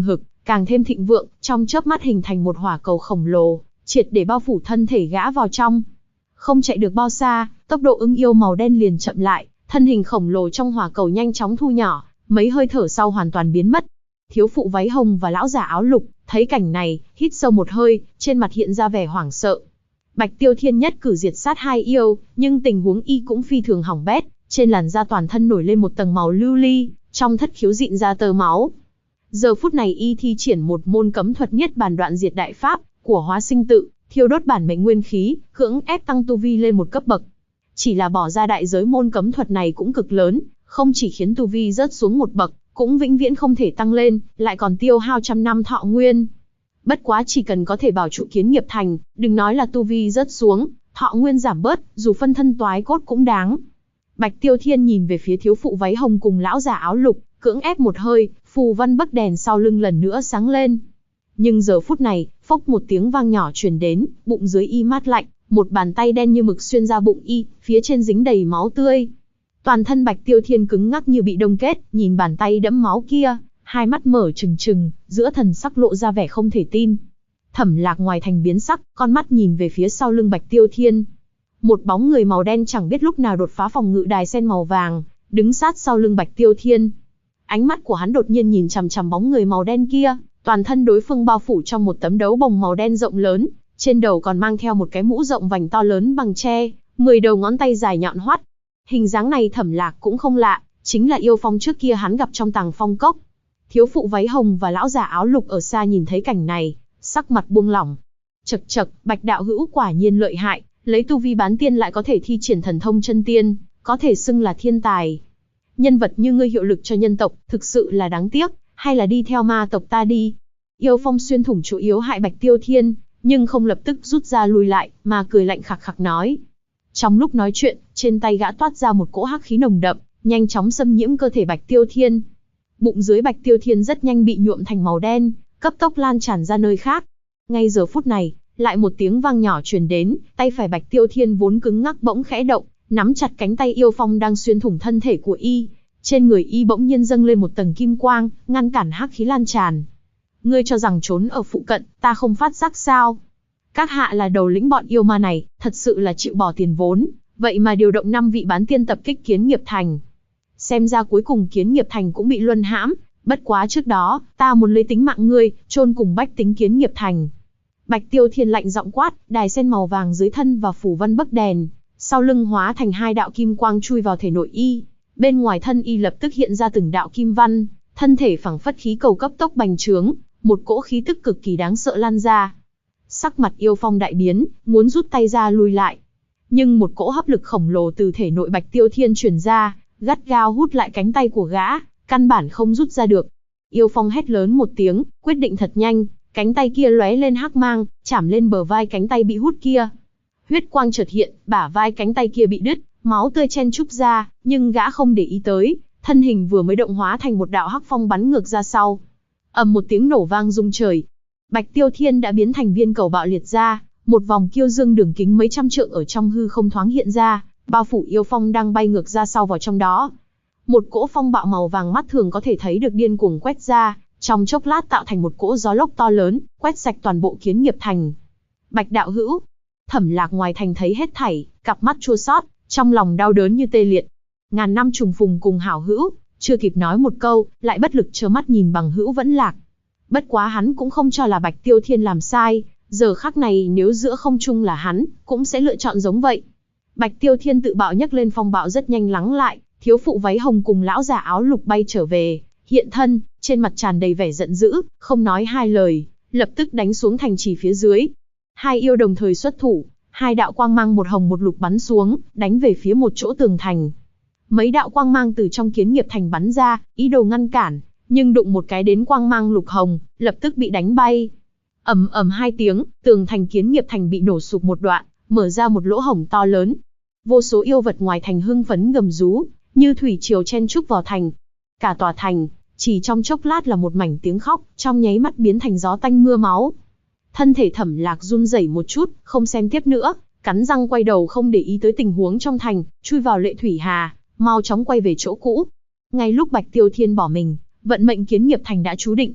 càng thêm thịnh vượng, trong chớp mắt hình thành một hỏa cầu khổng lồ, triệt để bao phủ thân thể gã vào trong. Không chạy được bao xa, tốc độ ưng yêu màu đen liền chậm lại, thân hình khổng lồ trong hỏa cầu nhanh chóng thu nhỏ, mấy hơi thở sau hoàn toàn biến mất. Thiếu phụ váy hồng và lão già áo lục thấy cảnh này, hít sâu một hơi, trên mặt hiện ra vẻ hoảng sợ. Bạch Tiêu Thiên nhất cử diệt sát hai yêu, nhưng tình huống y cũng phi thường hỏng bét, trên làn da toàn thân nổi lên một tầng màu lưu ly, trong thất khiếu dịn ra tơ máu. Giờ phút này y thi triển một môn cấm thuật Niết Bàn Đoạn Diệt Đại Pháp của Hóa Sinh Tự, thiêu đốt bản mệnh nguyên khí, cưỡng ép tăng tu vi lên một cấp bậc. Chỉ là bỏ ra đại giới môn cấm thuật này cũng cực lớn, không chỉ khiến tu vi rớt xuống một bậc, cũng vĩnh viễn không thể tăng lên, lại còn tiêu hao trăm năm thọ nguyên. Bất quá chỉ cần có thể bảo trụ Kiến Nghiệp Thành, đừng nói là tu vi rớt xuống, thọ nguyên giảm bớt, dù phân thân toái cốt cũng đáng. Bạch Tiêu Thiên nhìn về phía thiếu phụ váy hồng cùng lão già áo lục, cưỡng ép một hơi, phù văn bấc đèn sau lưng lần nữa sáng lên. Nhưng giờ phút này, phốc một tiếng vang nhỏ truyền đến, bụng dưới y mát lạnh, một bàn tay đen như mực xuyên ra bụng y, phía trên dính đầy máu tươi. Toàn thân Bạch Tiêu Thiên cứng ngắc như bị đông kết, nhìn bàn tay đẫm máu kia, hai mắt mở trừng trừng, giữa thần sắc lộ ra vẻ không thể tin. Thẩm Lạc ngoài thành biến sắc, con mắt nhìn về phía sau lưng Bạch Tiêu Thiên. Một bóng người màu đen chẳng biết lúc nào đột phá phòng ngự đài sen màu vàng, đứng sát sau lưng Bạch Tiêu Thiên. Ánh mắt của hắn đột nhiên nhìn chằm chằm bóng người màu đen kia, toàn thân đối phương bao phủ trong một tấm đấu bồng màu đen rộng lớn, trên đầu còn mang theo một cái mũ rộng vành to lớn bằng tre, 10 đầu ngón tay dài nhọn hoắt. Hình dáng này Thẩm Lạc cũng không lạ, chính là yêu phong trước kia hắn gặp trong Tàng Phong Cốc. Thiếu phụ váy hồng và lão già áo lục ở xa nhìn thấy cảnh này, sắc mặt buông lỏng. Chậc chậc, Bạch đạo hữu quả nhiên lợi hại, lấy tu vi bán tiên lại có thể thi triển thần thông chân tiên, có thể xưng là thiên tài. Nhân vật như ngươi hiệu lực cho nhân tộc, thực sự là đáng tiếc, hay là đi theo ma tộc ta đi. Yêu phong xuyên thủng chỗ yếu hại Bạch Tiêu Thiên, nhưng không lập tức rút ra lui lại, mà cười lạnh khặc khặc nói. Trong lúc nói chuyện, trên tay gã toát ra một cỗ hắc khí nồng đậm, nhanh chóng xâm nhiễm cơ thể Bạch Tiêu Thiên. Bụng dưới Bạch Tiêu Thiên rất nhanh bị nhuộm thành màu đen, cấp tốc lan tràn ra nơi khác. Ngay giờ phút này, lại một tiếng vang nhỏ truyền đến, tay phải Bạch Tiêu Thiên vốn cứng ngắc bỗng khẽ động, nắm chặt cánh tay yêu phong đang xuyên thủng thân thể của y. Trên người y bỗng nhiên dâng lên một tầng kim quang, ngăn cản hắc khí lan tràn. Ngươi cho rằng trốn ở phụ cận, ta không phát giác sao? Các hạ là đầu lĩnh bọn yêu ma này, thật sự là chịu bỏ tiền vốn, vậy mà điều động 5 vị bán tiên tập kích Kiến Nghiệp Thành. Xem ra cuối cùng Kiến Nghiệp Thành cũng bị luân hãm, bất quá trước đó, ta muốn lấy tính mạng ngươi, chôn cùng bách tính Kiến Nghiệp Thành. Bạch Tiêu Thiên lạnh giọng quát, đài sen màu vàng dưới thân và phủ văn bấc đèn, sau lưng hóa thành 2 đạo kim quang chui vào thể nội y. Bên ngoài thân y lập tức hiện ra từng đạo kim văn, thân thể phảng phất khí cầu cấp tốc bành trướng, một cỗ khí tức cực kỳ đáng sợ lan ra. Sắc mặt yêu phong đại biến, muốn rút tay ra lui lại. Nhưng một cỗ hấp lực khổng lồ từ thể nội Bạch Tiêu Thiên truyền ra, gắt gao hút lại cánh tay của gã, căn bản không rút ra được. Yêu phong hét lớn một tiếng, quyết định thật nhanh, cánh tay kia lóe lên hắc mang, chảm lên bờ vai cánh tay bị hút kia. Huyết quang chợt hiện, bả vai cánh tay kia bị đứt, máu tươi chen chúc ra, nhưng gã không để ý tới, thân hình vừa mới động hóa thành một đạo hắc phong bắn ngược ra sau. Ầm một tiếng nổ vang rung trời. Bạch Tiêu Thiên đã biến thành viên cầu bạo liệt ra, một vòng kiêu dương đường kính mấy trăm trượng ở trong hư không thoáng hiện ra, bao phủ yêu phong đang bay ngược ra sau vào trong đó. Một cỗ phong bạo màu vàng mắt thường có thể thấy được điên cuồng quét ra, trong chốc lát tạo thành một cỗ gió lốc to lớn, quét sạch toàn bộ Kiến Nghiệp Thành. Bạch đạo hữu, Thẩm Lạc ngoài thành thấy hết thảy, cặp mắt chua xót, trong lòng đau đớn như tê liệt. Ngàn năm trùng phùng cùng hảo hữu, chưa kịp nói một câu, lại bất lực trơ mắt nhìn bằng hữu vẫn lạc. Bất quá hắn cũng không cho là Bạch Tiêu Thiên làm sai, giờ khắc này nếu giữa không trung là hắn, cũng sẽ lựa chọn giống vậy. Bạch Tiêu Thiên tự bạo nhấc lên phong bạo rất nhanh lắng lại, thiếu phụ váy hồng cùng lão già áo lục bay trở về, hiện thân, trên mặt tràn đầy vẻ giận dữ, không nói hai lời, lập tức đánh xuống thành trì phía dưới. Hai yêu đồng thời xuất thủ, 2 đạo quang mang một hồng một lục bắn xuống, đánh về phía một chỗ tường thành. Mấy đạo quang mang từ trong Kiến Nghiệp Thành bắn ra, ý đồ ngăn cản, nhưng đụng một cái đến quang mang lục hồng, lập tức bị đánh bay. Ầm ầm 2 tiếng, tường thành Kiến Nghiệp Thành bị nổ sụp một đoạn, mở ra một lỗ hổng to lớn. Vô số yêu vật ngoài thành hưng phấn gầm rú, như thủy triều chen chúc vào thành. Cả tòa thành, chỉ trong chốc lát là một mảnh tiếng khóc, trong nháy mắt biến thành gió tanh mưa máu. Thân thể Thẩm Lạc run rẩy một chút, không xem tiếp nữa, cắn răng quay đầu không để ý tới tình huống trong thành, chui vào Lệ Thủy Hà, mau chóng quay về chỗ cũ. Ngay lúc Bạch Tiêu Thiên bỏ mình, vận mệnh Kiến Nghiệp Thành đã chú định.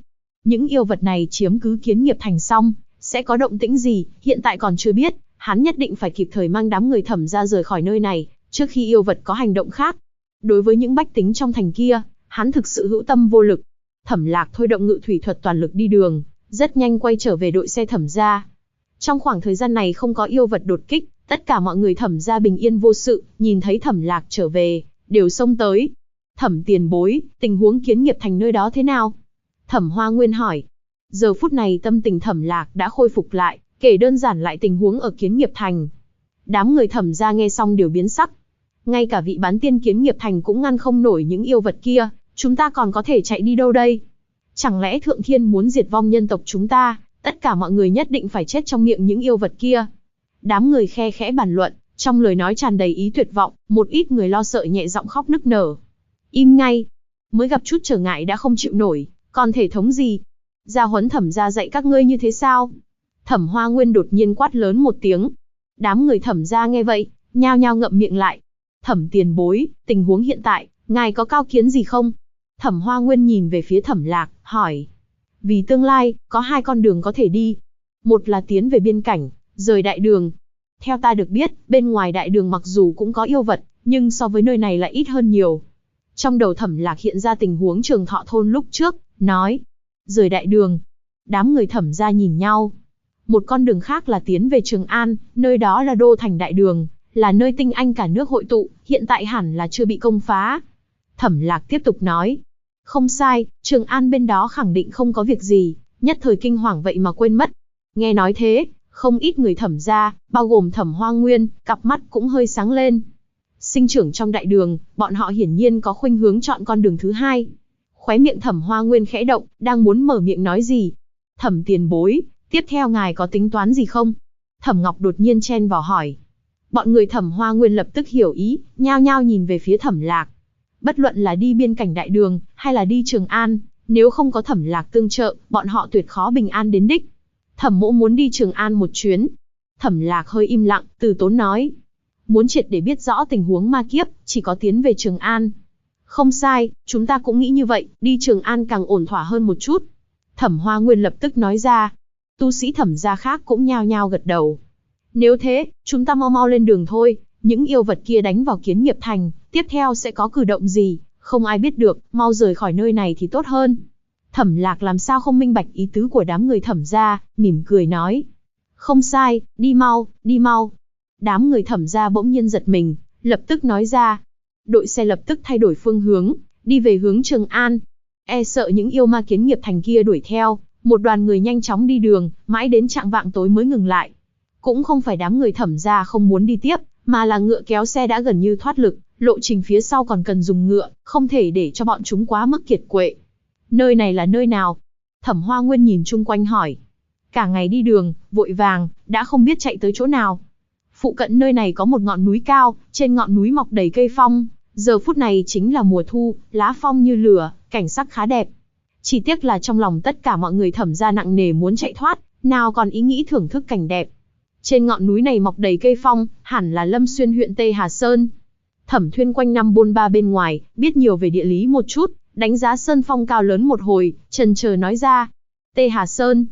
Những yêu vật này chiếm cứ Kiến Nghiệp Thành xong, sẽ có động tĩnh gì, hiện tại còn chưa biết, hắn nhất định phải kịp thời mang đám người Thẩm gia rời khỏi nơi này, trước khi yêu vật có hành động khác. Đối với những bách tính trong thành kia, hắn thực sự hữu tâm vô lực. Thẩm Lạc thôi động ngự thủy thuật toàn lực đi đường, rất nhanh quay trở về đội xe Thẩm gia. Trong khoảng thời gian này không có yêu vật đột kích, tất cả mọi người Thẩm gia bình yên vô sự, nhìn thấy Thẩm Lạc trở về, đều xông tới. Thẩm tiền bối, tình huống Kiến Nghiệp Thành nơi đó thế nào? Thẩm Hoa Nguyên hỏi. Giờ phút này tâm tình Thẩm Lạc đã khôi phục lại, kể đơn giản lại tình huống ở Kiến Nghiệp Thành. Đám người Thẩm gia nghe xong đều biến sắc. Ngay cả vị bán tiên Kiến Nghiệp Thành cũng ngăn không nổi những yêu vật kia, chúng ta còn có thể chạy đi đâu đây? Chẳng lẽ Thượng Thiên muốn diệt vong nhân tộc chúng ta, tất cả mọi người nhất định phải chết trong miệng những yêu vật kia? Đám người khe khẽ bàn luận, trong lời nói tràn đầy ý tuyệt vọng, một ít người lo sợ nhẹ giọng khóc nức nở. Im ngay, mới gặp chút trở ngại đã không chịu nổi, còn thể thống gì? Gia huấn Thẩm gia dạy các ngươi như thế sao? Thẩm Hoa Nguyên đột nhiên quát lớn một tiếng. Đám người Thẩm gia nghe vậy, nhao nhao ngậm miệng lại. Thẩm tiền bối, tình huống hiện tại, ngài có cao kiến gì không? Thẩm Hoa Nguyên nhìn về phía Thẩm Lạc, hỏi. Vì tương lai, có hai con đường có thể đi. Một là tiến về biên cảnh, rời đại đường. Theo ta được biết, bên ngoài đại đường mặc dù cũng có yêu vật, nhưng so với nơi này lại ít hơn nhiều. Trong đầu Thẩm Lạc hiện ra tình huống Trường Thọ thôn lúc trước, nói. Rời đại đường. Đám người Thẩm gia nhìn nhau. Một con đường khác là tiến về Trường An, nơi đó là đô thành đại đường, là nơi tinh anh cả nước hội tụ, hiện tại hẳn là chưa bị công phá. Thẩm Lạc tiếp tục nói. Không sai, Trường An bên đó khẳng định không có việc gì, nhất thời kinh hoàng vậy mà quên mất. Nghe nói thế, không ít người Thẩm gia, bao gồm Thẩm Hoa Nguyên, cặp mắt cũng hơi sáng lên. Sinh trưởng trong đại đường, bọn họ hiển nhiên có khuynh hướng chọn con đường thứ hai. Khóe miệng Thẩm Hoa Nguyên khẽ động, đang muốn mở miệng nói gì. Thẩm tiền bối, tiếp theo ngài có tính toán gì không? Thẩm Ngọc đột nhiên chen vào hỏi. Bọn người Thẩm Hoa Nguyên lập tức hiểu ý, nhao nhao nhìn về phía Thẩm Lạc. Bất luận là đi biên cảnh đại đường, hay là đi Trường An, nếu không có Thẩm Lạc tương trợ, bọn họ tuyệt khó bình an đến đích. Thẩm mỗ muốn đi Trường An một chuyến. Thẩm Lạc hơi im lặng, từ tốn nói. Muốn triệt để biết rõ tình huống ma kiếp, chỉ có tiến về Trường An. Không sai, chúng ta cũng nghĩ như vậy, đi Trường An càng ổn thỏa hơn một chút. Thẩm Hoa Nguyên lập tức nói ra. Tu sĩ Thẩm gia khác cũng nhao nhao gật đầu. Nếu thế, chúng ta mau mau lên đường thôi, những yêu vật kia đánh vào Kiến Nghiệp Thành, tiếp theo sẽ có cử động gì, không ai biết được, mau rời khỏi nơi này thì tốt hơn. Thẩm Lạc làm sao không minh bạch ý tứ của đám người Thẩm gia, mỉm cười nói. Không sai, đi mau, đi mau. Đám người Thẩm gia bỗng nhiên giật mình, lập tức nói ra. Đội xe lập tức thay đổi phương hướng, đi về hướng Trường An. E sợ những yêu ma Kiến Nghiệp Thành kia đuổi theo, một đoàn người nhanh chóng đi đường, mãi đến chạng vạng tối mới ngừng lại. Cũng không phải đám người Thẩm gia không muốn đi tiếp, mà là ngựa kéo xe đã gần như thoát lực, lộ trình phía sau còn cần dùng ngựa, không thể để cho bọn chúng quá mức kiệt quệ. Nơi này là nơi nào? Thẩm Hoa Nguyên nhìn chung quanh hỏi. Cả ngày đi đường, vội vàng, đã không biết chạy tới chỗ nào. Phụ cận nơi này có một ngọn núi cao, trên ngọn núi mọc đầy cây phong, giờ phút này chính là mùa thu, lá phong như lửa, cảnh sắc khá đẹp. Chỉ tiếc là trong lòng tất cả mọi người Thẩm gia nặng nề muốn chạy thoát, nào còn ý nghĩ thưởng thức cảnh đẹp. Trên ngọn núi này mọc đầy cây phong, hẳn là Lâm Xuyên huyện Tây Hà Sơn. Thẩm Thuyên quanh năm bôn ba bên ngoài, biết nhiều về địa lý một chút, đánh giá sơn phong cao lớn một hồi, chần chờ nói ra. Tây Hà Sơn.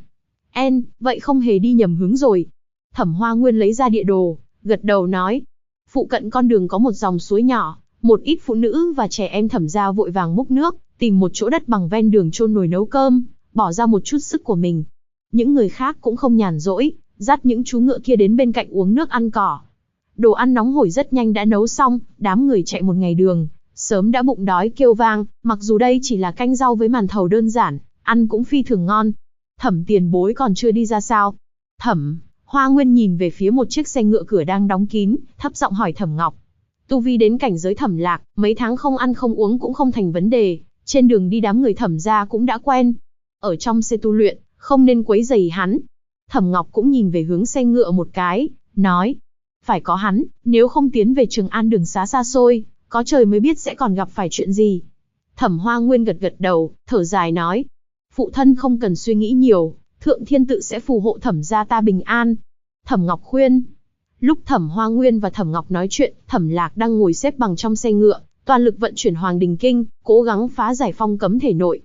Vậy không hề đi nhầm hướng rồi. Thẩm Hoa Nguyên lấy ra địa đồ, gật đầu nói. Phụ cận con đường có một dòng suối nhỏ, một ít phụ nữ và trẻ em Thẩm gia vội vàng múc nước, tìm một chỗ đất bằng ven đường chôn nồi nấu cơm, bỏ ra một chút sức của mình. Những người khác cũng không nhàn rỗi, dắt những chú ngựa kia đến bên cạnh uống nước ăn cỏ. Đồ ăn nóng hổi rất nhanh đã nấu xong, đám người chạy một ngày đường, sớm đã bụng đói kêu vang, mặc dù đây chỉ là canh rau với màn thầu đơn giản, ăn cũng phi thường ngon. Thẩm tiền bối còn chưa đi ra sao? Thẩm Hoa Nguyên nhìn về phía một chiếc xe ngựa cửa đang đóng kín, thấp giọng hỏi Thẩm Ngọc. Tu vi đến cảnh giới Thẩm Lạc, mấy tháng không ăn không uống cũng không thành vấn đề, trên đường đi đám người Thẩm gia cũng đã quen. Ở trong xe tu luyện, không nên quấy rầy hắn. Thẩm Ngọc cũng nhìn về hướng xe ngựa một cái, nói. Phải có hắn, nếu không tiến về Trường An đường xá xa xôi, có trời mới biết sẽ còn gặp phải chuyện gì. Thẩm Hoa Nguyên gật gật đầu, thở dài nói. Phụ thân không cần suy nghĩ nhiều, Thượng Thiên tự sẽ phù hộ Thẩm gia ta bình an. Thẩm Ngọc khuyên. Lúc Thẩm Hoa Nguyên và Thẩm Ngọc nói chuyện, Thẩm Lạc đang ngồi xếp bằng trong xe ngựa, toàn lực vận chuyển Hoàng Đình Kinh, cố gắng phá giải phong cấm thể nội.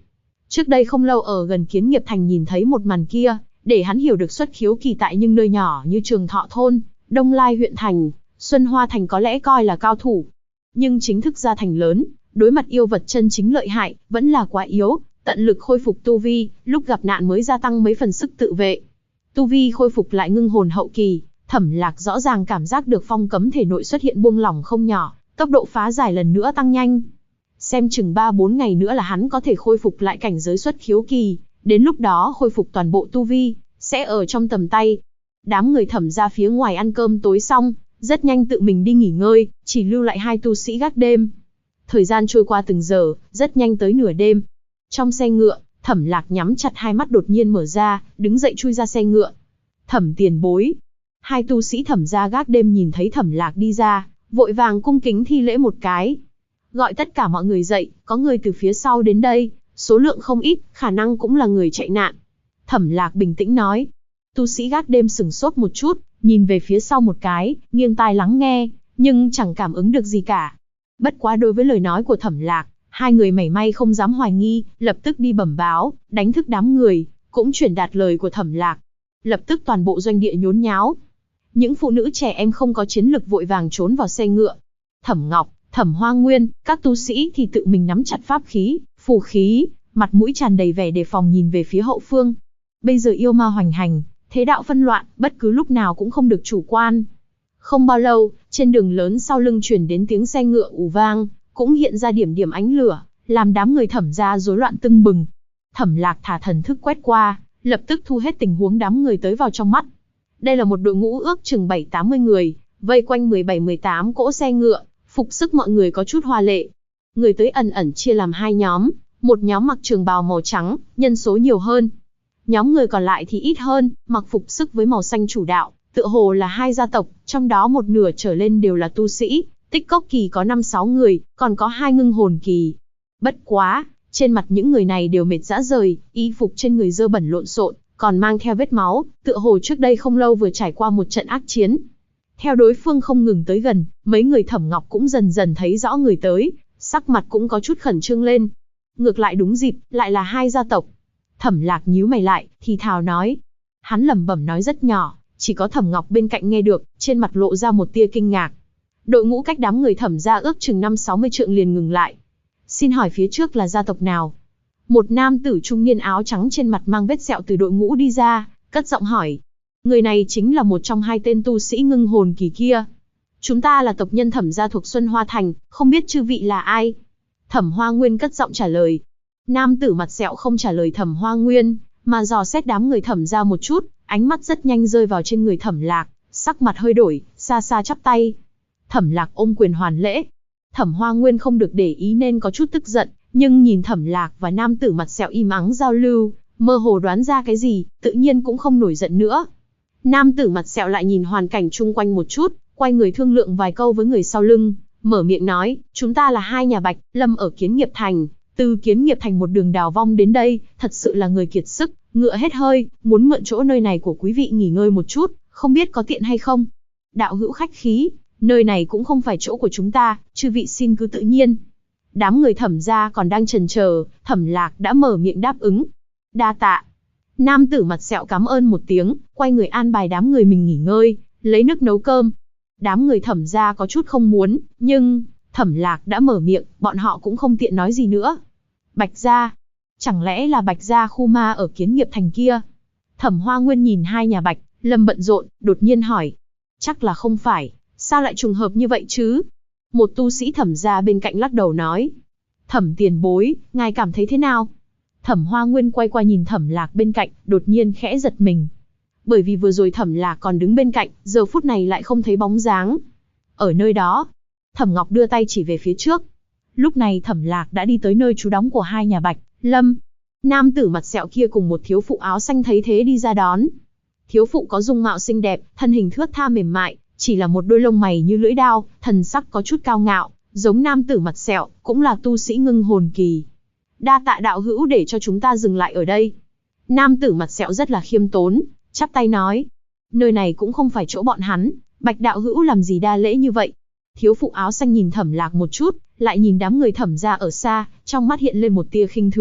Trước đây không lâu ở gần Kiến Nghiệp Thành nhìn thấy một màn kia, để hắn hiểu được xuất khiếu kỳ tại những nơi nhỏ như Trường Thọ Thôn, Đông Lai huyện thành, Xuân Hoa Thành có lẽ coi là cao thủ. Nhưng chính thức ra thành lớn, đối mặt yêu vật chân chính lợi hại, vẫn là quá yếu, tận lực khôi phục tu vi, lúc gặp nạn mới gia tăng mấy phần sức tự vệ. Tu vi khôi phục lại ngưng hồn hậu kỳ, Thẩm Lạc rõ ràng cảm giác được phong cấm thể nội xuất hiện buông lỏng không nhỏ, tốc độ phá giải lần nữa tăng nhanh. Xem chừng 3-4 ngày nữa là hắn có thể khôi phục lại cảnh giới xuất khiếu kỳ, đến lúc đó khôi phục toàn bộ tu vi, sẽ ở trong tầm tay. Đám người Thẩm ra phía ngoài ăn cơm tối xong, rất nhanh tự mình đi nghỉ ngơi, chỉ lưu lại 2 tu sĩ gác đêm. Thời gian trôi qua từng giờ, rất nhanh tới nửa đêm. Trong xe ngựa, Thẩm Lạc nhắm chặt hai mắt đột nhiên mở ra, đứng dậy chui ra xe ngựa. Thẩm tiền bối. 2 tu sĩ Thẩm ra gác đêm nhìn thấy Thẩm Lạc đi ra, vội vàng cung kính thi lễ một cái. Gọi tất cả mọi người dậy, có người từ phía sau đến đây, số lượng không ít, khả năng cũng là người chạy nạn. Thẩm Lạc bình tĩnh nói. Tu sĩ gác đêm sửng sốt một chút, nhìn về phía sau một cái, nghiêng tai lắng nghe, nhưng chẳng cảm ứng được gì cả. Bất quá đối với lời nói của Thẩm Lạc, 2 người mảy may không dám hoài nghi, lập tức đi bẩm báo, đánh thức đám người, cũng truyền đạt lời của Thẩm Lạc. Lập tức toàn bộ doanh địa nhốn nháo. Những phụ nữ trẻ em không có chiến lực vội vàng trốn vào xe ngựa. Thẩm Ngọc, Thẩm Hoa Nguyên, các tu sĩ thì tự mình nắm chặt pháp khí, phù khí, mặt mũi tràn đầy vẻ đề phòng nhìn về phía hậu phương. Bây giờ yêu ma hoành hành, thế đạo phân loạn, bất cứ lúc nào cũng không được chủ quan. Không bao lâu, trên đường lớn sau lưng truyền đến tiếng xe ngựa ù vang, cũng hiện ra điểm điểm ánh lửa, làm đám người Thẩm ra rối loạn tưng bừng. Thẩm Lạc thả thần thức quét qua, lập tức thu hết tình huống đám người tới vào trong mắt. Đây là một đội ngũ ước chừng 7-80 người, vây quanh 17-18 cỗ xe ngựa, phục sức mọi người có chút hoa lệ. Người tới ẩn ẩn chia làm 2 nhóm, một nhóm mặc trường bào màu trắng, nhân số nhiều hơn. Nhóm người còn lại thì ít hơn, mặc phục sức với màu xanh chủ đạo, tựa hồ là 2 gia tộc, trong đó một nửa trở lên đều là tu sĩ, tích cốc kỳ có 5-6 người, còn có 2 ngưng hồn kỳ. Bất quá, trên mặt những người này đều mệt rã rời, y phục trên người dơ bẩn lộn xộn, còn mang theo vết máu, tựa hồ trước đây không lâu vừa trải qua một trận ác chiến. Theo đối phương không ngừng tới gần, mấy người Thẩm Ngọc cũng dần dần thấy rõ người tới, sắc mặt cũng có chút khẩn trương lên. Ngược lại đúng dịp, lại là 2 gia tộc. Thẩm Lạc nhíu mày lại, thì thào nói. Hắn lẩm bẩm nói rất nhỏ, chỉ có Thẩm Ngọc bên cạnh nghe được, trên mặt lộ ra một tia kinh ngạc. Đội ngũ cách đám người Thẩm ra ước chừng 50-60 trượng liền ngừng lại. Xin hỏi phía trước là gia tộc nào? Một nam tử trung niên áo trắng trên mặt mang vết sẹo từ đội ngũ đi ra, cất giọng hỏi. Người này chính là một trong 2 tên tu sĩ ngưng hồn kỳ kia. Chúng ta là tộc nhân Thẩm gia thuộc Xuân Hoa Thành, không biết chư vị là ai? Thẩm Hoa Nguyên cất giọng trả lời. Nam tử mặt sẹo không trả lời Thẩm Hoa Nguyên, mà dò xét đám người Thẩm ra một chút, ánh mắt rất nhanh rơi vào trên người Thẩm Lạc, sắc mặt hơi đổi, xa xa chắp tay. Thẩm Lạc ôm quyền hoàn lễ. Thẩm Hoa Nguyên không được để ý nên có chút tức giận, nhưng nhìn Thẩm Lạc và nam tử mặt sẹo im ắng giao lưu, mơ hồ đoán ra cái gì, tự nhiên cũng không nổi giận nữa. Nam tử mặt sẹo lại nhìn hoàn cảnh chung quanh một chút, quay người thương lượng vài câu với người sau lưng, mở miệng nói, chúng ta là 2 nhà Bạch, Lâm ở Kiến Nghiệp Thành, từ Kiến Nghiệp Thành một đường đào vong đến đây, thật sự là người kiệt sức, ngựa hết hơi, muốn mượn chỗ nơi này của quý vị nghỉ ngơi một chút, không biết có tiện hay không? Đạo hữu khách khí, nơi này cũng không phải chỗ của chúng ta, chư vị xin cứ tự nhiên. Đám người Thẩm ra còn đang chần chờ, Thẩm Lạc đã mở miệng đáp ứng. Đa tạ. Nam tử mặt sẹo cảm ơn một tiếng, quay người an bài đám người mình nghỉ ngơi, lấy nước nấu cơm. Đám người Thẩm ra có chút không muốn, nhưng Thẩm Lạc đã mở miệng, bọn họ cũng không tiện nói gì nữa. Bạch gia, chẳng lẽ là Bạch gia khu ma ở Kiến Nghiệp Thành kia? Thẩm Hoa Nguyên nhìn 2 nhà Bạch, Lâm bận rộn, đột nhiên hỏi. Chắc là không phải, sao lại trùng hợp như vậy chứ? Một tu sĩ Thẩm gia bên cạnh lắc đầu nói. Thẩm tiền bối, ngài cảm thấy thế nào? Thẩm Hoa Nguyên quay qua nhìn Thẩm Lạc bên cạnh, đột nhiên khẽ giật mình. Bởi vì vừa rồi Thẩm Lạc còn đứng bên cạnh, giờ phút này lại không thấy bóng dáng. Ở nơi đó, Thẩm Ngọc đưa tay chỉ về phía trước. Lúc này Thẩm Lạc đã đi tới nơi trú đóng của 2 nhà Bạch, Lâm. Nam tử mặt sẹo kia cùng một thiếu phụ áo xanh thấy thế đi ra đón. Thiếu phụ có dung mạo xinh đẹp, thân hình thướt tha mềm mại, chỉ là một đôi lông mày như lưỡi dao, thần sắc có chút cao ngạo, giống nam tử mặt sẹo, cũng là tu sĩ ngưng hồn kỳ. Đa tạ đạo hữu để cho chúng ta dừng lại ở đây. Nam tử mặt sẹo rất là khiêm tốn, chắp tay nói. Nơi này cũng không phải chỗ bọn hắn, Bạch đạo hữu làm gì đa lễ như vậy. Thiếu phụ áo xanh nhìn Thẩm Lạc một chút, lại nhìn đám người Thẩm ra ở xa, trong mắt hiện lên một tia khinh thường,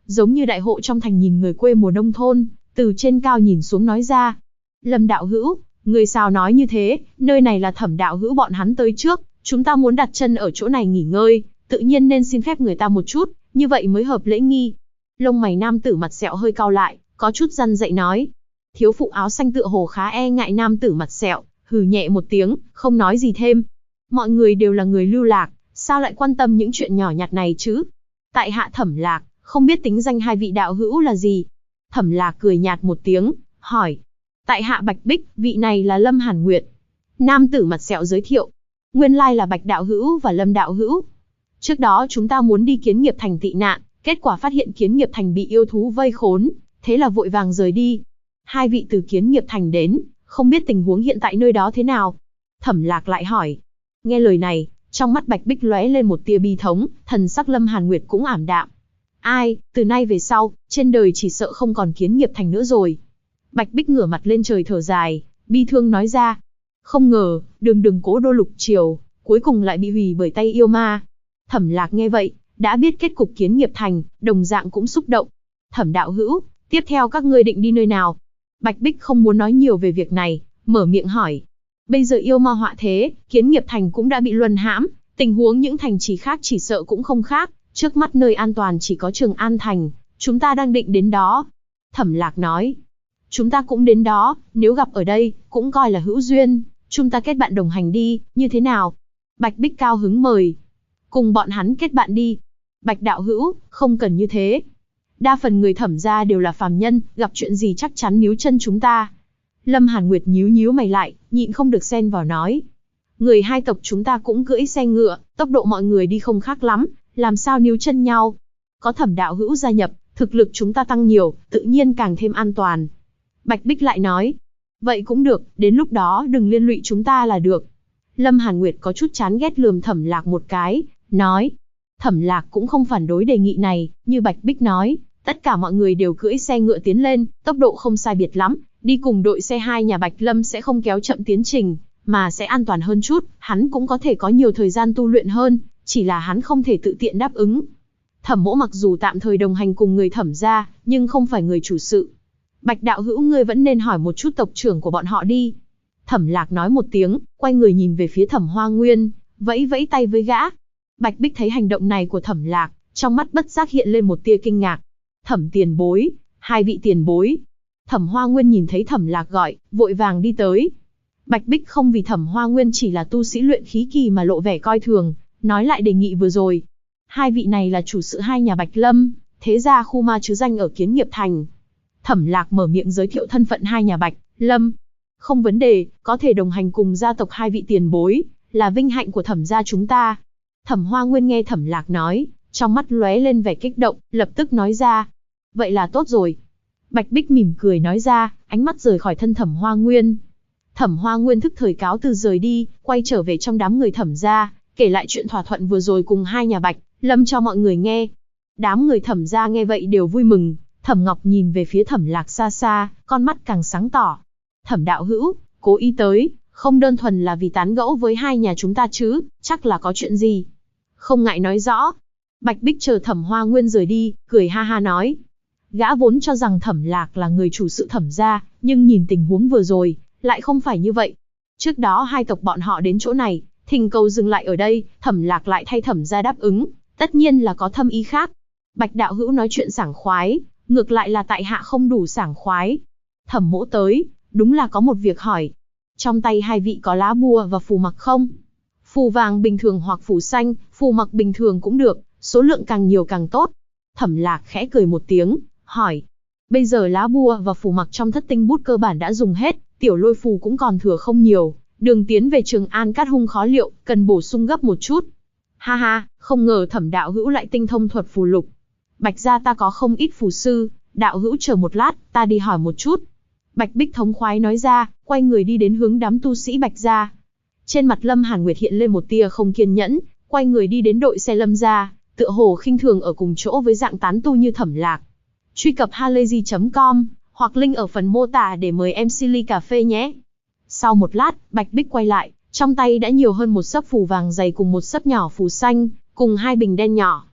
giống như đại hộ trong thành nhìn người quê mùa nông thôn, từ trên cao nhìn xuống nói ra. Lâm đạo hữu, người sao nói như thế, nơi này là Thẩm đạo hữu bọn hắn tới trước, chúng ta muốn đặt chân ở chỗ này nghỉ ngơi, tự nhiên nên xin phép người ta một chút, như vậy mới hợp lễ nghi. Lông mày nam tử mặt sẹo hơi cau lại, có chút răn dạy nói. Thiếu phụ áo xanh tựa hồ khá e ngại nam tử mặt sẹo, hừ nhẹ một tiếng, không nói gì thêm. Mọi người đều là người lưu lạc, sao lại quan tâm những chuyện nhỏ nhặt này chứ? Tại hạ Thẩm Lạc, không biết tính danh hai vị đạo hữu là gì? Thẩm Lạc cười nhạt một tiếng, hỏi. Tại hạ Bạch Bích, vị này là Lâm Hàn Nguyệt. Nam tử mặt sẹo giới thiệu. Nguyên lai là Bạch đạo hữu và Lâm đạo hữu. Trước đó chúng ta muốn đi Kiến Nghiệp Thành tị nạn, kết quả phát hiện Kiến Nghiệp Thành bị yêu thú vây khốn, thế là vội vàng rời đi. Hai vị từ Kiến Nghiệp Thành đến, không biết tình huống hiện tại nơi đó thế nào? Thẩm Lạc lại hỏi. Nghe lời này, trong mắt Bạch Bích lóe lên một tia bi thống, thần sắc Lâm Hàn Nguyệt cũng ảm đạm. Ai, từ nay về sau, trên đời chỉ sợ không còn Kiến Nghiệp Thành nữa rồi. Bạch Bích ngửa mặt lên trời thở dài, bi thương nói ra. Không ngờ, đường cố đô lục triều, cuối cùng lại bị hủy bởi tay yêu ma. Thẩm Lạc nghe vậy, đã biết kết cục Kiến Nghiệp Thành, đồng dạng cũng xúc động. Thẩm đạo hữu, tiếp theo các ngươi định đi nơi nào? Bạch Bích không muốn nói nhiều về việc này, mở miệng hỏi. Bây giờ yêu ma họa thế, Kiến Nghiệp Thành cũng đã bị luân hãm, tình huống những thành trì khác chỉ sợ cũng không khác, trước mắt nơi an toàn chỉ có Trường An Thành, chúng ta đang định đến đó. Thẩm Lạc nói. Chúng ta cũng đến đó, nếu gặp ở đây, cũng coi là hữu duyên, chúng ta kết bạn đồng hành đi, như thế nào? Bạch Bích cao hứng mời. Cùng bọn hắn kết bạn đi. Bạch đạo hữu, không cần như thế. Đa phần người Thẩm gia đều là phàm nhân, gặp chuyện gì chắc chắn níu chân chúng ta. Lâm Hàn Nguyệt nhíu mày lại, nhịn không được xen vào nói. Người hai tộc chúng ta cũng cưỡi xe ngựa, tốc độ mọi người đi không khác lắm, làm sao níu chân nhau? Có Thẩm đạo hữu gia nhập, thực lực chúng ta tăng nhiều, tự nhiên càng thêm an toàn. Bạch Bích lại nói. Vậy cũng được, đến lúc đó đừng liên lụy chúng ta là được. Lâm Hàn Nguyệt có chút chán ghét lườm Thẩm Lạc một cái, nói. Thẩm Lạc cũng không phản đối đề nghị này, như Bạch Bích nói, tất cả mọi người đều cưỡi xe ngựa tiến lên, tốc độ không sai biệt lắm, đi cùng đội xe hai nhà Bạch Lâm sẽ không kéo chậm tiến trình, mà sẽ an toàn hơn chút, hắn cũng có thể có nhiều thời gian tu luyện hơn, chỉ là hắn không thể tự tiện đáp ứng. Thẩm Mỗ mặc dù tạm thời đồng hành cùng người Thẩm gia, nhưng không phải người chủ sự. Bạch đạo hữu ngươi vẫn nên hỏi một chút tộc trưởng của bọn họ đi. Thẩm Lạc nói một tiếng, quay người nhìn về phía Thẩm Hoa Nguyên, vẫy vẫy tay với gã. Bạch Bích thấy hành động này của Thẩm Lạc, trong mắt bất giác hiện lên một tia kinh ngạc. Thẩm tiền bối, hai vị tiền bối. Thẩm Hoa Nguyên nhìn thấy Thẩm Lạc gọi, vội vàng đi tới. Bạch Bích không vì Thẩm Hoa Nguyên chỉ là tu sĩ luyện khí kỳ mà lộ vẻ coi thường, nói lại đề nghị vừa rồi. Hai vị này là chủ sự hai nhà Bạch Lâm, thế gia khu ma chứ danh ở Kiến Nghiệp Thành. Thẩm Lạc mở miệng giới thiệu thân phận hai nhà Bạch Lâm. Không vấn đề, có thể đồng hành cùng gia tộc hai vị tiền bối, là vinh hạnh của Thẩm gia chúng ta. Thẩm Hoa Nguyên nghe Thẩm Lạc nói, trong mắt lóe lên vẻ kích động, lập tức nói ra. Vậy là tốt rồi. Bạch Bích mỉm cười nói ra, ánh mắt rời khỏi thân Thẩm Hoa Nguyên. Thẩm Hoa Nguyên thức thời cáo từ rời đi, quay trở về trong đám người Thẩm gia, kể lại chuyện thỏa thuận vừa rồi cùng hai nhà Bạch Lâm cho mọi người nghe. Đám người Thẩm gia nghe vậy đều vui mừng. Thẩm Ngọc nhìn về phía Thẩm Lạc xa xa, con mắt càng sáng tỏ. Thẩm đạo hữu, cố ý tới, không đơn thuần là vì tán gẫu với hai nhà chúng ta chứ, chắc là có chuyện gì. Không ngại nói rõ. Bạch Bích chờ Thẩm Hoa Nguyên rời đi, cười ha ha nói. Gã vốn cho rằng Thẩm Lạc là người chủ sự Thẩm gia, nhưng nhìn tình huống vừa rồi, lại không phải như vậy. Trước đó hai tộc bọn họ đến chỗ này, thỉnh cầu dừng lại ở đây, Thẩm Lạc lại thay Thẩm gia đáp ứng, tất nhiên là có thâm ý khác. Bạch đạo hữu nói chuyện sảng khoái, ngược lại là tại hạ không đủ sảng khoái. Thẩm Mỗ tới, đúng là có một việc hỏi. Trong tay hai vị có lá bùa và phù mặc không? Phù vàng bình thường hoặc phù xanh, phù mặc bình thường cũng được, số lượng càng nhiều càng tốt. Thẩm Lạc khẽ cười một tiếng, hỏi. Bây giờ lá bùa và phù mặc trong thất tinh bút cơ bản đã dùng hết, tiểu lôi phù cũng còn thừa không nhiều, đường tiến về Trường An cát hung khó liệu, cần bổ sung gấp một chút. Ha ha, không ngờ Thẩm đạo hữu lại tinh thông thuật phù lục. Bạch gia ta có không ít phù sư, đạo hữu chờ một lát, ta đi hỏi một chút. Bạch Bích thống khoái nói ra, quay người đi đến hướng đám tu sĩ Bạch gia. Trên mặt Lâm Hàn Nguyệt hiện lên một tia không kiên nhẫn, quay người đi đến đội xe Lâm gia, tựa hồ khinh thường ở cùng chỗ với dạng tán tu như Thẩm Lạc. Truy cập halayzi.com hoặc link ở phần mô tả để mời em ly cà phê nhé. Sau một lát, Bạch Bích quay lại, trong tay đã nhiều hơn một xấp phù vàng dày cùng một xấp nhỏ phù xanh, cùng hai bình đen nhỏ.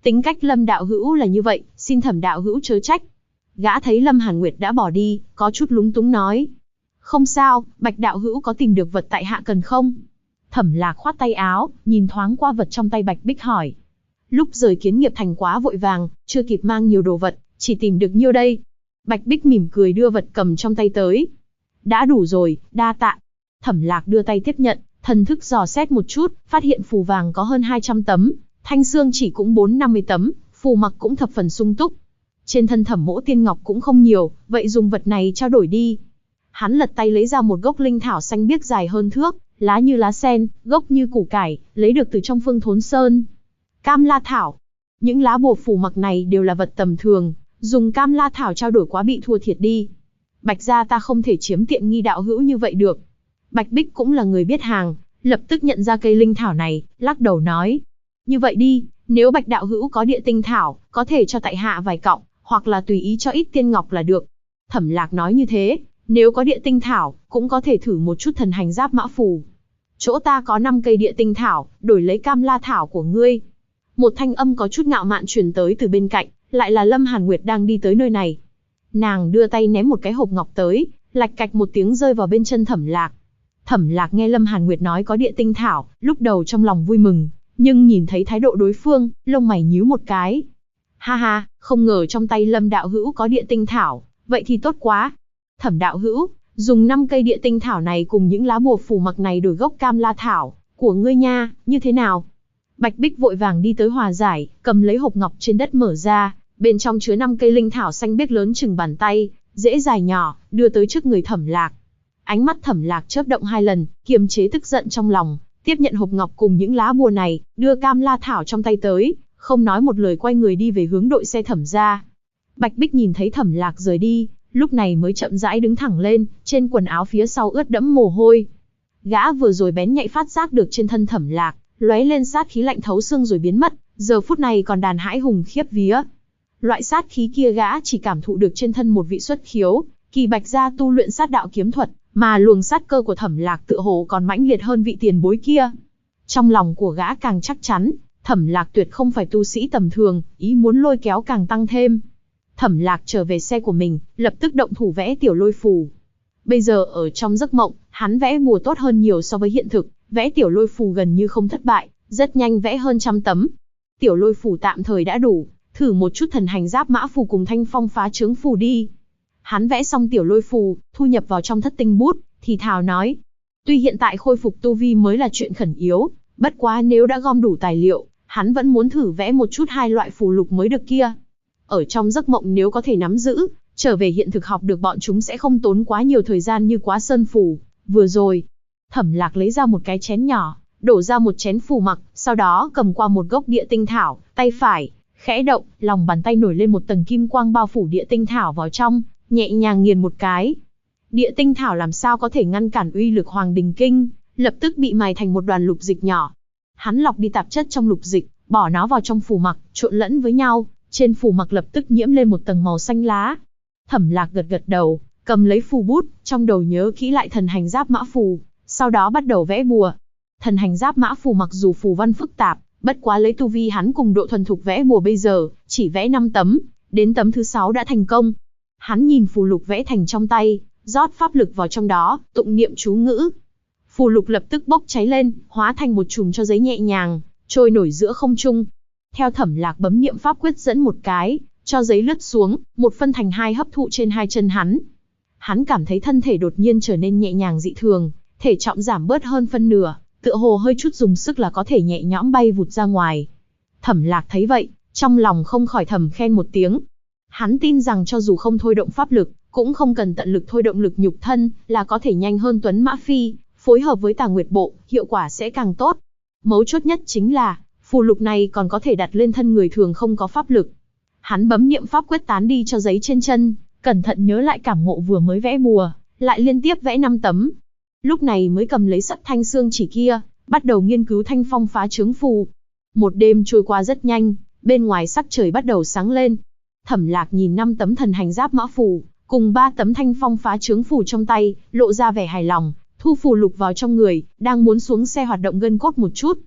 Tính cách Lâm đạo hữu là như vậy, xin Thẩm đạo hữu chớ trách. Gã thấy Lâm Hàn Nguyệt đã bỏ đi, có chút lúng túng nói. Không sao, Bạch đạo hữu có tìm được vật tại hạ cần không? Thẩm Lạc khoát tay áo, nhìn thoáng qua vật trong tay Bạch Bích hỏi. Lúc rời Kiến Nghiệp Thành quá vội vàng, chưa kịp mang nhiều đồ vật, chỉ tìm được nhiêu đây. Bạch Bích mỉm cười đưa vật cầm trong tay tới. Đã đủ rồi, đa tạ. Thẩm Lạc đưa tay tiếp nhận, thần thức dò xét một chút, phát hiện phù vàng có hơn 200 tấm, thanh xương chỉ cũng 450 tấm, phù mặc cũng thập phần sung túc. Trên thân Thẩm Mỗ Tiên Ngọc cũng không nhiều, vậy dùng vật này trao đổi đi. Hắn lật tay lấy ra một gốc linh thảo xanh biếc dài hơn thước, lá như lá sen, gốc như củ cải, lấy được từ trong Phương Thốn Sơn. Cam La Thảo. Những lá bùa phù mặc này đều là vật tầm thường, dùng Cam La Thảo trao đổi quá bị thua thiệt đi. Bạch gia ta không thể chiếm tiện nghi đạo hữu như vậy được. Bạch Bích cũng là người biết hàng, lập tức nhận ra cây linh thảo này, lắc đầu nói. Như vậy đi, nếu Bạch đạo hữu có địa tinh thảo, có thể cho tại hạ vài cọng, hoặc là tùy ý cho ít tiên ngọc là được. Thẩm Lạc nói như thế, nếu có địa tinh thảo, cũng có thể thử một chút thần hành giáp mã phù. Chỗ ta có 5 cây địa tinh thảo, đổi lấy Cam La Thảo của ngươi. Một thanh âm có chút ngạo mạn truyền tới từ bên cạnh, lại là Lâm Hàn Nguyệt đang đi tới nơi này. Nàng đưa tay ném một cái hộp ngọc tới, lạch cạch một tiếng rơi vào bên chân Thẩm Lạc. Thẩm Lạc nghe Lâm Hàn Nguyệt nói có địa tinh thảo, lúc đầu trong lòng vui mừng, nhưng nhìn thấy thái độ đối phương, lông mày nhíu một cái. Ha ha, không ngờ trong tay Lâm đạo hữu có địa tinh thảo, vậy thì tốt quá. Thẩm đạo hữu, dùng 5 cây địa tinh thảo này cùng những lá bùa phù mặc này đổi gốc Cam La Thảo của ngươi nha, như thế nào? Bạch Bích vội vàng đi tới hòa giải, cầm lấy hộp ngọc trên đất mở ra, bên trong chứa 5 cây linh thảo xanh biếc lớn chừng bàn tay, dễ dài nhỏ, đưa tới trước người Thẩm Lạc. Ánh mắt Thẩm Lạc chớp động 2 lần, kiềm chế tức giận trong lòng, tiếp nhận hộp ngọc cùng những lá bùa này, đưa Cam La Thảo trong tay tới, không nói một lời quay người đi về hướng đội xe Thẩm gia. Bạch Bích nhìn thấy Thẩm Lạc rời đi, lúc này mới chậm rãi đứng thẳng lên, trên quần áo phía sau ướt đẫm mồ hôi. Gã vừa rồi bén nhạy phát giác được trên thân Thẩm Lạc lóe lên sát khí lạnh thấu xương rồi biến mất, giờ phút này còn đàn hãi hùng khiếp vía. Loại sát khí kia gã chỉ cảm thụ được trên thân một vị xuất khiếu, kỳ Bạch gia tu luyện sát đạo kiếm thuật, mà luồng sát cơ của Thẩm Lạc tựa hồ còn mãnh liệt hơn vị tiền bối kia. Trong lòng của gã càng chắc chắn, Thẩm Lạc tuyệt không phải tu sĩ tầm thường, ý muốn lôi kéo càng tăng thêm. Thẩm Lạc trở về xe của mình, lập tức động thủ vẽ tiểu lôi phù. Bây giờ ở trong giấc mộng, hắn vẽ bùa tốt hơn nhiều so với hiện thực, vẽ tiểu lôi phù gần như không thất bại, rất nhanh vẽ hơn 100 tấm. Tiểu lôi phù tạm thời đã đủ, thử một chút thần hành giáp mã phù cùng thanh phong phá trướng phù đi. Hắn vẽ xong tiểu lôi phù, thu nhập vào trong thất tinh bút, thì thào nói. Tuy hiện tại khôi phục tu vi mới là chuyện khẩn yếu, bất quá nếu đã gom đủ tài liệu, hắn vẫn muốn thử vẽ một chút 2 loại phù lục mới được kia. Ở trong giấc mộng nếu có thể nắm giữ, trở về hiện thực học được bọn chúng sẽ không tốn quá nhiều thời gian như Quá Sơn phù. Vừa rồi, Thẩm Lạc lấy ra một cái chén nhỏ, đổ ra một chén phù mặc, sau đó cầm qua một gốc địa tinh thảo, tay phải khẽ động, lòng bàn tay nổi lên một tầng kim quang bao phủ địa tinh thảo vào trong, nhẹ nhàng nghiền một cái. Địa tinh thảo làm sao có thể ngăn cản uy lực Hoàng Đình Kinh, lập tức bị mài thành một đoàn lục dịch nhỏ. Hắn lọc đi tạp chất trong lục dịch, bỏ nó vào trong phù mặc, trộn lẫn với nhau, trên phù mặc lập tức nhiễm lên một tầng màu xanh lá. Thẩm Lạc gật gật đầu, cầm lấy phù bút, trong đầu nhớ kỹ lại thần hành giáp mã phù, sau đó bắt đầu vẽ bùa. Thần hành giáp mã phù mặc dù phù văn phức tạp, bất quá lấy tu vi hắn cùng độ thuần thục vẽ bùa bây giờ, chỉ vẽ 5 tấm, đến tấm thứ 6 đã thành công. Hắn nhìn phù lục vẽ thành trong tay, rót pháp lực vào trong đó, tụng niệm chú ngữ. Phù lục lập tức bốc cháy lên, hóa thành một chùm cho giấy nhẹ nhàng, trôi nổi giữa không trung. Theo Thẩm Lạc bấm niệm pháp quyết dẫn một cái, cho giấy lướt xuống, một phân thành 2 hấp thụ trên 2 chân hắn. Hắn cảm thấy thân thể đột nhiên trở nên nhẹ nhàng dị thường, thể trọng giảm bớt hơn phân nửa, tựa hồ hơi chút dùng sức là có thể nhẹ nhõm bay vụt ra ngoài. Thẩm Lạc thấy vậy, trong lòng không khỏi thầm khen một tiếng. Hắn tin rằng cho dù không thôi động pháp lực, cũng không cần tận lực thôi động lực nhục thân, là có thể nhanh hơn Tuấn Mã Phi, phối hợp với Tà Nguyệt Bộ, hiệu quả sẽ càng tốt. Mấu chốt nhất chính là, phù lục này còn có thể đặt lên thân người thường không có pháp lực. Hắn bấm niệm pháp quyết tán đi cho giấy trên chân, cẩn thận nhớ lại cảm ngộ vừa mới vẽ bùa, lại liên tiếp vẽ 5 tấm. Lúc này mới cầm lấy sắt thanh xương chỉ kia, bắt đầu nghiên cứu thanh phong phá trướng phù. Một đêm trôi qua rất nhanh, bên ngoài sắc trời bắt đầu sáng lên. Thẩm Lạc nhìn 5 tấm thần hành giáp mã phù, cùng 3 tấm thanh phong phá trướng phù trong tay, lộ ra vẻ hài lòng, thu phù lục vào trong người, đang muốn xuống xe hoạt động gân cốt một chút.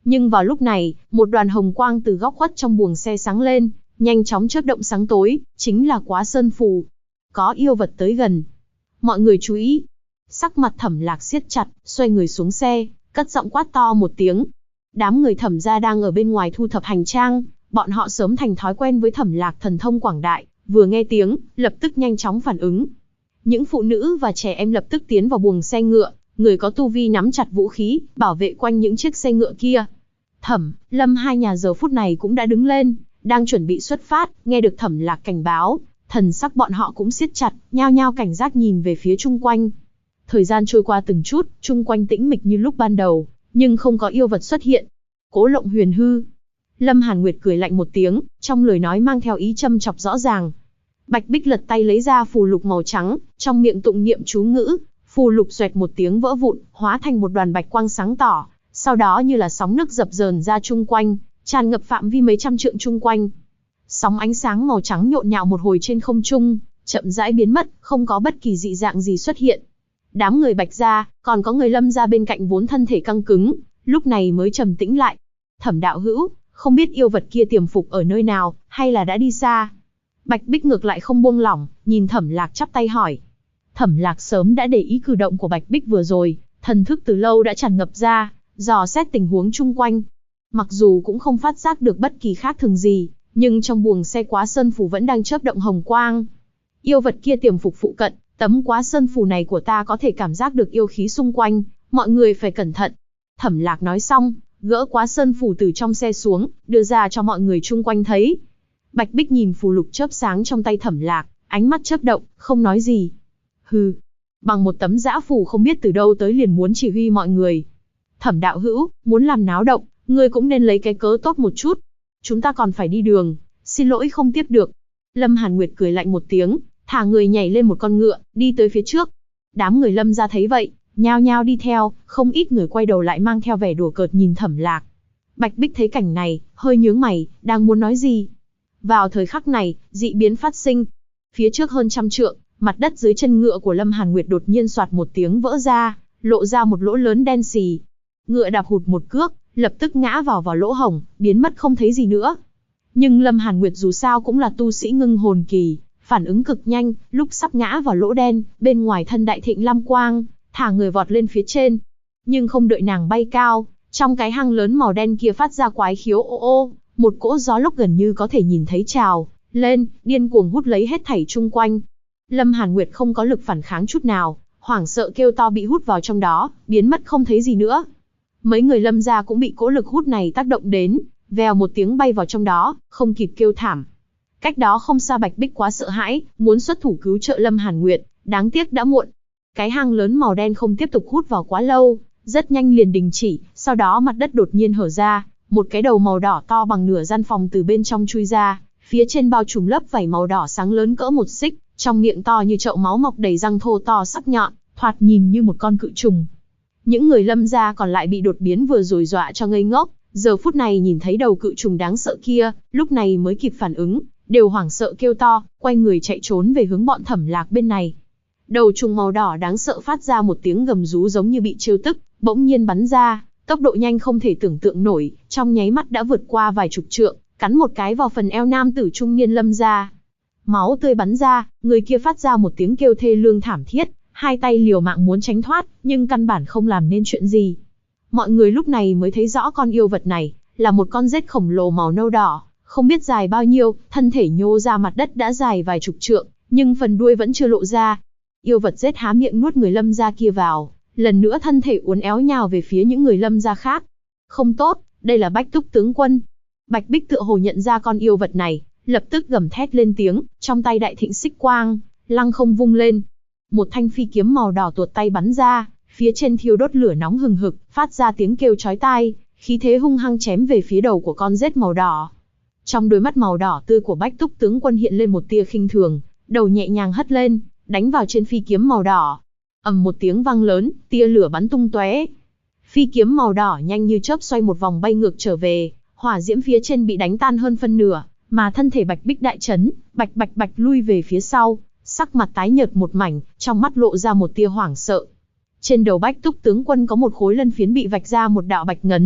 Nhưng vào lúc này, một đoàn hồng quang từ góc khuất trong buồng xe sáng lên, nhanh chóng chớp động sáng tối, chính là Quá Sơn Phù. Có yêu vật tới gần. Mọi người chú ý. Sắc mặt Thẩm Lạc siết chặt, xoay người xuống xe, cất giọng quát to một tiếng. Đám người Thẩm gia đang ở bên ngoài thu thập hành trang, bọn họ sớm thành thói quen với Thẩm Lạc thần thông quảng đại, vừa nghe tiếng, lập tức nhanh chóng phản ứng. Những phụ nữ và trẻ em lập tức tiến vào buồng xe ngựa, người có tu vi nắm chặt vũ khí, bảo vệ quanh những chiếc xe ngựa kia. Thẩm, Lâm hai nhà giờ phút này cũng đã đứng lên, đang chuẩn bị xuất phát, nghe được Thẩm Lạc cảnh báo, thần sắc bọn họ cũng siết chặt, nhao nhao cảnh giác nhìn về phía chung quanh. Thời gian trôi qua từng chút, chung quanh tĩnh mịch như lúc ban đầu, nhưng không có yêu vật xuất hiện. Cố Lộng Huyền hư. Lâm Hàn Nguyệt cười lạnh một tiếng, trong lời nói mang theo ý châm chọc rõ ràng. Bạch Bích lật tay lấy ra phù lục màu trắng, trong miệng tụng niệm chú ngữ, phù lục xoẹt một tiếng vỡ vụn, hóa thành một đoàn bạch quang sáng tỏ, sau đó như là sóng nước dập dờn ra chung quanh, tràn ngập phạm vi mấy trăm trượng chung quanh. Sóng ánh sáng màu trắng nhộn nhạo một hồi trên không trung, chậm rãi biến mất, không có bất kỳ dị dạng gì xuất hiện. Đám người Bạch gia, còn có người Lâm gia bên cạnh vốn thân thể căng cứng, lúc này mới trầm tĩnh lại. Thẩm đạo hữu, không biết yêu vật kia tiềm phục ở nơi nào, hay là đã đi xa? Bạch Bích ngược lại không buông lỏng, nhìn Thẩm Lạc chắp tay hỏi. Thẩm Lạc sớm đã để ý cử động của Bạch Bích vừa rồi, thần thức từ lâu đã tràn ngập ra, dò xét tình huống chung quanh. Mặc dù cũng không phát giác được bất kỳ khác thường gì, nhưng trong buồng xe Quá Sơn Phù vẫn đang chớp động hồng quang. Yêu vật kia tiềm phục phụ cận, tấm Quá Sơn Phù này của ta có thể cảm giác được yêu khí xung quanh, mọi người phải cẩn thận. Thẩm Lạc nói xong, gỡ Quá Sơn Phù từ trong xe xuống, đưa ra cho mọi người chung quanh thấy. Bạch Bích nhìn phù lục chớp sáng trong tay Thẩm Lạc, ánh mắt chớp động, không nói gì. Hừ, bằng một tấm dã phù không biết từ đâu tới liền muốn chỉ huy mọi người. Thẩm đạo hữu, muốn làm náo động, ngươi cũng nên lấy cái cớ tốt một chút. Chúng ta còn phải đi đường, xin lỗi không tiếp được. Lâm Hàn Nguyệt cười lạnh một tiếng, thả người nhảy lên một con ngựa, đi tới phía trước. Đám người Lâm gia thấy vậy, nhao nhao đi theo, không ít người quay đầu lại mang theo vẻ đùa cợt nhìn Thẩm Lạc. Bạch Bích thấy cảnh này, hơi nhướng mày, đang muốn nói gì. Vào thời khắc này, dị biến phát sinh. Phía trước hơn trăm trượng, mặt đất dưới chân ngựa của Lâm Hàn Nguyệt đột nhiên xoạt một tiếng vỡ ra, lộ ra một lỗ lớn đen xì. Ngựa đạp hụt một cước, lập tức ngã vào lỗ hổng, biến mất không thấy gì nữa. Nhưng Lâm Hàn Nguyệt dù sao cũng là tu sĩ ngưng hồn kỳ, phản ứng cực nhanh, lúc sắp ngã vào lỗ đen, bên ngoài thân đại thịnh lam quang, thả người vọt lên phía trên. Nhưng không đợi nàng bay cao, trong cái hang lớn màu đen kia phát ra quái khiếu ô ô, một cỗ gió lốc gần như có thể nhìn thấy trào lên, điên cuồng hút lấy hết thảy chung quanh. Lâm Hàn Nguyệt không có lực phản kháng chút nào, hoảng sợ kêu to bị hút vào trong đó, biến mất không thấy gì nữa. Mấy người Lâm gia cũng bị cỗ lực hút này tác động đến, vèo một tiếng bay vào trong đó, không kịp kêu thảm. Cách đó không xa Bạch Bích quá sợ hãi, muốn xuất thủ cứu trợ Lâm Hàn Nguyệt, đáng tiếc đã muộn. Cái hang lớn màu đen không tiếp tục hút vào quá lâu, rất nhanh liền đình chỉ, sau đó mặt đất đột nhiên hở ra, một cái đầu màu đỏ to bằng nửa gian phòng từ bên trong chui ra, phía trên bao trùm lớp vảy màu đỏ sáng lớn cỡ một xích, trong miệng to như chậu máu mọc đầy răng thô to sắc nhọn, thoạt nhìn như một con cự trùng. Những người Lâm gia còn lại bị đột biến vừa rồi dọa cho ngây ngốc, giờ phút này nhìn thấy đầu cự trùng đáng sợ kia, lúc này mới kịp phản ứng, đều hoảng sợ kêu to, quay người chạy trốn về hướng bọn Thẩm Lạc bên này. Đầu trùng màu đỏ đáng sợ phát ra một tiếng gầm rú giống như bị trêu tức, bỗng nhiên bắn ra, tốc độ nhanh không thể tưởng tượng nổi, trong nháy mắt đã vượt qua vài chục trượng, cắn một cái vào phần eo nam tử trung niên Lâm gia. Máu tươi bắn ra, người kia phát ra một tiếng kêu thê lương thảm thiết, hai tay liều mạng muốn tránh thoát, nhưng căn bản không làm nên chuyện gì. Mọi người lúc này mới thấy rõ con yêu vật này, là một con rết khổng lồ màu nâu đỏ, không biết dài bao nhiêu, thân thể nhô ra mặt đất đã dài vài chục trượng, nhưng phần đuôi vẫn chưa lộ ra. Yêu vật rết há miệng nuốt người Lâm gia kia vào, lần nữa thân thể uốn éo nhào về phía những người Lâm gia khác. Không tốt, đây là Bách Túc tướng quân. Bạch Bích tựa hồ nhận ra con yêu vật này, lập tức gầm thét lên tiếng, trong tay đại thịnh xích quang, lăng không vung lên. Một thanh phi kiếm màu đỏ tuột tay bắn ra, phía trên thiêu đốt lửa nóng hừng hực, phát ra tiếng kêu chói tai, khí thế hung hăng chém về phía đầu của con rết màu đỏ. Trong đôi mắt màu đỏ tươi của Bách Túc tướng quân hiện lên một tia khinh thường, đầu nhẹ nhàng hất lên, đánh vào trên phi kiếm màu đỏ. Ầm một tiếng vang lớn, tia lửa bắn tung tóe. Phi kiếm màu đỏ nhanh như chớp xoay một vòng bay ngược trở về, hỏa diễm phía trên bị đánh tan hơn phân nửa, mà thân thể Bạch Bích đại chấn, bạch bạch bạch lui về phía sau, sắc mặt tái nhợt một mảnh, trong mắt lộ ra một tia hoảng sợ. Trên đầu Bách Túc tướng quân có một khối lân phiến bị vạch ra một đạo bạch ngấn,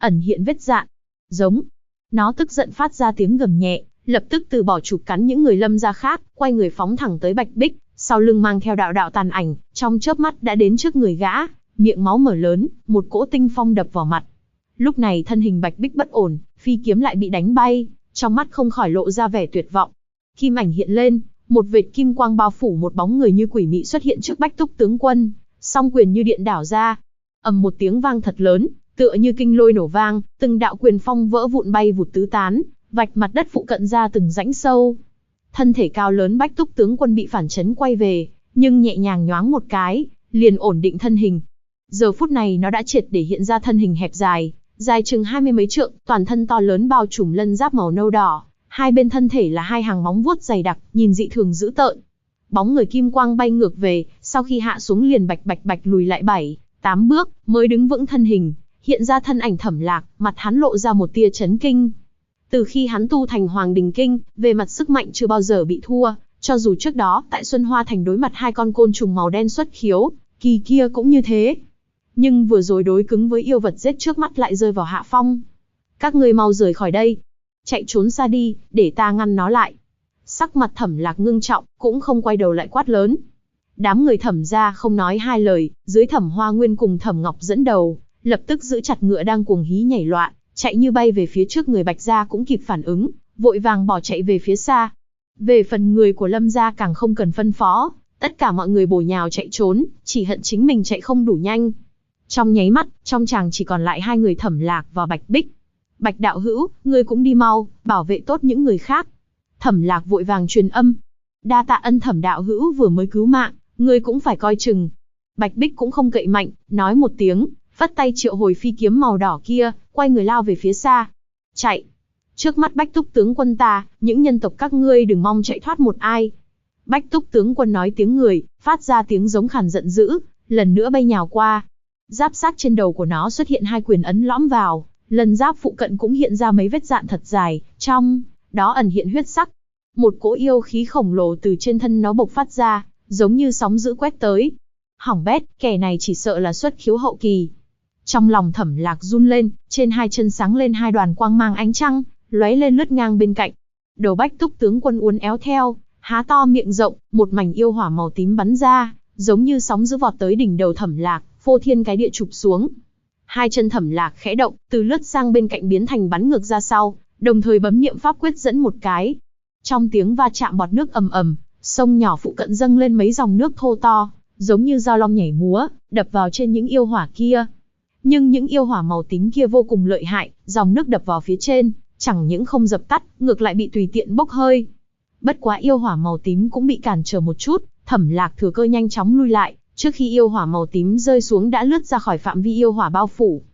ẩn hiện vết dạn. Giống. Nó tức giận phát ra tiếng gầm nhẹ, lập tức từ bỏ chụp cắn những người Lâm gia khác, quay người phóng thẳng tới Bạch Bích, sau lưng mang theo đạo đạo tàn ảnh, trong chớp mắt đã đến trước người gã, miệng máu mở lớn, một cỗ tinh phong đập vào mặt. Lúc này thân hình Bạch Bích bất ổn, phi kiếm lại bị đánh bay, trong mắt không khỏi lộ ra vẻ tuyệt vọng. Kim ảnh hiện lên, một vệt kim quang bao phủ một bóng người như quỷ mị xuất hiện trước Bách Túc tướng quân, song quyền như điện đảo ra. Ầm một tiếng vang thật lớn, tựa như kinh lôi nổ vang, từng đạo quyền phong vỡ vụn bay vụt tứ tán, vạch mặt đất phụ cận ra từng rãnh sâu. Thân thể cao lớn Bách Túc tướng quân bị phản chấn quay về, nhưng nhẹ nhàng nhoáng một cái, liền ổn định thân hình. Giờ phút này nó đã triệt để hiện ra thân hình hẹp dài, dài chừng 20 mấy trượng, toàn thân to lớn bao trùm lân giáp màu nâu đỏ, hai bên thân thể là hai hàng móng vuốt dày đặc, nhìn dị thường dữ tợn. Bóng người kim quang bay ngược về, sau khi hạ xuống liền bạch bạch bạch lùi lại 7, 8 bước, mới đứng vững thân hình, hiện ra thân ảnh Thẩm Lạc, mặt hắn lộ ra một tia chấn kinh. Từ khi hắn tu thành Hoàng Đình Kinh, về mặt sức mạnh chưa bao giờ bị thua, cho dù trước đó tại Xuân Hoa Thành đối mặt hai con côn trùng màu đen xuất khiếu, kỳ kia cũng như thế. Nhưng vừa rồi đối cứng với yêu vật giết trước mắt lại rơi vào hạ phong. Các ngươi mau rời khỏi đây, chạy trốn xa đi, để ta ngăn nó lại. Sắc mặt Thẩm Lạc ngưng trọng, cũng không quay đầu lại quát lớn. Đám người Thẩm gia không nói hai lời, dưới Thẩm Hoa Nguyên cùng Thẩm Ngọc dẫn đầu, lập tức giữ chặt ngựa đang cuồng hí nhảy loạn, chạy như bay về phía trước. Người Bạch gia cũng kịp phản ứng, vội vàng bỏ chạy về phía xa. Về phần người của Lâm gia càng không cần phân phó, tất cả mọi người bổ nhào chạy trốn, chỉ hận chính mình chạy không đủ nhanh. Trong nháy mắt, trong tràng chỉ còn lại hai người Thẩm Lạc và Bạch Bích. Bạch đạo hữu, ngươi cũng đi mau, bảo vệ tốt những người khác. Thẩm Lạc vội vàng truyền âm. Đa tạ ân Thẩm đạo hữu vừa mới cứu mạng, ngươi cũng phải coi chừng. Bạch Bích cũng không cậy mạnh, nói một tiếng, phất tay triệu hồi phi kiếm màu đỏ kia, quay người lao về phía xa. Chạy! Trước mắt Bách Túc tướng quân ta, những nhân tộc các ngươi đừng mong chạy thoát một ai. Bách Túc tướng quân nói tiếng người, phát ra tiếng giống khàn giận dữ, lần nữa bay nhào qua. Giáp sát trên đầu của nó xuất hiện hai quyền ấn lõm vào, lần giáp phụ cận cũng hiện ra mấy vết dạn thật dài, trong đó ẩn hiện huyết sắc. Một cỗ yêu khí khổng lồ từ trên thân nó bộc phát ra, giống như sóng dữ quét tới. Hỏng bét, kẻ này chỉ sợ là xuất khiếu hậu kỳ. Trong lòng Thẩm Lạc run lên, trên hai chân sáng lên hai đoàn quang mang ánh trăng, lóe lên lướt ngang bên cạnh. Đầu Bách Túc tướng quân uốn éo theo, há to miệng rộng, một mảnh yêu hỏa màu tím bắn ra, giống như sóng dữ vọt tới đỉnh đầu Thẩm Lạc, phô thiên cái địa chụp xuống. Hai chân Thẩm Lạc khẽ động, từ lướt sang bên cạnh biến thành bắn ngược ra sau, đồng thời bấm niệm pháp quyết dẫn một cái. Trong tiếng va chạm bọt nước ầm ầm, sông nhỏ phụ cận dâng lên mấy dòng nước thô to, giống như dao long nhảy múa, đập vào trên những yêu hỏa kia. Nhưng những yêu hỏa màu tím kia vô cùng lợi hại, dòng nước đập vào phía trên, chẳng những không dập tắt, ngược lại bị tùy tiện bốc hơi. Bất quá yêu hỏa màu tím cũng bị cản trở một chút, Thẩm Lạc thừa cơ nhanh chóng lui lại, trước khi yêu hỏa màu tím rơi xuống đã lướt ra khỏi phạm vi yêu hỏa bao phủ.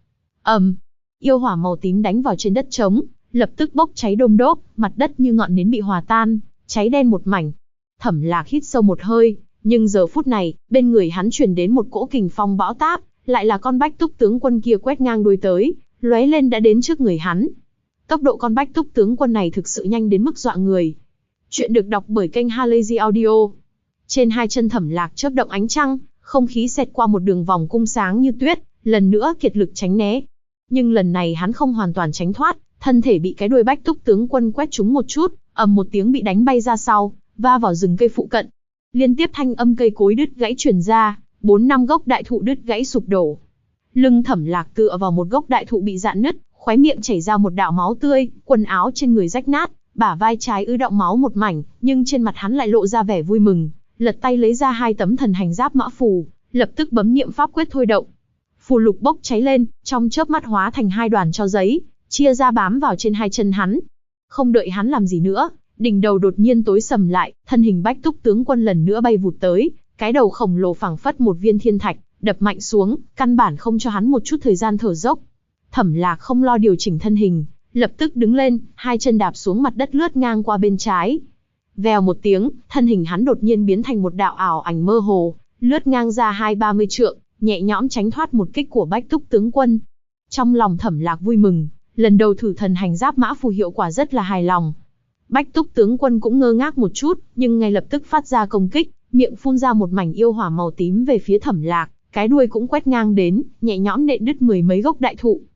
Yêu hỏa màu tím đánh vào trên đất trống, lập tức bốc cháy đôm đốp, mặt đất như ngọn nến bị hòa tan, cháy đen một mảnh. Thẩm Lạc hít sâu một hơi, nhưng giờ phút này, bên người hắn truyền đến một cỗ kình phong bão táp, lại là con Bách Túc tướng quân kia quét ngang đuôi tới, lóe lên đã đến trước người hắn. Tốc độ con Bách Túc tướng quân này thực sự nhanh đến mức dọa người. Chuyện được đọc bởi kênh Halazy Audio. Trên hai chân Thẩm Lạc chớp động ánh trăng, không khí xẹt qua một đường vòng cung sáng như tuyết, lần nữa kiệt lực tránh né. Nhưng lần này hắn không hoàn toàn tránh thoát, thân thể bị cái đuôi Bách Túc tướng quân quét trúng một chút, ầm một tiếng bị đánh bay ra sau, va vào rừng cây phụ cận. Liên tiếp thanh âm cây cối đứt gãy truyền ra, 4-5 gốc đại thụ đứt gãy sụp đổ. Lưng Thẩm Lạc tựa vào một gốc đại thụ bị rạn nứt, khóe miệng chảy ra một đạo máu tươi, quần áo trên người rách nát, bả vai trái ứ đọng máu một mảnh, nhưng trên mặt hắn lại lộ ra vẻ vui mừng, lật tay lấy ra 2 tấm thần hành giáp mã phù, lập tức bấm niệm pháp quyết thôi động. Phù lục bốc cháy lên, trong chớp mắt hóa thành 2 đoàn tro giấy, chia ra bám vào trên hai chân hắn. Không đợi hắn làm gì nữa, đỉnh đầu đột nhiên tối sầm lại, thân hình Bách Túc tướng quân lần nữa bay vụt tới, cái đầu khổng lồ phảng phất một viên thiên thạch, đập mạnh xuống, căn bản không cho hắn một chút thời gian thở dốc. Thẩm Lạc không lo điều chỉnh thân hình, lập tức đứng lên, hai chân đạp xuống mặt đất lướt ngang qua bên trái. Vèo một tiếng, thân hình hắn đột nhiên biến thành một đạo ảo ảnh mơ hồ, lướt ngang ra 20-30 trượng, nhẹ nhõm tránh thoát một kích của Bách Túc tướng quân. Trong lòng Thẩm Lạc vui mừng, lần đầu thử thần hành giáp mã phù hiệu quả rất là hài lòng. Bách Túc tướng quân cũng ngơ ngác một chút, nhưng ngay lập tức phát ra công kích, miệng phun ra một mảnh yêu hỏa màu tím về phía Thẩm Lạc, cái đuôi cũng quét ngang đến, nhẹ nhõm nện đứt 10 mấy gốc đại thụ.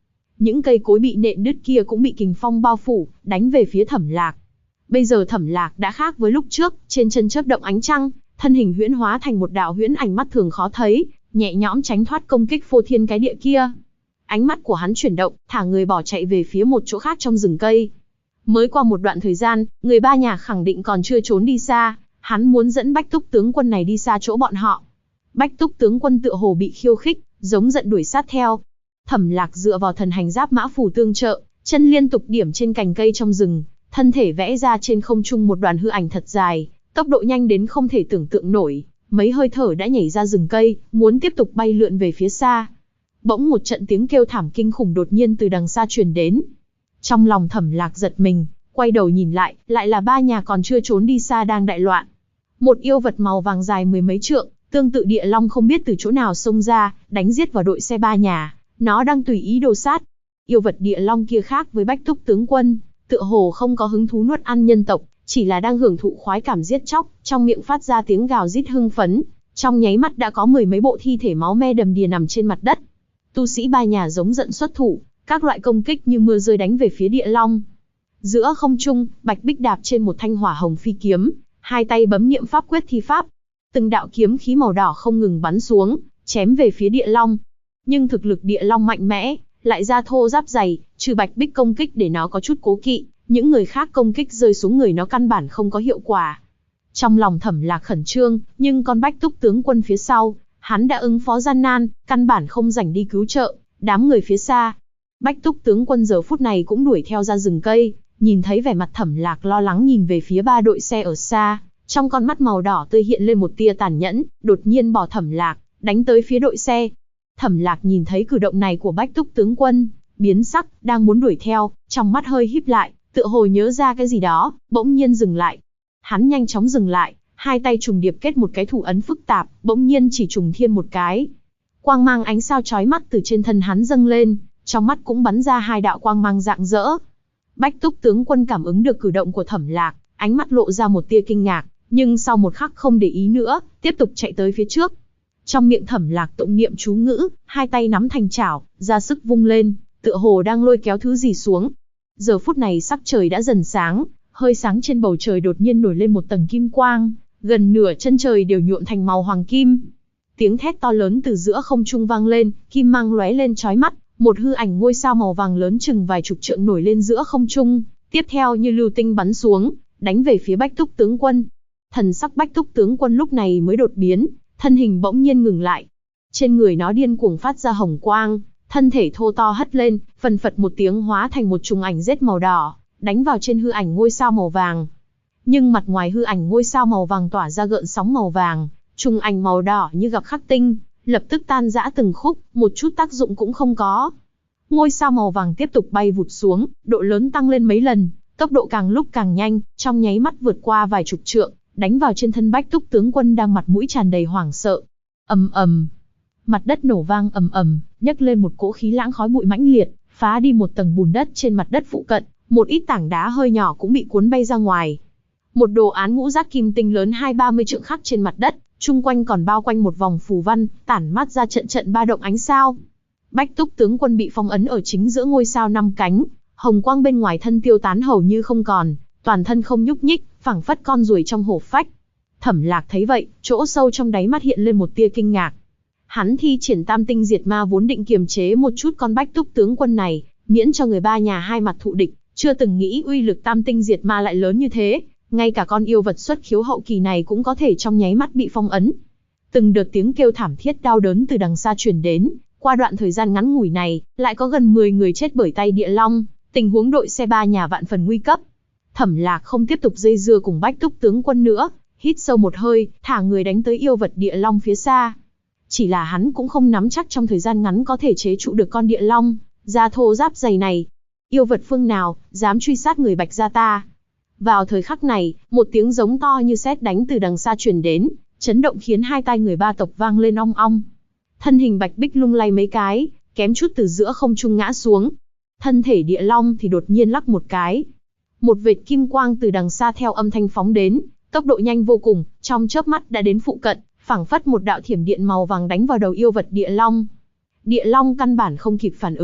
những cây cối bị nện đứt kia cũng bị kình phong bao phủ, đánh về phía Thẩm Lạc. Bây giờ Thẩm Lạc đã khác với lúc trước, trên chân chớp động ánh trăng, thân hình huyễn hóa thành một đạo huyễn ảnh mắt thường khó thấy, nhẹ nhõm tránh thoát công kích phô thiên cái địa kia. Ánh mắt của hắn chuyển động, thả người bỏ chạy về phía một chỗ khác trong rừng cây. Mới qua một đoạn thời gian, người ba nhà khẳng định còn chưa trốn đi xa, hắn muốn dẫn Bách Túc tướng quân này đi xa chỗ bọn họ. Bách Túc tướng quân tựa hồ bị khiêu khích, giống giận đuổi sát theo. Thẩm Lạc dựa vào thần hành giáp mã phù tương trợ, chân liên tục điểm trên cành cây trong rừng, thân thể vẽ ra trên không trung một đoàn hư ảnh thật dài, tốc độ nhanh đến không thể tưởng tượng nổi, mấy hơi thở đã nhảy ra rừng cây, muốn tiếp tục bay lượn về phía xa. Bỗng một trận tiếng kêu thảm kinh khủng đột nhiên từ đằng xa truyền đến. Trong lòng Thẩm Lạc giật mình, quay đầu nhìn lại, lại là ba nhà còn chưa trốn đi xa đang đại loạn. Một yêu vật màu vàng dài mười mấy trượng, tương tự địa long không biết từ chỗ nào xông ra, đánh giết vào đội xe ba nhà, nó đang tùy ý đồ sát. Yêu vật địa long kia khác với Bách Túc tướng quân, tựa hồ không có hứng thú nuốt ăn nhân tộc, chỉ là đang hưởng thụ khoái cảm giết chóc, trong miệng phát ra tiếng gào rít hưng phấn, trong nháy mắt đã có mười mấy bộ thi thể máu me đầm đìa nằm trên mặt đất. Tu sĩ ba nhà giống giận xuất thủ, các loại công kích như mưa rơi đánh về phía địa long. Giữa không trung, Bạch Bích đạp trên một thanh hỏa hồng phi kiếm, hai tay bấm niệm pháp quyết thi pháp. Từng đạo kiếm khí màu đỏ không ngừng bắn xuống, chém về phía địa long. Nhưng thực lực địa long mạnh mẽ, lại da thô giáp dày, trừ Bạch Bích công kích để nó có chút cố kỵ, những người khác công kích rơi xuống người nó căn bản không có hiệu quả. Trong lòng Thẩm Lạc khẩn trương, nhưng con Bách Túc tướng quân phía sau, hắn đã ứng phó gian nan, căn bản không rảnh đi cứu trợ, đám người phía xa. Bách Túc tướng quân giờ phút này cũng đuổi theo ra rừng cây, nhìn thấy vẻ mặt Thẩm Lạc lo lắng nhìn về phía ba đội xe ở xa, trong con mắt màu đỏ tươi hiện lên một tia tàn nhẫn, đột nhiên bỏ Thẩm Lạc, đánh tới phía đội xe. Thẩm Lạc nhìn thấy cử động này của Bách Túc tướng quân, biến sắc, đang muốn đuổi theo, trong mắt hơi híp lại, tựa hồ nhớ ra cái gì đó, bỗng nhiên dừng lại. Hắn nhanh chóng dừng lại, hai tay trùng điệp kết một cái thủ ấn phức tạp, bỗng nhiên chỉ trùng thiên một cái. Quang mang ánh sao chói mắt từ trên thân hắn dâng lên, trong mắt cũng bắn ra hai đạo quang mang rạng rỡ. Bách Túc tướng quân cảm ứng được cử động của Thẩm Lạc, ánh mắt lộ ra một tia kinh ngạc, nhưng sau một khắc không để ý nữa, tiếp tục chạy tới phía trước. Trong miệng Thẩm Lạc tụng niệm chú ngữ, hai tay nắm thành chảo, ra sức vung lên, tựa hồ đang lôi kéo thứ gì xuống. Giờ phút này sắc trời đã dần sáng, hơi sáng trên bầu trời đột nhiên nổi lên một tầng kim quang, gần nửa chân trời đều nhuộm thành màu hoàng kim. Tiếng thét to lớn từ giữa không trung vang lên, kim mang lóe lên chói mắt, một hư ảnh ngôi sao màu vàng lớn chừng vài chục trượng nổi lên giữa không trung, tiếp theo như lưu tinh bắn xuống, đánh về phía Bách Túc tướng quân. Thần sắc Bách Túc tướng quân lúc này mới đột biến, thân hình bỗng nhiên ngừng lại. Trên người nó điên cuồng phát ra hồng quang, thân thể thô to hất lên, phần phật một tiếng hóa thành một trùng ảnh rết màu đỏ, đánh vào trên hư ảnh ngôi sao màu vàng. Nhưng mặt ngoài hư ảnh ngôi sao màu vàng tỏa ra gợn sóng màu vàng, trùng ảnh màu đỏ như gặp khắc tinh, lập tức tan rã từng khúc, một chút tác dụng cũng không có. Ngôi sao màu vàng tiếp tục bay vụt xuống, độ lớn tăng lên mấy lần, tốc độ càng lúc càng nhanh, trong nháy mắt vượt qua vài chục trượng, đánh vào trên thân Bách Túc tướng quân đang mặt mũi tràn đầy hoảng sợ. Ầm ầm, mặt đất nổ vang ầm ầm, nhấc lên một cỗ khí lãng khói bụi mãnh liệt, phá đi một tầng bùn đất trên mặt đất phụ cận, một ít tảng đá hơi nhỏ cũng bị cuốn bay ra ngoài. Một đồ án ngũ giác kim tinh lớn 20-30 trượng khắc trên mặt đất, chung quanh còn bao quanh một vòng phù văn, tản mát ra trận trận ba động ánh sao. Bách Túc tướng quân bị phong ấn ở chính giữa ngôi sao 5 cánh, hồng quang bên ngoài thân tiêu tán hầu như không còn, toàn thân không nhúc nhích, phảng phất con ruồi trong hổ phách. Thẩm Lạc thấy vậy, chỗ sâu trong đáy mắt hiện lên một tia kinh ngạc. Hắn thi triển Tam Tinh Diệt Ma vốn định kiềm chế một chút con Bách Túc tướng quân này, miễn cho người ba nhà hai mặt thụ địch, chưa từng nghĩ uy lực Tam Tinh Diệt Ma lại lớn như thế, ngay cả con yêu vật xuất khiếu hậu kỳ này cũng có thể trong nháy mắt bị phong ấn. Từng đợt tiếng kêu thảm thiết đau đớn từ đằng xa truyền đến, qua đoạn thời gian ngắn ngủi này, lại có gần 10 người chết bởi tay địa long, tình huống đội xe ba nhà vạn phần nguy cấp. Thẩm Lạc không tiếp tục dây dưa cùng Bách Túc tướng quân nữa, hít sâu một hơi, thả người đánh tới yêu vật địa long phía xa. Chỉ là hắn cũng không nắm chắc trong thời gian ngắn có thể chế trụ được con địa long, da thô giáp dày này. Yêu vật phương nào, dám truy sát người Bạch gia ta? Vào thời khắc này, một tiếng giống to như sét đánh từ đằng xa truyền đến, chấn động khiến hai tai người ba tộc vang lên ong ong. Thân hình Bạch Bích lung lay mấy cái, kém chút từ giữa không trung ngã xuống. Thân thể địa long thì đột nhiên lắc một cái. Một vệt kim quang từ đằng xa theo âm thanh phóng đến, tốc độ nhanh vô cùng, trong chớp mắt đã đến phụ cận, phảng phất một đạo thiểm điện màu vàng đánh vào đầu yêu vật địa long. Địa long căn bản không kịp phản ứng,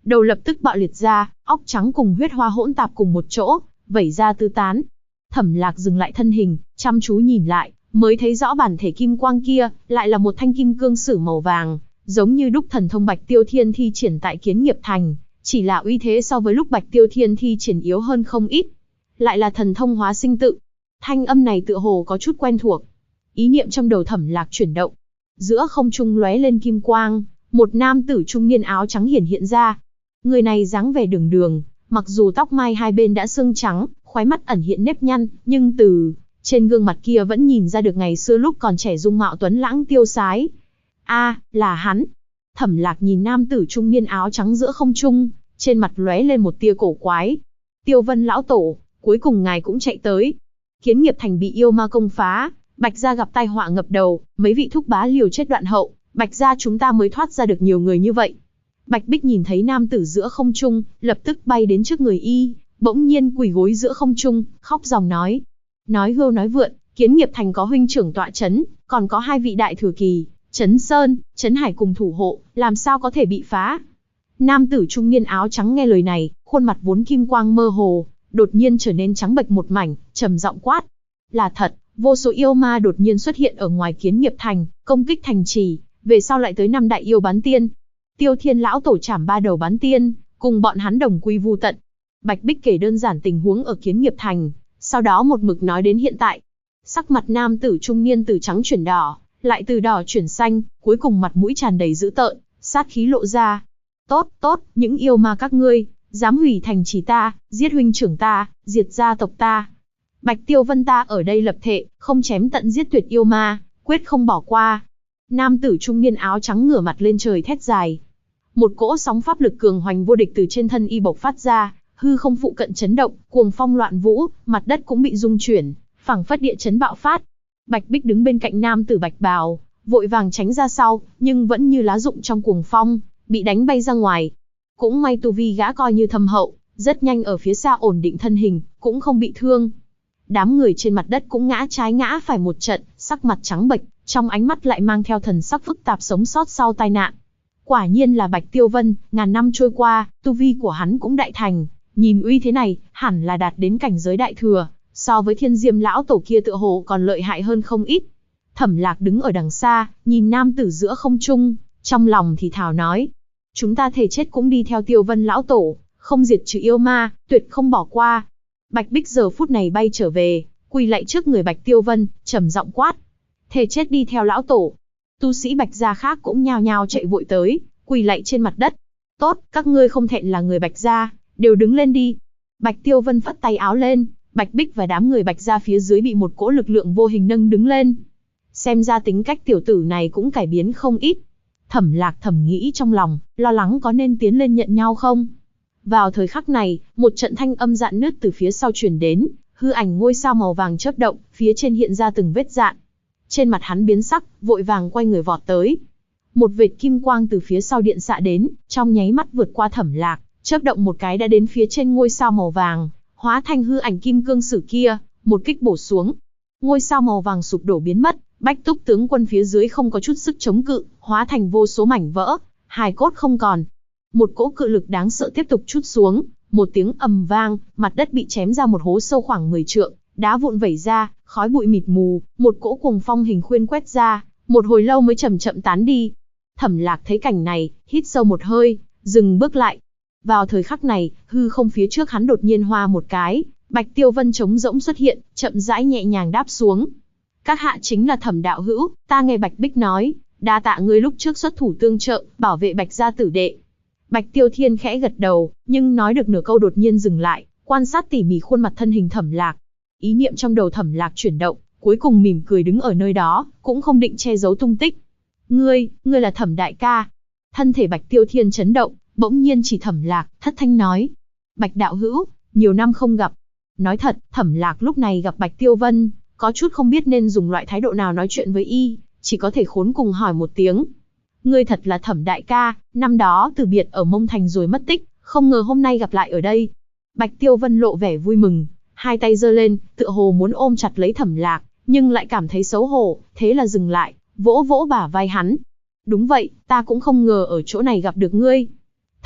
đầu lập tức bạo liệt ra, óc trắng cùng huyết hoa hỗn tạp cùng một chỗ, vẩy ra tứ tán. Thẩm Lạc dừng lại thân hình, chăm chú nhìn lại, mới thấy rõ bản thể kim quang kia, lại là một thanh kim cương sử màu vàng, giống như đúc thần thông Bạch Tiêu Thiên thi triển tại Kiến Nghiệp Thành, chỉ là uy thế so với lúc Bạch Tiêu Thiên thi triển yếu hơn không ít. Lại là thần thông hóa sinh tự. Thanh âm này tựa hồ có chút quen thuộc. Ý niệm trong đầu Thẩm Lạc chuyển động. Giữa không trung lóe lên kim quang, một nam tử trung niên áo trắng hiện ra. Người này dáng vẻ đường đường, mặc dù tóc mai hai bên đã sưng trắng, khóe mắt ẩn hiện nếp nhăn, nhưng từ trên gương mặt kia vẫn nhìn ra được ngày xưa lúc còn trẻ dung mạo tuấn lãng tiêu sái. Là hắn. Thẩm Lạc nhìn nam tử trung niên áo trắng giữa không trung, trên mặt lóe lên một tia cổ quái. Tiêu Vân lão tổ, cuối cùng ngài cũng chạy tới. Kiến Nghiệp Thành bị yêu ma công phá, Bạch gia gặp tai họa ngập đầu, mấy vị thúc bá liều chết đoạn hậu, Bạch gia chúng ta mới thoát ra được nhiều người như vậy. Bạch Bích nhìn thấy nam tử giữa không trung, lập tức bay đến trước người y, bỗng nhiên quỳ gối giữa không trung, khóc ròng nói. Nói hưu nói vượn, Kiến Nghiệp Thành có huynh trưởng tọa chấn, còn có hai vị đại thừa kỳ, Trấn Sơn, Trấn Hải cùng thủ hộ, làm sao có thể bị phá. Nam tử trung niên áo trắng nghe lời này, khuôn mặt vốn kim quang mơ hồ, đột nhiên trở nên trắng bệch một mảnh, trầm giọng quát. Là thật, vô số yêu ma đột nhiên xuất hiện ở ngoài Kiến Nghiệp Thành, công kích thành trì, về sau lại tới 5 đại yêu bán tiên. Tiêu Thiên lão tổ chảm 3 đầu bán tiên, cùng bọn hắn đồng quy vu tận. Bạch Bích kể đơn giản tình huống ở Kiến Nghiệp Thành, sau đó một mực nói đến hiện tại. Sắc mặt nam tử trung niên từ trắng chuyển đỏ, lại từ đỏ chuyển xanh, cuối cùng mặt mũi tràn đầy dữ tợn, sát khí lộ ra. Tốt, những yêu ma các ngươi, dám hủy thành trì ta, giết huynh trưởng ta, diệt gia tộc ta. Bạch Tiêu Vân ta ở đây lập thệ, không chém tận giết tuyệt yêu ma, quyết không bỏ qua. Nam tử trung niên áo trắng ngửa mặt lên trời thét dài. Một cỗ sóng pháp lực cường hoành vô địch từ trên thân y bộc phát ra, hư không phụ cận chấn động, cuồng phong loạn vũ, mặt đất cũng bị rung chuyển, phảng phất địa chấn bạo phát. Bạch Bích đứng bên cạnh nam tử bạch bào, vội vàng tránh ra sau, nhưng vẫn như lá rụng trong cuồng phong, bị đánh bay ra ngoài. Cũng may tu vi gã coi như thâm hậu, rất nhanh ở phía xa ổn định thân hình, cũng không bị thương. Đám người trên mặt đất cũng ngã trái ngã phải một trận, sắc mặt trắng bệch, trong ánh mắt lại mang theo thần sắc phức tạp sống sót sau tai nạn. Quả nhiên là Bạch Tiêu Vân, ngàn năm trôi qua, tu vi của hắn cũng đại thành, nhìn uy thế này, hẳn là đạt đến cảnh giới đại thừa, so với Thiên Diêm lão tổ kia tựa hồ còn lợi hại hơn không ít. Thẩm Lạc đứng ở đằng xa, nhìn nam tử giữa không trung, trong lòng thì thào nói: chúng ta thề chết cũng đi theo Tiêu Vân lão tổ, không diệt trừ yêu ma, tuyệt không bỏ qua. Bạch Bích giờ phút này bay trở về, quỳ lạy trước người Bạch Tiêu Vân, trầm giọng quát: thề chết đi theo lão tổ. Tu sĩ Bạch gia khác cũng nhao nhao chạy vội tới, quỳ lạy trên mặt đất. Tốt, các ngươi không thẹn là người Bạch gia, đều đứng lên đi. Bạch Tiêu Vân phất tay áo lên, Bạch Bích và đám người Bạch gia phía dưới bị một cỗ lực lượng vô hình nâng đứng lên. Xem ra tính cách tiểu tử này cũng cải biến không ít. Thẩm Lạc thầm nghĩ trong lòng, lo lắng có nên tiến lên nhận nhau không. Vào thời khắc này, một trận thanh âm rạn nứt từ phía sau truyền đến, hư ảnh ngôi sao màu vàng chớp động, phía trên hiện ra từng vết rạn. Trên mặt hắn biến sắc, vội vàng quay người vọt tới. Một vệt kim quang từ phía sau điện xạ đến, trong nháy mắt vượt qua Thẩm Lạc, chớp động một cái đã đến phía trên ngôi sao màu vàng, hóa thành hư ảnh kim cương sử kia, một kích bổ xuống. Ngôi sao màu vàng sụp đổ biến mất, Bách Túc tướng quân phía dưới không có chút sức chống cự, hóa thành vô số mảnh vỡ, hài cốt không còn. Một cỗ cự lực đáng sợ tiếp tục trút xuống, một tiếng ầm vang, mặt đất bị chém ra một hố sâu khoảng 10 trượng, đá vụn vẩy ra, khói bụi mịt mù, một cỗ cuồng phong hình khuyên quét ra, một hồi lâu mới chậm chậm tán đi. Thẩm Lạc thấy cảnh này, hít sâu một hơi, dừng bước lại. Vào thời khắc này, hư không phía trước hắn đột nhiên hoa một cái, Bạch Tiêu Vân trống rỗng xuất hiện, chậm rãi nhẹ nhàng đáp xuống. Các hạ chính là Thẩm đạo hữu, ta nghe Bạch Bích nói, đa tạ ngươi lúc trước xuất thủ tương trợ, bảo vệ Bạch gia tử đệ. Bạch Tiêu Thiên khẽ gật đầu, nhưng nói được nửa câu đột nhiên dừng lại, quan sát tỉ mỉ khuôn mặt thân hình Thẩm Lạc. Ý niệm trong đầu Thẩm Lạc chuyển động, cuối cùng mỉm cười đứng ở nơi đó, cũng không định che giấu tung tích. Ngươi là Thẩm đại ca. Thân thể Bạch Tiêu Thiên chấn động, bỗng nhiên chỉ Thẩm Lạc, thất thanh nói: Bạch đạo hữu, nhiều năm không gặp. Nói thật, Thẩm Lạc lúc này gặp Bạch Tiêu Vân, có chút không biết nên dùng loại thái độ nào nói chuyện với y, chỉ có thể khốn cùng hỏi một tiếng. Ngươi thật là Thẩm đại ca, năm đó từ biệt ở Mông Thành rồi mất tích, không ngờ hôm nay gặp lại ở đây. Bạch Tiêu Vân lộ vẻ vui mừng, hai tay giơ lên, tựa hồ muốn ôm chặt lấy Thẩm Lạc, nhưng lại cảm thấy xấu hổ, thế là dừng lại, vỗ vỗ bả vai hắn. Đúng vậy, ta cũng không ngờ ở chỗ này gặp được ngươi.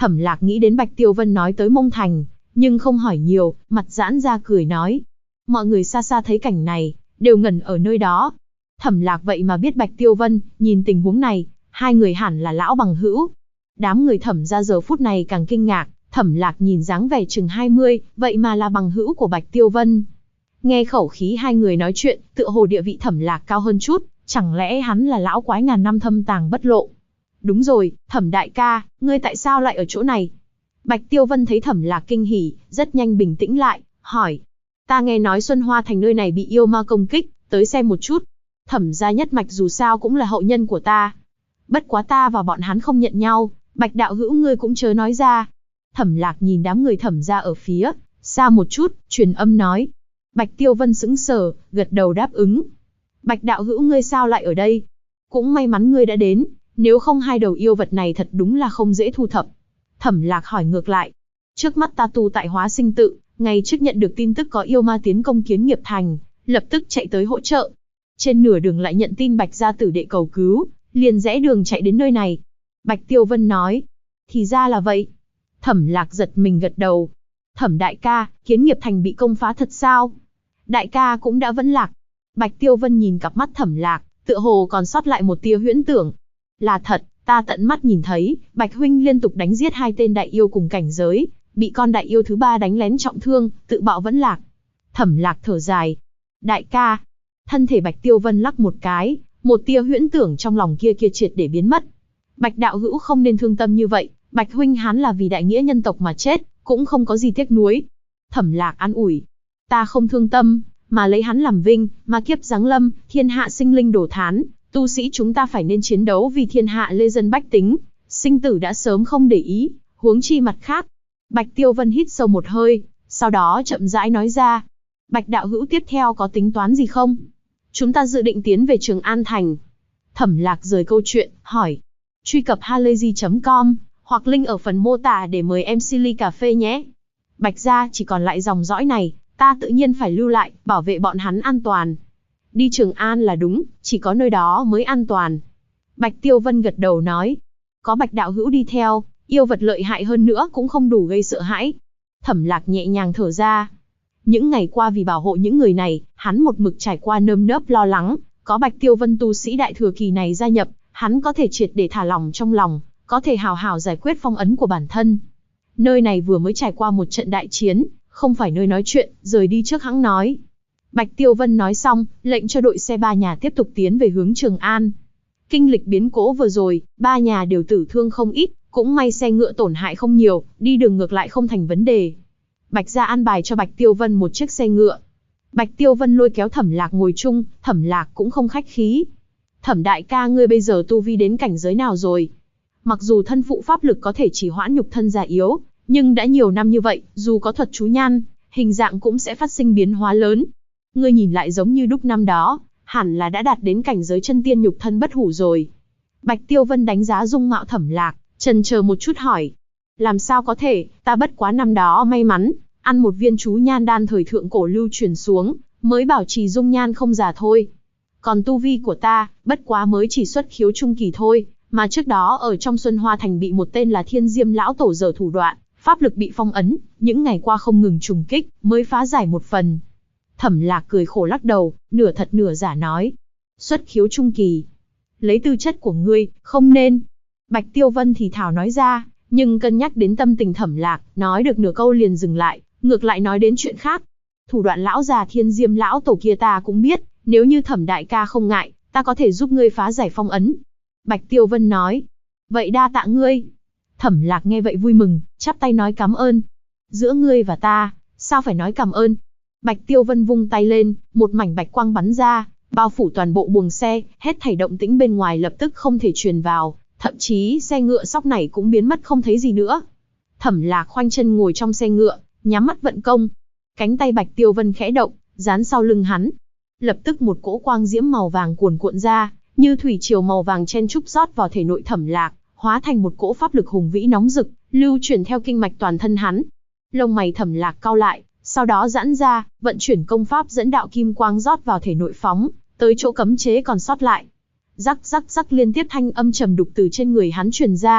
Thẩm Lạc nghĩ đến Bạch Tiêu Vân nói tới Mông Thành, nhưng không hỏi nhiều, mặt giãn ra cười nói. Mọi người xa xa thấy cảnh này, đều ngẩn ở nơi đó. Thẩm Lạc vậy mà biết Bạch Tiêu Vân, nhìn tình huống này, hai người hẳn là lão bằng hữu. Đám người Thẩm ra giờ phút này càng kinh ngạc, Thẩm Lạc nhìn dáng vẻ chừng 20, vậy mà là bằng hữu của Bạch Tiêu Vân. Nghe khẩu khí hai người nói chuyện, tựa hồ địa vị Thẩm Lạc cao hơn chút, chẳng lẽ hắn là lão quái ngàn năm thâm tàng bất lộ. Đúng rồi, Thẩm đại ca, ngươi tại sao lại ở chỗ này? Bạch Tiêu Vân thấy Thẩm Lạc kinh hỉ, rất nhanh bình tĩnh lại, hỏi. Ta nghe nói Xuân Hoa Thành nơi này bị yêu ma công kích, tới xem một chút. Thẩm gia nhất mạch dù sao cũng là hậu nhân của ta. Bất quá ta và bọn hắn không nhận nhau, Bạch đạo hữu ngươi cũng chớ nói ra. Thẩm Lạc nhìn đám người Thẩm gia ở phía xa một chút, truyền âm nói. Bạch Tiêu Vân sững sờ, gật đầu đáp ứng. Bạch đạo hữu ngươi sao lại ở đây? Cũng may mắn ngươi đã đến, nếu không hai đầu yêu vật này thật đúng là không dễ thu thập. Thẩm Lạc hỏi ngược lại. Trước mắt ta tu tại Hóa Sinh Tự, ngày trước nhận được tin tức có yêu ma tiến công Kiến Nghiệp Thành, lập tức chạy tới hỗ trợ. Trên nửa đường lại nhận tin Bạch gia tử đệ cầu cứu, liền rẽ đường chạy đến nơi này. Bạch Tiêu Vân nói. Thì ra là vậy. Thẩm Lạc giật mình gật đầu. Thẩm đại ca, Kiến Nghiệp Thành bị công phá thật sao? Đại ca cũng đã vẫn lạc. Bạch Tiêu Vân nhìn cặp mắt Thẩm Lạc, tựa hồ còn sót lại một tia huyễn tưởng. Là thật, ta tận mắt nhìn thấy, Bạch huynh liên tục đánh giết hai tên đại yêu cùng cảnh giới, bị con đại yêu thứ ba đánh lén trọng thương, tự bạo vẫn lạc. Thẩm Lạc thở dài. Đại ca. Thân thể Bạch Tiêu Vân lắc một cái, một tia huyễn tưởng trong lòng kia triệt để biến mất. Bạch đạo hữu không nên thương tâm như vậy, Bạch huynh hắn là vì đại nghĩa nhân tộc mà chết, cũng không có gì tiếc nuối. Thẩm Lạc an ủi. Ta không thương tâm, mà lấy hắn làm vinh, ma kiếp giáng lâm, thiên hạ sinh linh đổ thán, tu sĩ chúng ta phải nên chiến đấu vì thiên hạ lê dân bách tính, sinh tử đã sớm không để ý, huống chi mặt khác. Bạch Tiêu Vân hít sâu một hơi, sau đó chậm rãi nói ra. Bạch đạo hữu tiếp theo có tính toán gì không? Chúng ta dự định tiến về Trường An Thành. Thẩm Lạc rời câu chuyện, hỏi. Truy cập halayzi.com, hoặc link ở phần mô tả để mời MC ly cà phê nhé. Bạch gia chỉ còn lại dòng dõi này, ta tự nhiên phải lưu lại, bảo vệ bọn hắn an toàn. Đi Trường An là đúng, chỉ có nơi đó mới an toàn. Bạch Tiêu Vân gật đầu nói. Có Bạch đạo hữu đi theo, yêu vật lợi hại hơn nữa cũng không đủ gây sợ hãi. Thẩm Lạc nhẹ nhàng thở ra. Những ngày qua vì bảo hộ những người này, hắn một mực trải qua nơm nớp lo lắng, có Bạch Tiêu Vân tu sĩ đại thừa kỳ này gia nhập, hắn có thể triệt để thả lỏng trong lòng, có thể hào hào giải quyết phong ấn của bản thân. Nơi này vừa mới trải qua một trận đại chiến, không phải nơi nói chuyện, rời đi trước hãng nói. Bạch Tiêu Vân nói xong, lệnh cho đội xe ba nhà tiếp tục tiến về hướng Trường An. Kinh lịch biến cố vừa rồi, ba nhà đều tử thương không ít, cũng may xe ngựa tổn hại không nhiều, đi đường ngược lại không thành vấn đề. Bạch gia an bài cho Bạch Tiêu Vân một chiếc xe ngựa. Bạch Tiêu Vân lôi kéo Thẩm Lạc ngồi chung, Thẩm Lạc cũng không khách khí. Thẩm đại ca ngươi bây giờ tu vi đến cảnh giới nào rồi? Mặc dù thân phụ pháp lực có thể chỉ hoãn nhục thân già yếu, nhưng đã nhiều năm như vậy, dù có thuật chú nhan, hình dạng cũng sẽ phát sinh biến hóa lớn. Ngươi nhìn lại giống như đúc năm đó, hẳn là đã đạt đến cảnh giới chân tiên nhục thân bất hủ rồi. Bạch Tiêu Vân đánh giá dung mạo Thẩm Lạc, chần chờ một chút hỏi. Làm sao có thể, ta bất quá năm đó may mắn, ăn một viên chú nhan đan thời thượng cổ lưu truyền xuống, mới bảo trì dung nhan không già thôi. Còn tu vi của ta, bất quá mới chỉ xuất khiếu trung kỳ thôi, mà trước đó ở trong Xuân Hoa Thành bị một tên là Thiên Diêm lão tổ giở thủ đoạn, pháp lực bị phong ấn, những ngày qua không ngừng trùng kích, mới phá giải một phần. Thẩm Lạc cười khổ lắc đầu, nửa thật nửa giả nói. Xuất khiếu trung kỳ. Lấy tư chất của ngươi, không nên. Bạch Tiêu Vân thì thảo nói ra, nhưng cân nhắc đến tâm tình Thẩm Lạc, nói được nửa câu liền dừng lại, ngược lại nói đến chuyện khác. Thủ đoạn lão già Thiên Diêm lão tổ kia ta cũng biết, nếu như Thẩm đại ca không ngại, ta có thể giúp ngươi phá giải phong ấn. Bạch Tiêu Vân nói. Vậy đa tạ ngươi. Thẩm Lạc nghe vậy vui mừng, chắp tay nói cảm ơn. Giữa ngươi và ta, sao phải nói cảm ơn? Bạch Tiêu Vân vung tay lên, một mảnh bạch quang bắn ra, bao phủ toàn bộ buồng xe, hết thảy động tĩnh bên ngoài lập tức không thể truyền vào, thậm chí xe ngựa sóc này cũng biến mất không thấy gì nữa. Thẩm Lạc khoanh chân ngồi trong xe ngựa, nhắm mắt vận công. Cánh tay Bạch Tiêu Vân khẽ động, dán sau lưng hắn. Lập tức một cỗ quang diễm màu vàng cuồn cuộn ra, như thủy triều màu vàng chen trúc rót vào thể nội Thẩm Lạc, hóa thành một cỗ pháp lực hùng vĩ nóng rực, lưu chuyển theo kinh mạch toàn thân hắn. Lông mày Thẩm Lạc cau lại, sau đó giãn ra, vận chuyển công pháp dẫn đạo kim quang rót vào thể nội phóng, tới chỗ cấm chế còn sót lại. Rắc rắc rắc liên tiếp thanh âm trầm đục từ trên người hắn truyền ra,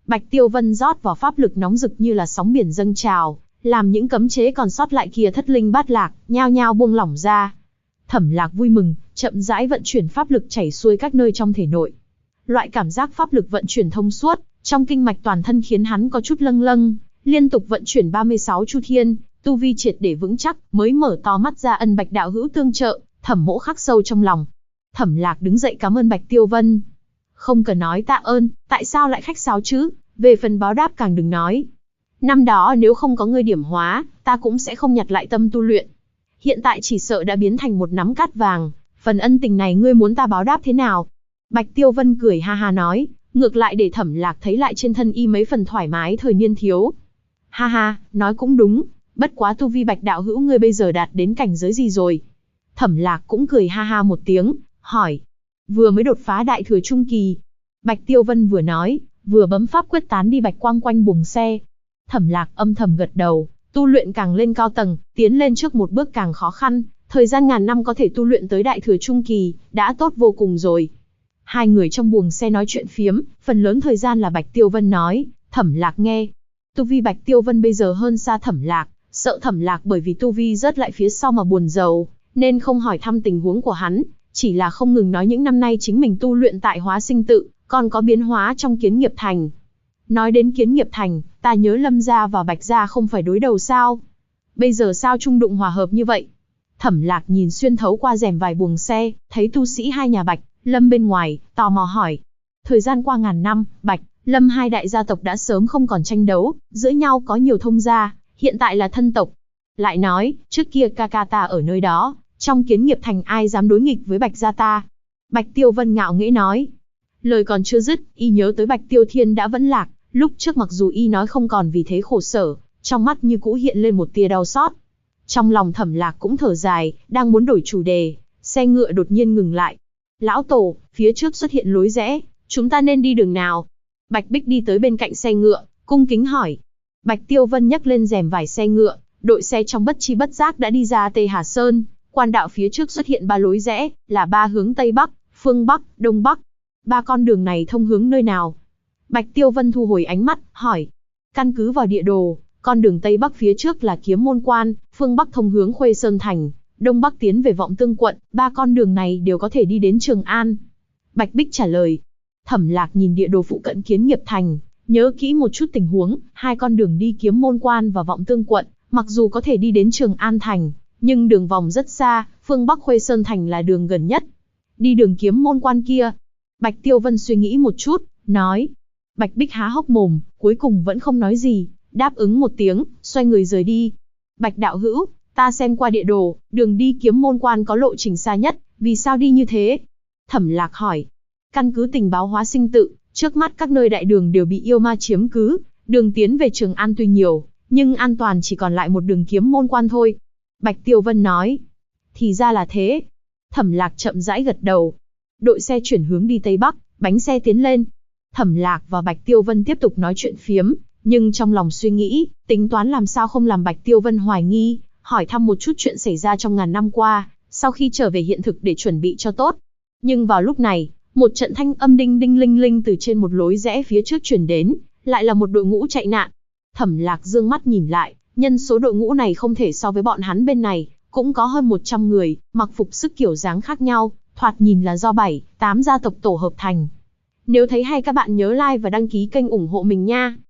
Bạch Tiêu Vân rót vào pháp lực nóng rực như là sóng biển dâng trào, làm những cấm chế còn sót lại kia thất linh bát lạc, nhao nhao buông lỏng ra. Thẩm Lạc vui mừng, chậm rãi vận chuyển pháp lực chảy xuôi các nơi trong thể nội. Loại cảm giác pháp lực vận chuyển thông suốt, trong kinh mạch toàn thân khiến hắn có chút lâng lâng, liên tục vận chuyển 36 chu thiên, tu vi triệt để vững chắc, mới mở to mắt ra ân Bạch đạo hữu tương trợ, Thẩm Mỗ khắc sâu trong lòng. Thẩm Lạc đứng dậy cảm ơn Bạch Tiêu Vân. Không cần nói tạ ơn, tại sao lại khách sáo chứ, về phần báo đáp càng đừng nói. Năm đó nếu không có ngươi điểm hóa, ta cũng sẽ không nhặt lại tâm tu luyện. Hiện tại chỉ sợ đã biến thành một nắm cát vàng, phần ân tình này ngươi muốn ta báo đáp thế nào? Bạch Tiêu Vân cười ha ha nói, ngược lại để Thẩm Lạc thấy lại trên thân y mấy phần thoải mái thời niên thiếu. Ha ha, nói cũng đúng, bất quá tu vi Bạch đạo hữu ngươi bây giờ đạt đến cảnh giới gì rồi? Thẩm Lạc cũng cười ha ha một tiếng, hỏi. Vừa mới đột phá đại thừa trung kỳ. Bạch Tiêu Vân vừa nói, vừa bấm pháp quyết tán đi bạch quang quanh buồng xe. Thẩm Lạc âm thầm gật đầu, tu luyện càng lên cao tầng, tiến lên trước một bước càng khó khăn, thời gian ngàn năm có thể tu luyện tới đại thừa trung kỳ, đã tốt vô cùng rồi. Hai người trong buồng xe nói chuyện phiếm, phần lớn thời gian là Bạch Tiêu Vân nói, Thẩm Lạc nghe. Tu vi Bạch Tiêu Vân bây giờ hơn xa Thẩm Lạc, sợ Thẩm Lạc bởi vì tu vi rớt lại phía sau mà buồn rầu, nên không hỏi thăm tình huống của hắn, chỉ là không ngừng nói những năm nay chính mình tu luyện tại Hóa Sinh Tự, còn có biến hóa trong Kiến Nghiệp Thành. Nói đến Kiến Nghiệp Thành, ta nhớ Lâm gia và Bạch gia không phải đối đầu sao? Bây giờ sao chung đụng hòa hợp như vậy? Thẩm Lạc nhìn xuyên thấu qua rèm vải buồng xe, thấy tu sĩ hai nhà Bạch, Lâm bên ngoài, tò mò hỏi. Thời gian qua ngàn năm, Bạch, Lâm hai đại gia tộc đã sớm không còn tranh đấu, giữa nhau có nhiều thông gia, hiện tại là thân tộc. Lại nói, trước kia ca ca ta ở nơi đó, trong Kiến Nghiệp Thành ai dám đối nghịch với Bạch gia ta? Bạch Tiêu Vân ngạo nghễ nói. Lời còn chưa dứt, y nhớ tới Bạch Tiêu Thiên đã vẫn lạc, lúc trước mặc dù y nói không còn vì thế khổ sở, trong mắt như cũ hiện lên một tia đau xót. Trong lòng Thẩm Lạc cũng thở dài, đang muốn đổi chủ đề, xe ngựa đột nhiên ngừng lại. Lão Tổ, phía trước xuất hiện lối rẽ, chúng ta nên đi đường nào? Bạch Bích đi tới bên cạnh xe ngựa, cung kính hỏi. Bạch Tiêu Vân nhấc lên rèm vải xe ngựa, đội xe trong bất chi bất giác đã đi ra Tây Hà Sơn. Quan đạo phía trước xuất hiện ba lối rẽ, là ba hướng Tây Bắc, Phương Bắc, Đông Bắc. Ba con đường này thông hướng nơi nào? Bạch Tiêu Vân thu hồi ánh mắt, hỏi. Căn cứ vào địa đồ, con đường Tây Bắc phía trước là Kiếm Môn Quan, Phương Bắc thông hướng Khuê Sơn Thành, Đông Bắc tiến về Vọng Tương Quận, ba con đường này đều có thể đi đến Trường An. Bạch Bích trả lời. Thẩm Lạc nhìn địa đồ phụ cận Kiến Nghiệp Thành, nhớ kỹ một chút tình huống, hai con đường đi Kiếm Môn Quan và Vọng Tương Quận, mặc dù có thể đi đến Trường An Thành, nhưng đường vòng rất xa, Phương Bắc Khuê Sơn Thành là đường gần nhất. Đi đường Kiếm Môn Quan kia. Bạch Tiêu Vân suy nghĩ một chút, nói. Bạch Bích há hốc mồm, cuối cùng vẫn không nói gì, đáp ứng một tiếng, xoay người rời đi. Bạch đạo hữu, ta xem qua địa đồ, đường đi Kiếm Môn Quan có lộ trình xa nhất, vì sao đi như thế? Thẩm Lạc hỏi. Căn cứ tình báo Hóa Sinh Tự, trước mắt các nơi đại đường đều bị yêu ma chiếm cứ, đường tiến về Trường An tuy nhiều, nhưng an toàn chỉ còn lại một đường Kiếm Môn Quan thôi. Bạch Tiêu Vân nói. Thì ra là thế. Thẩm Lạc chậm rãi gật đầu. Đội xe chuyển hướng đi Tây Bắc, bánh xe tiến lên. Thẩm Lạc và Bạch Tiêu Vân tiếp tục nói chuyện phiếm, nhưng trong lòng suy nghĩ, tính toán làm sao không làm Bạch Tiêu Vân hoài nghi, hỏi thăm một chút chuyện xảy ra trong ngàn năm qua, sau khi trở về hiện thực để chuẩn bị cho tốt. Nhưng vào lúc này, một trận thanh âm đinh đinh linh linh từ trên một lối rẽ phía trước truyền đến, lại là một đội ngũ chạy nạn. Thẩm Lạc dương mắt nhìn lại, nhân số đội ngũ này không thể so với bọn hắn bên này, cũng có hơn 100 người, mặc phục sức kiểu dáng khác nhau, thoạt nhìn là do 7, 8 gia tộc tổ hợp thành. Nếu thấy hay các bạn nhớ like và đăng ký kênh ủng hộ mình nha.